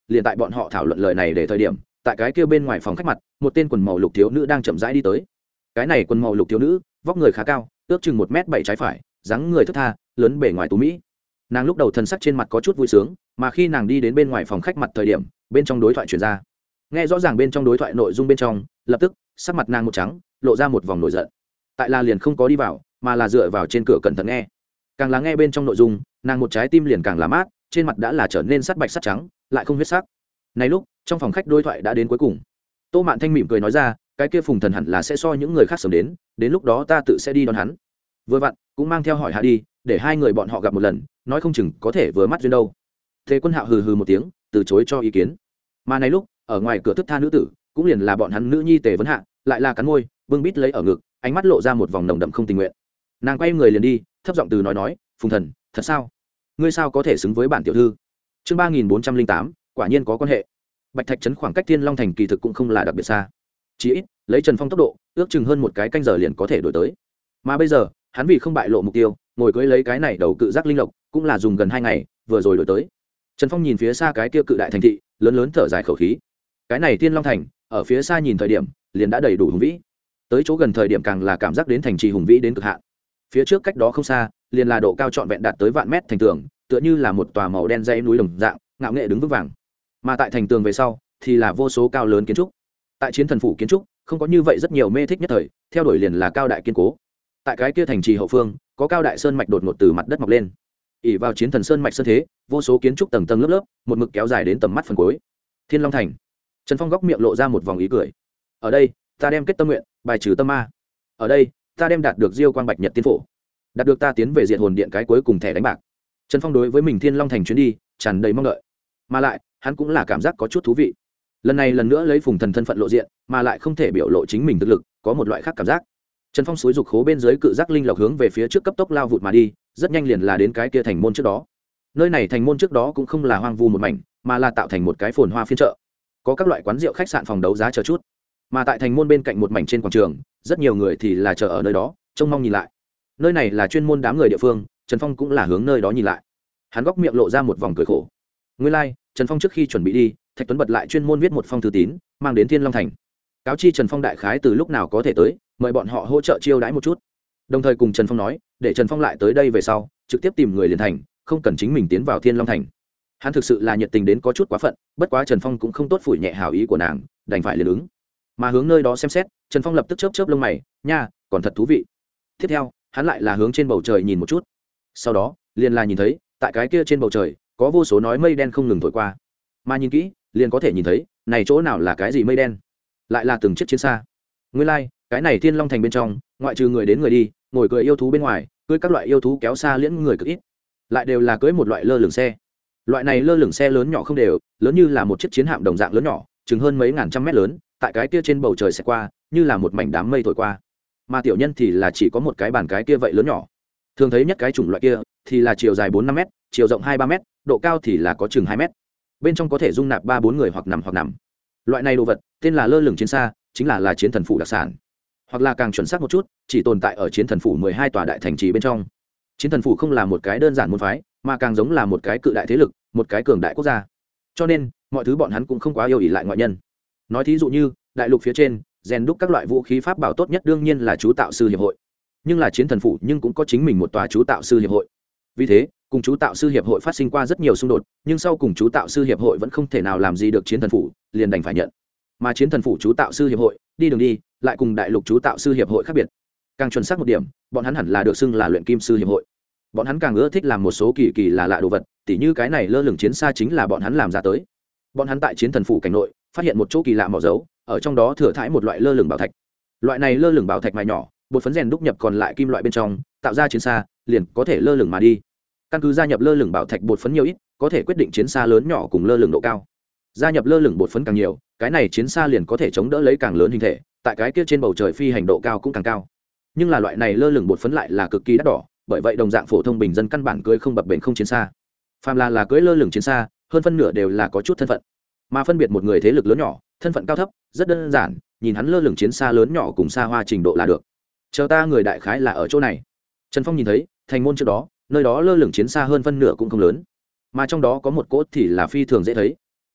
liền tại bọn họ thảo luận lời này để thời điểm, tại cái kia bên ngoài phòng khách mặt, một tên quần màu lục thiếu nữ đang chậm rãi đi tới. Cái này quần màu lục thiếu nữ, vóc người khá cao, ước chừng 1m7 trái phải, dáng người thướt tha, lớn bề ngoài tú mỹ. Nàng lúc đầu thần sắc trên mặt có chút vui sướng, mà khi nàng đi đến bên ngoài phòng khách mặt thời điểm, bên trong đối thoại truyền ra. Nghe rõ ràng bên trong đối thoại nội dung bên trong, lập tức sắc mặt nàng một trắng, lộ ra một vòng nổi giận. Tại là liền không có đi vào, mà là dựa vào trên cửa cẩn thận nghe. Càng lắng nghe bên trong nội dung, nàng một trái tim liền càng là mát, trên mặt đã là trở nên sắt bạch sắt trắng, lại không huyết sắc. Này lúc, trong phòng khách đối thoại đã đến cuối cùng. Tô Mạn Thanh mỉm cười nói ra, cái kia Phùng Thần hẳn là sẽ so những người khác sớm đến lúc đó ta tự sẽ đi đón hắn. Vừa vặn, cũng mang theo hỏi hạ đi, để hai người bọn họ gặp một lần, nói không chừng có thể vừa mắt duyên đâu. Thế Quân Hạo hừ hừ một tiếng, từ chối cho ý kiến. Mà này lúc, ở ngoài cửa thức tha nữ tử, cũng liền là bọn hắn nữ nhi Tề Vấn Hạ, lại là cắn môi, bưng bít lấy ở ngực, ánh mắt lộ ra một vòng nồng đậm không tình nguyện. Nàng quay người liền đi, thấp giọng từ nói, Phùng Thần, thật sao? Ngươi sao có thể xứng với bản tiểu thư? Chương 3408, quả nhiên có quan hệ. Bạch Thạch trấn khoảng cách Thiên Long thành kỳ thực cũng không là đặc biệt xa. Chỉ ít, lấy Trần Phong tốc độ, ước chừng hơn một cái canh giờ liền có thể đổi tới. Mà bây giờ, hắn vì không bại lộ mục tiêu, ngồi cưỡi lấy cái này đầu cự giác linh lộc, cũng là dùng gần 2 ngày, vừa rồi đổi tới. Trần Phong nhìn phía xa cái kia cự đại thành thị, lớn lớn thở dài khẩu khí. Cái này Thiên Long thành, ở phía xa nhìn thời điểm, liền đã đầy đủ hùng vĩ. Tới chỗ gần thời điểm càng là cảm giác đến thành trì hùng vĩ đến cực hạn. Phía trước cách đó không xa, liền là độ cao trọn vẹn đạt tới vạn mét thành tường, tựa như là một tòa màu đen dãy núi đồng dạng, ngạo nghệ đứng vững vàng. Mà tại thành tường về sau, thì là vô số cao lớn kiến trúc. Tại Chiến Thần phủ kiến trúc, không có như vậy rất nhiều mê thích nhất thời, theo đuổi liền là cao đại kiên cố. Tại cái kia thành trì hậu phương, có cao đại sơn mạch đột ngột từ mặt đất mọc lên. Ỷ vào Chiến Thần sơn mạch sơn thế, vô số kiến trúc tầng tầng lớp lớp, một mực kéo dài đến tầm mắt phần cuối. Thiên Long thành. Trần Phong góc miệng lộ ra một vòng ý cười. Ở đây, ta đem kết tâm nguyện, bài trừ tâm ma. Ở đây, ta đem đạt được Diêu Quang Bạch Nhật tiên phổ, đạt được ta tiến về Diệt Hồn Điện cái cuối cùng thẻ đánh bạc. Trần Phong đối với mình Thiên Long thành chuyến đi tràn đầy mong đợi, mà lại hắn cũng là cảm giác có chút thú vị. Lần này lần nữa lấy Phùng Thần thân phận lộ diện, mà lại không thể biểu lộ chính mình thực lực, có một loại khác cảm giác. Trần Phong xúi dục khố bên dưới cự giác linh lộc hướng về phía trước cấp tốc lao vụt mà đi, rất nhanh liền là đến cái kia thành môn trước đó. Nơi này thành môn trước đó cũng không là hoang vu một mảnh, mà là tạo thành một cái phồn hoa phiên chợ, có các loại quán rượu, khách sạn, phòng đấu giá chờ chút. Mà tại thành môn bên cạnh một mảnh trên quảng trường, rất nhiều người thì là chờ ở nơi đó, trông mong nhìn lại. Nơi này là chuyên môn đám người địa phương, Trần Phong cũng là hướng nơi đó nhìn lại. Hắn góc miệng lộ ra một vòng cười khổ. Nguyên lai, Trần Phong trước khi chuẩn bị đi, Thạch Tuấn bật lại chuyên môn viết một phong thư tín, mang đến Thiên Long thành. Cáo chi Trần Phong đại khái từ lúc nào có thể tới, mời bọn họ hỗ trợ chiêu đãi một chút. Đồng thời cùng Trần Phong nói, để Trần Phong lại tới đây về sau, trực tiếp tìm người liền thành, không cần chính mình tiến vào Thiên Long thành. Hắn thực sự là nhiệt tình đến có chút quá phận, bất quá Trần Phong cũng không tốt phủi nhẹ hảo ý của nàng, đành phải liền ứng. Mà hướng nơi đó xem xét, Trần Phong lập tức chớp chớp lông mày, nha, còn thật thú vị. Tiếp theo, hắn lại là hướng trên bầu trời nhìn một chút. Sau đó, liền là nhìn thấy, tại cái kia trên bầu trời, có vô số nói mây đen không ngừng thổi qua. Mà nhìn kỹ, liền có thể nhìn thấy, này chỗ nào là cái gì mây đen, lại là từng chiếc chiến xa. Nguyên lai, cái này Thiên Long thành bên trong, ngoại trừ người đến người đi, ngồi cưỡi yêu thú bên ngoài, cưỡi các loại yêu thú kéo xa liễn người cực ít, lại đều là cưỡi một loại lơ lửng xe. Loại này lơ lửng xe lớn nhỏ không đều, lớn như là một chiếc chiến hạm đồng dạng lớn nhỏ, chừng hơn mấy ngàn trăm mét lớn, tại cái kia trên bầu trời sẽ qua, như là một mảnh đám mây thổi qua. Mà tiểu nhân thì là chỉ có một cái bàn cái kia vậy lớn nhỏ. Thường thấy nhất cái chủng loại kia thì là chiều dài 4-5 mét, chiều rộng 2-3 mét, độ cao thì là có chừng 2 mét. Bên trong có thể dung nạp 3-4 người hoặc nằm. Loại này đồ vật tên là lơ lửng chiến xa, chính là Chiến Thần phủ đặc sản. Hoặc là càng chuẩn xác một chút, chỉ tồn tại ở Chiến Thần phủ 12 tòa đại thành trì bên trong. Chiến Thần phủ không là một cái đơn giản môn phái, mà càng giống là một cái cự đại thế lực, một cái cường đại quốc gia. Cho nên, mọi thứ bọn hắn cũng không quá yêu ỷ lại ngoại nhân. Nói thí dụ như, đại lục phía trên, rèn đúc các loại vũ khí pháp bảo tốt nhất đương nhiên là chú tạo sư hiệp hội. Nhưng là Chiến Thần phủ nhưng cũng có chính mình một tòa chú tạo sư hiệp hội. Vì thế, cùng chú tạo sư hiệp hội phát sinh qua rất nhiều xung đột, nhưng sau cùng chú tạo sư hiệp hội vẫn không thể nào làm gì được Chiến Thần phủ, liền đành phải nhận. Mà Chiến Thần phủ chú tạo sư hiệp hội, đi đường đi, lại cùng đại lục chú tạo sư hiệp hội khác biệt. Càng chuẩn xác một điểm, bọn hắn hẳn là được xưng là luyện kim sư hiệp hội. Bọn hắn càng ưa thích làm một số kỳ lạ đồ vật, tỉ như cái này lơ lửng chiến xa chính là bọn hắn làm ra tới. Bọn hắn tại Chiến Thần phủ cảnh nội phát hiện một chỗ kỳ lạ mỏ dấu, ở trong đó thừa thãi một loại lơ lửng bảo thạch. Loại này lơ lửng bảo thạch mài nhỏ, bột phấn rèn đúc nhập còn lại kim loại bên trong, tạo ra chiến xa liền có thể lơ lửng mà đi. Căn cứ gia nhập lơ lửng bảo thạch bột phấn nhiều ít, có thể quyết định chiến xa lớn nhỏ cùng lơ lửng độ cao. Gia nhập lơ lửng bột phấn càng nhiều, cái này chiến xa liền có thể chống đỡ lấy càng lớn hình thể, tại cái kia trên bầu trời phi hành độ cao cũng càng cao. Nhưng là loại này lơ lửng bột phấn lại là cực kỳ đắt đỏ, bởi vậy đồng dạng phổ thông bình dân căn bản cưỡi không bập bềnh không chiến xa. Phàm là cưỡi lơ lửng chiến xa, hơn phân nửa đều là có chút thân phận. Mà phân biệt một người thế lực lớn nhỏ, thân phận cao thấp, rất đơn giản, nhìn hắn lơ lửng chiến xa lớn nhỏ cùng xa hoa trình độ là được. Chờ ta người đại khái là ở chỗ này. Trần Phong nhìn thấy, thành môn trước đó, nơi đó lơ lửng chiến xa hơn phân nửa cũng không lớn, mà trong đó có một cốt thì là phi thường dễ thấy.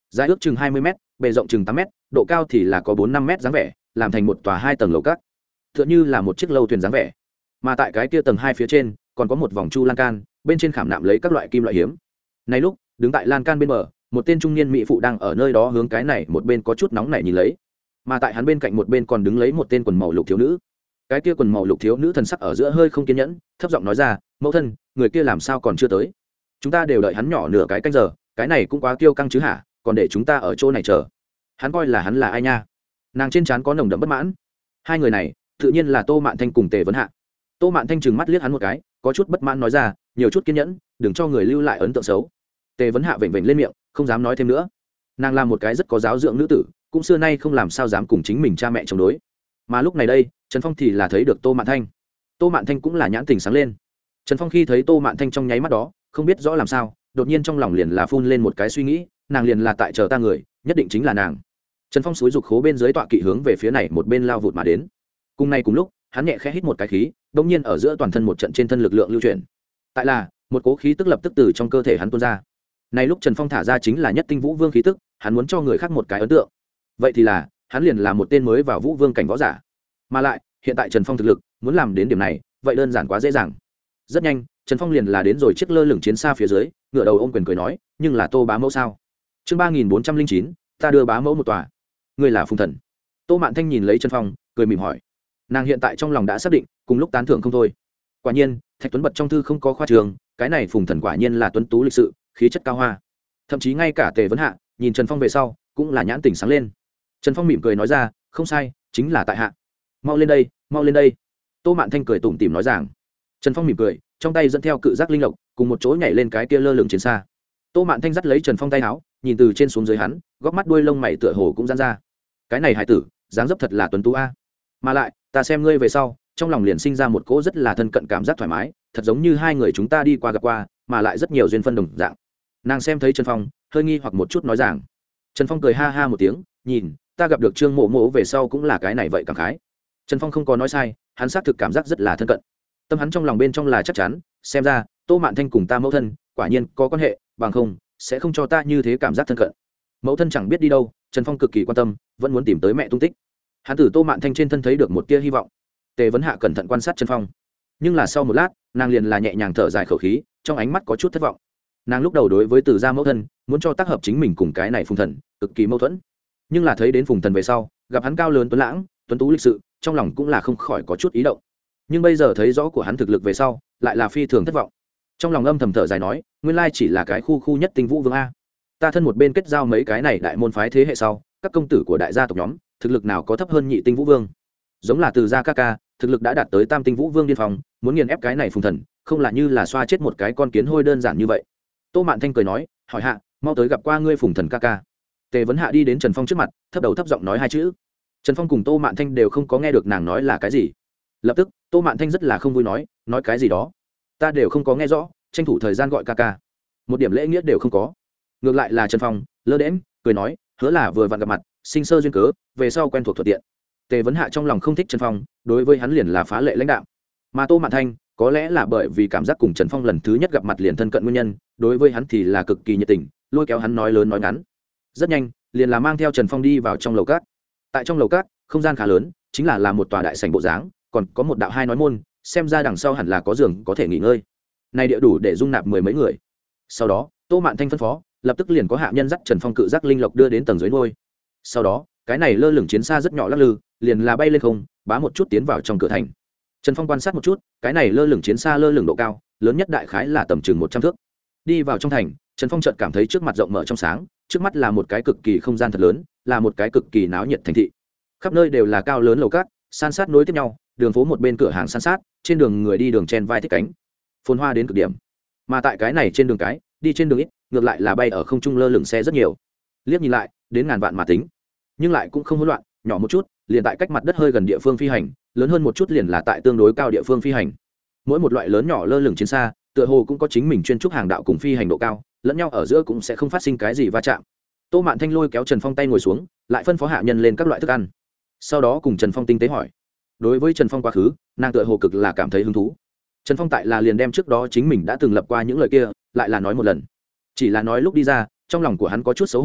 dài ước chừng 20 m, bề rộng chừng 8 m, độ cao thì là có 4-5 m dáng vẻ, làm thành một tòa 2 tầng lầu các, tựa như là một chiếc lâu thuyền dáng vẻ. Mà tại cái kia tầng 2 phía trên còn có một vòng chu lan can, bên trên khảm nạm lấy các loại kim loại hiếm. Này lúc, đứng tại lan can bên bờ, một tên trung niên mỹ phụ đang ở nơi đó hướng cái này một bên có chút nóng nảy nhìn lấy. Mà tại hắn bên cạnh một bên còn đứng lấy một tên quần màu lục thiếu nữ. Cái kia quần màu lục thiếu nữ thần sắc ở giữa hơi không kiên nhẫn, thấp giọng nói ra, mẫu thân, người kia làm sao còn chưa tới? Chúng ta đều đợi hắn nhỏ nửa cái canh giờ, cái này cũng quá kiêu căng chứ hả, còn để chúng ta ở chỗ này chờ. Hắn coi là hắn là ai nha? Nàng trên trán có nồng đậm bất mãn. Hai người này tự nhiên là Tô Mạn Thanh cùng Tề Vấn Hạ. Tô Mạn Thanh trừng mắt liếc hắn một cái, có chút bất mãn nói ra, nhiều chút kiên nhẫn, đừng cho người lưu lại ấn tượng xấu. Tề Vấn Hạ vểnh vểnh lên miệng, không dám nói thêm nữa. Nàng là một cái rất có giáo dưỡng nữ tử, cũng xưa nay không làm sao dám cùng chính mình cha mẹ chống đối. Mà lúc này đây, Trần Phong thì là thấy được Tô Mạn Thanh. Tô Mạn Thanh cũng là nhãn tình sáng lên. Trần Phong khi thấy Tô Mạn Thanh trong nháy mắt đó, không biết rõ làm sao, đột nhiên trong lòng liền là phun lên một cái suy nghĩ, nàng liền là tại chờ ta người, nhất định chính là nàng. Trần Phong xúi dục khố bên dưới tọa kỵ hướng về phía này một bên lao vụt mà đến. Cùng này cùng lúc, hắn nhẹ khẽ hít một cái khí, đột nhiên ở giữa toàn thân một trận trên thân lực lượng lưu chuyển. Tại là, một cố khí tức lập tức từ trong cơ thể hắn tuôn ra. Này lúc Trần Phong thả ra chính là nhất tinh vũ vương khí tức, hắn muốn cho người khác một cái ấn tượng. Vậy thì là, hắn liền là một tên mới vào vũ vương cảnh võ giả. Mà lại, hiện tại Trần Phong thực lực, muốn làm đến điểm này, vậy đơn giản quá dễ dàng. Rất nhanh, Trần Phong liền là đến rồi chiếc lơ lửng chiến xa phía dưới, ngửa đầu ôm quyền cười nói, nhưng là Tô bá mẫu sao? Chương 3409, ta đưa bá mẫu một tòa. Ngươi là Phùng Thần. Tô Mạn Thanh nhìn lấy Trần Phong, cười mỉm hỏi. Nàng hiện tại trong lòng đã xác định, cùng lúc tán thưởng không thôi. Quả nhiên, Thạch Tuấn bật trong thư không có khoa trường, cái này Phùng Thần quả nhiên là tuấn tú lịch sự, khí chất cao hoa. Thậm chí ngay cả Tề Vấn Hạ, nhìn Trần Phong về sau, cũng là nhãn tỉnh sáng lên. Trần Phong mỉm cười nói ra, không sai, chính là tại hạ. Mau lên đây, mau lên đây. Tô Mạn Thanh cười tủm tỉm nói rằng. Trần Phong mỉm cười, trong tay dẫn theo cự giác linh lộc, cùng một chỗ nhảy lên cái kia lơ lửng chiến xa. Tô Mạn Thanh dắt lấy Trần Phong tay áo, nhìn từ trên xuống dưới hắn, góc mắt đuôi lông mày tựa hồ cũng giãn ra. Cái này hải tử, dáng dấp thật là tuấn tú a. Mà lại, ta xem ngươi về sau, trong lòng liền sinh ra một cỗ rất là thân cận cảm giác thoải mái, thật giống như hai người chúng ta đi qua gặp qua, mà lại rất nhiều duyên phân đồng dạng. Nàng xem thấy Trần Phong, hơi nghi hoặc một chút nói rằng. Trần Phong cười ha ha một tiếng, nhìn, ta gặp được Trương Mộ Mộ về sau cũng là cái này vậy cảm khái. Trần Phong không có nói sai, hắn xác thực cảm giác rất là thân cận. Tâm hắn trong lòng bên trong là chắc chắn, xem ra Tô Mạn Thanh cùng ta mẫu thân quả nhiên có quan hệ, bằng không sẽ không cho ta như thế cảm giác thân cận. Mẫu thân chẳng biết đi đâu, Trần Phong cực kỳ quan tâm, vẫn muốn tìm tới mẹ tung tích. Hắn từ Tô Mạn Thanh trên thân thấy được một tia hy vọng. Tề Vấn Hạ cẩn thận quan sát Trần Phong, nhưng là sau một lát, nàng liền là nhẹ nhàng thở dài khẩu khí, trong ánh mắt có chút thất vọng. Nàng lúc đầu đối với Từ gia mẫu thân, muốn cho tác hợp chính mình cùng cái này Phùng Thần, cực kỳ mâu thuẫn. Nhưng là thấy đến Phùng Thần về sau, gặp hắn cao lớn tuấn lãng, tuấn tú lịch sự, trong lòng cũng là không khỏi có chút ý động. Nhưng bây giờ thấy rõ của hắn thực lực về sau, lại là phi thường thất vọng. Trong lòng âm thầm thở dài nói, nguyên lai chỉ là cái khu nhất tinh vũ vương a. Ta thân một bên kết giao mấy cái này đại môn phái thế hệ sau, các công tử của đại gia tộc nhóm, thực lực nào có thấp hơn nhị tinh vũ vương. Giống là Từ gia ca ca, thực lực đã đạt tới tam tinh vũ vương điên phòng, muốn nghiền ép cái này Phùng Thần, không là như là xoa chết một cái con kiến hôi đơn giản như vậy. Tô Mạn Thanh cười nói, hỏi hạ, mau tới gặp qua ngươi Phùng Thần ca ca. Tề Vấn Hạ đi đến Trần Phong trước mặt, thấp đầu thấp giọng nói hai chữ. Trần Phong cùng Tô Mạn Thanh đều không có nghe được nàng nói là cái gì. Lập tức, Tô Mạn Thanh rất là không vui nói cái gì đó, ta đều không có nghe rõ, tranh thủ thời gian gọi ca ca, một điểm lễ nghĩa đều không có. Ngược lại là Trần Phong lơ đễm cười nói, hứa là vừa vặn gặp mặt, sinh sơ duyên cớ, về sau quen thuộc thuận tiện. Tề Vấn Hạ trong lòng không thích Trần Phong, đối với hắn liền là phá lệ lãnh đạo. Mà Tô Mạn Thanh có lẽ là bởi vì cảm giác cùng Trần Phong lần thứ nhất gặp mặt liền thân cận nguyên nhân, đối với hắn thì là cực kỳ nhiệt tình, lôi kéo hắn nói lớn nói ngắn. Rất nhanh, liền là mang theo Trần Phong đi vào trong lầu cát. Tại trong lầu cát, không gian khá lớn, chính là một tòa đại sảnh bộ dáng, còn có một đạo hai nói môn, xem ra đằng sau hẳn là có giường có thể nghỉ ngơi. Này địa đủ để dung nạp mười mấy người. Sau đó, Tô Mạn Thanh phân phó, lập tức liền có hạ nhân dắt Trần Phong cự giác linh lộc đưa đến tầng dưới ngôi. Sau đó, cái này lơ lửng chiến xa rất nhỏ lắc lư, liền là bay lên không, bá một chút tiến vào trong cửa thành. Trần Phong quan sát một chút, cái này lơ lửng chiến xa lơ lửng độ cao, lớn nhất đại khái là tầm chừng 100 thước. Đi vào trong thành, Trần Phong chợt cảm thấy trước mặt rộng mở trong sáng, trước mắt là một cái cực kỳ không gian thật lớn, là một cái cực kỳ náo nhiệt thành thị. Khắp nơi đều là cao lớn lầu cát, san sát nối tiếp nhau, đường phố một bên cửa hàng san sát, trên đường người đi đường chen vai thích cánh, phồn hoa đến cực điểm. Mà tại cái này trên đường cái, đi trên đường ít, ngược lại là bay ở không trung lơ lửng xe rất nhiều. Liếc nhìn lại, đến ngàn vạn mà tính, nhưng lại cũng không hỗn loạn, nhỏ một chút, liền tại cách mặt đất hơi gần địa phương phi hành, lớn hơn một chút liền là tại tương đối cao địa phương phi hành. Mỗi một loại lớn nhỏ lơ lửng chiến xa, tựa hồ cũng có chính mình chuyên trúc hàng đạo cùng phi hành độ cao, lẫn nhau ở giữa cũng sẽ không phát sinh cái gì va chạm. Tô Mạn Thanh lôi kéo Trần Phong tay ngồi xuống, lại phân phó hạ nhân lên các loại thức ăn. Sau đó cùng Trần Phong tinh tế hỏi. Đối với Trần Phong quá khứ, nàng tựa hồ cực là cảm thấy hứng thú. Trần Phong tại là liền đem trước đó chính mình đã từng lập qua những lời kia, lại là nói một lần. Chỉ là nói lúc đi ra, trong lòng của hắn có chút xấu hổ,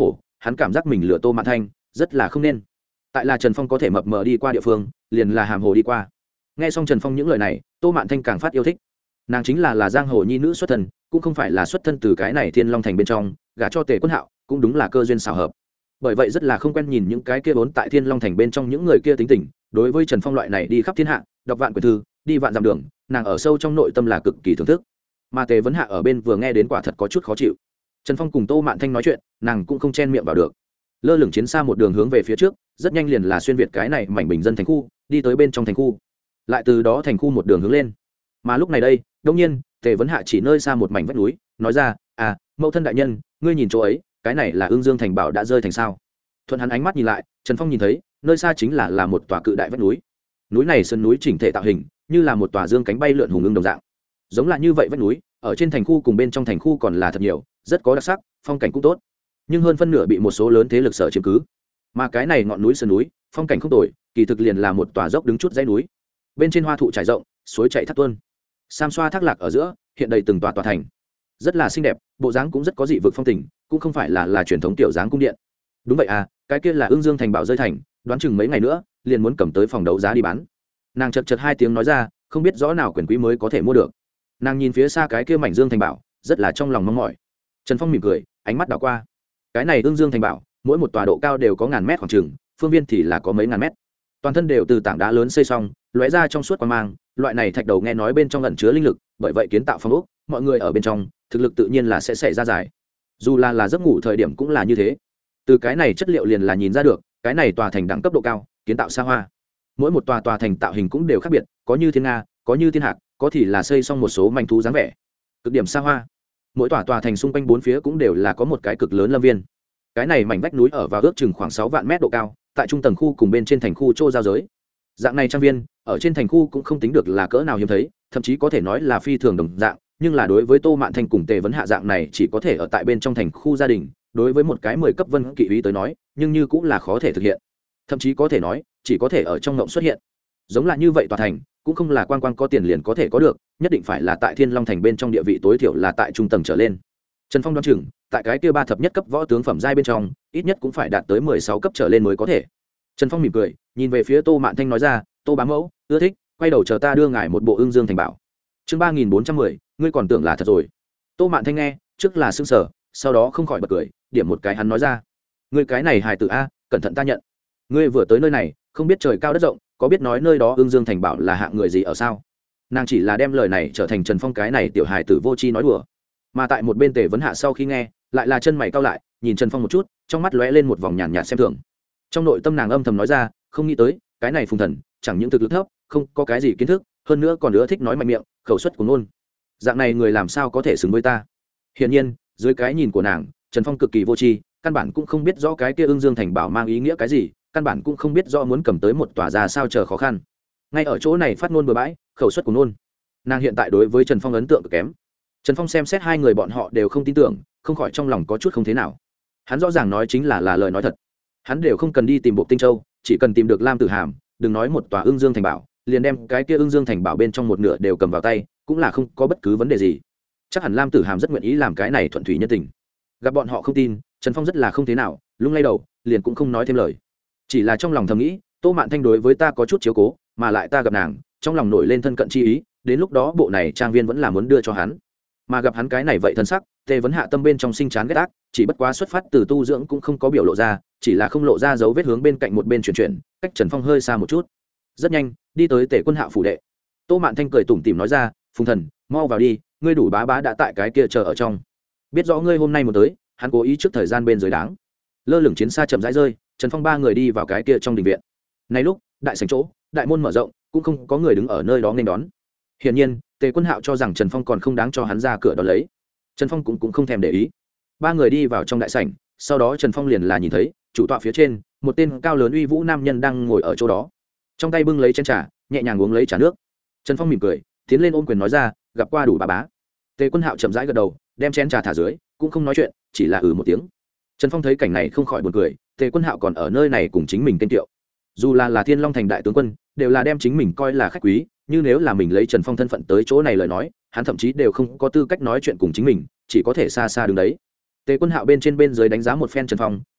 hắn cảm giác mình lừa Tô Mạn Thanh rất là không nên. Tại là Trần Phong có thể mập mờ đi qua địa phương, liền là hàm hồ đi qua. Nghe xong Trần Phong những lời này, Tô Mạn Thanh càng phát yêu thích. Nàng chính là giang hồ nhi nữ xuất thân, cũng không phải là xuất thân từ cái này Thiên Long thành bên trong, gả cho Tề Quân Hạo cũng đúng là cơ duyên xảo hợp. Bởi vậy rất là không quen nhìn những cái kia vốn tại Thiên Long thành bên trong những người kia tính tình, đối với Trần Phong loại này đi khắp thiên hạ, đọc vạn quyển thư, đi vạn dặm đường, nàng ở sâu trong nội tâm là cực kỳ thưởng thức. Mà Tề Vấn Hạ ở bên vừa nghe đến quả thật có chút khó chịu. Trần Phong cùng Tô Mạn Thanh nói chuyện, nàng cũng không chen miệng vào được. Lơ lửng chiến xa một đường hướng về phía trước, rất nhanh liền là xuyên việt cái này mảnh bình dân thành khu, đi tới bên trong thành khu. Lại từ đó thành khu một đường hướng lên. Mà lúc này đây, đương nhiên, Tề Vấn Hạ chỉ nơi xa một mảnh vách núi, nói ra, "À, mẫu thân đại nhân, ngươi nhìn chỗ ấy, cái này là Ưng Dương thành bảo đã rơi thành sao?" Thuận hắn ánh mắt nhìn lại, Trần Phong nhìn thấy, nơi xa chính là một tòa cự đại vách núi. Núi này sơn núi chỉnh thể tạo hình, như là một tòa dương cánh bay lượn hùng ưng đồng dạng. Giống là như vậy vách núi, ở trên thành khu cùng bên trong thành khu còn là thật nhiều, rất có đặc sắc, phong cảnh cũng tốt. Nhưng hơn phân nửa bị một số lớn thế lực sở chiếm cứ. Mà cái này ngọn núi sơn núi, phong cảnh không tồi, kỳ thực liền là một tòa dốc đứng chút dãy núi. Bên trên hoa thụ trải rộng, suối chảy thác tuôn. Sam xoa thác lạc ở giữa, hiện đầy từng tòa tòa thành. Rất là xinh đẹp, bộ dáng cũng rất có dị vực phong tình, cũng không phải là truyền thống tiểu dáng cung điện. Đúng vậy à, cái kia là Ưng Dương thành bảo rơi thành, đoán chừng mấy ngày nữa liền muốn cầm tới phòng đấu giá đi bán. Nàng chật chật hai tiếng nói ra, không biết rõ nào quyền quý mới có thể mua được. Nàng nhìn phía xa cái kia mảnh Dương thành bảo, rất là trong lòng mong mỏi. Trần Phong mỉm cười, ánh mắt đảo qua. Cái này Ưng Dương thành bảo, mỗi một tòa độ cao đều có ngàn mét khoảng chừng, phương viên thì là có mấy ngàn mét. Toàn thân đều từ tảng đá lớn xây xong, lóe ra trong suốt quang mang, loại này thạch đầu nghe nói bên trong ẩn chứa linh lực, bởi vậy kiến tạo phong ốc, mọi người ở bên trong, thực lực tự nhiên là sẽ xảy ra giải. Dù là giấc ngủ thời điểm cũng là như thế. Từ cái này chất liệu liền là nhìn ra được, cái này tòa thành đẳng cấp độ cao, kiến tạo xa hoa. Mỗi một tòa thành tạo hình cũng đều khác biệt, có như thiên nga, có như thiên hạc, có thì là xây xong một số manh thú dáng vẻ, cực điểm xa hoa. Mỗi tòa thành xung quanh bốn phía cũng đều là có một cái cực lớn lâm viên. Cái này mảnh vách núi ở vào ước chừng khoảng 6 vạn mét độ cao, tại trung tầng khu cùng bên trên thành khu chỗ giao giới. Dạng này trang viên, ở trên thành khu cũng không tính được là cỡ nào hiếm thấy, thậm chí có thể nói là phi thường đồng dạng, nhưng là đối với Tô Mạn Thanh cùng Tề Vấn Hạ dạng này chỉ có thể ở tại bên trong thành khu gia đình, đối với một cái 10 cấp vân kỵ úy tới nói, nhưng như cũng là khó thể thực hiện. Thậm chí có thể nói, chỉ có thể ở trong ngộng xuất hiện. Giống là như vậy tòa thành, cũng không là quang có tiền liền có thể có được, nhất định phải là tại Thiên Long thành bên trong địa vị tối thiểu là tại trung tầng trở lên. Trần Phong đoán chừng, tại cái kia ba thập nhất cấp võ tướng phẩm giai bên trong, ít nhất cũng phải đạt tới 16 cấp trở lên mới có thể. Trần Phong mỉm cười, nhìn về phía Tô Mạn Thanh nói ra, "Tô bá mẫu, ưa thích, quay đầu chờ ta đưa ngài một bộ Ưng Dương thành bảo." Chương 3410, ngươi còn tưởng là thật rồi. Tô Mạn Thanh nghe, trước là sững sờ, sau đó không khỏi bật cười, điểm một cái hắn nói ra, "Ngươi cái này hài tử a, cẩn thận ta nhận. Ngươi vừa tới nơi này, không biết trời cao đất rộng, có biết nói nơi đó Ưng Dương thành bảo là hạng người gì ở sao?" Nàng chỉ là đem lời này trở thành Trần Phong cái này tiểu hài tử vô tri nói đùa. Mà tại một bên Tề Vấn Hạ sau khi nghe, lại là chân mày cau lại, nhìn Trần Phong một chút, trong mắt lóe lên một vòng nhàn nhạt xem thường. Trong nội tâm nàng âm thầm nói ra, không nghĩ tới, cái này Phùng Thần, chẳng những thực lực thấp, không có cái gì kiến thức, hơn nữa còn ưa thích nói mạnh miệng, khẩu suất của ngôn. Dạng này người làm sao có thể xứng với ta? Hiển nhiên, dưới cái nhìn của nàng, Trần Phong cực kỳ vô tri, căn bản cũng không biết rõ cái kia Ưng Dương thành bảo mang ý nghĩa cái gì, căn bản cũng không biết rõ muốn cầm tới một tòa ra sao chờ khó khăn. Ngay ở chỗ này phát ngôn bừa bãi, khẩu suất của ngôn. Nàng hiện tại đối với Trần Phong ấn tượng cực kém. Trần Phong xem xét hai người bọn họ đều không tin tưởng, không khỏi trong lòng có chút không thế nào. Hắn rõ ràng nói chính là lời nói thật. Hắn đều không cần đi tìm Bộ Tinh Châu, chỉ cần tìm được Lam Tử Hàm, đừng nói một tòa Ưng Dương thành bảo, liền đem cái kia Ưng Dương thành bảo bên trong một nửa đều cầm vào tay, cũng là không có bất cứ vấn đề gì. Chắc hẳn Lam Tử Hàm rất nguyện ý làm cái này thuận thủy nhân tình. Gặp bọn họ không tin, Trần Phong rất là không thế nào, lung lay đầu, liền cũng không nói thêm lời. Chỉ là trong lòng thầm nghĩ, Tô Mạn Thanh đối với ta có chút chiếu cố, mà lại ta gặp nàng, trong lòng nổi lên thân cận chi ý, đến lúc đó bộ này trang viên vẫn là muốn đưa cho hắn. Mà gặp hắn cái này vậy thân sắc, Tề Vấn Hạ tâm bên trong sinh chán ghét ác, chỉ bất quá xuất phát từ tu dưỡng cũng không có biểu lộ ra, chỉ là không lộ ra dấu vết hướng bên cạnh một bên chuyển, cách Trần Phong hơi xa một chút. Rất nhanh, đi tới Tề Quân Hạo phủ đệ. Tô Mạn Thanh cười tủm tỉm nói ra, "Phùng Thần, mau vào đi, ngươi đủ bá bá đã tại cái kia chờ ở trong. Biết rõ ngươi hôm nay muốn tới, hắn cố ý trước thời gian bên dưới đáng." Lơ lửng chiến xa chậm rãi rơi, Trần Phong ba người đi vào cái kia trong đình viện. Này lúc, đại sảnh chỗ, đại môn mở rộng, cũng không có người đứng ở nơi đó nghênh đón. Hiển nhiên, Tề Quân Hạo cho rằng Trần Phong còn không đáng cho hắn ra cửa đón lấy. Trần Phong cũng không thèm để ý. Ba người đi vào trong đại sảnh, sau đó Trần Phong liền là nhìn thấy, chủ tọa phía trên, một tên cao lớn uy vũ nam nhân đang ngồi ở chỗ đó. Trong tay bưng lấy chén trà, nhẹ nhàng uống lấy trà nước. Trần Phong mỉm cười, tiến lên ôm quyền nói ra, "Gặp qua đủ bà bá." Tề Quân Hạo chậm rãi gật đầu, đem chén trà thả dưới, cũng không nói chuyện, chỉ là một tiếng. Trần Phong thấy cảnh này không khỏi buồn cười, Tề Quân Hạo còn ở nơi này cùng chính mình tên tiệu. Dù là Thiên Long thành đại tướng quân, đều là đem chính mình coi là khách quý, như nếu là mình lấy Trần Phong thân phận tới chỗ này lời nói, hắn thậm chí đều không có tư cách nói chuyện cùng chính mình, chỉ có thể xa xa đứng đấy. Tề Quân Hạo bên trên bên dưới đánh giá một phen Trần Phong,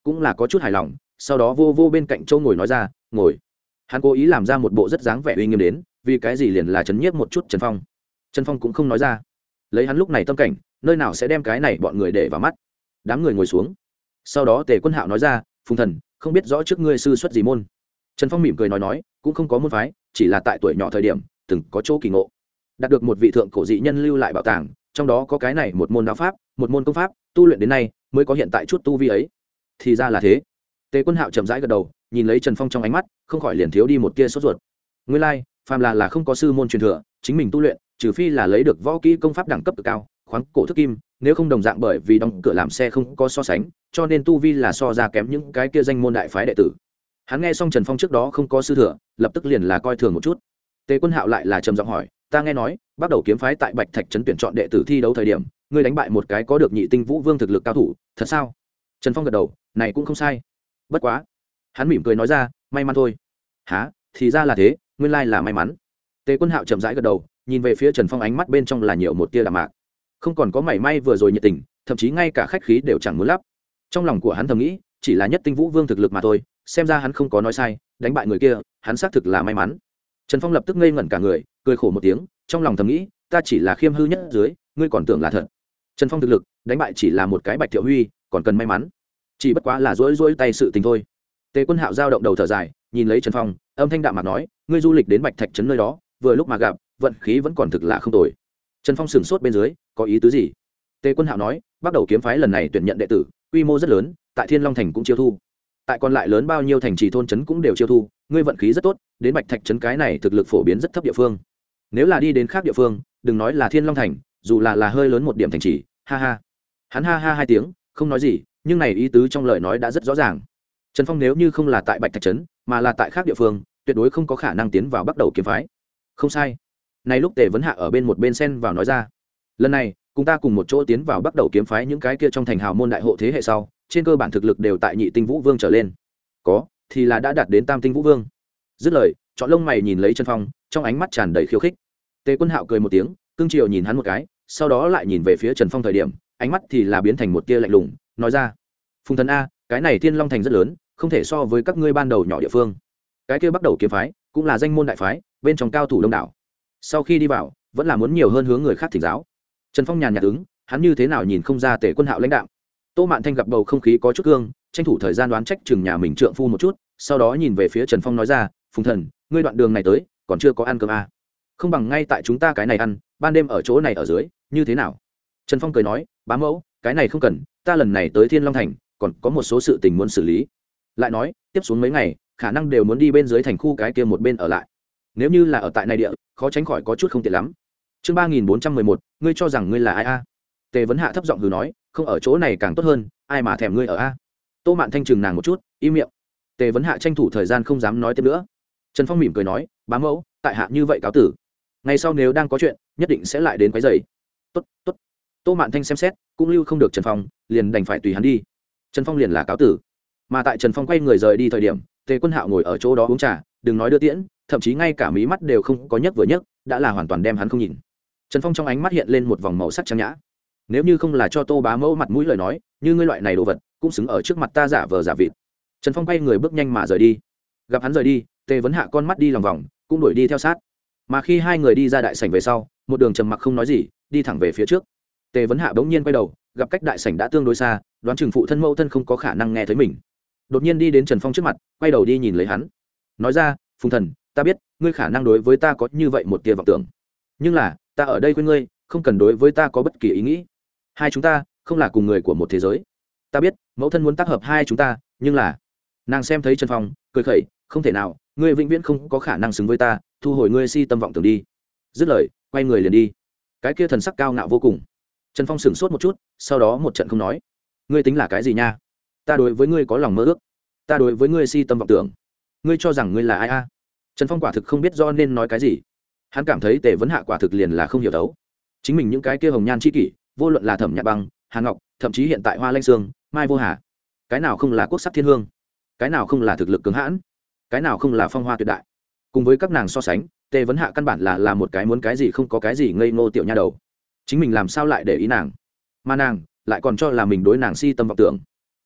cũng là có chút hài lòng, sau đó vô vô bên cạnh châu ngồi nói ra, ngồi. Hắn cố ý làm ra một bộ rất dáng vẻ uy nghiêm đến, vì cái gì liền là chấn nhiếp một chút Trần Phong. Trần Phong cũng không nói ra, lấy hắn lúc này tâm cảnh, nơi nào sẽ đem cái này bọn người để vào mắt. Đám người ngồi xuống, sau đó Tề Quân Hạo nói ra, Phùng Thần, không biết rõ trước ngươi sư xuất gì môn. Trần Phong mỉm cười nói, cũng không có môn phái, chỉ là tại tuổi nhỏ thời điểm từng có chỗ kỳ ngộ, đạt được một vị thượng cổ dị nhân lưu lại bảo tàng, trong đó có cái này một môn đạo pháp, một môn công pháp, tu luyện đến nay mới có hiện tại chút tu vi ấy. Thì ra là thế. Tề Quân Hạo chậm rãi gật đầu, nhìn lấy Trần Phong trong ánh mắt, không khỏi liền thiếu đi một tia sốt ruột. Nguyên lai, phàm là không có sư môn truyền thừa, chính mình tu luyện, trừ phi là lấy được võ kỹ công pháp đẳng cấp cực cao, khoáng cổ thức kim, nếu không đồng dạng bởi vì đóng cửa làm xe không có so sánh, cho nên tu vi là so ra kém những cái kia danh môn đại phái đệ tử. Hắn nghe xong Trần Phong trước đó không có sư thừa, lập tức liền là coi thường một chút. Tề Quân Hạo lại là trầm giọng hỏi, ta nghe nói, bắt đầu kiếm phái tại Bạch Thạch trấn tuyển chọn đệ tử thi đấu thời điểm, ngươi đánh bại một cái có được nhị tinh vũ vương thực lực cao thủ, thật sao? Trần Phong gật đầu, này cũng không sai. Bất quá, hắn mỉm cười nói ra, may mắn thôi. Hả? Thì ra là thế, nguyên lai là may mắn. Tề Quân Hạo chậm rãi gật đầu, nhìn về phía Trần Phong, ánh mắt bên trong là nhiều một tia đạm mạc, không còn có mảy may vừa rồi nhiệt tình, thậm chí ngay cả khách khí đều chẳng muốn lắp. Trong lòng của hắn thầm nghĩ, chỉ là nhất tinh vũ vương thực lực mà thôi, xem ra hắn không có nói sai, đánh bại người kia, hắn xác thực là may mắn. Trần Phong lập tức ngây ngẩn cả người, cười khổ một tiếng, trong lòng thầm nghĩ, ta chỉ là khiêm hư nhất dưới, ngươi còn tưởng là thật. Trần Phong thực lực, đánh bại chỉ là một cái Bạch Thiệu Huy, còn cần may mắn, chỉ bất quá là rỗi tay sự tình thôi. Tề Quân Hạo dao động đầu thở dài, nhìn lấy Trần Phong, âm thanh đạm mạc nói, ngươi du lịch đến Bạch Thạch trấn nơi đó, vừa lúc mà gặp, vận khí vẫn còn thực là không tồi. Trần Phong sửng sốt bên dưới, có ý tứ gì? Tề Quân Hạo nói, bắt đầu kiếm phái lần này tuyển nhận đệ tử, quy mô rất lớn, tại Thiên Long thành cũng chiêu thu, tại còn lại lớn bao nhiêu thành trì thôn trấn cũng đều chiêu thu, ngươi vận khí rất tốt, đến Bạch Thạch trấn cái này thực lực phổ biến rất thấp địa phương. Nếu là đi đến khác địa phương, đừng nói là Thiên Long thành, dù là hơi lớn một điểm thành trì, ha ha. Hắn ha ha hai tiếng, không nói gì, nhưng này ý tứ trong lời nói đã rất rõ ràng. Trần Phong nếu như không là tại Bạch Thạch trấn, mà là tại khác địa phương, tuyệt đối không có khả năng tiến vào bắt đầu kiếm phái. Không sai. Này lúc Tề Vấn Hạ ở bên một bên xen vào nói ra, lần này cùng ta cùng một chỗ tiến vào bắt đầu kiếm phái những cái kia trong thành hào môn đại hộ thế hệ sau, trên cơ bản thực lực đều tại nhị tinh vũ vương trở lên, có thì là đã đạt đến tam tinh vũ vương. Dứt lời, chọn lông mày nhìn lấy Trần Phong, trong ánh mắt tràn đầy khiêu khích. Tề Quân Hạo cười một tiếng, cương triều nhìn hắn một cái, sau đó lại nhìn về phía Trần Phong thời điểm, ánh mắt thì là biến thành một tia lạnh lùng, nói ra, Phùng Thần a, cái này Thiên Long thành rất lớn, không thể so với các ngươi ban đầu nhỏ địa phương. Cái kia bắt đầu kiếm phái cũng là danh môn đại phái, bên trong cao thủ đông đảo, sau khi đi vào vẫn là muốn nhiều hơn hướng người khác thỉnh giáo. Trần Phong nhàn nhạt ứng, hắn như thế nào nhìn không ra Tề Quân Hạo lãnh đạo. Tô Mạn Thanh gặp bầu không khí có chút cương, tranh thủ thời gian đoán trách chừng nhà mình trượng phu một chút, sau đó nhìn về phía Trần Phong nói ra, Phùng Thần, ngươi đoạn đường này tới còn chưa có ăn cơm à? Không bằng ngay tại chúng ta cái này ăn, ban đêm ở chỗ này ở dưới, như thế nào? Trần Phong cười nói, bá mẫu, cái này không cần, ta lần này tới Thiên Long thành, còn có một số sự tình muốn xử lý. Lại nói, tiếp xuống mấy ngày, khả năng đều muốn đi bên dưới thành khu cái kia một bên ở lại. Nếu như là ở tại này địa, khó tránh khỏi có chút không tiện lắm. Chương 3411, ngươi cho rằng ngươi là ai a? Tề Vấn Hạ thấp giọng hừ nói, không ở chỗ này càng tốt hơn, ai mà thèm ngươi ở a? Tô Mạn Thanh chừng nàng một chút, im miệng. Tề Vấn Hạ tranh thủ thời gian không dám nói tiếp nữa. Trần Phong mỉm cười nói, bá mẫu, tại hạ như vậy cáo tử. Ngày sau nếu đang có chuyện, nhất định sẽ lại đến quấy rầy. Tốt, tốt. Tô Mạn Thanh xem xét, cũng lưu không được Trần Phong, liền đành phải tùy hắn đi. Trần Phong liền là cáo tử. Mà tại Trần Phong quay người rời đi thời điểm, Tề Quân Hạo ngồi ở chỗ đó uống trà, đừng nói đưa tiễn, thậm chí ngay cả mí mắt đều không có nhấc vừa nhấc, đã là hoàn toàn đem hắn không nhìn. Trần Phong trong ánh mắt hiện lên một vòng màu sắc trang nhã. Nếu như không là cho Tô bá mẫu mặt mũi lời nói, như ngươi loại này đồ vật, cũng xứng ở trước mặt ta giả vờ giả vịt. Trần Phong quay người bước nhanh mà rời đi. Gặp hắn rời đi, Tề Vấn Hạ con mắt đi lòng vòng, cũng đuổi đi theo sát. Mà khi hai người đi ra đại sảnh về sau, một đường trầm mặc không nói gì, đi thẳng về phía trước. Tề Vấn Hạ bỗng nhiên quay đầu, gặp cách đại sảnh đã tương đối xa, đoán chừng phụ thân mẫu thân không có khả năng nghe thấy mình. Đột nhiên đi đến Trần Phong trước mặt, quay đầu đi nhìn lấy hắn, nói ra, Phùng Thần, ta biết ngươi khả năng đối với ta có như vậy một tia vọng tưởng, nhưng là ta ở đây khuyên ngươi không cần đối với ta có bất kỳ ý nghĩ. Hai chúng ta không là cùng người của một thế giới. Ta biết mẫu thân muốn tác hợp hai chúng ta, nhưng là nàng xem thấy Trần Phong cười khẩy, không thể nào, ngươi vĩnh viễn không có khả năng xứng với ta, thu hồi ngươi si tâm vọng tưởng đi. Dứt lời, quay người liền đi. Cái kia thần sắc cao ngạo vô cùng. Trần Phong sửng sốt một chút, sau đó một trận không nói. Ngươi tính là cái gì nha? Ta đối với ngươi có lòng mơ ước, ta đối với ngươi si tâm vọng tưởng, ngươi cho rằng ngươi là ai a? Trần Phong quả thực không biết do nên nói cái gì. Hắn cảm thấy Tề Vấn Hạ quả thực liền là không hiểu đấu. Chính mình những cái kia hồng nhan chi kỷ, vô luận là Thẩm Nhã Băng, Hàn Ngọc, thậm chí hiện tại Hoa Lanh Sương, Mai Vô Hà, cái nào không là quốc sắc thiên hương, cái nào không là thực lực cứng hãn, cái nào không là phong hoa tuyệt đại. Cùng với các nàng so sánh, Tề Vấn Hạ căn bản là một cái muốn cái gì không có cái gì ngây ngô tiểu nha đầu. Chính mình làm sao lại để ý nàng, mà nàng lại còn cho là mình đối nàng si tâm vọng tưởng.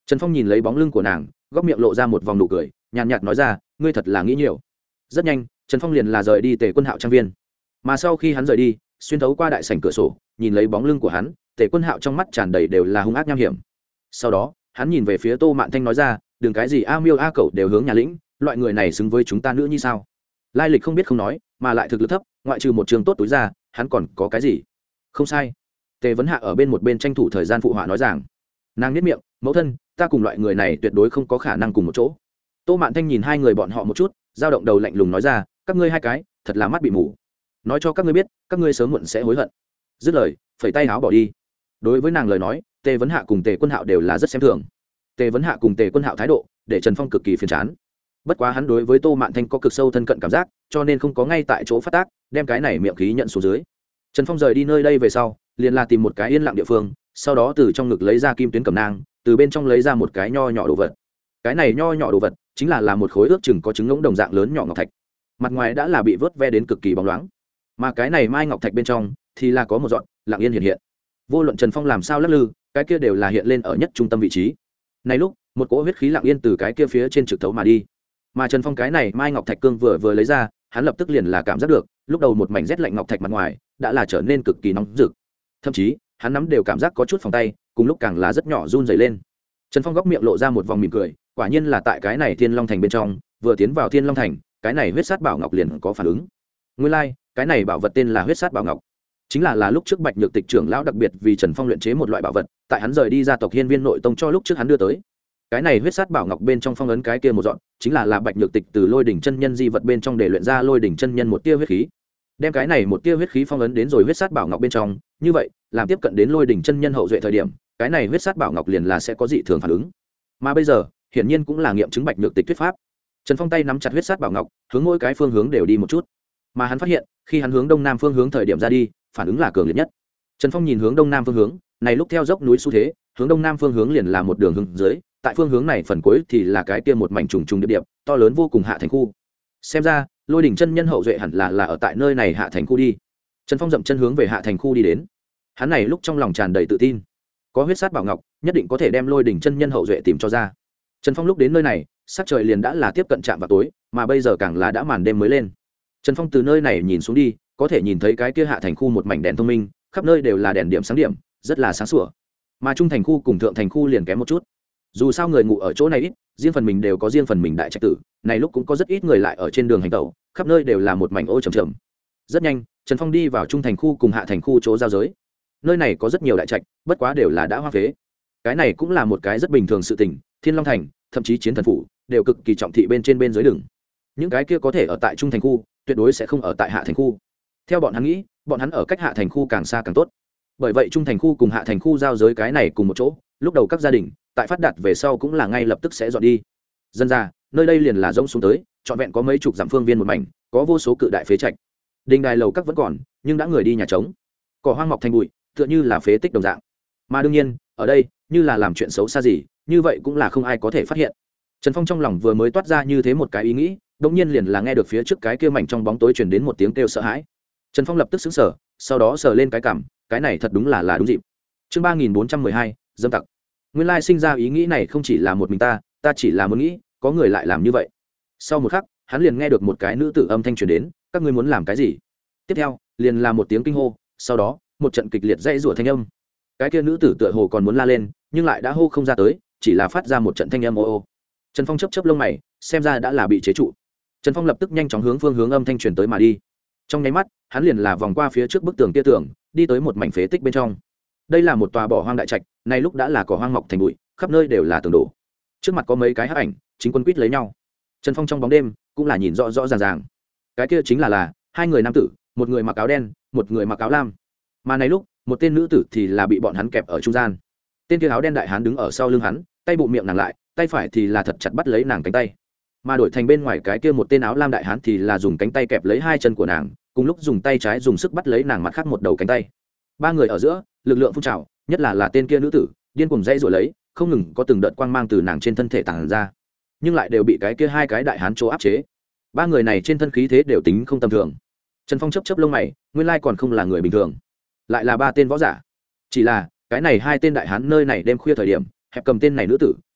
Trần Phong nhìn lấy bóng lưng của nàng, góc miệng lộ ra một vòng nụ cười, nhàn nhạt nói ra, ngươi thật là nghĩ nhiều. Rất nhanh, Trần Phong liền là rời đi Tề Quân Hạo trang viên. Mà sau khi hắn rời đi, xuyên thấu qua đại sảnh cửa sổ, nhìn lấy bóng lưng của hắn, Tề Quân Hạo trong mắt tràn đầy đều là hung ác nham hiểm. Sau đó, hắn nhìn về phía Tô Mạn Thanh nói ra, đừng cái gì a miêu a cẩu đều hướng nhà lĩnh, loại người này xứng với chúng ta nữa như sao? Lai lịch không biết không nói, mà lại thực lực thấp, ngoại trừ một trường tốt túi ra, hắn còn có cái gì? Không sai. Tề Vấn Hạ ở bên một bên tranh thủ thời gian phụ họa nói rằng, nàng nhếch miệng, mẫu thân, ta cùng loại người này tuyệt đối không có khả năng cùng một chỗ. Tô Mạn Thanh nhìn hai người bọn họ một chút, dao động đầu lạnh lùng nói ra, các ngươi hai cái thật là mắt bị mù, nói cho các ngươi biết, các ngươi sớm muộn sẽ hối hận. Dứt lời, phẩy tay áo bỏ đi. Đối với nàng lời nói, Tề Vấn Hạ cùng Tề Quân Hạo đều là rất xem thường. Tề Vấn Hạ cùng Tề Quân Hạo thái độ để Trần Phong cực kỳ phiền chán. Bất quá hắn đối với Tô Mạn Thanh có cực sâu thân cận cảm giác, cho nên không có ngay tại chỗ phát tác, đem cái này miệng khí nhận xuống dưới. Trần Phong rời đi nơi đây về sau, liền là tìm một cái yên lặng địa phương, sau đó từ trong ngực lấy ra kim tuyến cẩm nang, từ bên trong lấy ra một cái nho nhỏ đồ vật. Cái này nho nhỏ đồ vật chính là một khối ước chừng có trứng ngỗng đồng dạng lớn nhỏ ngọc thạch, mặt ngoài đã là bị vớt ve đến cực kỳ bóng loáng, mà cái này mai ngọc thạch bên trong thì là có một dọn lặng yên hiện hiện. Vô luận Trần Phong làm sao lắc lư, cái kia đều là hiện lên ở nhất trung tâm vị trí. Này lúc, một cỗ huyết khí lặng yên từ cái kia phía trên trực thấu mà đi, mà Trần Phong cái này mai ngọc thạch cương vừa lấy ra, hắn lập tức liền là cảm giác được, lúc đầu một mảnh rét lạnh ngọc thạch mặt ngoài đã là trở nên cực kỳ nóng rực, thậm chí hắn nắm đều cảm giác có chút phòng tay, cùng lúc càng là rất nhỏ run rẩy lên. Trần Phong góc miệng lộ ra một vòng mỉm cười, quả nhiên là tại cái này Thiên Long Thành bên trong, vừa tiến vào Thiên Long Thành, cái này huyết sát bảo ngọc liền có phản ứng. Nguyên lai, cái này bảo vật tên là huyết sát bảo ngọc, chính là lúc trước Bạch Nhược Tịch trưởng lão đặc biệt vì Trần Phong luyện chế một loại bảo vật, tại hắn rời đi gia tộc Hiên Viên nội tông cho lúc trước hắn đưa tới. Cái này huyết sát bảo ngọc bên trong phong ấn cái kia một dọn, chính là Bạch Nhược Tịch từ Lôi đỉnh chân nhân di vật bên trong để luyện ra Lôi đỉnh chân nhân một tia huyết khí. Đem cái này một tia huyết khí phong ấn đến rồi huyết sát bảo ngọc bên trong, như vậy, làm tiếp cận đến Lôi đỉnh chân nhân hậu duệ thời điểm, cái này huyết sát bảo ngọc liền là sẽ có dị thường phản ứng. Mà bây giờ, hiển nhiên cũng là nghiệm chứng Bạch Nhược Tịch thuyết pháp. Trần Phong tay nắm chặt huyết sát bảo ngọc, hướng mỗi cái phương hướng đều đi một chút. Mà hắn phát hiện, khi hắn hướng đông nam phương hướng thời điểm ra đi, phản ứng là cường liệt nhất. Trần Phong nhìn hướng đông nam phương hướng, này lúc theo dốc núi xu thế, hướng đông nam phương hướng liền là một đường hướng dưới, tại phương hướng này phần cuối thì là cái kia một mảnh trùng trùng điệp điệp, to lớn vô cùng hạ thành khu. Xem ra, Lôi đỉnh chân nhân hậu duệ hẳn là ở tại nơi này hạ thành khu đi. Trần Phong dậm chân hướng về hạ thành khu đi đến. Hắn này lúc trong lòng tràn đầy tự tin, có huyết sát bảo ngọc, nhất định có thể đem Lôi đỉnh chân nhân hậu duệ tìm cho ra. Trần Phong lúc đến nơi này, sắc trời liền đã là tiếp cận trạm vào tối, mà bây giờ càng là đã màn đêm mới lên. Trần Phong từ nơi này nhìn xuống đi, có thể nhìn thấy cái kia hạ thành khu một mảnh đèn thông minh, khắp nơi đều là đèn điểm sáng điểm, rất là sáng sủa. Mà trung thành khu cùng thượng thành khu liền kém một chút. Dù sao người ngủ ở chỗ này ít, riêng phần mình đều có riêng phần mình đại trạch tử, này lúc cũng có rất ít người lại ở trên đường hành tẩu, khắp nơi đều là một mảnh ô trầm trầm. Rất nhanh, Trần Phong đi vào trung thành khu cùng hạ thành khu chỗ giao giới. Nơi này có rất nhiều đại trạch, bất quá đều là đã hoang phế. Cái này cũng là một cái rất bình thường sự tình, Thiên Long Thành, thậm chí Chiến Thần phủ đều cực kỳ trọng thị bên trên bên dưới đường. Những cái kia có thể ở tại trung thành khu, tuyệt đối sẽ không ở tại hạ thành khu. Theo bọn hắn nghĩ, bọn hắn ở cách hạ thành khu càng xa càng tốt. Bởi vậy trung thành khu cùng hạ thành khu giao giới cái này cùng một chỗ, lúc đầu các gia đình tại phát đạt về sau cũng là ngay lập tức sẽ dọn đi. Dân ra, nơi đây liền là rỗng xuống tới, trọn vẹn có mấy chục dặm phương viên một mảnh, có vô số cự đại phế trạch. Đình đài lầu các vẫn còn, nhưng đã người đi nhà trống. Cỏ hoang mọc thành bụi, tựa như là phế tích đồng dạng. Mà đương nhiên, ở đây, như là làm chuyện xấu xa gì, như vậy cũng là không ai có thể phát hiện. Trần Phong trong lòng vừa mới toát ra như thế một cái ý nghĩ, đột nhiên liền là nghe được phía trước cái kia mảnh trong bóng tối truyền đến một tiếng kêu sợ hãi. Trần Phong lập tức sững sờ, sau đó sờ lên cái cằm, cái này thật đúng là đúng dịp. Chương 3412, dâm tặc. Nguyên lai sinh ra ý nghĩ này không chỉ là một mình ta chỉ là muốn nghĩ, có người lại làm như vậy. Sau một khắc, hắn liền nghe được một cái nữ tử âm thanh truyền đến, các ngươi muốn làm cái gì? Tiếp theo, liền là một tiếng kinh hô, sau đó, một trận kịch liệt dãy rủa thanh âm. Cái kia nữ tử tựa hồ còn muốn la lên, nhưng lại đã hô không ra tới, chỉ là phát ra một trận thanh âm ô ô. Trần Phong chớp chớp lông mày, xem ra đã là bị chế trụ. Trần Phong lập tức nhanh chóng hướng phương hướng âm thanh truyền tới mà đi. Trong nháy mắt, hắn liền là vòng qua phía trước bức tường kia tường, đi tới một mảnh phế tích bên trong. Đây là một tòa bỏ hoang đại trạch, này lúc đã là cỏ hoang mọc thành bụi, khắp nơi đều là tường đổ. Trước mặt có mấy cái hắc ảnh, chính quân quýt lấy nhau. Trần Phong trong bóng đêm cũng là nhìn rõ rõ ràng ràng. Cái kia chính là hai người nam tử, một người mặc áo đen, một người mặc áo lam. Mà này lúc, một tên nữ tử thì là bị bọn hắn kẹp ở trung gian. Tên kia áo đen đại hán đứng ở sau lưng hắn, tay bụng miệng nàng lại, tay phải thì là thật chặt bắt lấy nàng cánh tay. Mà đổi thành bên ngoài cái kia một tên áo lam đại hán thì là dùng cánh tay kẹp lấy hai chân của nàng, cùng lúc dùng tay trái dùng sức bắt lấy nàng mặt khác một đầu cánh tay. Ba người ở giữa, lực lượng phun trào, nhất là tên kia nữ tử, điên cuồng dãy rồi lấy, không ngừng có từng đợt quang mang từ nàng trên thân thể tàng ra, nhưng lại đều bị cái kia hai cái đại hán chỗ áp chế. Ba người này trên thân khí thế đều tính không tầm thường. Trần Phong chớp chớp lông mày, nguyên lai còn không là người bình thường, lại là ba tên võ giả. Chỉ là cái này hai tên đại hán nơi này đêm khuya thời điểm, hẹp cầm tên này nữ tử,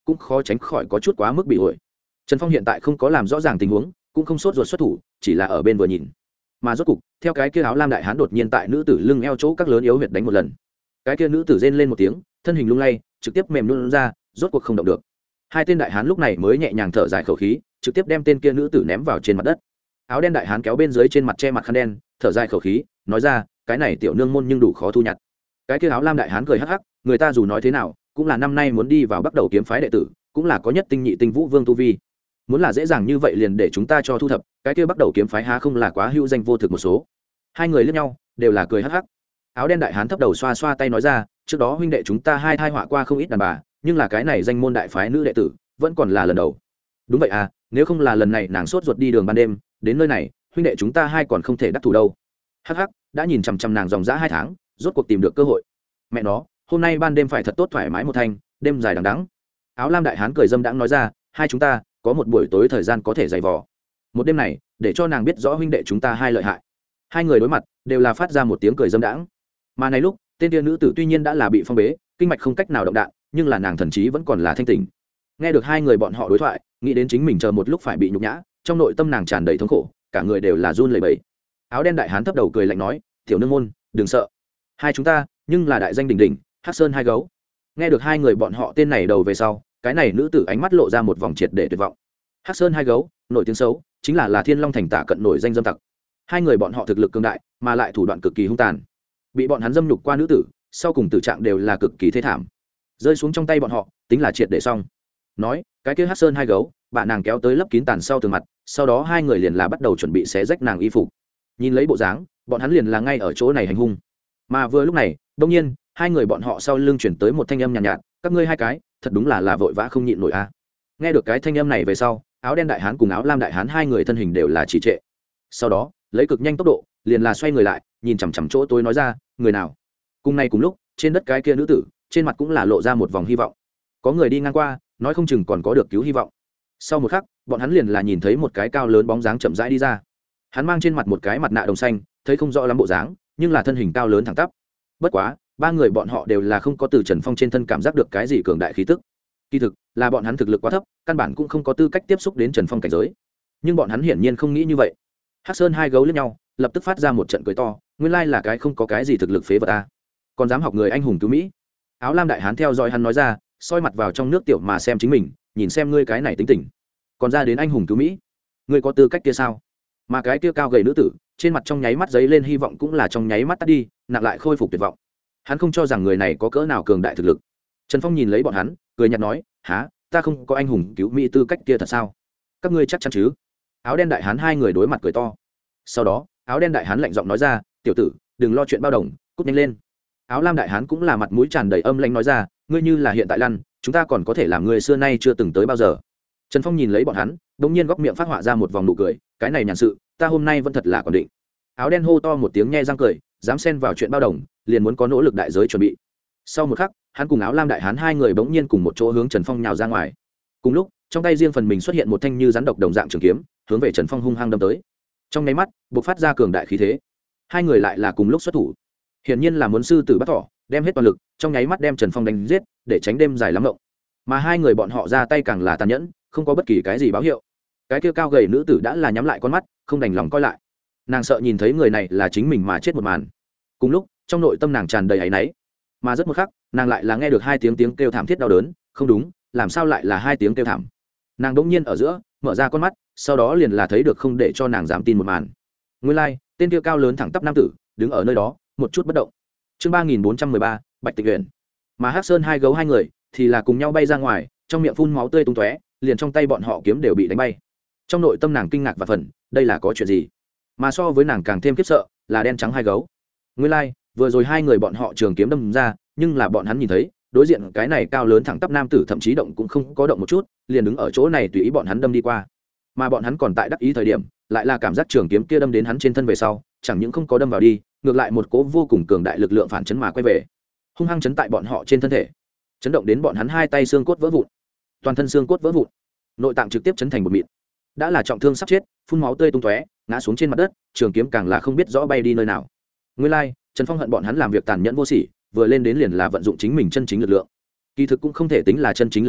cũng khó tránh khỏi có chút quá mức bị ổi. Trần Phong hiện tại không có làm rõ ràng tình huống, cũng không sốt ruột xuất thủ, chỉ là ở bên vừa nhìn. Mà rốt cục, theo cái kia áo lam đại hán đột nhiên tại nữ tử lưng eo chỗ các lớn yếu huyệt đánh một lần. Cái kia nữ tử rên lên một tiếng, thân hình lung lay, trực tiếp mềm nhũn ra, rốt cuộc không động được. Hai tên đại hán lúc này mới nhẹ nhàng thở dài khẩu khí, trực tiếp đem tên kia nữ tử ném vào trên mặt đất. Áo đen đại hán kéo bên dưới trên mặt che mặt khăn đen, thở dài khẩu khí, nói ra, cái này tiểu nương môn nhưng đủ khó thu nhặt. Cái kia áo lam đại hán cười hắc hắc, người ta dù nói thế nào, cũng là năm nay muốn đi vào bắt đầu kiếm phái đệ tử, cũng là có nhất tinh nhị tinh vũ vương tu vi. Muốn là dễ dàng như vậy liền để chúng ta cho thu thập, cái kia bắt đầu kiếm phái há không là quá hữu danh vô thực một số. Hai người liếc nhau, đều là cười hắc hắc. Áo đen đại hán thấp đầu xoa xoa tay nói ra, trước đó huynh đệ chúng ta hai thai họa qua không ít đàn bà, nhưng là cái này danh môn đại phái nữ đệ tử vẫn còn là lần đầu. Đúng vậy à, nếu không là lần này nàng sốt ruột đi đường ban đêm đến nơi này, huynh đệ chúng ta hai còn không thể đắc thủ đâu. Hắc hắc, đã nhìn chằm chằm nàng dòng dã 2 tháng, rốt cuộc tìm được cơ hội. Mẹ nó, hôm nay ban đêm phải thật tốt thoải mái một thanh, đêm dài đằng đẵng. Áo lam đại hán cười dâm đãng nói ra, hai chúng ta có một buổi tối thời gian có thể dày vò. Một đêm này, để cho nàng biết rõ huynh đệ chúng ta hai lợi hại. Hai người đối mặt, đều là phát ra một tiếng cười dâm đãng. Mà này lúc, tên kia nữ tử tuy nhiên đã là bị phong bế, kinh mạch không cách nào động đạn, nhưng là nàng thần trí vẫn còn là thanh tỉnh. Nghe được hai người bọn họ đối thoại, nghĩ đến chính mình chờ một lúc phải bị nhục nhã, trong nội tâm nàng tràn đầy thống khổ, cả người đều là run lẩy bẩy. Áo đen đại hán thấp đầu cười lạnh nói, tiểu nương môn, đừng sợ, hai chúng ta nhưng là đại danh đỉnh đỉnh Hắc Sơn hai gấu. Nghe được hai người bọn họ tên này đầu về sau, cái này nữ tử ánh mắt lộ ra một vòng triệt để tuyệt vọng. Hắc Sơn hai gấu nổi tiếng xấu, chính là Thiên Long thành tả cận nổi danh dâm tặc. Hai người bọn họ thực lực cường đại, mà lại thủ đoạn cực kỳ hung tàn, bị bọn hắn dâm nhục qua nữ tử, sau cùng tử trạng đều là cực kỳ thê thảm, rơi xuống trong tay bọn họ tính là triệt để xong. Nói cái kia Hắc Sơn hai gấu bạn nàng kéo tới lấp kín tàn sau tường mặt, sau đó hai người liền là bắt đầu chuẩn bị xé rách nàng y phục. Nhìn lấy bộ dáng, bọn hắn liền là ngay ở chỗ này hành hung. Mà vừa lúc này đông nhiên hai người bọn họ sau lưng chuyển tới một thanh âm nhàn nhạt, các ngươi hai cái thật đúng là vội vã không nhịn nổi a. Nghe được cái thanh âm này về sau, áo đen đại hán cùng áo lam đại hán hai người thân hình đều là trì trệ, sau đó lấy cực nhanh tốc độ liền là xoay người lại, nhìn chằm chằm chỗ tối nói ra, người nào. Cùng này cùng lúc, trên đất cái kia nữ tử trên mặt cũng là lộ ra một vòng hy vọng, có người đi ngang qua, nói không chừng còn có được cứu hy vọng. Sau một khắc, bọn hắn liền là nhìn thấy một cái cao lớn bóng dáng chậm rãi đi ra. Hắn mang trên mặt một cái mặt nạ đồng xanh, thấy không rõ lắm bộ dáng, nhưng là thân hình cao lớn thẳng tắp. Bất quá, ba người bọn họ đều là không có từ Trần Phong trên thân cảm giác được cái gì cường đại khí tức. Kỳ thực là bọn hắn thực lực quá thấp, căn bản cũng không có tư cách tiếp xúc đến Trần Phong cảnh giới. Nhưng bọn hắn hiển nhiên không nghĩ như vậy. Hắc Sơn hai gấu liếc nhau, lập tức phát ra một trận cười to, nguyên lai là cái không có cái gì thực lực phế vật ta, còn dám học người anh hùng cứu mỹ. Áo lam đại hán theo dõi hắn nói ra, soi mặt vào trong nước tiểu mà xem chính mình, nhìn xem ngươi cái này tính tình, còn ra đến anh hùng cứu mỹ, ngươi có tư cách kia sao? Mà cái kia cao gầy nữ tử trên mặt trong nháy mắt giấy lên hy vọng, cũng là trong nháy mắt tắt đi, nặng lại khôi phục tuyệt vọng. Hắn không cho rằng người này có cỡ nào cường đại thực lực. Trần Phong nhìn lấy bọn hắn, cười nhạt nói, há, ta không có anh hùng cứu mỹ tư cách kia thật sao? Các ngươi chắc chắn chứ? Áo đen đại hán hai người đối mặt cười to. Sau đó áo đen đại hán lạnh giọng nói ra, tiểu tử đừng lo chuyện bao đồng, cút nhanh lên. Áo lam đại hán cũng là mặt mũi tràn đầy âm lãnh nói ra, ngươi như là hiện tại lăn, chúng ta còn có thể làm người xưa nay chưa từng tới bao giờ. Trần Phong nhìn lấy bọn hắn, bỗng nhiên góc miệng phát họa ra một vòng nụ cười, cái này nhàn sự ta hôm nay vẫn thật là còn định. Áo đen hô to một tiếng nhe răng cười, dám xen vào chuyện bao đồng, liền muốn có nỗ lực đại giới chuẩn bị. Sau một khắc, hắn cùng áo lam đại hán hai người bỗng nhiên cùng một chỗ hướng Trần Phong nhào ra ngoài. Cùng lúc, trong tay riêng phần mình xuất hiện một thanh như rắn độc đồng dạng trường kiếm, hướng về Trần Phong hung hăng đâm tới. Trong nháy mắt, bộc phát ra cường đại khí thế. Hai người lại là cùng lúc xuất thủ, hiển nhiên là muốn sư tử bắt thỏ, đem hết toàn lực, trong nháy mắt đem Trần Phong đánh giết, để tránh đêm dài lắm ngộng. Mà hai người bọn họ ra tay càng là tàn nhẫn, không có bất kỳ cái gì báo hiệu. Cái kia cao gầy nữ tử đã là nhắm lại con mắt, không đành lòng coi lại. Nàng sợ nhìn thấy người này là chính mình mà chết một màn. Cùng lúc, trong nội tâm nàng tràn đầy áy náy. Mà rất một khắc, nàng lại là nghe được hai tiếng kêu thảm thiết đau đớn, không đúng, làm sao lại là hai tiếng kêu thảm. Nàng đỗng nhiên ở giữa mở ra con mắt, sau đó liền là thấy được không để cho nàng dám tin một màn. Nguyên lai, tên kia cao lớn thẳng tắp nam tử đứng ở nơi đó, một chút bất động. Chương 3413, Bạch Tịch Uyển. Mà Hắc Sơn hai gấu hai người thì là cùng nhau bay ra ngoài, trong miệng phun máu tươi tung tóe, liền trong tay bọn họ kiếm đều bị đánh bay. Trong nội tâm nàng kinh ngạc và phần, đây là có chuyện gì? Mà so với nàng càng thêm khiếp sợ, là đen trắng hai gấu. Nguyên lai, vừa rồi hai người bọn họ trường kiếm đâm ra, nhưng là bọn hắn nhìn thấy, đối diện cái này cao lớn thẳng tắp nam tử thậm chí động cũng không có động một chút, liền đứng ở chỗ này tùy ý bọn hắn đâm đi qua. Mà bọn hắn còn tại đắc ý thời điểm, lại là cảm giác trường kiếm kia đâm đến hắn trên thân về sau, chẳng những không có đâm vào đi, ngược lại một cỗ vô cùng cường đại lực lượng phản chấn mà quay về, hung hăng chấn tại bọn họ trên thân thể, chấn động đến bọn hắn hai tay xương cốt vỡ vụn, toàn thân xương cốt vỡ vụn, nội tạng trực tiếp chấn thành một mịn. Đã là trọng thương sắp chết, phun máu tươi tung tóe, ngã xuống trên mặt đất, trường kiếm càng là không biết rõ bay đi nơi nào. Nguyên lai, Trần Phong hận bọn hắn làm việc tàn nhẫn vô sỉ, vừa lên đến liền là vận dụng chính mình chân chính lực lượng. Kỳ thực cũng không thể tính là chân chính lực lượng,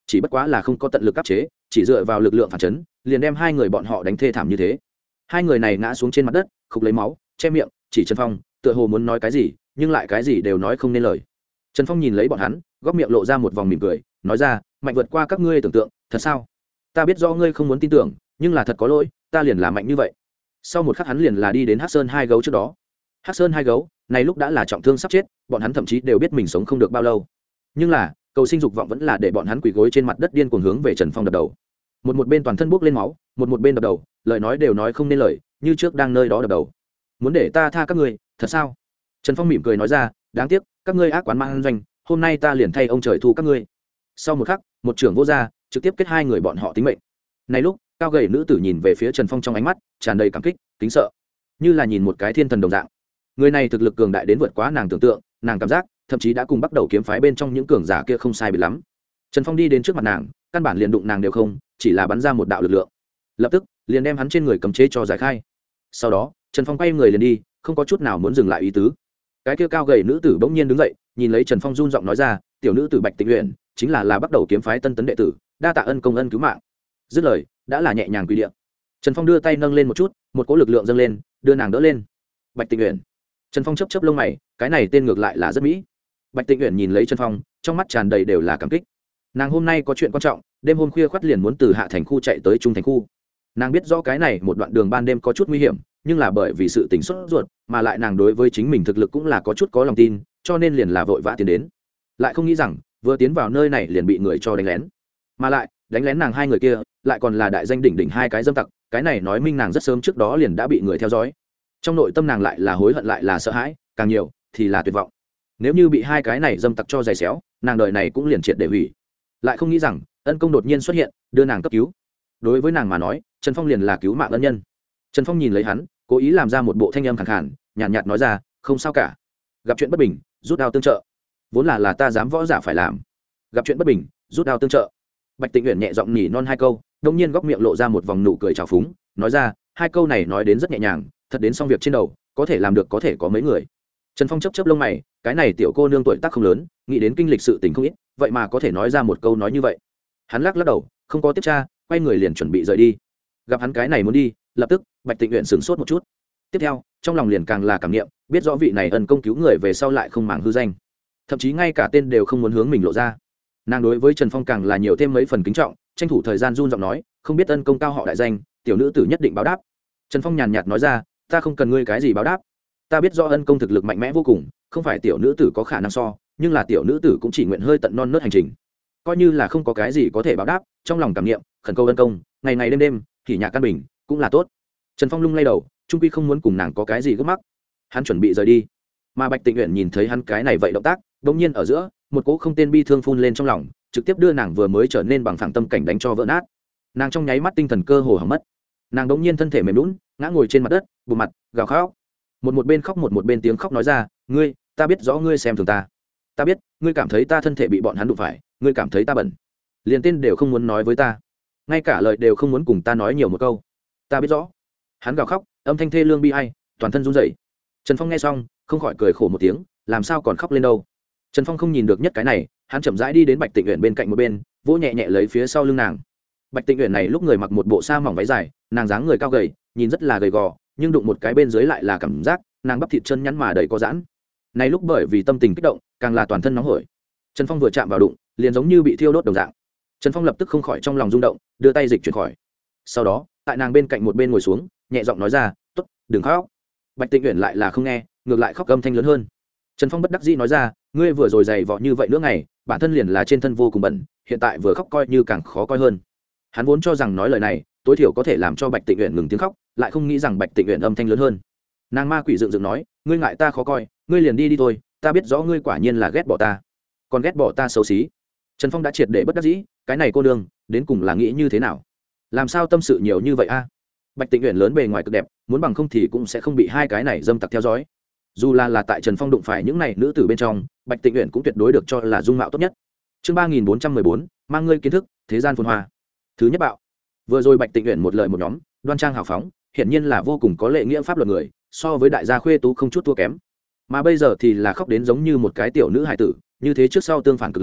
chỉ bất quá là không có tận lực áp chế, chỉ dựa vào lực lượng phản chấn liền đem hai người bọn họ đánh thê thảm như thế. Hai người này ngã xuống trên mặt đất khục lấy máu che miệng chỉ Trần Phong, tựa hồ muốn nói cái gì nhưng lại cái gì đều nói không nên lời. Trần Phong nhìn lấy bọn hắn góc miệng lộ ra một vòng mỉm cười, nói ra mạnh vượt qua các ngươi tưởng tượng. Thật sao? Ta biết do ngươi không muốn tin tưởng, nhưng là thật có lỗi, ta liền là mạnh như vậy. Sau một khắc hắn liền là đi đến Hắc Sơn hai gấu trước đó. Hắc Sơn hai gấu này lúc đã là trọng thương sắp chết, bọn hắn thậm chí đều biết mình sống không được bao lâu, nhưng là cầu sinh dục vọng vẫn là để bọn hắn quỳ gối trên mặt đất điên cuồng hướng về Trần Phong đập đầu. Một bên toàn thân bốc lên máu, một bên đập đầu, lời nói đều nói không nên lời, như trước đang nơi đó đập đầu. Muốn để ta tha các ngươi, thật sao? Trần Phong mỉm cười nói ra, đáng tiếc các ngươi ác quán mang doanh, hôm nay ta liền thay ông trời thu các ngươi. Sau một khắc, một trưởng vô ra, trực tiếp kết hai người bọn họ tính mệnh. Này lúc, cao gầy nữ tử nhìn về phía Trần Phong trong ánh mắt tràn đầy cảm kích, kính sợ, như là nhìn một cái thiên thần đồng dạng. Người này thực lực cường đại đến vượt quá nàng tưởng tượng, nàng cảm giác thậm chí đã cùng bắt đầu kiếm phái bên trong những cường giả kia không sai biệt lắm. Trần Phong đi đến trước mặt nàng, căn bản liền đụng nàng đều không, chỉ là bắn ra một đạo lực lượng, lập tức liền đem hắn trên người cấm chế cho giải khai. Sau đó Trần Phong quay người liền đi, không có chút nào muốn dừng lại ý tứ. Cái kia cao gầy nữ tử bỗng nhiên đứng dậy, nhìn lấy Trần Phong run giọng nói ra, tiểu nữ tử Bạch Tịnh Uyển chính là bắt đầu kiếm phái tân tấn đệ tử, đa tạ ân công ân cứu mạng. Dứt lời đã là nhẹ nhàng quỳ địa. Trần Phong đưa tay nâng lên một chút, một cỗ lực lượng dâng lên, đưa nàng đỡ lên. Bạch Tịnh Uyển. Trần Phong chớp chớp lông mày, cái này tên ngược lại là rất mỹ. Bạch Tịnh Uyển nhìn lấy Trần Phong, trong mắt tràn đầy đều là cảm kích. Nàng hôm nay có chuyện quan trọng, đêm hôm khuya khoắt liền muốn từ Hạ Thành khu chạy tới Trung Thành khu. Nàng biết rõ cái này một đoạn đường ban đêm có chút nguy hiểm, nhưng là bởi vì sự tình sốt ruột, mà lại nàng đối với chính mình thực lực cũng là có chút có lòng tin, cho nên liền là vội vã tiến đến. Lại không nghĩ rằng, vừa tiến vào nơi này liền bị người cho đánh lén. Mà lại, đánh lén nàng hai người kia, lại còn là đại danh đỉnh đỉnh hai cái dâm tặc, cái này nói minh nàng rất sớm trước đó liền đã bị người theo dõi. Trong nội tâm nàng lại là hối hận lại là sợ hãi, càng nhiều thì là tuyệt vọng. Nếu như bị hai cái này dâm tặc cho giày xéo, nàng đời này cũng liền triệt để hủy. Lại không nghĩ rằng, ân công đột nhiên xuất hiện, đưa nàng cấp cứu. Đối với nàng mà nói, Trần Phong liền là cứu mạng ân nhân. Trần Phong nhìn lấy hắn, cố ý làm ra một bộ thanh âm khàn khàn, nhàn nhạt nói ra, không sao cả. Gặp chuyện bất bình, rút đao tương trợ. Vốn là ta dám võ giả phải làm. Gặp chuyện bất bình, rút đao tương trợ. Bạch Tịnh Uyển nhẹ giọng nhỉ non hai câu, đột nhiên góc miệng lộ ra một vòng nụ cười trào phúng, nói ra, hai câu này nói đến rất nhẹ nhàng, thật đến xong việc trên đầu, có thể làm được có thể có mấy người. Trần Phong chớp chớp lông mày, cái này tiểu cô nương tuổi tác không lớn, nghĩ đến kinh lịch sự tình không ít, vậy mà có thể nói ra một câu nói như vậy. Hắn lắc lắc đầu, không có tiếp tra, quay người liền chuẩn bị rời đi. Gặp hắn cái này muốn đi, lập tức Bạch Tịnh Uyển sửng sốt một chút. Tiếp theo, trong lòng liền càng là cảm niệm, biết rõ vị này ân công cứu người về sau lại không màng hư danh, thậm chí ngay cả tên đều không muốn hướng mình lộ ra. Nàng đối với Trần Phong càng là nhiều thêm mấy phần kính trọng, tranh thủ thời gian run giọng nói, không biết ân công cao họ đại danh, tiểu nữ tử nhất định báo đáp. Trần Phong nhàn nhạt nói ra, ta không cần ngươi cái gì báo đáp, ta biết do ân công thực lực mạnh mẽ vô cùng, không phải tiểu nữ tử có khả năng so, nhưng là tiểu nữ tử cũng chỉ nguyện hơi tận non nớt hành trình, coi như là không có cái gì có thể báo đáp, trong lòng cảm niệm khẩn cầu ân công ngày ngày đêm đêm thì nhạc căn bình cũng là tốt. Trần Phong lung lay đầu, trung quy không muốn cùng nàng có cái gì gấp mắc, hắn chuẩn bị rời đi. Mà Bạch Tịnh Uyển nhìn thấy hắn cái này vậy động tác, đột nhiên ở giữa một cỗ không tên bi thương phun lên trong lòng, trực tiếp đưa nàng vừa mới trở nên bằng phẳng tâm cảnh đánh cho vỡ nát. Nàng trong nháy mắt tinh thần cơ hồ hỏng mất, nàng đột nhiên thân thể mềm nhũn ngã ngồi trên mặt đất, bụng mặt gào khóc. Một bên khóc một bên tiếng khóc nói ra, ngươi, ta biết rõ ngươi xem thường ta biết ngươi cảm thấy ta thân thể bị bọn hắn đụng phải, ngươi cảm thấy ta bẩn, liền tên đều không muốn nói với ta, ngay cả lời đều không muốn cùng ta nói nhiều một câu. Ta biết rõ. Hắn gào khóc, âm thanh thê lương bi ai, toàn thân run rẩy. Trần Phong nghe xong không khỏi cười khổ một tiếng, làm sao còn khóc lên đâu. Trần Phong không nhìn được nhất cái này, hắn chậm rãi đi đến Bạch Tịnh Uyển bên cạnh một bên, vỗ nhẹ nhẹ lấy phía sau lưng nàng. Bạch Tịnh Uyển này lúc người mặc một bộ sa mỏng váy dài, nàng dáng người cao gầy, nhìn rất là gầy gò, nhưng đụng một cái bên dưới lại là cảm giác nàng bắp thịt chân nhắn mà đầy có giãn. Này lúc bởi vì tâm tình kích động, càng là toàn thân nóng hổi. Trần Phong vừa chạm vào đụng, liền giống như bị thiêu đốt đồng dạng. Trần Phong lập tức không khỏi trong lòng rung động, đưa tay dịch chuyển khỏi. Sau đó, tại nàng bên cạnh một bên ngồi xuống, nhẹ giọng nói ra, "Tốt, đừng khóc." Bạch Tịnh Uyển lại là không nghe, ngược lại khóc âm thanh lớn hơn. Trần Phong bất đắc dĩ nói ra, "Ngươi vừa rồi dày vò như vậy nữa ngày, bản thân liền là trên thân vô cùng bẩn, hiện tại vừa khóc coi như càng khó coi hơn." Hắn vốn cho rằng nói lời này, tối thiểu có thể làm cho Bạch Tịnh Uyển ngừng tiếng khóc, lại không nghĩ rằng Bạch Tịnh Uyển âm thanh lớn hơn. Nàng ma quỷ dựng dựng nói, "Ngươi ngại ta khó coi, ngươi liền đi đi thôi, ta biết rõ ngươi quả nhiên là ghét bỏ ta, còn ghét bỏ ta xấu xí." Trần Phong đã triệt để bất đắc dĩ, cái này cô đương đến cùng là nghĩ như thế nào, làm sao tâm sự nhiều như vậy a? Bạch Tịnh Uyển lớn bề ngoài cực đẹp, muốn bằng không thì cũng sẽ không bị hai cái này dâm tặc theo dõi. Dù là tại Trần Phong đụng phải những này nữ tử bên trong, Bạch Tịnh Uyển cũng tuyệt đối được cho là dung mạo tốt nhất. Chương 3414, mang ngươi kiến thức, thế gian phồn hoa. Thứ nhất bạo. Vừa rồi Bạch Tịnh Uyển một lời một nhóm, đoan trang hào phóng, hiển nhiên là vô cùng có lễ nghĩa pháp luật người, so với đại gia khuê tú không chút thua kém. Mà bây giờ thì là khóc đến giống như một cái tiểu nữ hài tử, như thế trước sau tương phản cực lớn,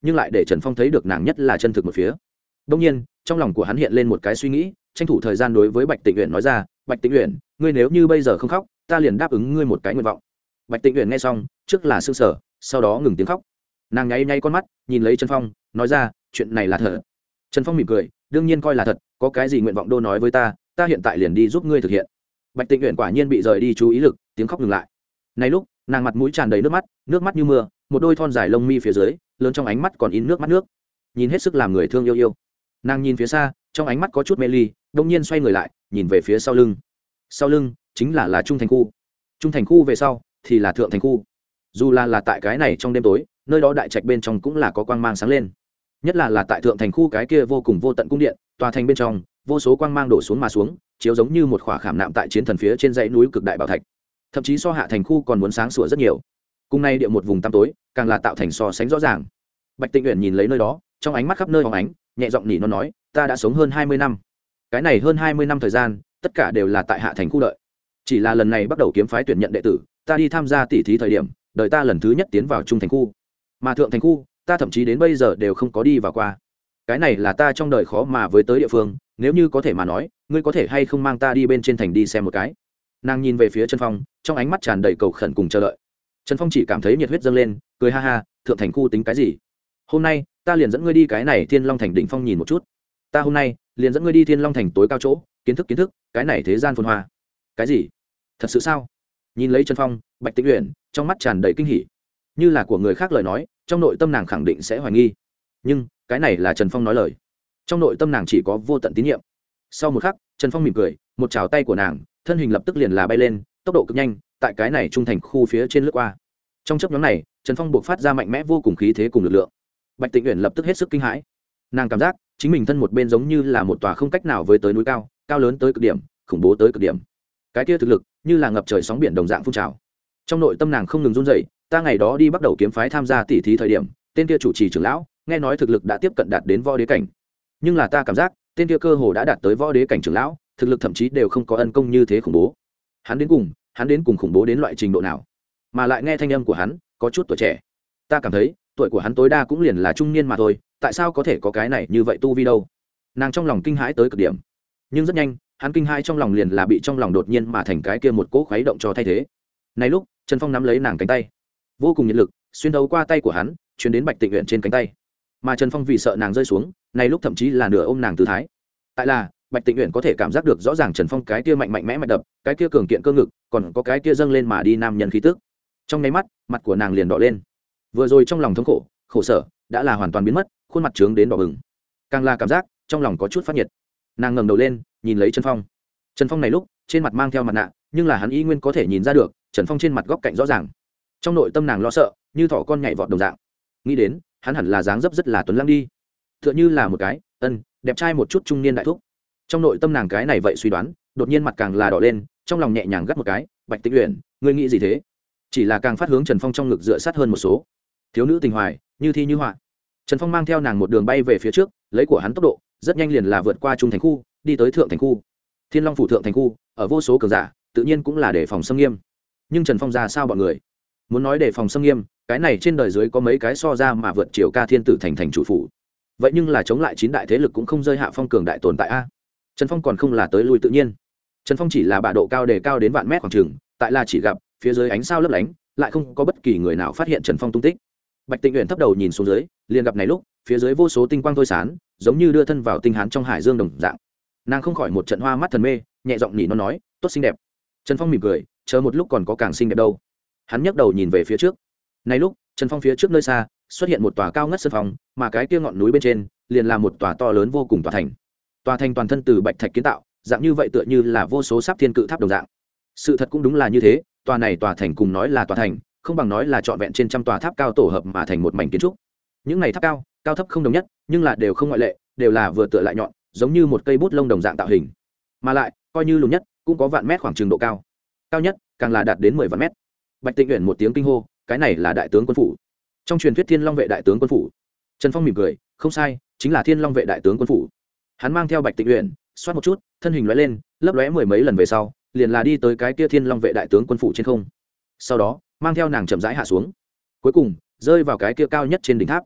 nhưng lại để Trần Phong thấy được nàng nhất là chân thực một phía. Đương nhiên trong lòng của hắn hiện lên một cái suy nghĩ, tranh thủ thời gian đối với Bạch Tịnh Uyển nói ra, Bạch Tịnh Uyển, ngươi nếu như bây giờ không khóc, ta liền đáp ứng ngươi một cái nguyện vọng. Bạch Tịnh Uyển nghe xong, trước là sững sờ, sau đó ngừng tiếng khóc. Nàng nháy nháy con mắt, nhìn lấy Trần Phong, nói ra, chuyện này là thật. Trần Phong mỉm cười, đương nhiên coi là thật, có cái gì nguyện vọng đô nói với ta, ta hiện tại liền đi giúp ngươi thực hiện. Bạch Tịnh Uyển quả nhiên bị rời đi chú ý lực, tiếng khóc ngừng lại. Này lúc, nàng mặt mũi tràn đầy nước mắt như mưa, một đôi thon dài lông mi phía dưới, lớn trong ánh mắt còn in nước mắt nước, nhìn hết sức làm người thương yêu yêu. Nàng nhìn phía xa, trong ánh mắt có chút mê ly, đột nhiên xoay người lại, nhìn về phía sau lưng. Sau lưng chính là Trung Thành khu. Trung Thành khu về sau thì là Thượng Thành khu. Dù là tại cái này trong đêm tối, nơi đó đại trạch bên trong cũng là có quang mang sáng lên. Nhất là tại Thượng Thành khu cái kia vô cùng vô tận cung điện, tòa thành bên trong, vô số quang mang đổ xuống mà xuống, chiếu giống như một khỏa khảm nạm tại chiến thần phía trên dãy núi cực đại bảo thạch. Thậm chí so Hạ Thành khu còn muốn sáng sủa rất nhiều. Cùng nay địa một vùng tăm tối, càng là tạo thành so sánh rõ ràng. Bạch Tịnh Uyển nhìn lấy nơi đó, trong ánh mắt khắp nơi phóng ánh, nhẹ giọng nỉ nó nói, ta đã sống hơn 20 năm. Cái này hơn 20 năm thời gian, tất cả đều là tại Hạ Thành khu đợi. Chỉ là lần này bắt đầu kiếm phái tuyển nhận đệ tử, ta đi tham gia tỷ thí thời điểm, đời ta lần thứ nhất tiến vào Trung Thành khu. Mà Thượng Thành khu, ta thậm chí đến bây giờ đều không có đi vào qua. Cái này là ta trong đời khó mà với tới địa phương, nếu như có thể mà nói, ngươi có thể hay không mang ta đi bên trên thành đi xem một cái. Nàng nhìn về phía Trần Phong, trong ánh mắt tràn đầy cầu khẩn cùng chờ đợi. Trần Phong chỉ cảm thấy nhiệt huyết dâng lên, cười ha ha, Thượng Thành khu tính cái gì? Hôm nay, ta liền dẫn ngươi đi cái này Thiên Long Thành đỉnh phong nhìn một chút. Ta hôm nay, liền dẫn ngươi đi Thiên Long Thành tối cao chỗ, kiến thức, cái này thế gian phồn hoa. Cái gì? Thật sự sao? Nhìn lấy Trần Phong, Bạch Tịnh Uyển trong mắt tràn đầy kinh hỉ. Như là của người khác lời nói, trong nội tâm nàng khẳng định sẽ hoài nghi. Nhưng, cái này là Trần Phong nói lời. Trong nội tâm nàng chỉ có vô tận tín nhiệm. Sau một khắc, Trần Phong mỉm cười, một chảo tay của nàng, thân hình lập tức liền là bay lên, tốc độ cực nhanh, tại cái này Trung Thành khu phía trên lướt qua. Trong chớp nhoáng này, Trần Phong buộc phát ra mạnh mẽ vô cùng khí thế cùng lực lượng. Bạch Tịnh Uyển lập tức hết sức kinh hãi. Nàng cảm giác chính mình thân một bên giống như là một tòa không cách nào với tới núi cao, cao lớn tới cực điểm, khủng bố tới cực điểm. Cái kia thực lực như là ngập trời sóng biển đồng dạng phun trào. Trong nội tâm nàng không ngừng run rẩy, ta ngày đó đi bắt đầu kiếm phái tham gia tỷ thí thời điểm, tên kia chủ trì trưởng lão, nghe nói thực lực đã tiếp cận đạt đến võ đế cảnh. Nhưng là ta cảm giác, tên kia cơ hồ đã đạt tới võ đế cảnh trưởng lão, thực lực thậm chí đều không có ân công như thế khủng bố. Hắn đến cùng khủng bố đến loại trình độ nào? Mà lại nghe thanh âm của hắn, có chút tuổi trẻ. Ta cảm thấy, tuổi của hắn tối đa cũng liền là trung niên mà thôi, tại sao có thể có cái này như vậy tu vi đâu? Nàng trong lòng kinh hãi tới cực điểm. Nhưng rất nhanh, hắn kinh hãi trong lòng liền là bị trong lòng đột nhiên mà thành cái kia một cỗ khuấy động cho thay thế. Này lúc, Trần Phong nắm lấy nàng cánh tay, vô cùng nhiệt lực xuyên thấu qua tay của hắn, truyền đến Bạch Tịnh Uyển trên cánh tay. Mà Trần Phong vì sợ nàng rơi xuống, này lúc thậm chí là nửa ôm nàng tư thái. Tại là, Bạch Tịnh Uyển có thể cảm giác được rõ ràng Trần Phong cái kia mạnh mẽ mạch đập, cái kia cường kiện cơ ngực, còn có cái kia dâng lên mà đi nam nhân khí tức. Trong nháy mắt, mặt của nàng liền đỏ lên. Vừa rồi trong lòng thống khổ sở đã là hoàn toàn biến mất, khuôn mặt trướng đến đỏ bừng. Càng là cảm giác trong lòng có chút phát nhiệt. Nàng ngẩng đầu lên, nhìn lấy Trần Phong. Trần Phong này lúc trên mặt mang theo mặt nạ, nhưng là hắn y nguyên có thể nhìn ra được Trần Phong trên mặt góc cạnh rõ ràng. Trong nội tâm nàng lo sợ, như thỏ con nhảy vọt đồng dạng. Nghĩ đến, hắn hẳn là dáng dấp rất là tuấn lãng đi, tựa như là một cái đẹp trai một chút trung niên đại thúc. Trong nội tâm nàng cái này vậy suy đoán, đột nhiên mặt càng là đỏ lên, trong lòng nhẹ nhàng gắt một cái, Bạch Tịnh Uyển, ngươi nghĩ gì thế? Chỉ là càng phát hướng Trần Phong trong ngực dựa sát hơn một số. Thiếu nữ tình hoài, như thi như họa. Trần Phong mang theo nàng một đường bay về phía trước, lấy của hắn tốc độ, rất nhanh liền là vượt qua Trung Thành khu, đi tới Thượng Thành khu. Thiên Long phủ Thượng Thành khu, ở vô số cường giả, tự nhiên cũng là để phòng xâm nghiêm. Nhưng Trần Phong ra sao bọn người? Muốn nói để phòng xâm nghiêm, cái này trên đời dưới có mấy cái so ra mà vượt chiều ca thiên tử thành chủ phủ. Vậy nhưng là chống lại 9 đại thế lực cũng không rơi hạ phong cường đại tồn tại a. Trần Phong còn không là tới lui tự nhiên. Trần Phong chỉ là bạ độ cao đề cao đến vạn mét khoảng trường, tại là chỉ gặp phía dưới ánh sao lấp lánh, lại không có bất kỳ người nào phát hiện Trần Phong tung tích. Bạch Tịnh Uyển thấp đầu nhìn xuống dưới, liền gặp này lúc, phía dưới vô số tinh quang thôi sáng, giống như đưa thân vào tinh hán trong hải dương đồng dạng. Nàng không khỏi một trận hoa mắt thần mê, nhẹ giọng nhỉ nó nói, tốt xinh đẹp. Trần Phong mỉm cười, chờ một lúc còn có càng xinh đẹp đâu. Hắn nhấc đầu nhìn về phía trước. Này lúc, Trần Phong phía trước nơi xa, xuất hiện một tòa cao ngất sân phòng, mà cái kia ngọn núi bên trên, liền là một tòa to lớn vô cùng tòa thành. Tòa thành toàn thân từ bạch thạch kiến tạo, dạng như vậy tựa như là vô số sáp thiên cự tháp đồng dạng. Sự thật cũng đúng là như thế, tòa này tòa thành cùng nói là tòa thành, không bằng nói là trọn vẹn trên trăm tòa tháp cao tổ hợp mà thành một mảnh kiến trúc. Những này tháp cao, cao thấp không đồng nhất, nhưng là đều không ngoại lệ, đều là vừa tựa lại nhọn, giống như một cây bút lông đồng dạng tạo hình. Mà lại, coi như lùn nhất, cũng có vạn mét khoảng trường độ cao. Cao nhất, càng là đạt đến 10 vạn mét. Bạch Tịnh Uyển một tiếng kinh hô, cái này là đại tướng quân phủ. Trong truyền thuyết Thiên Long vệ đại tướng quân phủ. Trần Phong mỉm cười, không sai, chính là Thiên Long vệ đại tướng quân phủ. Hắn mang theo Bạch Tịnh Uyển, xoát một chút, thân hình lóe lên, lấp lóe mười mấy lần về sau, liền là đi tới cái kia Thiên Long vệ đại tướng quân phủ trên không. Sau đó, mang theo nàng chậm rãi hạ xuống, cuối cùng rơi vào cái kia cao nhất trên đỉnh tháp.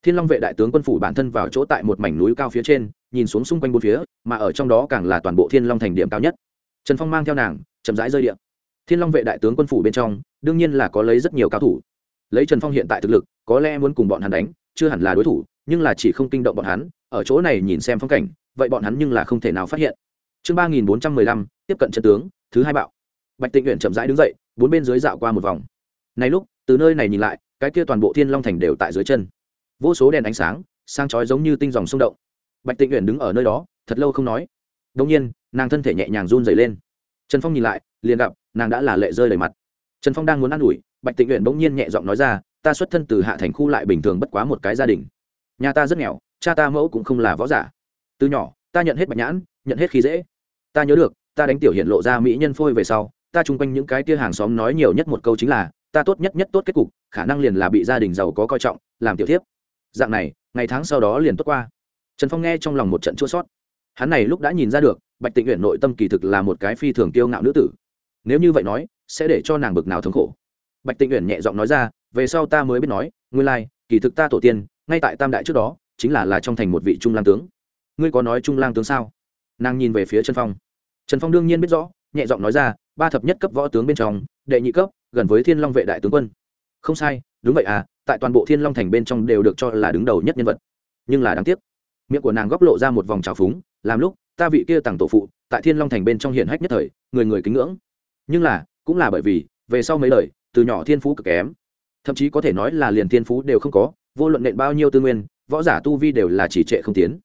Thiên Long vệ đại tướng quân phủ bản thân vào chỗ tại một mảnh núi cao phía trên, nhìn xuống xung quanh bốn phía, mà ở trong đó càng là toàn bộ Thiên Long thành điểm cao nhất. Trần Phong mang theo nàng chậm rãi rơi địa. Thiên Long vệ đại tướng quân phủ bên trong đương nhiên là có lấy rất nhiều cao thủ. Lấy Trần Phong hiện tại thực lực, có lẽ muốn cùng bọn hắn đánh chưa hẳn là đối thủ, nhưng là chỉ không kinh động bọn hắn, ở chỗ này nhìn xem phong cảnh, vậy bọn hắn nhưng là không thể nào phát hiện. Chương 3415, tiếp cận chân tướng, thứ hai bạo. Bạch Tịnh Uyển chậm rãi đứng dậy, bốn bên dưới dạo qua một vòng. Này lúc, từ nơi này nhìn lại, cái kia toàn bộ Thiên Long thành đều tại dưới chân. Vô số đèn ánh sáng, sang chói giống như tinh dòng sông động. Bạch Tịnh Uyển đứng ở nơi đó, thật lâu không nói. Đột nhiên, nàng thân thể nhẹ nhàng run rẩy lên. Trần Phong nhìn lại, liền gặp nàng đã là lệ rơi đầy mặt. Trần Phong đang muốn an ủi, Bạch Tịnh Uyển bỗng nhiên nhẹ giọng nói ra, ta xuất thân từ hạ thành khu lại bình thường bất quá một cái gia đình. Nhà ta rất nghèo, cha ta mẫu cũng không là võ giả. Từ nhỏ, ta nhận hết bạch nhãn, nhận hết khi dễ. Ta nhớ được, ta đánh tiểu hiện lộ ra mỹ nhân phôi về sau, ta chung quanh những cái kia hàng xóm nói nhiều nhất một câu chính là, ta tốt nhất tốt kết cục, khả năng liền là bị gia đình giàu có coi trọng, làm tiểu thiếp. Dạng này, ngày tháng sau đó liền tốt qua. Trần Phong nghe trong lòng một trận chua xót. Hắn này lúc đã nhìn ra được, Bạch Tịnh Uyển nội tâm kỳ thực là một cái phi thường kiêu ngạo nữ tử. Nếu như vậy nói, sẽ để cho nàng bực nào thống khổ. Bạch Tịnh Uyển nhẹ giọng nói ra, về sau ta mới biết nói, nguyên lai, kỳ thực ta tổ tiên, ngay tại Tam đại trước đó, chính là trong thành một vị trung lang tướng. Ngươi có nói trung lang tướng sao? Nàng nhìn về phía Trần Phong. Trần Phong đương nhiên biết rõ, nhẹ giọng nói ra, ba thập nhất cấp võ tướng bên trong, đệ nhị cấp, gần với Thiên Long vệ đại tướng quân. Không sai, đúng vậy à, tại toàn bộ Thiên Long thành bên trong đều được cho là đứng đầu nhất nhân vật. Nhưng là đáng tiếc, miệng của nàng góc lộ ra một vòng trào phúng, làm lúc ta vị kia tàng tổ phụ, tại Thiên Long thành bên trong hiển hách nhất thời, người người kính ngưỡng. Nhưng là, cũng là bởi vì, về sau mấy đời, từ nhỏ thiên phú cực kém, thậm chí có thể nói là liền thiên phú đều không có, vô luận nện bao nhiêu tư nguyên, võ giả tu vi đều là chỉ trệ không tiến.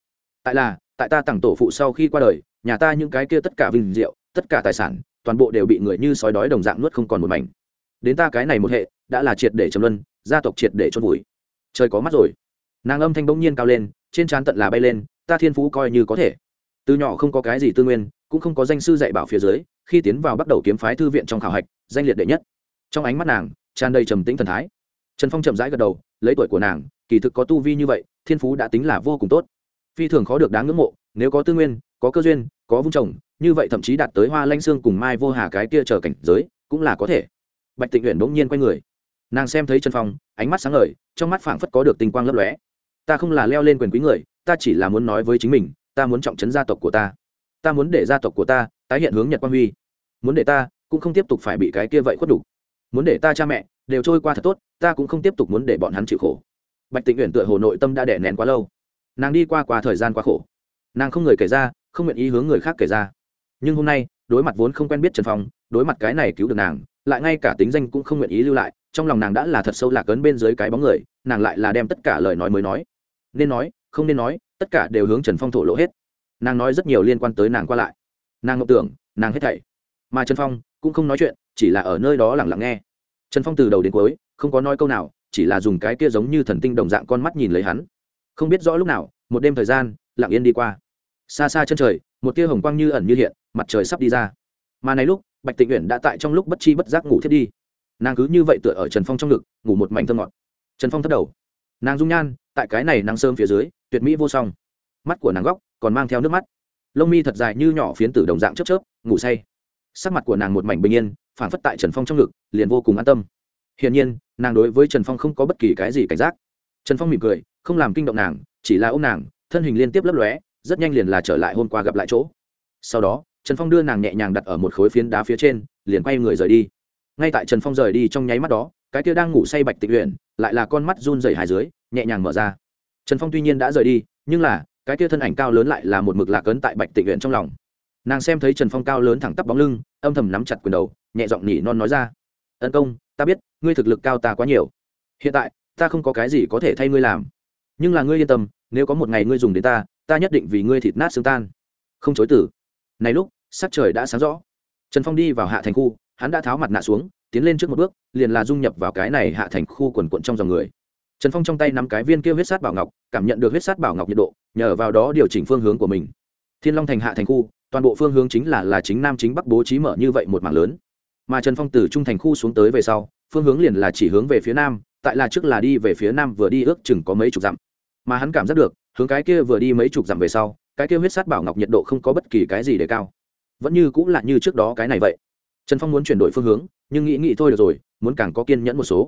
Tại ta tàng tổ phụ sau khi qua đời, nhà ta những cái kia tất cả vinh diệu, tất cả tài sản, toàn bộ đều bị người như sói đói đồng dạng nuốt không còn một mảnh. Đến ta cái này một hệ, đã là triệt để trầm luân, gia tộc triệt để chôn vùi. Trời có mắt rồi. Nàng âm thanh bỗng nhiên cao lên, trên trán tận là bay lên, ta thiên phú coi như có thể. Từ nhỏ không có cái gì tư nguyên, cũng không có danh sư dạy bảo phía dưới, khi tiến vào bắt đầu kiếm phái thư viện trong khảo hạch, danh liệt đệ nhất. Trong ánh mắt nàng tràn đầy trầm tĩnh thần thái. Trần Phong chậm rãi gật đầu, lấy tuổi của nàng, kỳ thực có tu vi như vậy, thiên phú đã tính là vô cùng tốt, phi thường khó được đáng ngưỡng mộ. Nếu có tư nguyên, có cơ duyên, có vung trồng, như vậy thậm chí đạt tới Hoa Lanh Xương cùng Mai Vô Hà cái kia trở cảnh giới, cũng là có thể. Bạch Tịnh Uyển bỗng nhiên quay người, nàng xem thấy Trần Phong, ánh mắt sáng ngời, trong mắt phảng phất có được tinh quang lấp lóe. Ta không là leo lên quyền quý người, ta chỉ là muốn nói với chính mình, ta muốn trọng trấn gia tộc của ta, ta muốn để gia tộc của ta tái hiện hướng nhật quang huy, muốn để ta cũng không tiếp tục phải bị cái kia vậy khuất đủ, muốn để ta cha mẹ đều trôi qua thật tốt, ta cũng không tiếp tục muốn để bọn hắn chịu khổ. Bạch Tịnh Uyển tựa hồ nội tâm đã đè nén quá lâu, nàng đi qua thời gian quá khổ, nàng không người kể ra, không nguyện ý hướng người khác kể ra. Nhưng hôm nay, đối mặt vốn không quen biết Trần Phong, đối mặt cái này cứu được nàng, lại ngay cả tính danh cũng không nguyện ý lưu lại, trong lòng nàng đã là thật sâu lạc ấn bên dưới cái bóng người, nàng lại là đem tất cả lời nói mới nói, nên nói không nên nói, tất cả đều hướng Trần Phong thổ lộ hết. Nàng nói rất nhiều liên quan tới nàng qua lại, nàng ngọc tưởng, nàng hết thảy, mà Trần Phong cũng không nói chuyện, chỉ là ở nơi đó lặng lặng nghe. Trần Phong từ đầu đến cuối không có nói câu nào, chỉ là dùng cái kia giống như thần tinh đồng dạng con mắt nhìn lấy hắn. Không biết rõ lúc nào, một đêm thời gian lặng yên đi qua, xa xa chân trời, một tia hồng quang như ẩn như hiện, mặt trời sắp đi ra. Mà này lúc, Bạch Tịnh Uyển đã tại trong lúc bất chi bất giác ngủ thiếp đi. Nàng cứ như vậy tựa ở Trần Phong trong ngực, ngủ một mảnh thơm ngọt. Trần Phong thấp đầu, nàng dung nhan tại cái này nắng sớm phía dưới, tuyệt mỹ vô song. Mắt của nàng góc còn mang theo nước mắt, lông mi thật dài như nhỏ phiến tử đồng dạng chớp chớp, ngủ say. Sắc mặt của nàng một mảnh bình yên, phảng phất tại Trần Phong trong ngực, liền vô cùng an tâm. Hiển nhiên, nàng đối với Trần Phong không có bất kỳ cái gì cảnh giác. Trần Phong mỉm cười, không làm kinh động nàng, chỉ là ôm nàng, thân hình liên tiếp lấp lóe, rất nhanh liền là trở lại hôm qua gặp lại chỗ. Sau đó, Trần Phong đưa nàng nhẹ nhàng đặt ở một khối phiến đá phía trên, liền quay người rời đi. Ngay tại Trần Phong rời đi trong nháy mắt đó, cái kia đang ngủ say Bạch Tịnh Uyển lại là con mắt run rẩy hài dưới, nhẹ nhàng mở ra. Trần Phong tuy nhiên đã rời đi, nhưng là cái kia thân ảnh cao lớn lại là một mực lạc ấn tại Bạch Tịnh Uyển trong lòng. Nàng xem thấy Trần Phong cao lớn thẳng tắp bóng lưng, âm thầm nắm chặt quyền đầu, nhẹ giọng nỉ non nói ra: "Ân công, ta biết ngươi thực lực cao ta quá nhiều, hiện tại ta không có cái gì có thể thay ngươi làm, nhưng là ngươi yên tâm, nếu có một ngày ngươi dùng đến ta, ta nhất định vì ngươi thịt nát xương tan, không chối từ." Này lúc sắc trời đã sáng rõ, Trần Phong đi vào hạ thành khu, hắn đã tháo mặt nạ xuống, tiến lên trước một bước, liền là dung nhập vào cái này hạ thành khu quần quần trong dòng người. Trần Phong trong tay nắm cái viên kia huyết sát bảo ngọc, cảm nhận được huyết sát bảo ngọc nhiệt độ, nhờ vào đó điều chỉnh phương hướng của mình. Thiên Long thành hạ thành khu, toàn bộ phương hướng chính là chính nam chính bắc bố trí mở như vậy một mảng lớn. Mà Trần Phong từ trung thành khu xuống tới về sau, phương hướng liền là chỉ hướng về phía nam, tại là trước là đi về phía nam vừa đi ước chừng có mấy chục dặm. Mà hắn cảm giác được, hướng cái kia vừa đi mấy chục dặm về sau, cái kia huyết sát bảo ngọc nhiệt độ không có bất kỳ cái gì để cao, vẫn như cũng là như trước đó cái này vậy. Trần Phong muốn chuyển đổi phương hướng, nhưng nghĩ thôi được rồi, muốn càng có kiên nhẫn một số.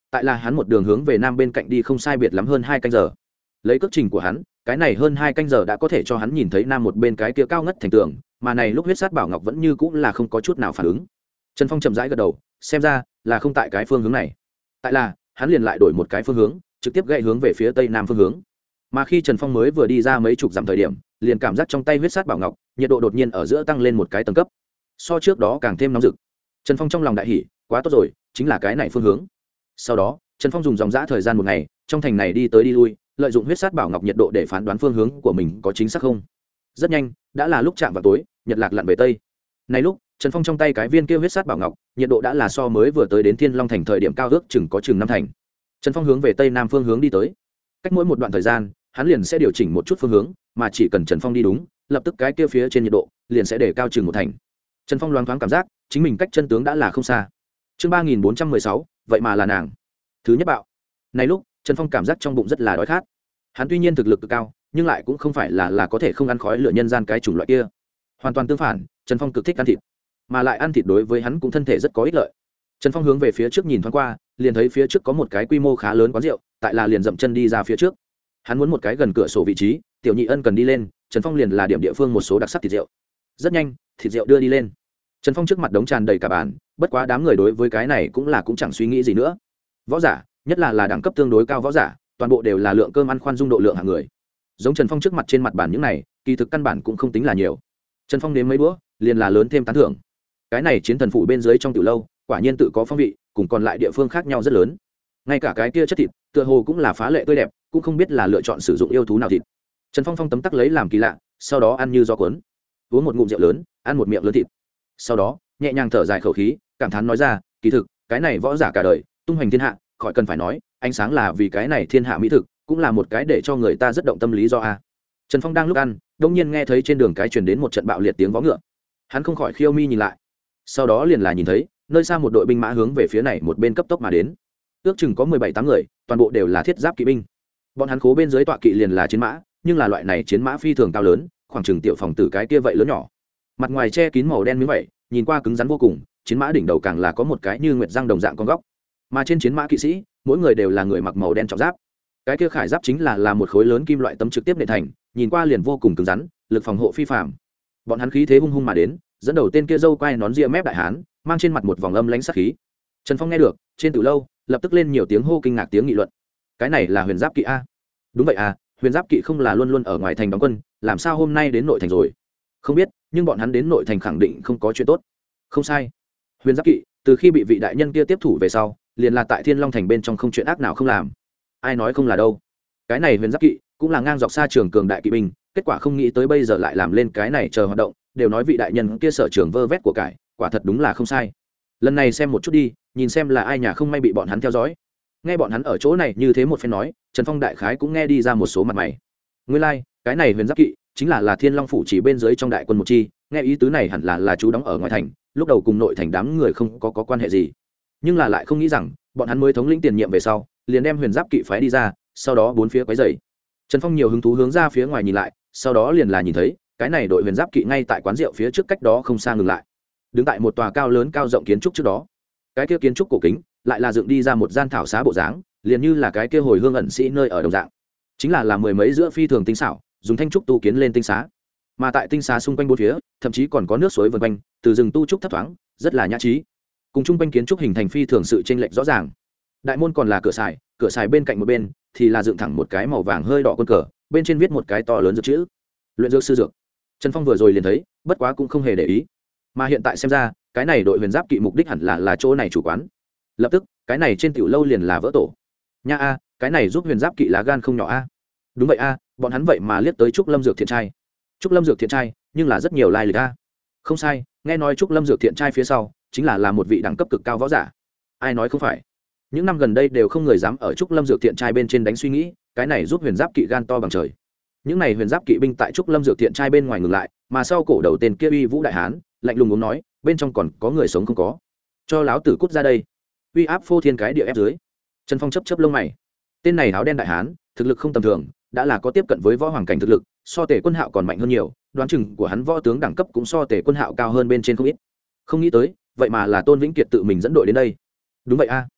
tại là hắn một đường hướng về nam bên cạnh đi không sai biệt lắm hơn 2 canh giờ. Lấy cước trình của hắn, cái này hơn 2 canh giờ đã có thể cho hắn nhìn thấy nam một bên cái kia cao ngất thành tường, mà này lúc huyết sát bảo ngọc vẫn như cũng là không có chút nào phản ứng. Trần Phong chậm rãi gật đầu, xem ra là không tại cái phương hướng này. Tại là hắn liền lại đổi một cái phương hướng, trực tiếp gãy hướng về phía tây nam phương hướng. Mà khi Trần Phong mới vừa đi ra mấy chục dặm thời điểm, liền cảm giác trong tay huyết sát bảo ngọc nhiệt độ đột nhiên ở giữa tăng lên một cái tầng cấp, so trước đó càng thêm nóng rực. Trần Phong trong lòng đại hỉ, quá tốt rồi, chính là cái này phương hướng. Sau đó Trần Phong dùng dòng dã thời gian một ngày trong thành này đi tới đi lui, lợi dụng huyết sát bảo ngọc nhiệt độ để phán đoán phương hướng của mình có chính xác không. Rất nhanh đã là lúc chạm vào tối, nhật lạc lặn về tây. Này lúc Trần Phong trong tay cái viên kia huyết sát bảo ngọc nhiệt độ đã là so mới vừa tới đến Thiên Long thành thời điểm cao ước chừng có chừng 5 thành. Trần Phong hướng về tây nam phương hướng đi tới, cách mỗi một đoạn thời gian hắn liền sẽ điều chỉnh một chút phương hướng, mà chỉ cần Trần Phong đi đúng, lập tức cái kia phía trên nhiệt độ liền sẽ để cao chừng 1 thành. Trần Phong loáng thoáng cảm giác chính mình cách chân tướng đã là không xa. Chương 3416, vậy mà là nàng. Thứ nhất bạo. Này lúc Trần Phong cảm giác trong bụng rất là đói khát. Hắn tuy nhiên thực lực cực cao, nhưng lại cũng không phải là có thể không ăn khói lửa nhân gian cái chủng loại kia. Hoàn toàn tương phản, Trần Phong cực thích ăn thịt, mà lại ăn thịt đối với hắn cũng thân thể rất có ích lợi. Trần Phong hướng về phía trước nhìn thoáng qua, liền thấy phía trước có một cái quy mô khá lớn quán rượu, tại là liền dậm chân đi ra phía trước. Hắn muốn một cái gần cửa sổ vị trí, Tiểu Nhị Ân cần đi lên, Trần Phong liền là điểm địa phương một số đặc sắc thịt rượu. Rất nhanh, thịt rượu đưa đi lên. Trần Phong trước mặt đống tràn đầy cả bàn, bất quá đám người đối với cái này cũng chẳng suy nghĩ gì nữa. Võ giả, nhất là đẳng cấp tương đối cao võ giả, toàn bộ đều là lượng cơm ăn khoan dung độ lượng hạng người. Giống Trần Phong trước mặt trên mặt bàn những này, kỳ thực căn bản cũng không tính là nhiều. Trần Phong nếm mấy bữa, liền là lớn thêm tán thưởng. Cái này chiến thần phủ bên dưới trong tiểu lâu, quả nhiên tự có phong vị, cùng còn lại địa phương khác nhau rất lớn. Ngay cả cái kia chất thịt, tựa hồ cũng là phá lệ tươi đẹp, cũng không biết là lựa chọn sử dụng yêu thú nào thịt. Trần Phong tấm tắc lấy làm kỳ lạ, sau đó ăn như gió cuốn, uống một ngụm rượu lớn, ăn một miệng lớn thịt. Sau đó nhẹ nhàng thở dài khẩu khí, cảm thán nói ra, kỳ thực cái này võ giả cả đời tung hoành thiên hạ, khỏi cần phải nói, ánh sáng là vì cái này thiên hạ mỹ thực, cũng là một cái để cho người ta rất động tâm lý do a. Trần Phong đang lúc ăn, đông nhiên nghe thấy trên đường cái truyền đến một trận bạo liệt tiếng vó ngựa. Hắn không khỏi khiêu mi nhìn lại, sau đó liền là nhìn thấy nơi xa một đội binh mã hướng về phía này một bên cấp tốc mà đến, ước chừng có 17-8 người, toàn bộ đều là thiết giáp kỵ binh. Bọn hắn khố bên dưới tọa kỵ liền là chiến mã, nhưng là loại này chiến mã phi thường cao lớn, khoảng chừng tiểu phòng tử cái kia vậy lớn nhỏ, mặt ngoài che kín màu đen miếng vậy, nhìn qua cứng rắn vô cùng. Chiến mã đỉnh đầu càng là có một cái như nguyệt răng đồng dạng con góc, mà trên chiến mã kỵ sĩ mỗi người đều là người mặc màu đen trọng giáp. Cái kia khải giáp chính là một khối lớn kim loại tấm trực tiếp nện thành, nhìn qua liền vô cùng cứng rắn, lực phòng hộ phi phàm. Bọn hắn khí thế hung hung mà đến, dẫn đầu tên kia râu quai nón ria mép đại hán, mang trên mặt một vòng âm lãnh sát khí. Trần Phong nghe được, trên từ lâu lập tức lên nhiều tiếng hô kinh ngạc tiếng nghị luận. Cái này là huyền giáp kỵ a? Đúng vậy à, huyền giáp kỵ không là luôn luôn ở ngoài thành đóng quân, làm sao hôm nay đến nội thành rồi? Không biết, nhưng bọn hắn đến nội thành khẳng định không có chuyện tốt. Không sai, huyền giáp kỵ từ khi bị vị đại nhân kia tiếp thủ về sau, liền là tại Thiên Long thành bên trong không chuyện ác nào không làm. Ai nói không là đâu? Cái này huyền giáp kỵ cũng là ngang dọc xa trường cường đại kỵ binh, kết quả không nghĩ tới bây giờ lại làm lên cái này chờ hoạt động, đều nói vị đại nhân kia sở trường vơ vét của cải, quả thật đúng là không sai. Lần này xem một chút đi, nhìn xem là ai nhà không may bị bọn hắn theo dõi. Nghe bọn hắn ở chỗ này như thế một phen nói, Trần Phong đại khái cũng nghe đi ra một số mặt mày. Nguyên lai, cái này huyền giáp kỵ chính là Thiên Long phủ chỉ bên dưới trong đại quân một chi, nghe ý tứ này hẳn là chú đóng ở ngoài thành, lúc đầu cùng nội thành đám người không có quan hệ gì, nhưng là lại không nghĩ rằng bọn hắn mới thống lĩnh tiền nhiệm về sau, liền đem huyền giáp kỵ phái đi ra, sau đó bốn phía quấy rầy. Trần Phong nhiều hứng thú hướng ra phía ngoài nhìn lại, sau đó liền là nhìn thấy cái này đội huyền giáp kỵ ngay tại quán rượu phía trước cách đó không xa ngừng lại, đứng tại một tòa cao lớn cao rộng kiến trúc trước đó. Cái kia kiến trúc cổ kính lại là dựng đi ra một gian thảo xá bộ dáng, liền như là cái kia hồi hương ẩn sĩ nơi ở đồng dạng, chính là mười mấy giữa phi thường tinh xảo, dùng thanh trúc tu kiến lên tinh xá, mà tại tinh xá xung quanh bốn phía thậm chí còn có nước suối vần quanh, từ rừng tu trúc thấp thoáng, rất là nhã trí. Cùng chung quanh kiến trúc hình thành phi thường sự chênh lệch rõ ràng. Đại môn còn là cửa xài bên cạnh một bên thì là dựng thẳng một cái màu vàng hơi đỏ quân cờ, bên trên viết một cái to lớn dược chữ luyện dược sư dược. Trần Phong vừa rồi liền thấy, bất quá cũng không hề để ý, mà hiện tại xem ra cái này đội huyền giáp kỵ mục đích hẳn là chỗ này chủ quán. Lập tức cái này trên tiểu lâu liền là vỡ tổ nha a, cái này giúp huyền giáp kỵ lá gan không nhỏ a. Đúng vậy a, bọn hắn vậy mà liếc tới Trúc Lâm dược thiện trai. Trúc Lâm dược thiện trai nhưng là rất nhiều lai lịch a. Không sai, nghe nói Trúc Lâm dược thiện trai phía sau chính là một vị đẳng cấp cực cao võ giả. Ai nói không phải? Những năm gần đây đều không người dám ở Trúc Lâm dược thiện trai bên trên đánh suy nghĩ, cái này giúp huyền giáp kỵ gan to bằng trời. Những này huyền giáp kỵ binh tại Trúc Lâm dược thiện trai bên ngoài ngừng lại, mà sau cổ đầu tên kia uy vũ đại hán lạnh lùng uống nói, bên trong còn có người sống không có? Cho láo tử cút ra đây. Uy áp phô thiên cái địa ép dưới. Trần Phong chớp lông mày. Tên này áo đen đại hán thực lực không tầm thường, đã là có tiếp cận với võ hoàng cảnh thực lực, so Tề Quân Hạo còn mạnh hơn nhiều, đoán chừng của hắn võ tướng đẳng cấp cũng so Tề Quân Hạo cao hơn bên trên không ít. Không nghĩ tới, vậy mà là Tôn Vĩnh Kiệt tự mình dẫn đội đến đây. Đúng vậy a.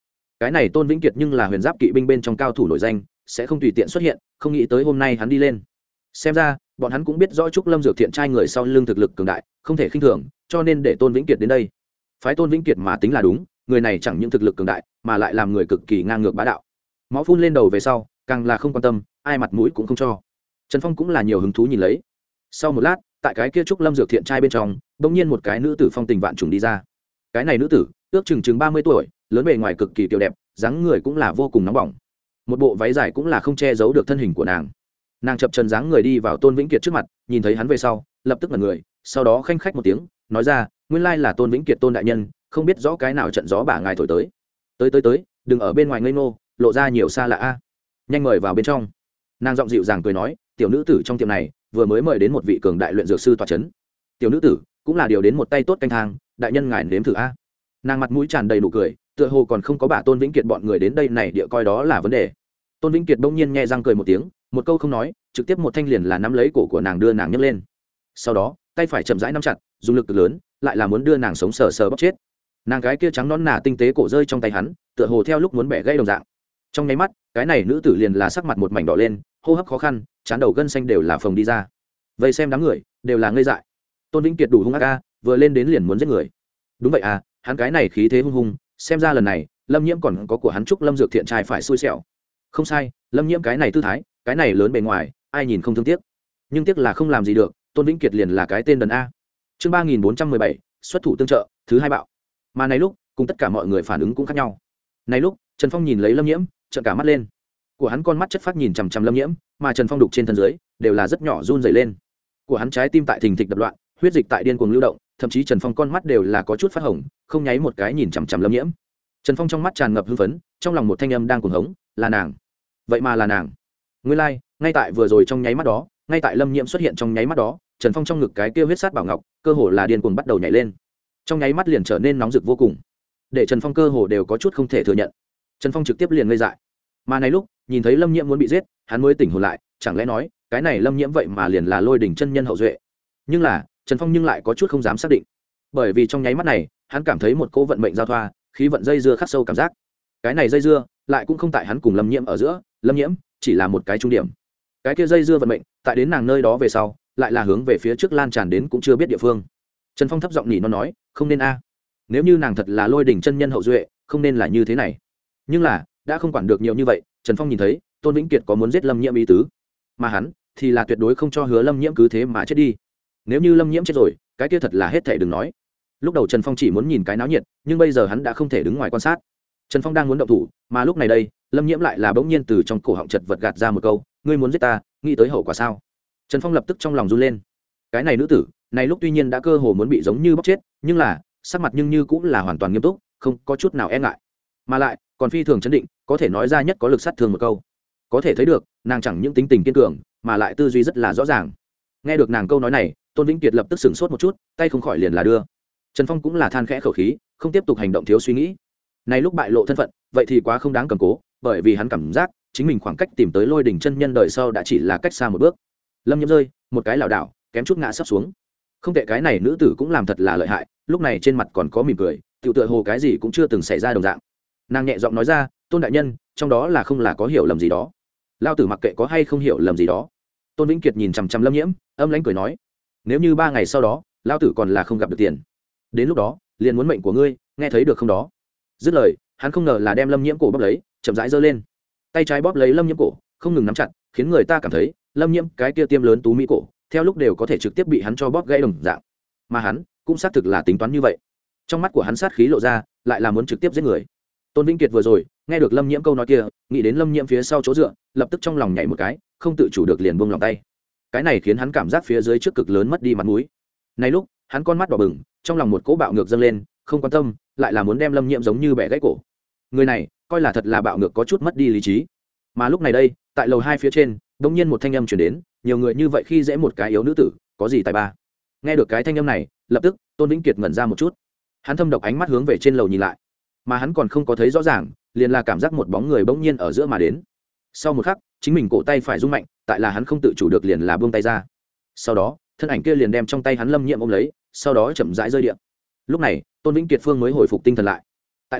cái này Tôn Vĩnh Kiệt nhưng là huyền giáp kỵ binh bên trong cao thủ nổi danh, sẽ không tùy tiện xuất hiện, không nghĩ tới hôm nay hắn đi lên. Xem ra bọn hắn cũng biết rõ Trúc Lâm Dược Thiện trai người sau lưng thực lực cường đại, không thể khinh thường, cho nên để Tôn Vĩnh Kiệt đến đây. Phái Tôn Vĩnh Kiệt mà tính là đúng, người này chẳng những thực lực cường đại, mà lại làm người cực kỳ ngang ngược bá đạo. Máu phun lên đầu về sau, càng là không quan tâm, ai mặt mũi cũng không cho. Trần Phong cũng là nhiều hứng thú nhìn lấy. Sau một lát, tại cái kia Trúc Lâm Dược Thiện trai bên trong, bỗng nhiên một cái nữ tử phong tình vạn trùng đi ra. Cái này nữ tử, ước chừng 30 tuổi, lớn bề ngoài cực kỳ kiều đẹp, dáng người cũng là vô cùng nóng bỏng. Một bộ váy dài cũng là không che giấu được thân hình của nàng. Nàng chập chân dáng người đi vào Tôn Vĩnh Kiệt trước mặt, nhìn thấy hắn về sau, lập tức ngẩn người, sau đó khanh khách một tiếng, nói ra, nguyên lai là Tôn Vĩnh Kiệt Tôn đại nhân, không biết rõ cái nào trận gió bả ngài thổi tới. Tới, đừng ở bên ngoài ngây ngô, lộ ra nhiều xa lạ a. Nhanh mời vào bên trong. Nàng giọng dịu dàng cười nói, tiểu nữ tử trong tiệm này vừa mới mời đến một vị cường đại luyện dược sư tọa chấn. Tiểu nữ tử cũng là điều đến một tay tốt canh thang, đại nhân ngài nếm thử a. Nàng mặt mũi tràn đầy nụ cười, tựa hồ còn không có bà Tôn Vĩnh Kiệt bọn người đến đây này địa coi đó là vấn đề. Tôn Vĩnh Kiệt bỗng nhiên nghe răng cười một tiếng, một câu không nói, trực tiếp một thanh liền là nắm lấy cổ của nàng đưa nàng nhấc lên. Sau đó tay phải chậm rãi nắm chặt, dùng lực cực lớn, lại là muốn đưa nàng sống sờ sờ bóc chết. Nàng gái kia trắng nõn nà tinh tế cổ rơi trong tay hắn, tựa hồ theo lúc muốn bẻ gãy đồng dạng. Trong nháy mắt, cái này nữ tử liền là sắc mặt một mảnh đỏ lên, hô hấp khó khăn, trán đầu gân xanh đều là phồng đi ra. Vây xem đám người đều là ngây dại. Tôn Vĩnh Kiệt đủ hung ác a, vừa lên đến liền muốn giết người. Đúng vậy à, hắn cái này khí thế hung hung, xem ra lần này Lâm Nhiễm còn có của hắn Trúc Lâm Dược Thiện trai phải xui xẻo. Không sai, Lâm Nhiễm cái này tư thái, cái này lớn bề ngoài, ai nhìn không thương tiếc. Nhưng tiếc là không làm gì được, Tôn Vĩnh Kiệt liền là cái tên đần a. Chương 3417, xuất thủ tương trợ, thứ hai bạo. Mà này lúc, cùng tất cả mọi người phản ứng cũng khác nhau. Này lúc, Trần Phong nhìn lấy Lâm Nhiễm, trợn cả mắt lên. Của hắn con mắt chất phát nhìn chằm chằm Lâm Nhiễm, mà Trần Phong đục trên thân dưới đều là rất nhỏ run rẩy lên. Của hắn trái tim tại thình thịch đập loạn, huyết dịch tại điên cuồng lưu động, thậm chí Trần Phong con mắt đều là có chút phát hồng, không nháy một cái nhìn chằm chằm Lâm Nhiễm. Trần Phong trong mắt tràn ngập hưng phấn, trong lòng một thanh âm đang cuồng hống, là nàng. Vậy mà là nàng. Nguyên lai, ngay tại vừa rồi trong nháy mắt đó, ngay tại Lâm Nhiễm xuất hiện trong nháy mắt đó, Trần Phong trong ngực cái kia huyết sát bảo ngọc, cơ hồ là điên cuồng bắt đầu nhảy lên. Trong nháy mắt liền trở nên nóng rực vô cùng, để Trần Phong cơ hồ đều có chút không thể thừa nhận. Trần Phong trực tiếp liền ngây dại. Mà này lúc, nhìn thấy Lâm Nhiễm muốn bị giết, hắn mới tỉnh hồn lại, chẳng lẽ nói, cái này Lâm Nhiễm vậy mà liền là Lôi Đỉnh chân nhân hậu duệ. Nhưng là, Trần Phong nhưng lại có chút không dám xác định. Bởi vì trong nháy mắt này, hắn cảm thấy một cỗ vận mệnh giao thoa, khí vận dây dưa khắc sâu cảm giác. Cái này dây dưa, lại cũng không tại hắn cùng Lâm Nhiễm ở giữa, Lâm Nhiễm chỉ là một cái trung điểm. Cái kia dây dưa vận mệnh, tại đến nàng nơi đó về sau, lại là hướng về phía trước lan tràn đến cũng chưa biết địa phương. Trần Phong thấp giọng nhỉ nó nói, không nên a. Nếu như nàng thật là Lôi Đỉnh chân nhân hậu duệ, không nên là như thế này. Nhưng là, đã không quản được nhiều như vậy, Trần Phong nhìn thấy, Tôn Vĩnh Kiệt có muốn giết Lâm Nhiễm ý tứ, mà hắn thì là tuyệt đối không cho hứa Lâm Nhiễm cứ thế mà chết đi. Nếu như Lâm Nhiễm chết rồi, cái kia thật là hết thảy đừng nói. Lúc đầu Trần Phong chỉ muốn nhìn cái náo nhiệt, nhưng bây giờ hắn đã không thể đứng ngoài quan sát. Trần Phong đang muốn động thủ, mà lúc này đây, Lâm Nhiễm lại là bỗng nhiên từ trong cổ họng chật vật gạt ra một câu, ngươi muốn giết ta, nghĩ tới hậu quả sao? Trần Phong lập tức trong lòng run lên. Cái này nữ tử, này lúc tuy nhiên đã cơ hồ muốn bị giống như bóc chết, nhưng là, sắc mặt nhưng như cũng là hoàn toàn nghiêm túc, không có chút nào e ngại. Mà lại, còn phi thường chấn định, có thể nói ra nhất có lực sát thương một câu. Có thể thấy được, nàng chẳng những tính tình kiên cường, mà lại tư duy rất là rõ ràng. Nghe được nàng câu nói này, Tôn Vĩnh Kiệt lập tức sửng sốt một chút, tay không khỏi liền là đưa. Trần Phong cũng là than khẽ khẩu khí, không tiếp tục hành động thiếu suy nghĩ. Này lúc bại lộ thân phận, vậy thì quá không đáng cầm cố, bởi vì hắn cảm giác chính mình khoảng cách tìm tới Lôi Đỉnh chân nhân đời sau đã chỉ là cách xa một bước. Lâm Nhiễm rơi, một cái lảo đảo, kém chút ngã sắp xuống. Không tệ, cái này nữ tử cũng làm thật là lợi hại, lúc này trên mặt còn có mỉm cười, tựu tựa hồ cái gì cũng chưa từng xảy ra đồng dạng. Nàng nhẹ giọng nói ra, Tôn đại nhân, trong đó là không là có hiểu lầm gì đó. Lao tử mặc kệ có hay không hiểu lầm gì đó. Tôn Vĩnh Kiệt nhìn chằm chằm Lâm Nhiễm, âm lãnh cười nói, nếu như 3 ngày sau đó, lao tử còn là không gặp được tiền, đến lúc đó liền muốn mệnh của ngươi, nghe thấy được không đó? Dứt lời, hắn không ngờ là đem Lâm Nhiễm cổ bóp lấy, chậm rãi giơ lên, tay trái bóp lấy Lâm Nhiễm cổ, không ngừng nắm chặt, khiến người ta cảm thấy Lâm Nhiễm cái kia tiêm lớn tú mỹ cổ, theo lúc đều có thể trực tiếp bị hắn cho bóp gãy đồng dạng. Mà hắn cũng xác thực là tính toán như vậy. Trong mắt của hắn sát khí lộ ra, lại là muốn trực tiếp giết người. Tôn Vĩnh Kiệt vừa rồi nghe được Lâm Nhiễm câu nói kia, nghĩ đến Lâm Nhiễm phía sau chỗ dựa, lập tức trong lòng nhảy một cái, không tự chủ được liền buông lòng tay. Cái này khiến hắn cảm giác phía dưới trước cực lớn mất đi mặt mũi. Này lúc, hắn con mắt đỏ bừng, trong lòng một cỗ bạo ngược dâng lên, không quan tâm, lại là muốn đem Lâm Nhiễm giống như bẻ gãy cổ. Người này, coi là thật là bạo ngược có chút mất đi lý trí. Mà lúc này đây, tại lầu 2 phía trên, đột nhiên một thanh âm truyền đến, nhiều người như vậy khi dễ một cái yếu nữ tử, có gì tài ba? Nghe được cái thanh âm này, lập tức, Tôn Vĩnh Kiệt ngẩn ra một chút. Hắn thâm độc ánh mắt hướng về trên lầu nhìn lại, mà hắn còn không có thấy rõ ràng, liền là cảm giác một bóng người bỗng nhiên ở giữa mà đến. Sau một khắc, chính mình cổ tay phải rung mạnh, tại là hắn không tự chủ được liền là buông tay ra. Sau đó, thân ảnh kia liền đem trong tay hắn Lâm Nhiễm ôm lấy, sau đó chậm rãi rơi địa. Lúc này, Tôn Vĩnh Kiệt phương mới hồi phục tinh thần lại. Tại là,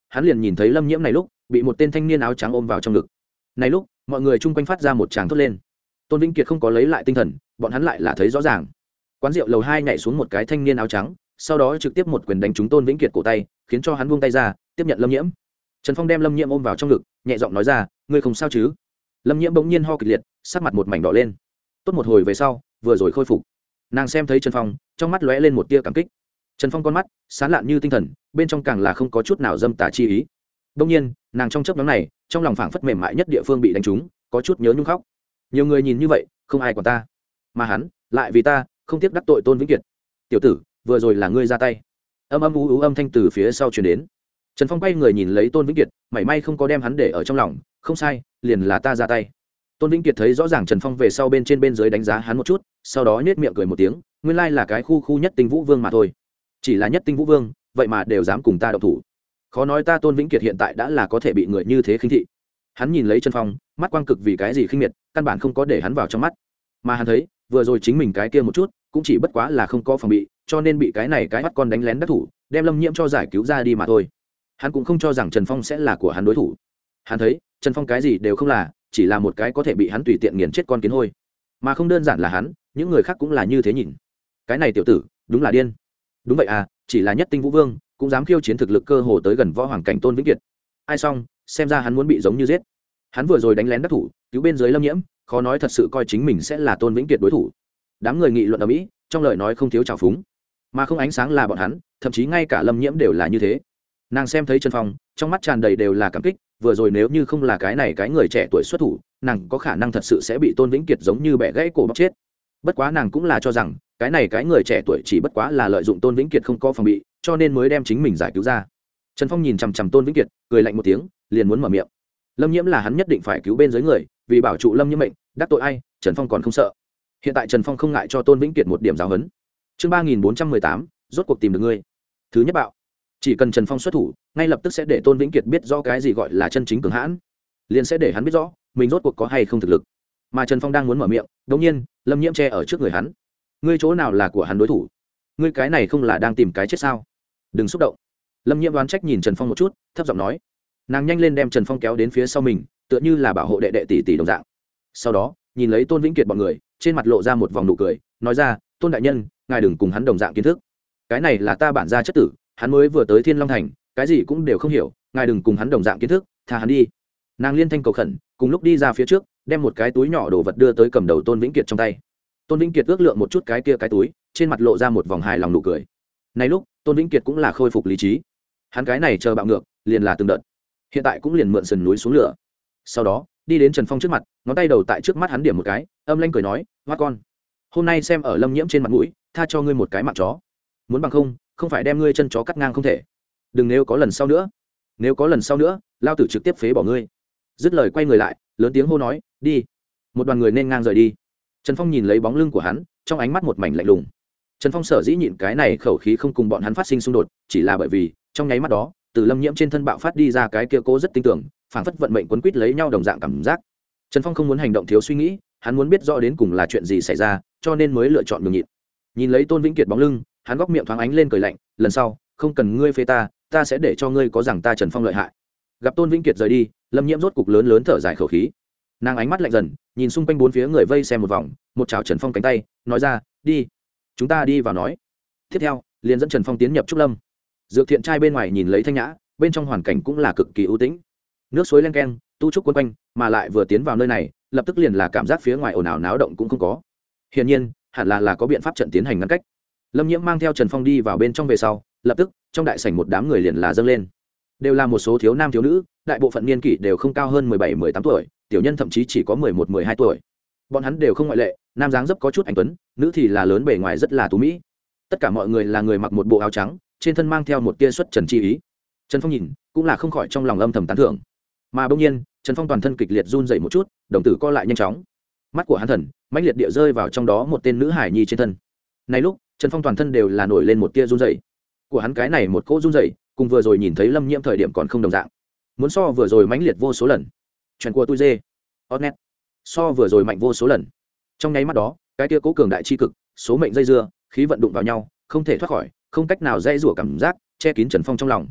hắn liền nhìn thấy lâm nhiễm này lúc bị một tên thanh niên áo trắng ôm vào trong ngực. Này lúc mọi người chung quanh phát ra một tràng thốt lên. Tôn Vĩnh Kiệt không có lấy lại tinh thần, bọn hắn lại là thấy rõ ràng quán rượu lầu 2 nhảy xuống một cái thanh niên áo trắng, sau đó trực tiếp một quyền đánh trúng Tôn Vĩnh Kiệt cổ tay, khiến cho hắn buông tay ra tiếp nhận lâm nhiễm. Trần Phong đem lâm nhiễm ôm vào trong ngực, nhẹ giọng nói ra, ngươi không sao chứ? Lâm nhiễm bỗng nhiên ho kịch liệt, sắc mặt một mảnh đỏ lên. Tốt một hồi về sau vừa rồi khôi phục, nàng xem thấy Trần Phong, trong mắt lóe lên một tia cảm kích. Trần Phong con mắt sáng lạn như tinh thần, bên trong càng là không có chút nào dâm tà chi ý. Bỗng nhiên nàng trong chớp nhoáng này trong lòng phảng phất mềm mại nhất địa phương bị đánh trúng, có chút nhớ nhung khóc. Nhiều người nhìn như vậy không ai quản ta, mà hắn lại vì ta không tiếc đắc tội Tôn Vĩnh Kiệt. Tiểu tử, vừa rồi là ngươi ra tay. Âm âm ú ú âm thanh từ phía sau truyền đến. Trần Phong quay người nhìn lấy Tôn Vĩnh Kiệt, mảy may không có đem hắn để ở trong lòng, không sai, liền là ta ra tay. Tôn Vĩnh Kiệt thấy rõ ràng Trần Phong về sau bên trên bên dưới đánh giá hắn một chút, sau đó nhếch miệng cười một tiếng, nguyên lai là cái khu nhất tinh vũ vương mà thôi. Chỉ là nhất tinh vũ vương, vậy mà đều dám cùng ta động thủ. Khó nói ta Tôn Vĩnh Kiệt hiện tại đã là có thể bị người như thế khinh thị. Hắn nhìn lấy Trần Phong, mắt quang cực vì cái gì khinh miệt, căn bản không có để hắn vào trong mắt. Mà hắn thấy, vừa rồi chính mình cái kia một chút, cũng chỉ bất quá là không có phòng bị, cho nên bị cái này cái mắt con đánh lén đắc thủ, đem Lâm Nhiễm cho giải cứu ra đi mà thôi. Hắn cũng không cho rằng Trần Phong sẽ là của hắn đối thủ. Hắn thấy, Trần Phong cái gì đều không là, chỉ là một cái có thể bị hắn tùy tiện nghiền chết con kiến hôi. Mà không đơn giản là hắn, những người khác cũng là như thế nhìn. Cái này tiểu tử, đúng là điên. Đúng vậy à, chỉ là nhất tinh vũ vương, cũng dám khiêu chiến thực lực cơ hồ tới gần võ hoàng cảnh Tôn Vĩnh Kiệt. Ai xong, xem ra hắn muốn bị giống như giết. Hắn vừa rồi đánh lén đắc thủ, cứu bên dưới Lâm Nhiễm, khó nói thật sự coi chính mình sẽ là Tôn Vĩnh Kiệt đối thủ. Đám người nghị luận ở mỹ, trong lời nói không thiếu trào phúng, mà không ánh sáng là bọn hắn, thậm chí ngay cả Lâm Nhiễm đều là như thế. Nàng xem thấy Trần Phong, trong mắt tràn đầy đều là cảm kích, vừa rồi nếu như không là cái này cái người trẻ tuổi xuất thủ, nàng có khả năng thật sự sẽ bị Tôn Vĩnh Kiệt giống như bẻ gãy cổ bóc chết. Bất quá nàng cũng là cho rằng cái này cái người trẻ tuổi chỉ bất quá là lợi dụng Tôn Vĩnh Kiệt không có phòng bị, cho nên mới đem chính mình giải cứu ra. Trần Phong nhìn chằm chằm Tôn Vĩnh Kiệt, cười lạnh một tiếng, liền muốn mở miệng. Lâm Nhiễm là hắn nhất định phải cứu bên dưới người, vì bảo trụ Lâm Nhiễm mệnh, đắc tội ai, Trần Phong còn không sợ. Hiện tại Trần Phong không ngại cho Tôn Vĩnh Kiệt một điểm giáo huấn. Chương 3418, rốt cuộc tìm được ngươi. Thứ nhất bạo. Chỉ cần Trần Phong xuất thủ, ngay lập tức sẽ để Tôn Vĩnh Kiệt biết rõ cái gì gọi là chân chính cường hãn, liền sẽ để hắn biết rõ mình rốt cuộc có hay không thực lực. Mà Trần Phong đang muốn mở miệng, đột nhiên, Lâm Nhiễm che ở trước người hắn. Ngươi chỗ nào là của hắn đối thủ? Ngươi cái này không là đang tìm cái chết sao? Đừng xúc động. Lâm Nhiễm đoán trách nhìn Trần Phong một chút, thấp giọng nói. Nàng nhanh lên đem Trần Phong kéo đến phía sau mình, tựa như là bảo hộ đệ đệ tỷ tỷ đồng dạng. Sau đó, nhìn lấy Tôn Vĩnh Kiệt bọn người, trên mặt lộ ra một vòng nụ cười, nói ra, Tôn đại nhân, ngài đừng cùng hắn đồng dạng kiến thức. Cái này là ta bản gia chất tử, hắn mới vừa tới Thiên Long Thành, cái gì cũng đều không hiểu, ngài đừng cùng hắn đồng dạng kiến thức, tha hắn đi. Nàng liên thanh cầu khẩn, cùng lúc đi ra phía trước, đem một cái túi nhỏ đồ vật đưa tới cầm đầu Tôn Vĩnh Kiệt trong tay. Tôn Vĩnh Kiệt ước lượng một chút cái kia cái túi, trên mặt lộ ra một vòng hài lòng nụ cười. Này lúc, Tôn Vĩnh Kiệt cũng là khôi phục lý trí. Hắn cái này chờ bạo ngược, liền là từng đợt. Hiện tại cũng liền mượn sườn núi xuống lửa. Sau đó, đi đến Trần Phong trước mặt, ngón tay đầu tại trước mắt hắn điểm một cái, âm lanh cười nói, "Hoa con, hôm nay xem ở Lâm Nhiễm trên mặt mũi, tha cho ngươi một cái mạng chó. Muốn bằng không phải đem ngươi chân chó cắt ngang không thể. Đừng nếu có lần sau nữa. Nếu có lần sau nữa, lao tử trực tiếp phế bỏ ngươi." Dứt lời quay người lại, lớn tiếng hô nói, "Đi." Một đoàn người nên ngang rời đi. Trần Phong nhìn lấy bóng lưng của hắn, trong ánh mắt một mảnh lạnh lùng. Trần Phong sở dĩ nhịn cái này khẩu khí không cùng bọn hắn phát sinh xung đột, chỉ là bởi vì, trong nháy mắt đó, từ Lâm Nhiễm trên thân bạo phát đi ra cái kia cố rất tinh tưởng, phảng phất vận mệnh quấn quýt lấy nhau đồng dạng cảm giác. Trần Phong không muốn hành động thiếu suy nghĩ, hắn muốn biết rõ đến cùng là chuyện gì xảy ra, cho nên mới lựa chọn nhường nhịn. Nhìn lấy Tôn Vĩnh Kiệt bóng lưng, hắn góc miệng thoáng ánh lên cười lạnh, "Lần sau, không cần ngươi phê ta, ta sẽ để cho ngươi có rằng ta Trần Phong lợi hại." Gặp Tôn Vĩnh Kiệt rời đi, Lâm Nhiễm rốt cục lớn lớn thở dài khẩu khí. Nàng ánh mắt lạnh dần, nhìn xung quanh bốn phía người vây xem một vòng, một chảo Trần Phong cánh tay, nói ra, "Đi, chúng ta đi vào nói." Tiếp theo, liền dẫn Trần Phong tiến nhập trúc lâm. Dược thiện trai bên ngoài nhìn lấy thanh nhã, bên trong hoàn cảnh cũng là cực kỳ ưu tĩnh. Nước suối len keng, tu trúc quấn quanh, mà lại vừa tiến vào nơi này, lập tức liền là cảm giác phía ngoài ồn ào náo động cũng không có. Hiển nhiên, hẳn là có biện pháp trận tiến hành ngăn cách. Lâm Nhiễm mang theo Trần Phong đi vào bên trong về sau, lập tức, trong đại sảnh một đám người liền là dâng lên. Đều là một số thiếu nam thiếu nữ, đại bộ phận niên kỷ đều không cao hơn 17-18 tuổi, tiểu nhân thậm chí chỉ có 11-12 tuổi. Bọn hắn đều không ngoại lệ, nam dáng dấp có chút anh tuấn, nữ thì là lớn bề ngoài rất là tú mỹ. Tất cả mọi người là người mặc một bộ áo trắng, trên thân mang theo một tia xuất trần chi ý. Trần Phong nhìn, cũng là không khỏi trong lòng âm thầm tán thưởng. Mà bỗng nhiên, Trần Phong toàn thân kịch liệt run rẩy một chút, đồng tử co lại nhanh chóng. Mắt của hắn thần mãnh liệt địa rơi vào trong đó một tên nữ hải nhi trên thân. Này lúc, Trần Phong toàn thân đều là nổi lên một tia run rẩy. Của hắn cái này một cỗ run rẩy, cùng vừa rồi nhìn thấy Lâm Nhiễm thời điểm còn không đồng dạng. Muốn so vừa rồi mãnh liệt vô số lần. Chuyện của tôi dê. Hotnet. So vừa rồi mạnh vô số lần. Trong nháy mắt đó, cái tia cố cường đại chi cực, số mệnh dây dưa, khí vận đụng vào nhau, không thể thoát khỏi, không cách nào dây rủa cảm giác che kín Trần Phong trong lòng.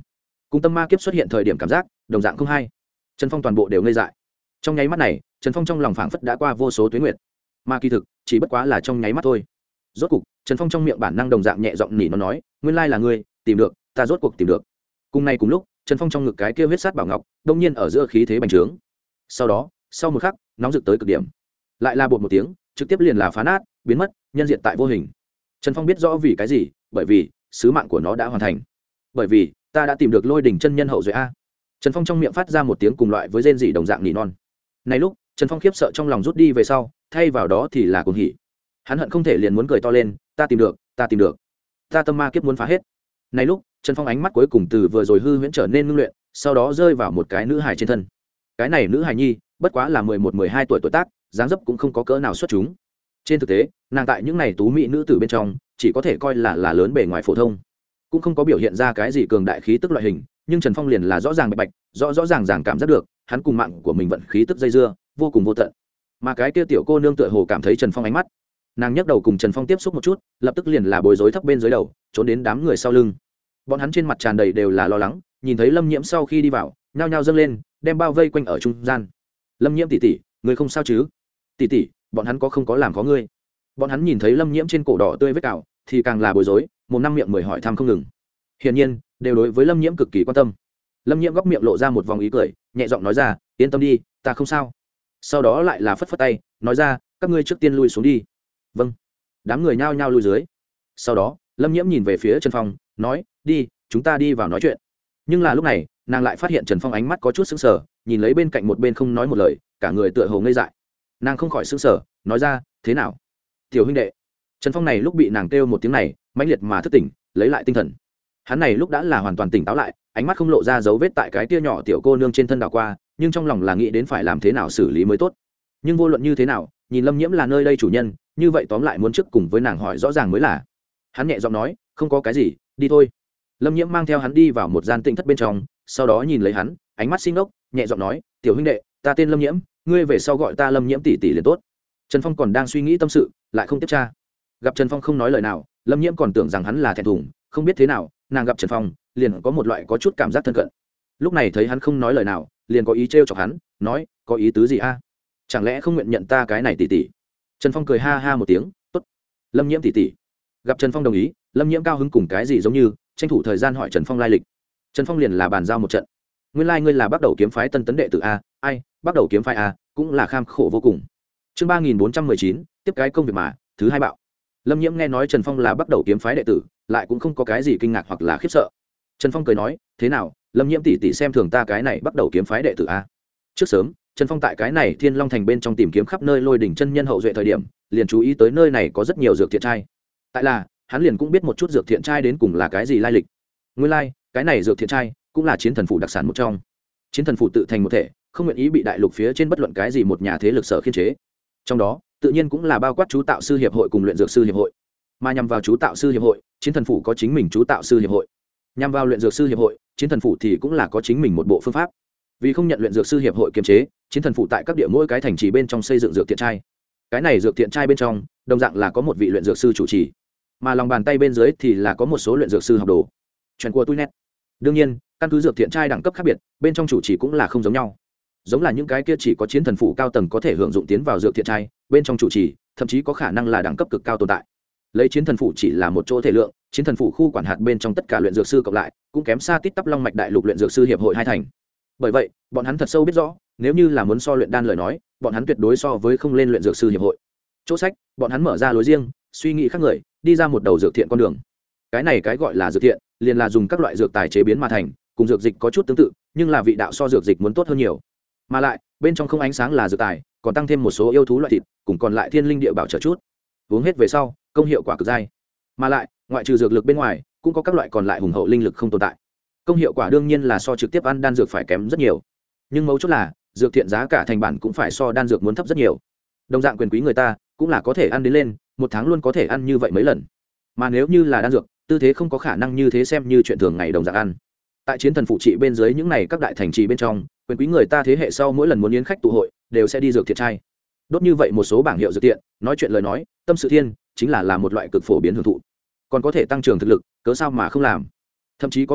cùng tâm ma kiếp xuất hiện thời điểm cảm giác đồng dạng không hay. Trần Phong toàn bộ đều ngây dại. Trong nháy mắt này Trần Phong trong lòng phảng phất đã qua vô số tuyến nguyệt, mà kỳ thực chỉ bất quá là trong nháy mắt thôi. Rốt cục Trần Phong trong miệng bản năng đồng dạng nhẹ giọng nỉ nó nói, nguyên lai là ngươi tìm được ta, rốt cuộc tìm được. Cùng này cùng lúc Trần Phong trong ngực cái kia huyết sát bảo ngọc đông nhiên ở giữa khí thế bành trướng. Sau đó sau một khắc nóng rực tới cực điểm, lại là bột một tiếng trực tiếp liền là phá nát biến mất nhân diện tại vô hình. Trần Phong biết rõ vì cái gì, bởi vì sứ mạng của nó đã hoàn thành, bởi vì ta đã tìm được Lôi Đỉnh chân nhân hậu duệ a. Trần Phong trong miệng phát ra một tiếng cùng loại với rên rỉ đồng dạng nỉ non. Này lúc Trần Phong khiếp sợ trong lòng rút đi về sau, thay vào đó thì là cuồng hỉ. Hắn hận không thể liền muốn cười to lên, ta tìm được ta tìm được, ta tâm ma kiếp muốn phá hết. Này lúc Trần Phong ánh mắt cuối cùng từ vừa rồi hư huyễn trở nên ngưng luyện, sau đó rơi vào một cái nữ hài trên thân. Cái này nữ hài nhi bất quá là 11-12 tuổi tuổi tác, dáng dấp cũng không có cỡ nào xuất chúng. Trên thực tế nàng tại những này tú mỹ nữ tử bên trong chỉ có thể coi là lớn bề ngoài phổ thông, cũng không có biểu hiện ra cái gì cường đại khí tức loại hình, nhưng Trần Phong liền là rõ ràng bạch bạch rõ ràng cảm giác được hắn cùng mạng của mình vận khí tức dây dưa vô cùng vô tận. Mà cái kia tiểu cô nương tựa hồ cảm thấy Trần Phong ánh mắt, nàng nhấc đầu cùng Trần Phong tiếp xúc một chút, lập tức liền là bối rối thấp bên dưới đầu trốn đến đám người sau lưng. Bọn hắn trên mặt tràn đầy đều là lo lắng, nhìn thấy Lâm Nhiễm sau khi đi vào nhao nhao dâng lên đem bao vây quanh ở trung gian. Lâm Nhiễm tỷ tỷ, người không sao chứ? Tỷ tỷ, bọn hắn không có làm khó ngươi? Bọn hắn nhìn thấy Lâm Nhiễm trên cổ đỏ tươi vết cào thì càng là bối rối, một năm miệng mười hỏi thăm không ngừng. Hiển nhiên đều đối với Lâm Nhiễm cực kỳ quan tâm. Lâm Nhiễm góc miệng lộ ra một vòng ý cười, nhẹ giọng nói ra, yên tâm đi, ta không sao. Sau đó lại là phất phất tay nói ra, các ngươi trước tiên lui xuống đi. Vâng. Đám người nhao nhao lui dưới. Sau đó Lâm Nhiễm nhìn về phía Trần Phong nói, đi, chúng ta đi vào nói chuyện. Nhưng là lúc này nàng lại phát hiện Trần Phong ánh mắt có chút sững sờ, nhìn lấy bên cạnh một bên không nói một lời, cả người tựa hồ ngây dại. Nàng không khỏi sững sờ nói ra, thế nào tiểu huynh đệ? Trần Phong này lúc bị nàng kêu một tiếng này mãnh liệt mà thức tỉnh, lấy lại tinh thần. Hắn này lúc đã là hoàn toàn tỉnh táo lại, ánh mắt không lộ ra dấu vết tại cái tia nhỏ tiểu cô nương trên thân đảo qua, nhưng trong lòng là nghĩ đến phải làm thế nào xử lý mới tốt. Nhưng vô luận như thế nào, nhìn Lâm Nhiễm là nơi đây chủ nhân, như vậy tóm lại muốn trước cùng với nàng hỏi rõ ràng mới là. Hắn nhẹ giọng nói, không có cái gì, đi thôi. Lâm Nhiễm mang theo hắn đi vào một gian tĩnh thất bên trong, sau đó nhìn lấy hắn, ánh mắt xin ốc, nhẹ giọng nói, tiểu huynh đệ, ta tên Lâm Nhiễm, ngươi về sau gọi ta Lâm Nhiễm tỷ tỷ liền tốt. Trần Phong còn đang suy nghĩ tâm sự, lại không tiếp tra. Gặp Trần Phong không nói lời nào, Lâm Nhiễm còn tưởng rằng hắn là thẹn thùng, không biết thế nào, nàng gặp Trần Phong liền có một loại có chút cảm giác thân cận. Lúc này thấy hắn không nói lời nào, liền có ý trêu chọc hắn, nói, có ý tứ gì a? Chẳng lẽ không nguyện nhận ta cái này tỷ tỷ? Trần Phong cười ha ha một tiếng, tốt. Lâm Nhiễm tỷ tỷ. Gặp Trần Phong đồng ý, Lâm Nhiễm cao hứng cùng cái gì giống như tranh thủ thời gian hỏi Trần Phong lai lịch. Trần Phong liền là bàn giao một trận. Nguyên lai ngươi là Bắc Đầu kiếm phái tân tấn đệ tử a? Ai, Bắc Đầu kiếm phái a, cũng là kham khổ vô cùng. Chương 3419, tiếp cái công việc mà, thứ hai bạo. Lâm Nhiễm nghe nói Trần Phong là Bắc Đầu kiếm phái đệ tử, lại cũng không có cái gì kinh ngạc hoặc là khiếp sợ. Trần Phong cười nói, thế nào, Lâm Nhiễm tỷ tỷ xem thường ta cái này Bắc Đầu kiếm phái đệ tử a? Trước sớm Trần Phong tại cái này Thiên Long Thành bên trong tìm kiếm khắp nơi Lôi Đỉnh chân nhân hậu duệ thời điểm, liền chú ý tới nơi này có rất nhiều dược thiện trai. Tại là hắn liền cũng biết một chút dược thiện trai đến cùng là cái gì lai lịch. Nguyên lai, cái này dược thiện trai cũng là chiến thần phủ đặc sản một trong. Chiến thần phủ tự thành một thể, không nguyện ý bị đại lục phía trên bất luận cái gì một nhà thế lực sở khiên chế. Trong đó, tự nhiên cũng là bao quát chú tạo sư hiệp hội cùng luyện dược sư hiệp hội. Mà nhằm vào chú tạo sư hiệp hội, chiến thần phủ có chính mình chú tạo sư hiệp hội. Nhằm vào luyện dược sư hiệp hội, chiến thần phủ thì cũng là có chính mình một bộ phương pháp. Vì không nhận luyện dược sư hiệp hội kiềm chế, chiến thần phủ tại các địa mỗi cái thành trì bên trong xây dựng dược thiện trai. Cái này dược thiện trai bên trong đồng dạng là có một vị luyện dược sư chủ trì, mà lòng bàn tay bên dưới thì là có một số luyện dược sư học đồ. Chuyện của tôi nét. Đương nhiên, căn cứ dược thiện trai đẳng cấp khác biệt, bên trong chủ trì cũng là không giống nhau. Giống là những cái kia chỉ có chiến thần phủ cao tầng có thể hưởng dụng tiến vào dược thiện trai, bên trong chủ trì thậm chí có khả năng là đẳng cấp cực cao tồn tại. Lấy chiến thần phủ chỉ là một chỗ thể lượng, chiến thần phủ khu quản hạt bên trong tất cả luyện dược sư cộng lại cũng kém xa tít tắp long mạch đại lục luyện dược sư hiệp hội hai thành. Bởi vậy bọn hắn thật sâu biết rõ, nếu như là muốn so luyện đan lời nói, bọn hắn tuyệt đối so với không lên luyện dược sư hiệp hội. Chỗ sách bọn hắn mở ra lối riêng, suy nghĩ khác người, đi ra một đầu dược thiện con đường. Cái này cái gọi là dược thiện, liền là dùng các loại dược tài chế biến mà thành, cùng dược dịch có chút tương tự, nhưng là vị đạo so dược dịch muốn tốt hơn nhiều. Mà lại bên trong không ánh sáng là dược tài, còn tăng thêm một số yêu thú loại thịt, cùng còn lại thiên linh địa bảo trợ chút. Uống hết về sau, công hiệu quả cực dai. Mà lại ngoại trừ dược lực bên ngoài, cũng có các loại còn lại hùng hậu linh lực không tồn tại. Công hiệu quả đương nhiên là so trực tiếp ăn đan dược phải kém rất nhiều, nhưng mấu chốt là dược thiện giá cả thành bản cũng phải so đan dược muốn thấp rất nhiều. Đồng dạng quyền quý người ta cũng là có thể ăn đến lên, một tháng luôn có thể ăn như vậy mấy lần. Mà nếu như là đan dược, tư thế không có khả năng như thế xem như chuyện thường ngày đồng dạng ăn. Tại chiến thần phụ trị bên dưới những này các đại thành trì bên trong, quyền quý người ta thế hệ sau mỗi lần muốn yến khách tụ hội đều sẽ đi dược thiện trai. Đốt như vậy một số bảng hiệu dược thiện, nói chuyện lời nói, tâm sự thiên, chính là một loại cực phổ biến hưởng thụ. Còn có thể tăng trưởng thực lực, cớ sao mà không làm. Thậm chí có người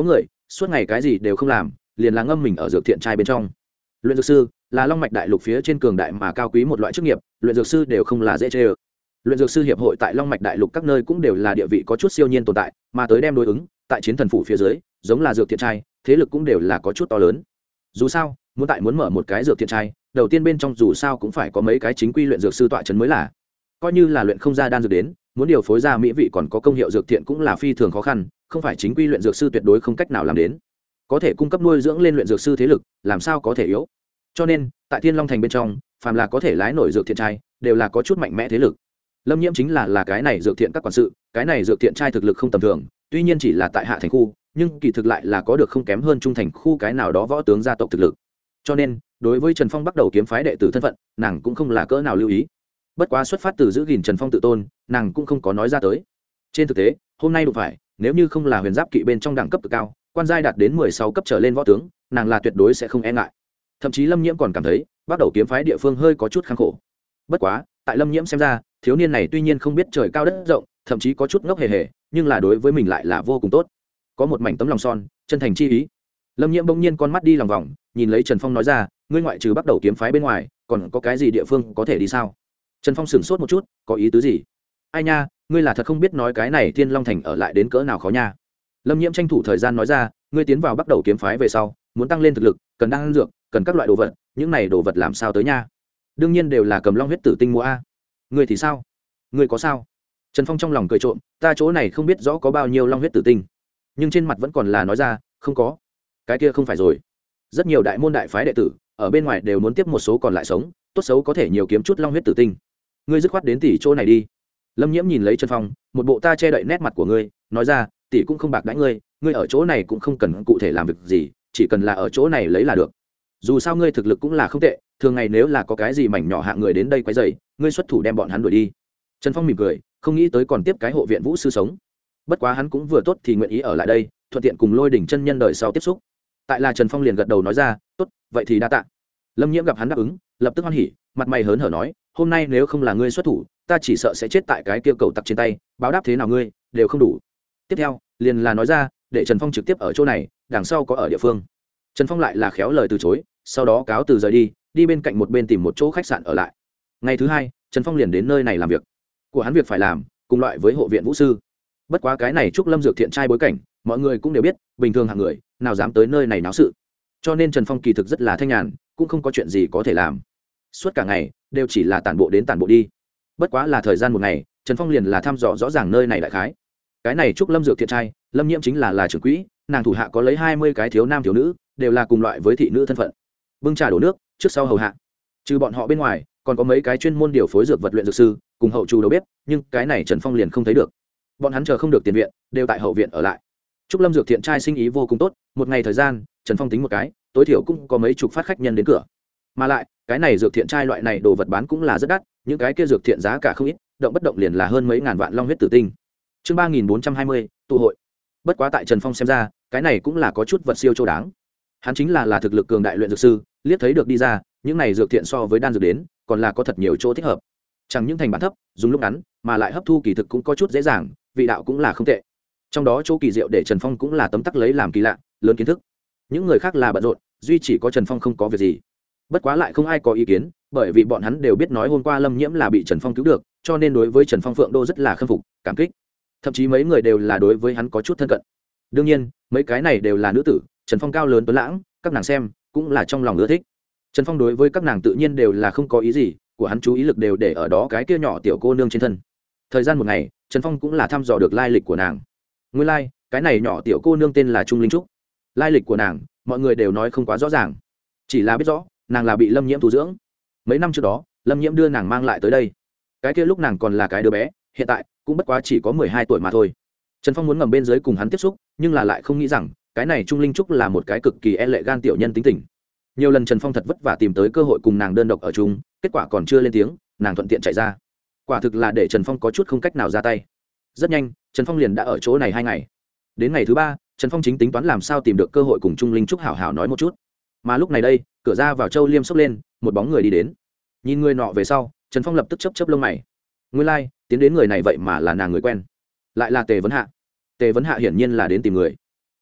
suốt ngày cái gì đều không làm, liền là ngâm mình ở dược thiện trai bên trong. Luyện dược sư là Long mạch đại lục phía trên cường đại mà cao quý một loại chức nghiệp, luyện dược sư đều không là dễ chơi. Luyện dược sư hiệp hội tại Long mạch đại lục các nơi cũng đều là địa vị có chút siêu nhiên tồn tại, mà tới đem đối ứng, tại chiến thần phủ phía dưới, giống là dược thiện trai, thế lực cũng đều là có chút to lớn. Dù sao, muốn mở một cái dược thiện trai, đầu tiên bên trong dù sao cũng phải có mấy cái chính quy luyện dược sư tọa trấn mới là. Coi như là luyện không ra đan dược đến, muốn điều phối ra mỹ vị còn có công hiệu dược thiện cũng là phi thường khó khăn, không phải chính quy luyện dược sư tuyệt đối không cách nào làm đến. Có thể cung cấp nuôi dưỡng lên luyện dược sư thế lực, làm sao có thể yếu. Cho nên, tại Thiên Long thành bên trong, phàm là có thể lái nổi dược thiện trai, đều là có chút mạnh mẽ thế lực. Lâm Nhiễm chính là cái này dược thiện các quản sự, cái này dược thiện trai thực lực không tầm thường, tuy nhiên chỉ là tại hạ thành khu, nhưng kỳ thực lại là có được không kém hơn trung thành khu cái nào đó võ tướng gia tộc thực lực. Cho nên, đối với Trần Phong bắt đầu kiếm phái đệ tử thân phận, nàng cũng không là cỡ nào lưu ý. Bất quá xuất phát từ giữ gìn Trần Phong tự tôn, nàng cũng không có nói ra tới. Trên thực tế, hôm nay đụng phải, nếu như không là huyền giáp kỵ bên trong đẳng cấp cực cao, quan giai đạt đến 16 cấp trở lên võ tướng, nàng là tuyệt đối sẽ không e ngại. Thậm chí Lâm Nhiễm còn cảm thấy, bắt đầu kiếm phái địa phương hơi có chút kháng khổ. Bất quá, tại Lâm Nhiễm xem ra, thiếu niên này tuy nhiên không biết trời cao đất rộng, thậm chí có chút ngốc hề hề, nhưng là đối với mình lại là vô cùng tốt. Có một mảnh tấm lòng son, chân thành chi ý. Lâm Nhiễm bỗng nhiên con mắt đi lòng vòng, nhìn lấy Trần Phong nói ra, ngươi ngoại trừ bắt đầu kiếm phái bên ngoài, còn có cái gì địa phương có thể đi sao? Trần Phong sửng sốt một chút, có ý tứ gì? Ai nha, ngươi là thật không biết nói cái này Thiên Long thành ở lại đến cỡ nào khó nha. Lâm Nhiễm tranh thủ thời gian nói ra, ngươi tiến vào bắt đầu kiếm phái về sau, muốn tăng lên thực lực, cần đan dược, cần các loại đồ vật, những này đồ vật làm sao tới nha? Đương nhiên đều là cầm long huyết tử tinh mua a. Ngươi thì sao? Ngươi có sao? Trần Phong trong lòng cười trộm, ta chỗ này không biết rõ có bao nhiêu long huyết tử tinh, nhưng trên mặt vẫn còn là nói ra, không có. Cái kia không phải rồi. Rất nhiều đại môn đại phái đệ tử ở bên ngoài đều muốn tiếp một số còn lại sống, tốt xấu có thể nhiều kiếm chút long huyết tử tinh. Ngươi dứt khoát đến tỷ chỗ này đi. Lâm Nhiễm nhìn lấy Trần Phong, một bộ ta che đậy nét mặt của ngươi, nói ra, tỷ cũng không bạc đãi ngươi, ngươi ở chỗ này cũng không cần cụ thể làm việc gì, chỉ cần là ở chỗ này lấy là được. Dù sao ngươi thực lực cũng là không tệ, thường ngày nếu là có cái gì mảnh nhỏ hạng người đến đây quấy rầy, ngươi xuất thủ đem bọn hắn đuổi đi. Trần Phong mỉm cười, không nghĩ tới còn tiếp cái hộ viện vũ sư sống. Bất quá hắn cũng vừa tốt thì nguyện ý ở lại đây, thuận tiện cùng Lôi Đỉnh chân nhân đời sau tiếp xúc. Tại là Trần Phong liền gật đầu nói ra, tốt, vậy thì đa tạ. Lâm Nhiễm gặp hắn đáp ứng, lập tức hoan hỉ, mặt mày hớn hở nói, hôm nay nếu không là ngươi xuất thủ, ta chỉ sợ sẽ chết tại cái kia cầu tặc trên tay, báo đáp thế nào ngươi đều không đủ. Tiếp theo liền là nói ra, để Trần Phong trực tiếp ở chỗ này, đằng sau có ở địa phương. Trần Phong lại là khéo lời từ chối, sau đó cáo từ rời đi, đi bên cạnh một bên tìm một chỗ khách sạn ở lại. Ngày thứ hai, Trần Phong liền đến nơi này làm việc của hắn, việc phải làm cùng loại với hộ viện vũ sư. Bất quá cái này Trúc Lâm dược thiện trai bối cảnh, mọi người cũng đều biết, bình thường hạng người nào dám tới nơi này náo sự. Cho nên Trần Phong kỳ thực rất là thanh nhàn, cũng không có chuyện gì có thể làm. Suốt cả ngày đều chỉ là tản bộ đến tản bộ đi. Bất quá là thời gian một ngày, Trần Phong liền là thăm dò rõ ràng nơi này đại khái. Cái này Trúc Lâm dược thiện trai, Lâm Nhiễm chính là trưởng quỹ, nàng thủ hạ có lấy 20 cái thiếu nam thiếu nữ, đều là cùng loại với thị nữ thân phận. Bưng trà đổ nước, trước sau hầu hạ. Trừ bọn họ bên ngoài, còn có mấy cái chuyên môn điều phối dược vật luyện dược sư, cùng hậu chủ đầu bếp, nhưng cái này Trần Phong liền không thấy được. Bọn hắn chờ không được tiền viện, đều tại hậu viện ở lại. Trúc Lâm dược thiện trai sinh ý vô cùng tốt, một ngày thời gian, Trần Phong tính một cái, tối thiểu cũng có mấy chục phát khách nhân đến cửa. Mà lại, cái này dược thiện trai loại này đồ vật bán cũng là rất đắt, những cái kia dược thiện giá cả không ít, động bất động liền là hơn mấy ngàn vạn long huyết tử tinh. Chương 3420, tụ hội. Bất quá tại Trần Phong xem ra, cái này cũng là có chút vật siêu châu đáng. Hắn chính là thực lực cường đại luyện dược sư, liếc thấy được đi ra, những này dược thiện so với đan dược đến, còn là có thật nhiều chỗ thích hợp. Chẳng những thành bản thấp, dùng lúc ngắn, mà lại hấp thu kỳ thực cũng có chút dễ dàng, vị đạo cũng là không tệ. Trong đó chỗ kỳ diệu để Trần Phong cũng là tấm tắc lấy làm kỳ lạ, lớn kiến thức. Những người khác là bận rộn, duy chỉ có Trần Phong không có việc gì. Bất quá lại không ai có ý kiến, bởi vì bọn hắn đều biết nói hôm qua Lâm Nhiễm là bị Trần Phong cứu được, cho nên đối với Trần Phong Phượng Đô rất là khâm phục, cảm kích. Thậm chí mấy người đều là đối với hắn có chút thân cận. Đương nhiên, mấy cái này đều là nữ tử, Trần Phong cao lớn tuấn lãng, các nàng xem cũng là trong lòng ưa thích. Trần Phong đối với các nàng tự nhiên đều là không có ý gì, của hắn chú ý lực đều để ở đó cái kia nhỏ tiểu cô nương trên thân. Thời gian một ngày, Trần Phong cũng là thăm dò được lai lịch của nàng. Nguyên lai, cái này nhỏ tiểu cô nương tên là Trung Linh Trúc. Lai lịch của nàng, mọi người đều nói không quá rõ ràng, chỉ là biết rõ, nàng là bị Lâm Nhiễm tu dưỡng. Mấy năm trước đó, Lâm Nhiễm đưa nàng mang lại tới đây. Cái kia lúc nàng còn là cái đứa bé, hiện tại cũng bất quá chỉ có 12 tuổi mà thôi. Trần Phong muốn ngầm bên dưới cùng hắn tiếp xúc, nhưng là lại không nghĩ rằng, cái này Trung Linh Trúc là một cái cực kỳ e lệ gan tiểu nhân tính tình. Nhiều lần Trần Phong thật vất vả tìm tới cơ hội cùng nàng đơn độc ở chung, kết quả còn chưa lên tiếng, nàng thuận tiện chạy ra. Quả thực là để Trần Phong có chút không cách nào ra tay. Rất nhanh, Trần Phong liền đã ở chỗ này 2 ngày. Đến ngày thứ 3, Trần Phong chính tính toán làm sao tìm được cơ hội cùng Trung Linh Trúc hảo hảo nói một chút. Mà lúc này đây, cửa ra vào Châu Liêm sốc lên, một bóng người đi đến. Nhìn người nọ về sau, Trần Phong lập tức chớp lông mày. Nguyên lai, tiến đến người này vậy mà là nàng người quen, lại là Tề Vấn Hạ. Tề Vấn Hạ hiển nhiên là đến tìm người.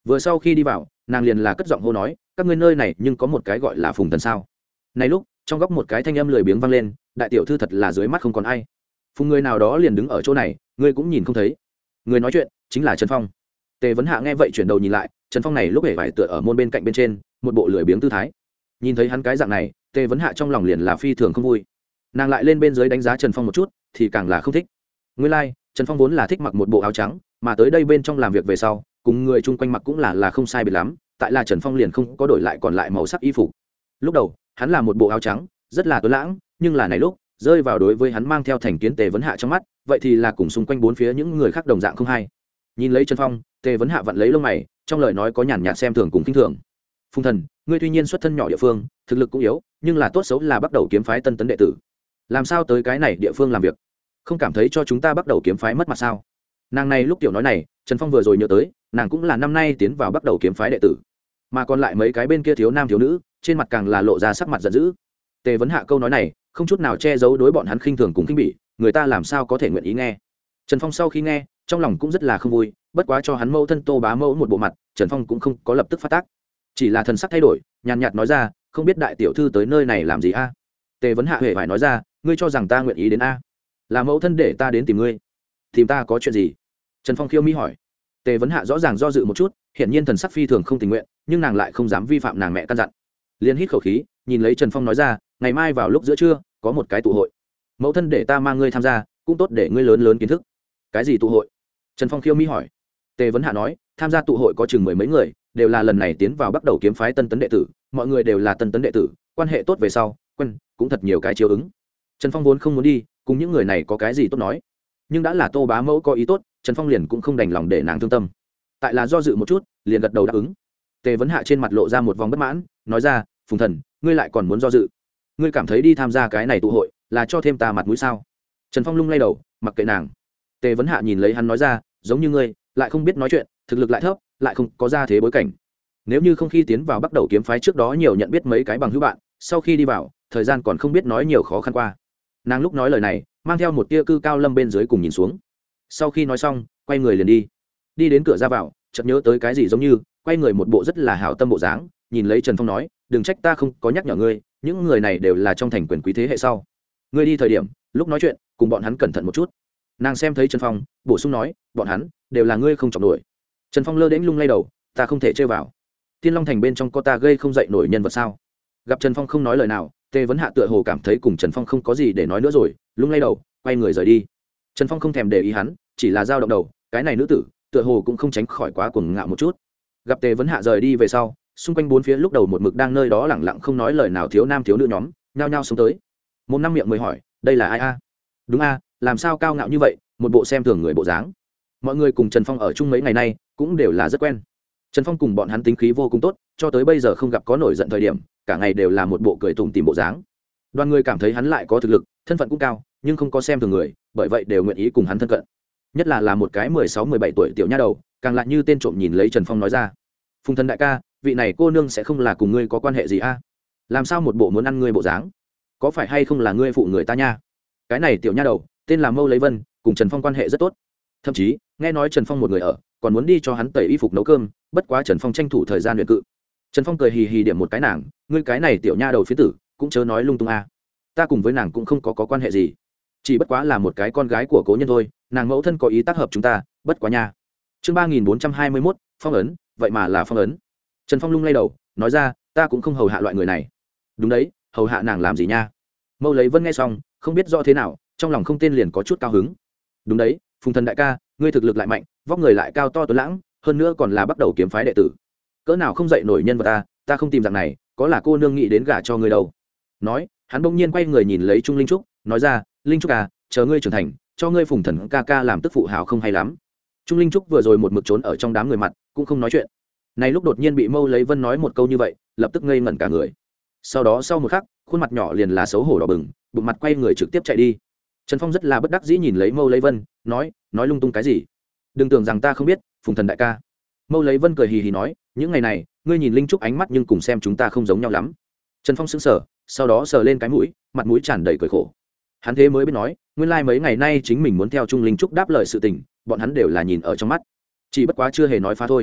vừa sau khi đi vào nàng liền là cất giọng hô nói, các ngươi nơi này nhưng có một cái gọi là Phùng Thần sao? Này lúc trong góc một cái thanh âm lười biếng vang lên, đại tiểu thư thật là dưới mắt không còn ai. Phùng người nào đó liền đứng ở chỗ này, ngươi cũng nhìn không thấy. Người nói chuyện chính là Trần Phong. Tề Vấn Hạ nghe vậy chuyển đầu nhìn lại, Trần Phong này lúc hề vải tựa ở môn bên cạnh bên trên, một bộ lười biếng tư thái. Nhìn thấy hắn cái dạng này, Tề Vấn Hạ trong lòng liền là phi thường không vui. Nàng lại lên bên dưới đánh giá Trần Phong một chút, thì càng là không thích. Nguyên lai, Trần Phong vốn là thích mặc một bộ áo trắng, mà tới đây bên trong làm việc về sau, cùng người chung quanh mặc cũng là không sai biệt lắm, tại là Trần Phong liền không có đổi lại còn lại màu sắc y phục. Lúc đầu, hắn là một bộ áo trắng, rất là tuấn lãng, nhưng là này lúc, rơi vào đối với hắn mang theo thành kiến Tề Vấn Hạ trong mắt, vậy thì là cùng xung quanh bốn phía những người khác đồng dạng không hay. Nhìn lấy Trần Phong, Tề Vấn Hạ vặn lấy lông mày, trong lời nói có nhàn nhạt xem thường cùng khinh thường. Phùng Thần, ngươi tuy nhiên xuất thân nhỏ địa phương, thực lực cũng yếu, nhưng là tốt xấu là bắt đầu kiếm phái Tân Tấn đệ tử, làm sao tới cái này địa phương làm việc, không cảm thấy cho chúng ta bắt đầu kiếm phái mất mặt sao? Nàng này lúc tiểu nói này, Trần Phong vừa rồi nhớ tới, nàng cũng là năm nay tiến vào bắt đầu kiếm phái đệ tử, mà còn lại mấy cái bên kia thiếu nam thiếu nữ, trên mặt càng là lộ ra sắc mặt giận dữ. Tề Vấn Hạ câu nói này, không chút nào che giấu đối bọn hắn khinh thường cùng khinh bỉ, người ta làm sao có thể nguyện ý nghe. Trần Phong sau khi nghe, trong lòng cũng rất là không vui, bất quá cho hắn mẫu thân Tô Bá Mẫu một bộ mặt, Trần Phong cũng không có lập tức phát tác, chỉ là thần sắc thay đổi, nhàn nhạt nói ra, không biết đại tiểu thư tới nơi này làm gì a? Tề Vấn Hạ huệ phải nói ra, ngươi cho rằng ta nguyện ý đến a? Là mẫu thân để ta đến tìm ngươi. Tìm ta có chuyện gì? Trần Phong khiêu mi hỏi. Tề Vấn Hạ rõ ràng do dự một chút, hiển nhiên thần sắc phi thường không tình nguyện, nhưng nàng lại không dám vi phạm nàng mẹ căn dặn, liền hít khẩu khí, nhìn lấy Trần Phong nói ra, ngày mai vào lúc giữa trưa có một cái tụ hội, mẫu thân để ta mang ngươi tham gia, cũng tốt để ngươi lớn lớn kiến thức. Cái gì tụ hội? Trần Phong khiêu mi hỏi. Tề Vấn Hạ nói, tham gia tụ hội có chừng mười mấy người, đều là lần này tiến vào bắt đầu kiếm phái Tân Tấn đệ tử, mọi người đều là Tân Tấn đệ tử, quan hệ tốt về sau, quen cũng thật nhiều cái chiếu ứng. Trần Phong vốn không muốn đi, cùng những người này có cái gì tốt nói, nhưng đã là Tô Bá Mẫu có ý tốt, Trần Phong liền cũng không đành lòng để nàng thương tâm, tại là do dự một chút, liền gật đầu đáp ứng. Tề Vấn Hạ trên mặt lộ ra một vòng bất mãn, nói ra, Phùng Thần, ngươi lại còn muốn do dự? Ngươi cảm thấy đi tham gia cái này tụ hội là cho thêm ta mặt mũi sao? Trần Phong lung lay đầu, mặc kệ nàng. Tề Vấn Hạ nhìn lấy hắn nói ra, giống như ngươi, lại không biết nói chuyện, thực lực lại thấp, lại không có ra thế bối cảnh. Nếu như không khi tiến vào bắt đầu kiếm phái trước đó nhiều nhận biết mấy cái bằng hữu bạn, sau khi đi vào, thời gian còn không biết nói nhiều khó khăn qua. Nàng lúc nói lời này, mang theo một tia cư cao lâm bên dưới cùng nhìn xuống. Sau khi nói xong, quay người liền đi. Đi đến cửa ra vào, chợt nhớ tới cái gì giống như, quay người một bộ rất là hảo tâm bộ dáng, nhìn lấy Trần Phong nói, đừng trách ta không có nhắc nhở ngươi, những người này đều là trong thành quyền quý thế hệ sau. Ngươi đi thời điểm, lúc nói chuyện, cùng bọn hắn cẩn thận một chút. Nàng xem thấy Trần Phong, bổ sung nói, bọn hắn đều là ngươi không chọc nổi. Trần Phong lơ đễnh lung lay đầu, ta không thể chơi vào. Tiên Long thành bên trong có ta gây không dậy nổi nhân vật sao? Gặp Trần Phong không nói lời nào, Tề Vấn Hạ tựa hồ cảm thấy cùng Trần Phong không có gì để nói nữa rồi, lung lay đầu, quay người rời đi. Trần Phong không thèm để ý hắn, chỉ là dao động đầu, cái này nữ tử, tựa hồ cũng không tránh khỏi quá cuồng ngạo một chút. Gặp Tề Vấn Hạ rời đi về sau, xung quanh bốn phía lúc đầu một mực đang nơi đó lẳng lặng không nói lời nào thiếu nam thiếu nữ nhóm, nhao nhao xuống tới. Một năm miệng mới hỏi, đây là ai a? Đúng a, làm sao cao ngạo như vậy, một bộ xem thường người bộ dáng. Mọi người cùng Trần Phong ở chung mấy ngày nay, cũng đều là rất quen. Trần Phong cùng bọn hắn tính khí vô cùng tốt, cho tới bây giờ không gặp có nổi giận thời điểm, cả ngày đều là một bộ cười tủm tỉm bộ dáng. Đoàn người cảm thấy hắn lại có thực lực, thân phận cũng cao, nhưng không có xem thường người, bởi vậy đều nguyện ý cùng hắn thân cận. Nhất là một cái 16-17 tuổi tiểu nha đầu, càng lại như tên trộm nhìn lấy Trần Phong nói ra, Phùng Thần đại ca, vị này cô nương sẽ không là cùng ngươi có quan hệ gì a? Làm sao một bộ muốn ăn ngươi bộ dáng? Có phải hay không là ngươi phụ người ta nha? Cái này tiểu nha đầu, tên là Mâu Lấy Vân, cùng Trần Phong quan hệ rất tốt. Thậm chí, nghe nói Trần Phong một người ở, còn muốn đi cho hắn tẩy y phục nấu cơm, bất quá Trần Phong tranh thủ thời gian luyện cự. Trần Phong cười hì hì điểm một cái nàng, ngươi cái này tiểu nha đầu phía tử, cũng chớ nói lung tung a. Ta cùng với nàng cũng không có quan hệ gì, chỉ bất quá là một cái con gái của cố nhân thôi, nàng mẫu thân có ý tác hợp chúng ta, bất quá nha. Chương 3421, phong ấn, vậy mà là phong ấn. Trần Phong lung lay đầu, nói ra, ta cũng không hầu hạ loại người này. Đúng đấy, hầu hạ nàng làm gì nha? Mâu Lấy Vân nghe xong, không biết rõ thế nào, trong lòng không tên liền có chút cao hứng. Đúng đấy, Phùng Thần đại ca, ngươi thực lực lại mạnh, vóc người lại cao to tuấn lãng, hơn nữa còn là bắt đầu kiếm phái đệ tử, cỡ nào không dậy nổi nhân vật ta không tìm dạng này, có là cô nương nghĩ đến gả cho ngươi đâu. Nói, hắn bỗng nhiên quay người nhìn lấy Trung Linh Trúc, nói ra, Linh Trúc à, chờ ngươi trưởng thành, cho ngươi Phùng Thần ca ca làm tức phụ hảo không hay lắm. Trung Linh Trúc vừa rồi một mực trốn ở trong đám người mặt, cũng không nói chuyện. Này lúc đột nhiên bị Mâu Lấy Vân nói một câu như vậy, lập tức ngây ngẩn cả người. Sau đó sau một khắc, khuôn mặt nhỏ liền là xấu hổ đỏ bừng, bụng mặt quay người trực tiếp chạy đi. Trần Phong rất là bất đắc dĩ nhìn lấy Mâu Lấy Vân, nói lung tung cái gì? Đừng tưởng rằng ta không biết, Phùng Thần đại ca. Mâu Lấy Vân cười hì hì nói, những ngày này, ngươi nhìn Linh Trúc ánh mắt nhưng cùng xem chúng ta không giống nhau lắm. Trần Phong sững sờ, sau đó sờ lên cái mũi, mặt mũi tràn đầy cười khổ. Hắn thế mới biết nói, nguyên lai mấy ngày nay chính mình muốn theo Trung Linh Trúc đáp lời sự tình, bọn hắn đều là nhìn ở trong mắt, chỉ bất quá chưa hề nói phá thôi.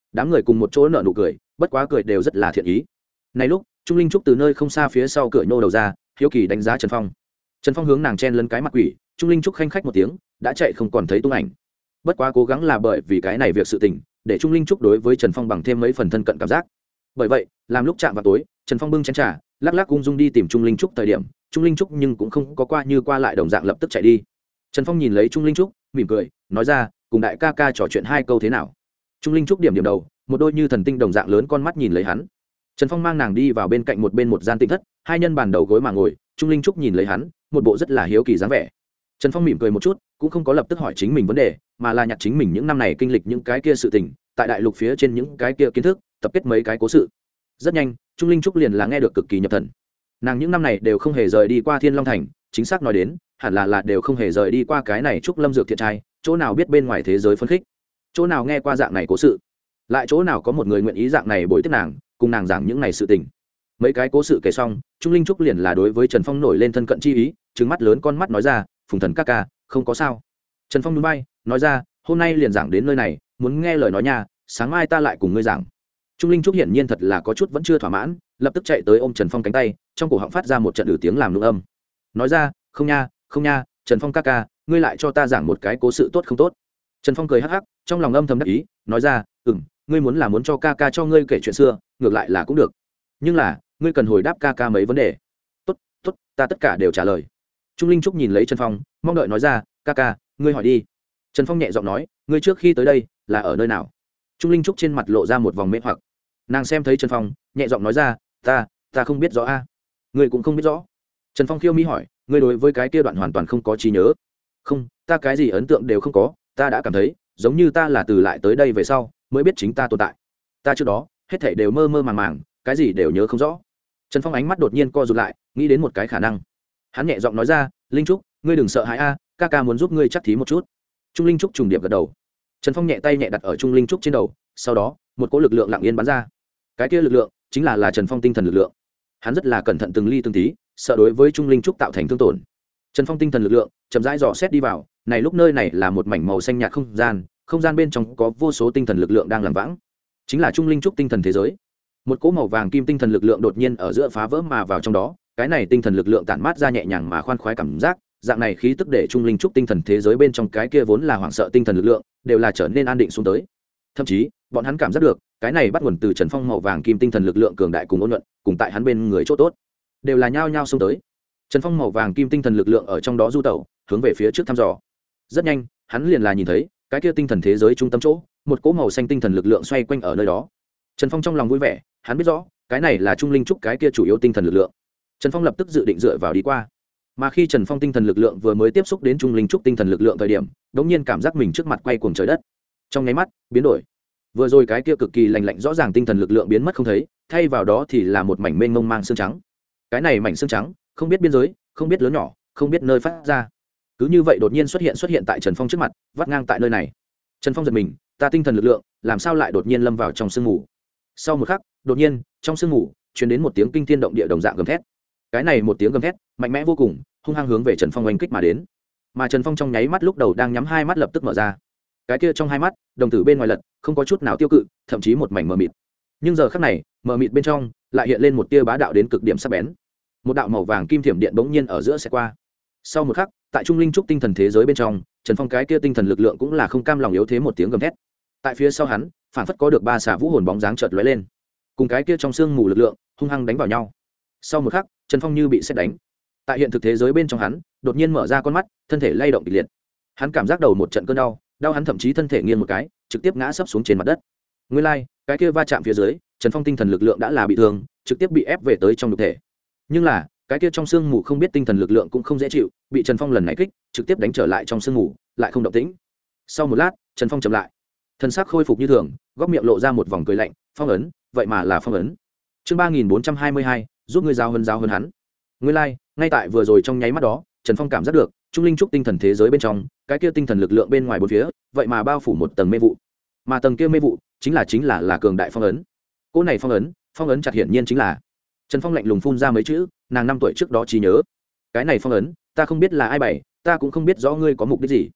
đám người cùng một chỗ nở nụ cười, bất quá cười đều rất là thiện ý. Này lúc Trung Linh Trúc từ nơi không xa phía sau cửa nhô đầu ra, hiếu kỳ đánh giá Trần Phong. Trần Phong hướng nàng chen lấn cái mặt quỷ, Trung Linh Trúc khanh khách một tiếng, đã chạy không còn thấy tung ảnh. Bất quá cố gắng là bởi vì cái này việc sự tình, để Trung Linh Trúc đối với Trần Phong bằng thêm mấy phần thân cận cảm giác. Bởi vậy, làm lúc chạm vào tối, Trần Phong bưng chén trà, lắc lắc ung dung đi tìm Trung Linh Trúc thời điểm, Trung Linh Trúc nhưng cũng không có qua như qua lại đồng dạng lập tức chạy đi. Trần Phong nhìn lấy Trung Linh Trúc, mỉm cười, nói ra, cùng đại ca ca trò chuyện hai câu thế nào. Trung Linh Trúc điểm điểm đầu, một đôi như thần tinh đồng dạng lớn con mắt nhìn lấy hắn. Trần Phong mang nàng đi vào bên cạnh một gian tĩnh thất, hai nhân bàn đầu gối mà ngồi, Trung Linh Trúc nhìn lấy hắn, một bộ rất là hiếu kỳ dáng vẻ. Trần Phong mỉm cười một chút, cũng không có lập tức hỏi chính mình vấn đề, mà là nhặt chính mình những năm này kinh lịch những cái kia sự tình, tại đại lục phía trên những cái kia kiến thức, tập kết mấy cái cố sự. Rất nhanh, Trung Linh Trúc liền là nghe được cực kỳ nhập thần. Nàng những năm này đều không hề rời đi qua Thiên Long Thành, chính xác nói đến, hẳn là đều không hề rời đi qua cái này Trúc Lâm Dược Thiện trai, chỗ nào biết bên ngoài thế giới phân khích, chỗ nào nghe qua dạng này cố sự, lại chỗ nào có một người nguyện ý dạng này bồi tiếp nàng, cùng nàng giảng những này sự tình. Mấy cái cố sự kể xong, Trung Linh Trúc liền là đối với Trần Phong nổi lên thân cận chi ý, trừng mắt lớn con mắt nói ra, Phùng Thần ca ca, không có sao. Trần Phong nhún vai, nói ra, hôm nay liền giảng đến nơi này, muốn nghe lời nói nha, sáng mai ta lại cùng ngươi giảng. Trung Linh Trúc hiển nhiên thật là có chút vẫn chưa thỏa mãn, lập tức chạy tới ôm Trần Phong cánh tay, trong cổ họng phát ra một trận tiếng làm nũng âm. Nói ra, không nha, Trần Phong ca ca, ngươi lại cho ta giảng một cái cố sự tốt không tốt. Trần Phong cười hắc hắc, trong lòng âm thầm đắc ý, nói ra, ngươi muốn cho ca ca cho ngươi kể chuyện xưa, ngược lại là cũng được, nhưng là ngươi cần hồi đáp ca ca mấy vấn đề. Tốt, ta tất cả đều trả lời. Trung Linh Trúc nhìn lấy Trần Phong, mong đợi nói ra, ca ca, ngươi hỏi đi. Trần Phong nhẹ giọng nói, ngươi trước khi tới đây là ở nơi nào. Trung Linh Trúc trên mặt lộ ra một vòng mê hoặc, nàng xem thấy Trần Phong, nhẹ giọng nói ra, ta không biết rõ a. Ngươi cũng không biết rõ. Trần Phong khiêu mi hỏi, ngươi đối với cái kia đoạn hoàn toàn không có trí nhớ. Không, ta cái gì ấn tượng đều không có, ta đã cảm thấy giống như ta là từ lại tới đây về sau mới biết chính ta tồn tại, ta trước đó hết thảy đều mơ màng, cái gì đều nhớ không rõ. Trần Phong ánh mắt đột nhiên co rụt lại, nghĩ đến một cái khả năng, hắn nhẹ giọng nói ra, Linh Trúc, ngươi đừng sợ hãi a, ca ca muốn giúp ngươi chắc thí một chút. Trung Linh Trúc trùng điệp gật đầu. Trần Phong nhẹ tay nhẹ đặt ở Trung Linh Trúc trên đầu, sau đó một cỗ lực lượng lặng yên bắn ra. Cái kia lực lượng chính là Trần Phong tinh thần lực lượng. Hắn rất là cẩn thận từng ly từng tí, sợ đối với Trung Linh Trúc tạo thành thương tổn. Trần Phong tinh thần lực lượng chậm rãi dò xét đi vào, này lúc nơi này là một mảnh màu xanh nhạt không gian bên trong có vô số tinh thần lực lượng đang làm vãng, chính là Trung Linh Trúc tinh thần thế giới. Một cỗ màu vàng kim tinh thần lực lượng đột nhiên ở giữa phá vỡ mà vào trong đó, cái này tinh thần lực lượng tản mát ra nhẹ nhàng mà khoan khoái cảm giác, dạng này khí tức để Trung Linh Trúc tinh thần thế giới bên trong cái kia vốn là hoảng sợ tinh thần lực lượng đều là trở nên an định xuống tới. Thậm chí bọn hắn cảm giác được cái này bắt nguồn từ Trần Phong màu vàng kim tinh thần lực lượng cường đại cùng ôn nhuận, cùng tại hắn bên người chỗ tốt đều là nhao nhao xông tới. Trần Phong màu vàng kim tinh thần lực lượng ở trong đó du tẩu, hướng về phía trước thăm dò. Rất nhanh, hắn liền là nhìn thấy cái kia tinh thần thế giới trung tâm chỗ, một cỗ màu xanh tinh thần lực lượng xoay quanh ở nơi đó. Trần Phong trong lòng vui vẻ, hắn biết rõ, cái này là Trung Linh Trúc cái kia chủ yếu tinh thần lực lượng. Trần Phong lập tức dự định dựa vào đi qua. Mà khi Trần Phong tinh thần lực lượng vừa mới tiếp xúc đến Trung Linh Trúc tinh thần lực lượng thời điểm, đột nhiên cảm giác mình trước mặt quay cuồng trời đất. Trong nháy mắt, biến đổi. Vừa rồi cái kia cực kỳ lạnh lạnh rõ ràng tinh thần lực lượng biến mất không thấy, thay vào đó thì là một mảnh mênh mông mang xương trắng. Cái này mảnh xương trắng, không biết biên giới, không biết lớn nhỏ, không biết nơi phát ra, cứ như vậy đột nhiên xuất hiện tại Trần Phong trước mặt, vắt ngang tại nơi này. Trần Phong giật mình, ta tinh thần lực lượng làm sao lại đột nhiên lâm vào trong sương mù. Sau một khắc, đột nhiên trong sương mù truyền đến một tiếng kinh thiên động địa đồng dạng gầm thét. Cái này một tiếng gầm thét mạnh mẽ vô cùng, hung hăng hướng về Trần Phong oanh kích mà đến. Mà Trần Phong trong nháy mắt lúc đầu đang nhắm hai mắt lập tức mở ra. Cái kia trong hai mắt, đồng tử bên ngoài lật, không có chút nào tiêu cự, thậm chí một mảnh mờ mịt. Nhưng giờ khắc này, mờ mịt bên trong lại hiện lên một tia bá đạo đến cực điểm sắc bén. Một đạo màu vàng kim thiểm điện bỗng nhiên ở giữa sẽ qua. Sau một khắc, tại Trung Linh Trúc tinh thần thế giới bên trong, Trần Phong cái kia tinh thần lực lượng cũng là không cam lòng yếu thế một tiếng gầm thét. Tại phía sau hắn, phản phất có được ba xà vũ hồn bóng dáng chợt lóe lên, cùng cái kia trong xương mù lực lượng hung hăng đánh vào nhau. Sau một khắc, Trần Phong như bị sét đánh. Tại hiện thực thế giới bên trong hắn, đột nhiên mở ra con mắt, thân thể lay động kịch liệt. Hắn cảm giác đầu một trận cơn đau, đau hắn thậm chí thân thể nghiêng một cái, trực tiếp ngã sấp xuống trên mặt đất. Nguyên lai, cái kia va chạm phía dưới, Trần Phong tinh thần lực lượng đã là bị thương, trực tiếp bị ép về tới trong nhục thể. Nhưng là, cái kia trong xương mù không biết tinh thần lực lượng cũng không dễ chịu, bị Trần Phong lần này kích, trực tiếp đánh trở lại trong xương mù, lại không động tĩnh. Sau một lát, Trần Phong chậm lại, thân xác khôi phục như thường, góc miệng lộ ra một vòng cười lạnh, phong ấn, vậy mà là phong ấn. Chương 3422, giúp ngươi giao hơn hắn. Nguyên lai, ngay tại vừa rồi trong nháy mắt đó, Trần Phong cảm giác được, Trung Linh Trúc tinh thần thế giới bên trong, cái kia tinh thần lực lượng bên ngoài bốn phía, vậy mà bao phủ một tầng mê vụ. Mà tầng kia mê vụ, chính là cường đại phong ấn. Cỗ này phong ấn chặt hiển nhiên chính là. Trần Phong lạnh lùng phun ra mấy chữ, nàng 5 tuổi trước đó trí nhớ. Cái này phong ấn, ta không biết là ai bày, ta cũng không biết rõ ngươi có mục đích gì.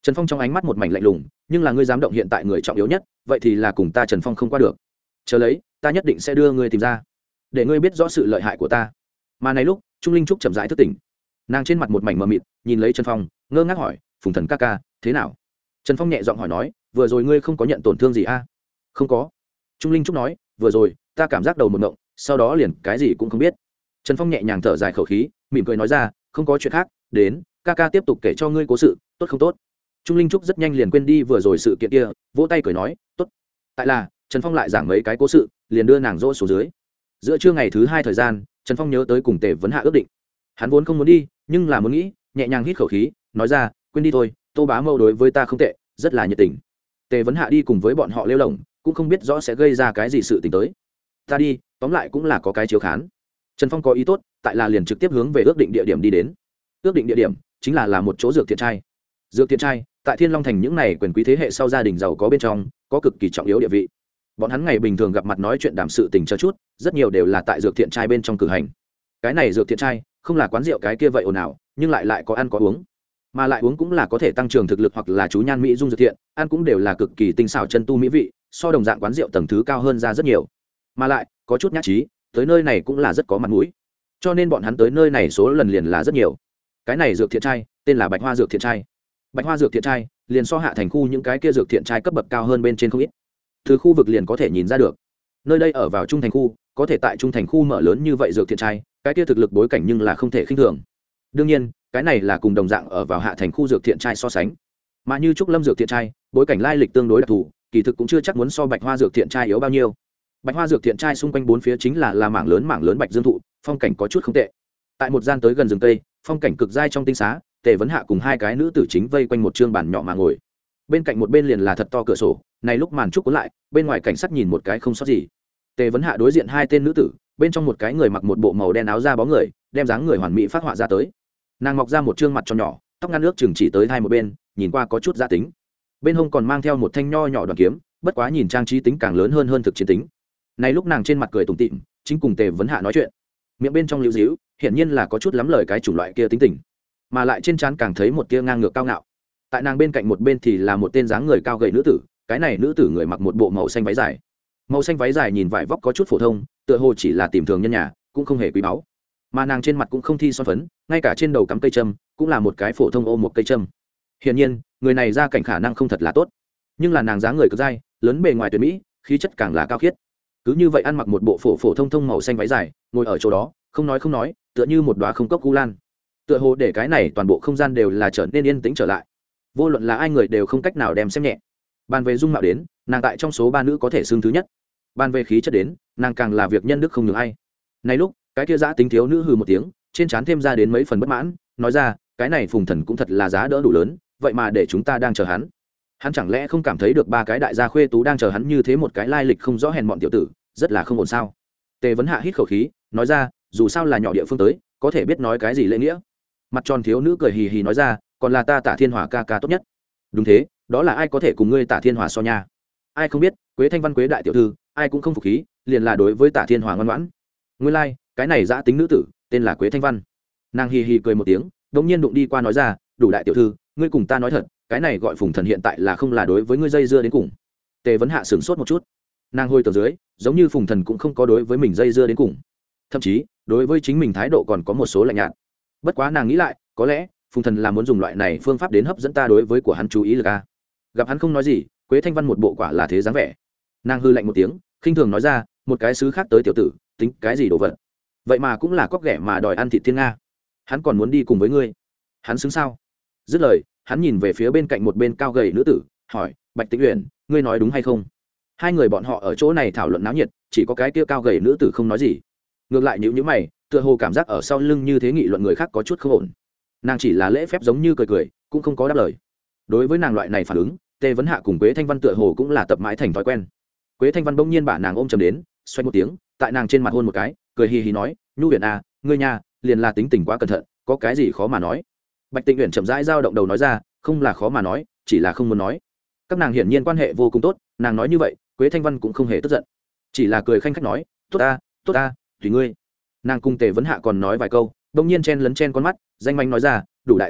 Trần Phong trong ánh mắt một mảnh lạnh lùng, nhưng là ngươi dám động hiện tại người trọng yếu nhất, vậy thì là cùng ta Trần Phong không qua được. Chờ lấy, ta nhất định sẽ đưa ngươi tìm ra, để ngươi biết rõ sự lợi hại của ta. Mà này lúc, Trung Linh Trúc chậm rãi thức tỉnh. Nàng trên mặt một mảnh mờ mịt, nhìn lấy Trần Phong, ngơ ngác hỏi, "Phùng Thần ca ca, thế nào?" Trần Phong nhẹ giọng hỏi nói, "Vừa rồi ngươi không có nhận tổn thương gì a?" "Không có." Trung Linh Trúc nói, "Vừa rồi, ta cảm giác đầu một ngộng, sau đó liền cái gì cũng không biết." Trần Phong nhẹ nhàng thở dài khẩu khí, mỉm cười nói ra, "Không có chuyện khác, đến, ca ca tiếp tục kể cho ngươi cố sự, tốt không tốt?" Trung Linh Trúc rất nhanh liền quên đi vừa rồi sự kiện kia, vỗ tay cười nói, "Tốt." Tại là, Trần Phong lại giảng mấy cái cố sự, liền đưa nàng dỗ xuống dưới. Giữa trưa ngày thứ 2 thời gian, Trần Phong nhớ tới cùng Tề Vấn Hạ ước định. Hắn vốn không muốn đi, nhưng là muốn nghĩ, nhẹ nhàng hít khẩu khí, nói ra, "Quên đi thôi, Tô Bá Mâu đối với ta không tệ, rất là nhiệt tình." Tề Vấn Hạ đi cùng với bọn họ lêu lổng, cũng không biết rõ sẽ gây ra cái gì sự tình tới. Ta đi, tóm lại cũng là có cái chiếu khán. Trần Phong có ý tốt, tại là liền trực tiếp hướng về ước định địa điểm đi đến. Ước định địa điểm chính là một chỗ dược thiện trai. Dược thiện trai tại Thiên Long Thành những này quyền quý thế hệ sau gia đình giàu có bên trong, có cực kỳ trọng yếu địa vị. Bọn hắn ngày bình thường gặp mặt nói chuyện đàm sự tình cho chút, rất nhiều đều là tại dược thiện trai bên trong cử hành. Cái này dược thiện trai không là quán rượu cái kia vậy ồn ào, nhưng lại có ăn có uống, mà lại uống cũng là có thể tăng trưởng thực lực hoặc là chú nhan mỹ dung dược thiện, ăn cũng đều là cực kỳ tinh xảo chân tu mỹ vị, so đồng dạng quán rượu tầng thứ cao hơn ra rất nhiều, mà lại có chút nhát trí, tới nơi này cũng là rất có mặt mũi, cho nên bọn hắn tới nơi này số lần liền là rất nhiều. Cái này dược thiện trai tên là Bạch Hoa dược thiện trai. Bạch Hoa dược thiện trai liền so hạ thành khu những cái kia dược thiện trai cấp bậc cao hơn bên trên không ít, từ khu vực liền có thể nhìn ra được. Nơi đây ở vào trung thành khu, có thể tại trung thành khu mở lớn như vậy dược thiện trai, cái kia thực lực bối cảnh nhưng là không thể khinh thường. Đương nhiên, cái này là cùng đồng dạng ở vào hạ thành khu dược thiện trai so sánh, mà như Trúc Lâm dược thiện trai, bối cảnh lai lịch tương đối đặc thù, kỳ thực cũng chưa chắc muốn so Bạch Hoa dược thiện trai yếu bao nhiêu. Bạch Hoa dược thiện trai xung quanh bốn phía chính là mảng lớn bạch dương thụ, phong cảnh có chút không tệ. Tại một gian tới gần rừng tây, phong cảnh cực dai trong tinh xá, Tề Vấn Hạ cùng hai cái nữ tử chính vây quanh một trương bàn nhỏ mà ngồi. Bên cạnh một bên liền là thật to cửa sổ, này lúc màn trúc cuốn lại, bên ngoài cảnh sắc nhìn một cái không sót gì. Tề Vấn Hạ đối diện hai tên nữ tử, bên trong một cái người mặc một bộ màu đen áo da bó người, đem dáng người hoàn mỹ phát họa ra tới. Nàng mọc ra một trương mặt tròn nhỏ, tóc ngăn nước chừng chỉ tới hai một bên, nhìn qua có chút gia tính. Bên hông còn mang theo một thanh nho nhỏ đoàn kiếm, bất quá nhìn trang trí tính càng lớn hơn thực chiến tính. Này lúc nàng trên mặt cười tủm tỉm, chính cùng Tề Vấn Hạ nói chuyện, miệng bên trong liễu díu, hiển nhiên là có chút lắm lời cái chủng loại kia tính tình, mà lại trên trán càng thấy một tia ngang ngược cao ngạo. Tại nàng bên cạnh một bên thì là một tên dáng người cao gầy nữ tử, cái này nữ tử người mặc một bộ màu xanh váy dài. Màu xanh váy dài nhìn vải vóc có chút phổ thông, tựa hồ chỉ là tìm thường nhân nhà, cũng không hề quý báu. Mà nàng trên mặt cũng không thi son phấn, ngay cả trên đầu cắm cây châm, cũng là một cái phổ thông ôm một cây châm. Hiển nhiên, người này ra cảnh khả năng không thật là tốt, nhưng là nàng dáng người cực dai, lớn bề ngoài tuyệt mỹ, khí chất càng là cao khiết. Cứ như vậy ăn mặc một bộ phổ thông màu xanh váy dài, ngồi ở chỗ đó, không nói, tựa như một đóa không cốc cu lan. Tựa hồ để cái này toàn bộ không gian đều là trở nên yên tĩnh trở lại. Vô luận là ai người đều không cách nào đem xem nhẹ. Bàn về dung mạo đến, nàng tại trong số ba nữ có thể xưng thứ nhất. Bàn về khí chất đến, nàng càng là việc nhân đức không nhường ai. Này lúc, cái kia dã tính thiếu nữ hừ một tiếng, trên trán thêm ra đến mấy phần bất mãn, nói ra, cái này Phùng Thần cũng thật là giá đỡ đủ lớn, vậy mà để chúng ta đang chờ hắn. Hắn chẳng lẽ không cảm thấy được ba cái đại gia khuê tú đang chờ hắn như thế một cái lai lịch không rõ hèn mọn tiểu tử, rất là không ổn sao? Tề Vấn Hạ hít khẩu khí, nói ra, dù sao là nhỏ địa phương tới, có thể biết nói cái gì lễ nghĩa. Mặt tròn thiếu nữ cười hì hì nói ra, còn là ta Tả Thiên Hòa ca ca tốt nhất. Đúng thế, đó là ai có thể cùng ngươi Tả Thiên Hòa so nha? Ai không biết, Quế Thanh Văn Quế đại tiểu thư, ai cũng không phục khí, liền là đối với Tả Thiên Hòa ngoan ngoãn. Nguyên lai, cái này dã tính nữ tử, tên là Quế Thanh Văn. Nàng hì hì cười một tiếng, đột nhiên đụng đi qua nói ra, đủ đại tiểu thư, ngươi cùng ta nói thật, cái này gọi Phùng Thần hiện tại là không là đối với ngươi dây dưa đến cùng. Tề Vấn Hạ sửng sốt một chút, nàng hồi từ dưới, giống như Phùng Thần cũng không có đối với mình dây dưa đến cùng, thậm chí đối với chính mình thái độ còn có một số lạnh nhạt. Bất quá nàng nghĩ lại, có lẽ Phùng Thần là muốn dùng loại này phương pháp đến hấp dẫn ta đối với của hắn chú ý lực a. Gặp hắn không nói gì, Quế Thanh Văn một bộ quả là thế dáng vẻ. Nàng hư lạnh một tiếng, khinh thường nói ra, một cái xứ khác tới tiểu tử, tính cái gì đồ vật? Vậy mà cũng là cóc ghẻ mà đòi ăn thịt thiên nga. Hắn còn muốn đi cùng với ngươi, hắn xứng sao? Dứt lời, hắn nhìn về phía bên cạnh một bên cao gầy nữ tử, hỏi, Bạch Tĩnh Uyển, ngươi nói đúng hay không? Hai người bọn họ ở chỗ này thảo luận náo nhiệt, chỉ có cái kia cao gầy nữ tử không nói gì. Ngược lại nhíu mày, tựa hồ cảm giác ở sau lưng như thế nghị luận người khác có chút không ổn. Nàng chỉ là lễ phép giống như cười, cũng không có đáp lời. Đối với nàng loại này phản ứng, Tề Vấn Hạ cùng Quế Thanh Văn tựa hồ cũng là tập mãi thành thói quen. Quế Thanh Văn bỗng nhiên bả nàng ôm chầm đến, xoay một tiếng, tại nàng trên mặt hôn một cái, cười hì hì nói, Nhu Uyển à, ngươi nhà, liền là tính tình quá cẩn thận, có cái gì khó mà nói. Bạch Tĩnh Uyển chậm rãi dao động đầu nói ra, không là khó mà nói, chỉ là không muốn nói. Các nàng hiển nhiên quan hệ vô cùng tốt, nàng nói như vậy, Quế Thanh Văn cũng không hề tức giận, chỉ là cười khanh khách nói, tốt ta, tùy ngươi. Nàng cùng Tề Vấn Hạ còn nói vài câu, bỗng nhiên chen lấn chen con mắt, danh manh nói ra, đủ đại tiểu thư,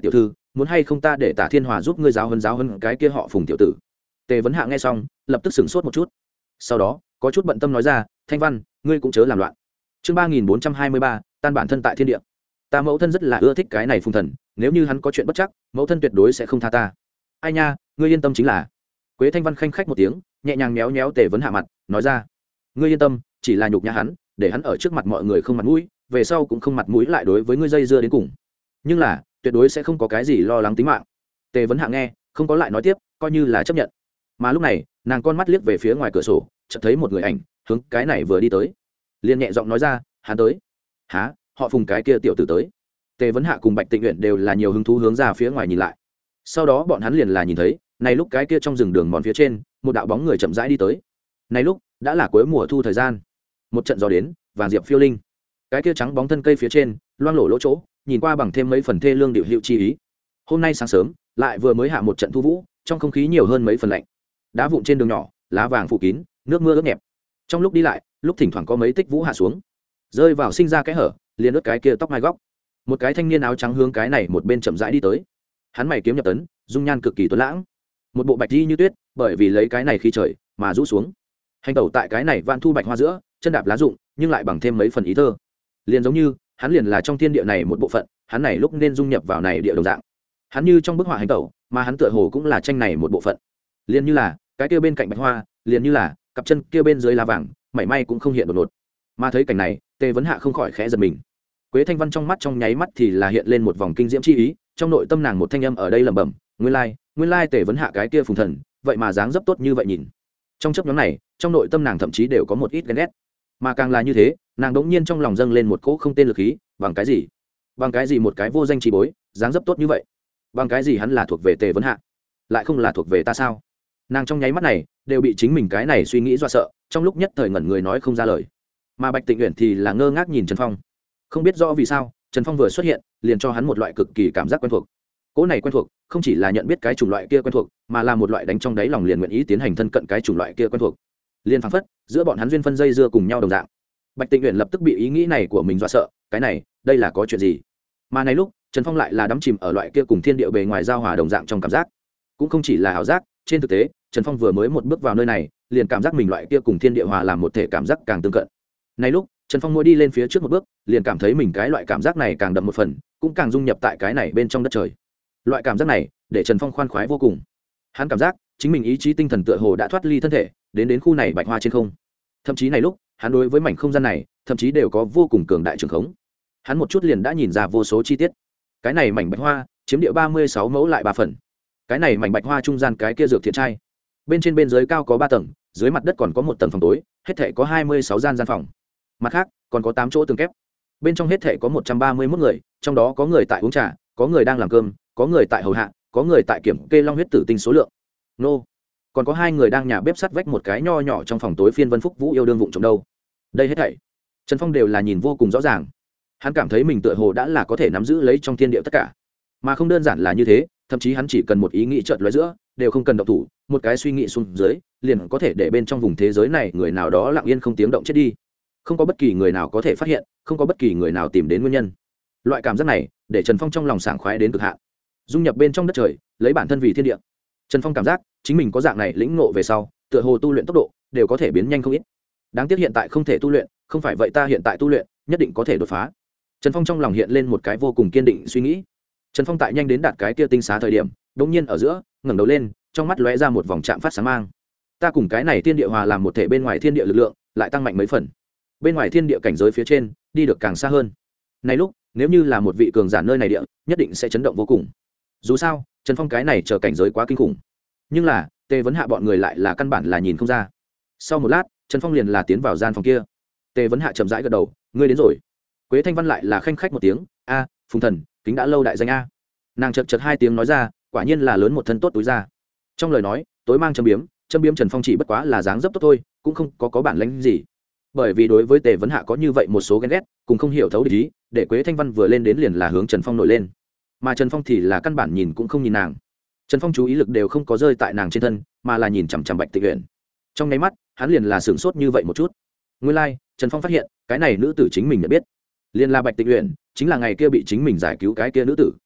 muốn hay không ta để Tả Thiên Hòa giúp ngươi giáo huấn cái kia họ Phùng tiểu tử. Tề Vấn Hạ nghe xong lập tức sửng sốt một chút, sau đó có chút bận tâm nói ra, Thanh Văn, ngươi cũng chớ làm loạn. Chương 3423, tan bản thân tại thiên địa. Ta mẫu thân rất là ưa thích cái này Phùng thần, nếu như hắn có chuyện bất chắc, mẫu thân tuyệt đối sẽ không tha ta. Ai nha, ngươi yên tâm chính là. Quế Thanh Văn khanh khách một tiếng, nhẹ nhàng méo méo Tề Vấn Hạ mặt, nói ra, ngươi yên tâm, chỉ là nhục nhã hắn, để hắn ở trước mặt mọi người không mặt mũi, về sau cũng không mặt mũi lại đối với ngươi dây dưa đến cùng. Nhưng là tuyệt đối sẽ không có cái gì lo lắng tính mạng. Tề Vấn Hạ nghe không có lại nói tiếp, coi như là chấp nhận. Mà lúc này nàng con mắt liếc về phía ngoài cửa sổ, chợt thấy một người ảnh hướng cái này vừa đi tới, liền nhẹ giọng nói ra, hắn tới. Hả? Họ Phùng cái kia tiểu tử tới? Tề Vấn Hạ cùng Bạch Tịnh Uyển đều là nhiều hứng thú hướng ra phía ngoài nhìn lại. Sau đó bọn hắn liền là nhìn thấy, này lúc cái kia trong rừng đường mòn phía trên, một đạo bóng người chậm rãi đi tới. Này lúc đã là cuối mùa thu thời gian, một trận gió đến, vàng diệp phiêu linh. Cái kia trắng bóng thân cây phía trên, loang lổ lỗ chỗ, nhìn qua bằng thêm mấy phần thê lương điệu hiệu chi ý. Hôm nay sáng sớm, lại vừa mới hạ một trận thu vũ, trong không khí nhiều hơn mấy phần lạnh. Đá vụn trên đường nhỏ, lá vàng phủ kín, nước mưa ướt nhẹp. Trong lúc đi lại, lúc thỉnh thoảng có mấy tích vũ hạ xuống, rơi vào sinh ra cái hở, liền ướt cái kia tóc mai góc. Một cái thanh niên áo trắng hướng cái này một bên chậm rãi đi tới. Hắn mày kiếm nhập tấn, dung nhan cực kỳ tuấn lãng, một bộ bạch y như tuyết, bởi vì lấy cái này khí trời mà rũ xuống. Hành tẩu tại cái này vạn thu bạch hoa giữa, chân đạp lá rụng, nhưng lại bằng thêm mấy phần ý thơ. Liền giống như hắn liền là trong thiên địa này một bộ phận, hắn này lúc nên dung nhập vào này địa đồng dạng. Hắn như trong bức họa hành tẩu, mà hắn tựa hồ cũng là tranh này một bộ phận. Liền như là cái kia bên cạnh bạch hoa, liền như là cặp chân kia bên dưới lá vàng, mảy may cũng không hiện đột ngột. Mà thấy cảnh này, Tề Vấn Hạ không khỏi khẽ giật mình. Quế Thanh Văn trong mắt trong nháy mắt thì là hiện lên một vòng kinh diễm chi ý, trong nội tâm nàng một thanh âm ở đây lẩm bẩm, nguyên lai Tề Vấn Hạ cái kia Phùng thần, vậy mà dáng dấp tốt như vậy nhìn. Trong chốc ngắn này, trong nội tâm nàng thậm chí đều có một ít ghen ghét. Mà càng là như thế, nàng đống nhiên trong lòng dâng lên một cỗ không tên lực khí, bằng cái gì? Bằng cái gì một cái vô danh chỉ bối, dáng dấp tốt như vậy? Bằng cái gì hắn là thuộc về Tề Vấn Hạ, lại không là thuộc về ta sao? Nàng trong nháy mắt này đều bị chính mình cái này suy nghĩ dọa sợ, trong lúc nhất thời ngẩn người nói không ra lời. Mà Bạch Tịnh Uyển thì là ngơ ngác nhìn Trần Phong, không biết rõ vì sao Trần Phong vừa xuất hiện liền cho hắn một loại cực kỳ cảm giác quen thuộc. Cỗ này quen thuộc không chỉ là nhận biết cái chủng loại kia quen thuộc, mà là một loại đánh trong đáy lòng liền nguyện ý tiến hành thân cận cái chủng loại kia quen thuộc. Liên phảng phất giữa bọn hắn duyên phân dây dưa cùng nhau đồng dạng. Bạch Tịnh Uyển lập tức bị ý nghĩ này của mình dọa sợ, cái này đây là có chuyện gì? Mà này lúc Trần Phong lại là đắm chìm ở loại kia cùng thiên địa bề ngoài giao hòa đồng dạng trong cảm giác. Cũng không chỉ là ảo giác, trên thực tế Trần Phong vừa mới một bước vào nơi này liền cảm giác mình loại kia cùng thiên địa hòa làm một thể cảm giác càng tương cận. Này lúc Trần Phong mỗi đi lên phía trước một bước liền cảm thấy mình cái loại cảm giác này càng đậm một phần, cũng càng dung nhập tại cái này bên trong đất trời. Loại cảm giác này để Trần Phong khoan khoái vô cùng. Hắn cảm giác chính mình ý chí tinh thần tựa hồ đã thoát ly thân thể, đến khu này bạch hoa trên không. Thậm chí này lúc hắn đối với mảnh không gian này thậm chí đều có vô cùng cường đại trường khống. Hắn một chút liền đã nhìn ra vô số chi tiết. Cái này mảnh bạch hoa chiếm địa 36 mẫu lại 3 phần. Cái này mảnh bạch hoa trung gian cái kia dược thiện trai, bên trên bên dưới cao có 3 tầng, dưới mặt đất còn có một tầng phòng tối, hết thảy có 26 gian phòng. Mặt khác còn có 8 chỗ tường kép. Bên trong hết thảy có 131 người, trong đó có người tại uống trà, có người đang làm cơm, có người tại hầu hạ, có người tại kiểm kê long huyết tử tinh số lượng. Nô, còn có 2 người đang nhà bếp sắt vách một cái nho nhỏ trong phòng tối phiên Vân Phúc Vũ yêu đương vụng trộm đâu. Đây hết thảy Trần Phong đều là nhìn vô cùng rõ ràng. Hắn cảm thấy mình tựa hồ đã là có thể nắm giữ lấy trong thiên địa tất cả, mà không đơn giản là như thế, thậm chí hắn chỉ cần một ý nghĩ chợt lóe giữa, đều không cần động thủ, một cái suy nghĩ xuống dưới, liền có thể để bên trong vùng thế giới này người nào đó lặng yên không tiếng động chết đi. Không có bất kỳ người nào có thể phát hiện, không có bất kỳ người nào tìm đến nguyên nhân. Loại cảm giác này để Trần Phong trong lòng sảng khoái đến cực hạn, dung nhập bên trong đất trời, lấy bản thân vì thiên địa. Trần Phong cảm giác chính mình có dạng này lĩnh ngộ về sau, tựa hồ tu luyện tốc độ đều có thể biến nhanh không ít. Đáng tiếc hiện tại không thể tu luyện, không phải vậy ta hiện tại tu luyện nhất định có thể đột phá. Trần Phong trong lòng hiện lên một cái vô cùng kiên định suy nghĩ. Trần Phong tại nhanh đến đạt cái kia tinh xá thời điểm, đột nhiên ở giữa ngẩng đầu lên, trong mắt lóe ra một vòng chạm phát sáng mang. Ta cùng cái này thiên địa hòa làm một thể, bên ngoài thiên địa lực lượng lại tăng mạnh mấy phần. Bên ngoài thiên địa cảnh giới phía trên đi được càng xa hơn. Này lúc nếu như là một vị cường giả nơi này địa, nhất định sẽ chấn động vô cùng. Dù sao Trần Phong cái này chờ cảnh giới quá kinh khủng. Nhưng là Tề Vấn Hạ bọn người lại là căn bản là nhìn không ra. Sau một lát Trần Phong liền là tiến vào gian phòng kia. Tề Vấn Hạ chậm rãi gật đầu, ngươi đến rồi. Quế Thanh Văn lại là khanh khách một tiếng, a Phùng thần kính đã lâu đại danh a. Nàng chật chật 2 tiếng nói ra, quả nhiên là lớn một thân tốt túi ra. Trong lời nói tối mang châm biếm Trần Phong chỉ bất quá là dáng dấp tốt thôi, cũng không có bản lĩnh gì. Bởi vì đối với Tề Vấn Hạ có như vậy một số ghen ghét cùng không hiểu thấu địch ý, để Quế Thanh Văn vừa lên đến liền là hướng Trần Phong nổi lên, mà Trần Phong thì là căn bản nhìn cũng không nhìn nàng. Trần Phong chú ý lực đều không có rơi tại nàng trên thân, mà là nhìn chằm chằm Bạch Tịnh Uyển. Trong nháy mắt hắn liền là sửng sốt như vậy một chút. Nguyên lai Trần Phong phát hiện cái này nữ tử chính mình nhận biết, liền là Bạch Tịnh Uyển, chính là ngày kia bị chính mình giải cứu cái kia nữ tử.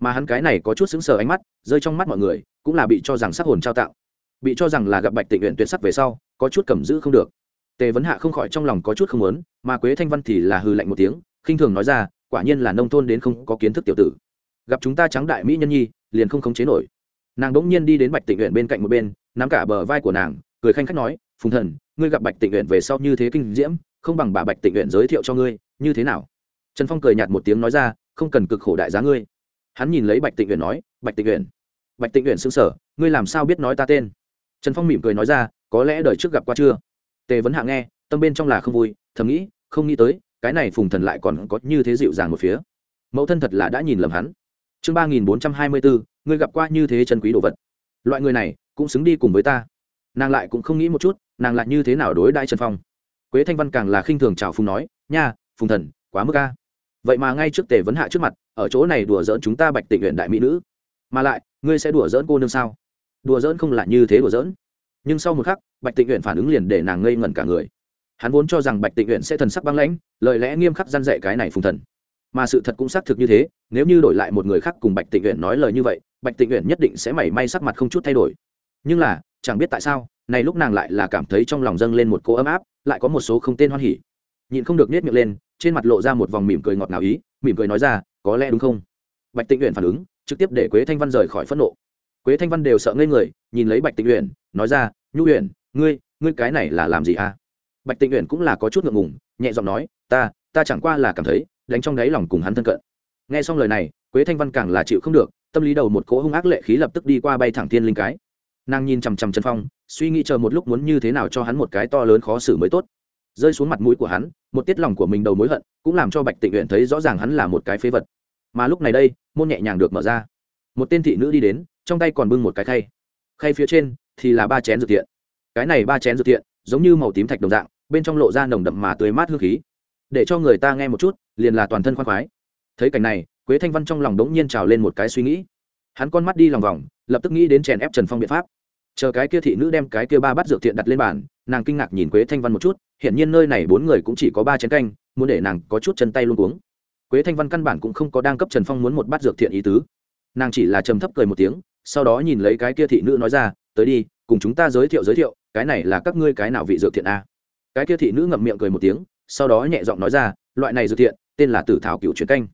mà hắn cái này có chút sững sờ ánh mắt rơi trong mắt mọi người cũng là bị cho rằng sắc hồn trao tạo, bị cho rằng là gặp Bạch Tịnh Uyển tuyệt sắc về sau có chút cầm giữ không được. Tề Vấn Hạ không khỏi trong lòng có chút không muốn, mà Quế Thanh Văn thì là hừ lạnh một tiếng, khinh thường nói ra, quả nhiên là nông thôn đến không có kiến thức tiểu tử, gặp chúng ta trắng đại mỹ nhân nhi liền không khống chế nổi. Nàng đỗng nhiên đi đến Bạch Tịnh Uyển bên cạnh một bên, nắm cả bờ vai của nàng, cười khanh khách nói, Phùng Thần, ngươi gặp Bạch Tịnh Uyển về sau như thế kinh diễm, không bằng bà Bạch Tịnh Uyển giới thiệu cho ngươi, như thế nào? Trần Phong cười nhạt một tiếng nói ra, không cần cực khổ đại giá ngươi. Hắn nhìn lấy Bạch Tịnh Uyển nói, Bạch Tịnh Uyển. Bạch Tịnh Uyển sững sờ, ngươi làm sao biết nói ta tên? Trần Phong mỉm cười nói ra, có lẽ đời trước gặp qua chưa? Tề Vấn Hạ nghe, tâm bên trong là không vui, thầm nghĩ, không nghĩ tới, cái này Phùng Thần lại còn có như thế dịu dàng một phía. Mẫu thân thật là đã nhìn lầm hắn. Chương 3424, ngươi gặp qua như thế chân quý đồ vật. Loại người này cũng xứng đi cùng với ta. Nàng lại cũng không nghĩ một chút, nàng lại như thế nào đối đãi Trần Phong. Quế Thanh Văn càng là khinh thường chào phúng nói, nha, Phùng Thần, quá mức a. Vậy mà ngay trước Tề Vấn Hạ trước mặt, ở chỗ này đùa giỡn chúng ta Bạch Tịnh Uyển đại mỹ nữ, mà lại, ngươi sẽ đùa giỡn cô nương sao? Đùa giỡn không là như thế đùa giỡn. Nhưng sau một khắc, Bạch Tịnh Uyển phản ứng liền để nàng ngây ngẩn cả người. Hắn vốn cho rằng Bạch Tịnh Uyển sẽ thần sắc băng lãnh, lời lẽ nghiêm khắc răn dạy cái này Phùng Thần, mà sự thật cũng xác thực như thế. Nếu như đổi lại một người khác cùng Bạch Tịnh Uyển nói lời như vậy, Bạch Tịnh Uyển nhất định sẽ mảy may sắc mặt không chút thay đổi. Nhưng là, chẳng biết tại sao, này lúc nàng lại là cảm thấy trong lòng dâng lên một cỗ ấm áp, lại có một số không tên hoan hỉ. Nhịn không được nhếch miệng lên, trên mặt lộ ra một vòng mỉm cười ngọt ngào ý, mỉm cười nói ra, có lẽ đúng không? Bạch Tịnh Uyển phản ứng, trực tiếp để Quế Thanh Văn rời khỏi phẫn nộ. Quế Thanh Văn đều sợ ngây người, nhìn lấy Bạch Tịnh Uyển, nói ra, Nhu Uyển, ngươi cái này là làm gì a? Bạch Tịnh Uyển cũng là có chút ngượng ngùng, nhẹ giọng nói, ta chẳng qua là cảm thấy đánh trong đáy lòng cùng hắn thân cận. Nghe xong lời này, Quế Thanh Văn càng là chịu không được, tâm lý đầu một cỗ hung ác lệ khí lập tức đi qua bay thẳng thiên linh cái. Nàng nhìn chằm chằm Trần Phong, suy nghĩ chờ một lúc muốn như thế nào cho hắn một cái to lớn khó xử mới tốt. Rơi xuống mặt mũi của hắn, một tiết lòng của mình đầu mối hận, cũng làm cho Bạch Tịnh Uyển thấy rõ ràng hắn là một cái phế vật. Mà lúc này đây, môn nhẹ nhàng được mở ra, một tên thị nữ đi đến, trong tay còn bưng một cái khay. Khay phía trên thì là 3 chén dược thiện. Cái này 3 chén dược thiện, giống như màu tím thạch đồng dạng, bên trong lộ ra nồng đậm mà tươi mát hương khí, để cho người ta nghe một chút liền là toàn thân khoan khoái. Thấy cảnh này, Quế Thanh Văn trong lòng đống nhiên trào lên một cái suy nghĩ. Hắn con mắt đi lòng vòng, lập tức nghĩ đến chèn ép Trần Phong biện pháp. Chờ cái kia thị nữ đem cái kia 3 bát dược thiện đặt lên bàn, nàng kinh ngạc nhìn Quế Thanh Văn một chút, hiển nhiên nơi này 4 người cũng chỉ có 3 chén canh, muốn để nàng có chút chân tay luống cuống. Quế Thanh Văn căn bản cũng không có đang cấp Trần Phong muốn một bát dược thiện ý tứ. Nàng chỉ là trầm thấp cười một tiếng, sau đó nhìn lấy cái kia thị nữ nói ra, tới đi, cùng chúng ta giới thiệu, cái này là các ngươi cái nào vị dược thiện a? Cái kia thị nữ ngậm miệng cười một tiếng, sau đó nhẹ giọng nói ra, loại này dược thiện tên là Tử Thảo Cửu Chuyển canh.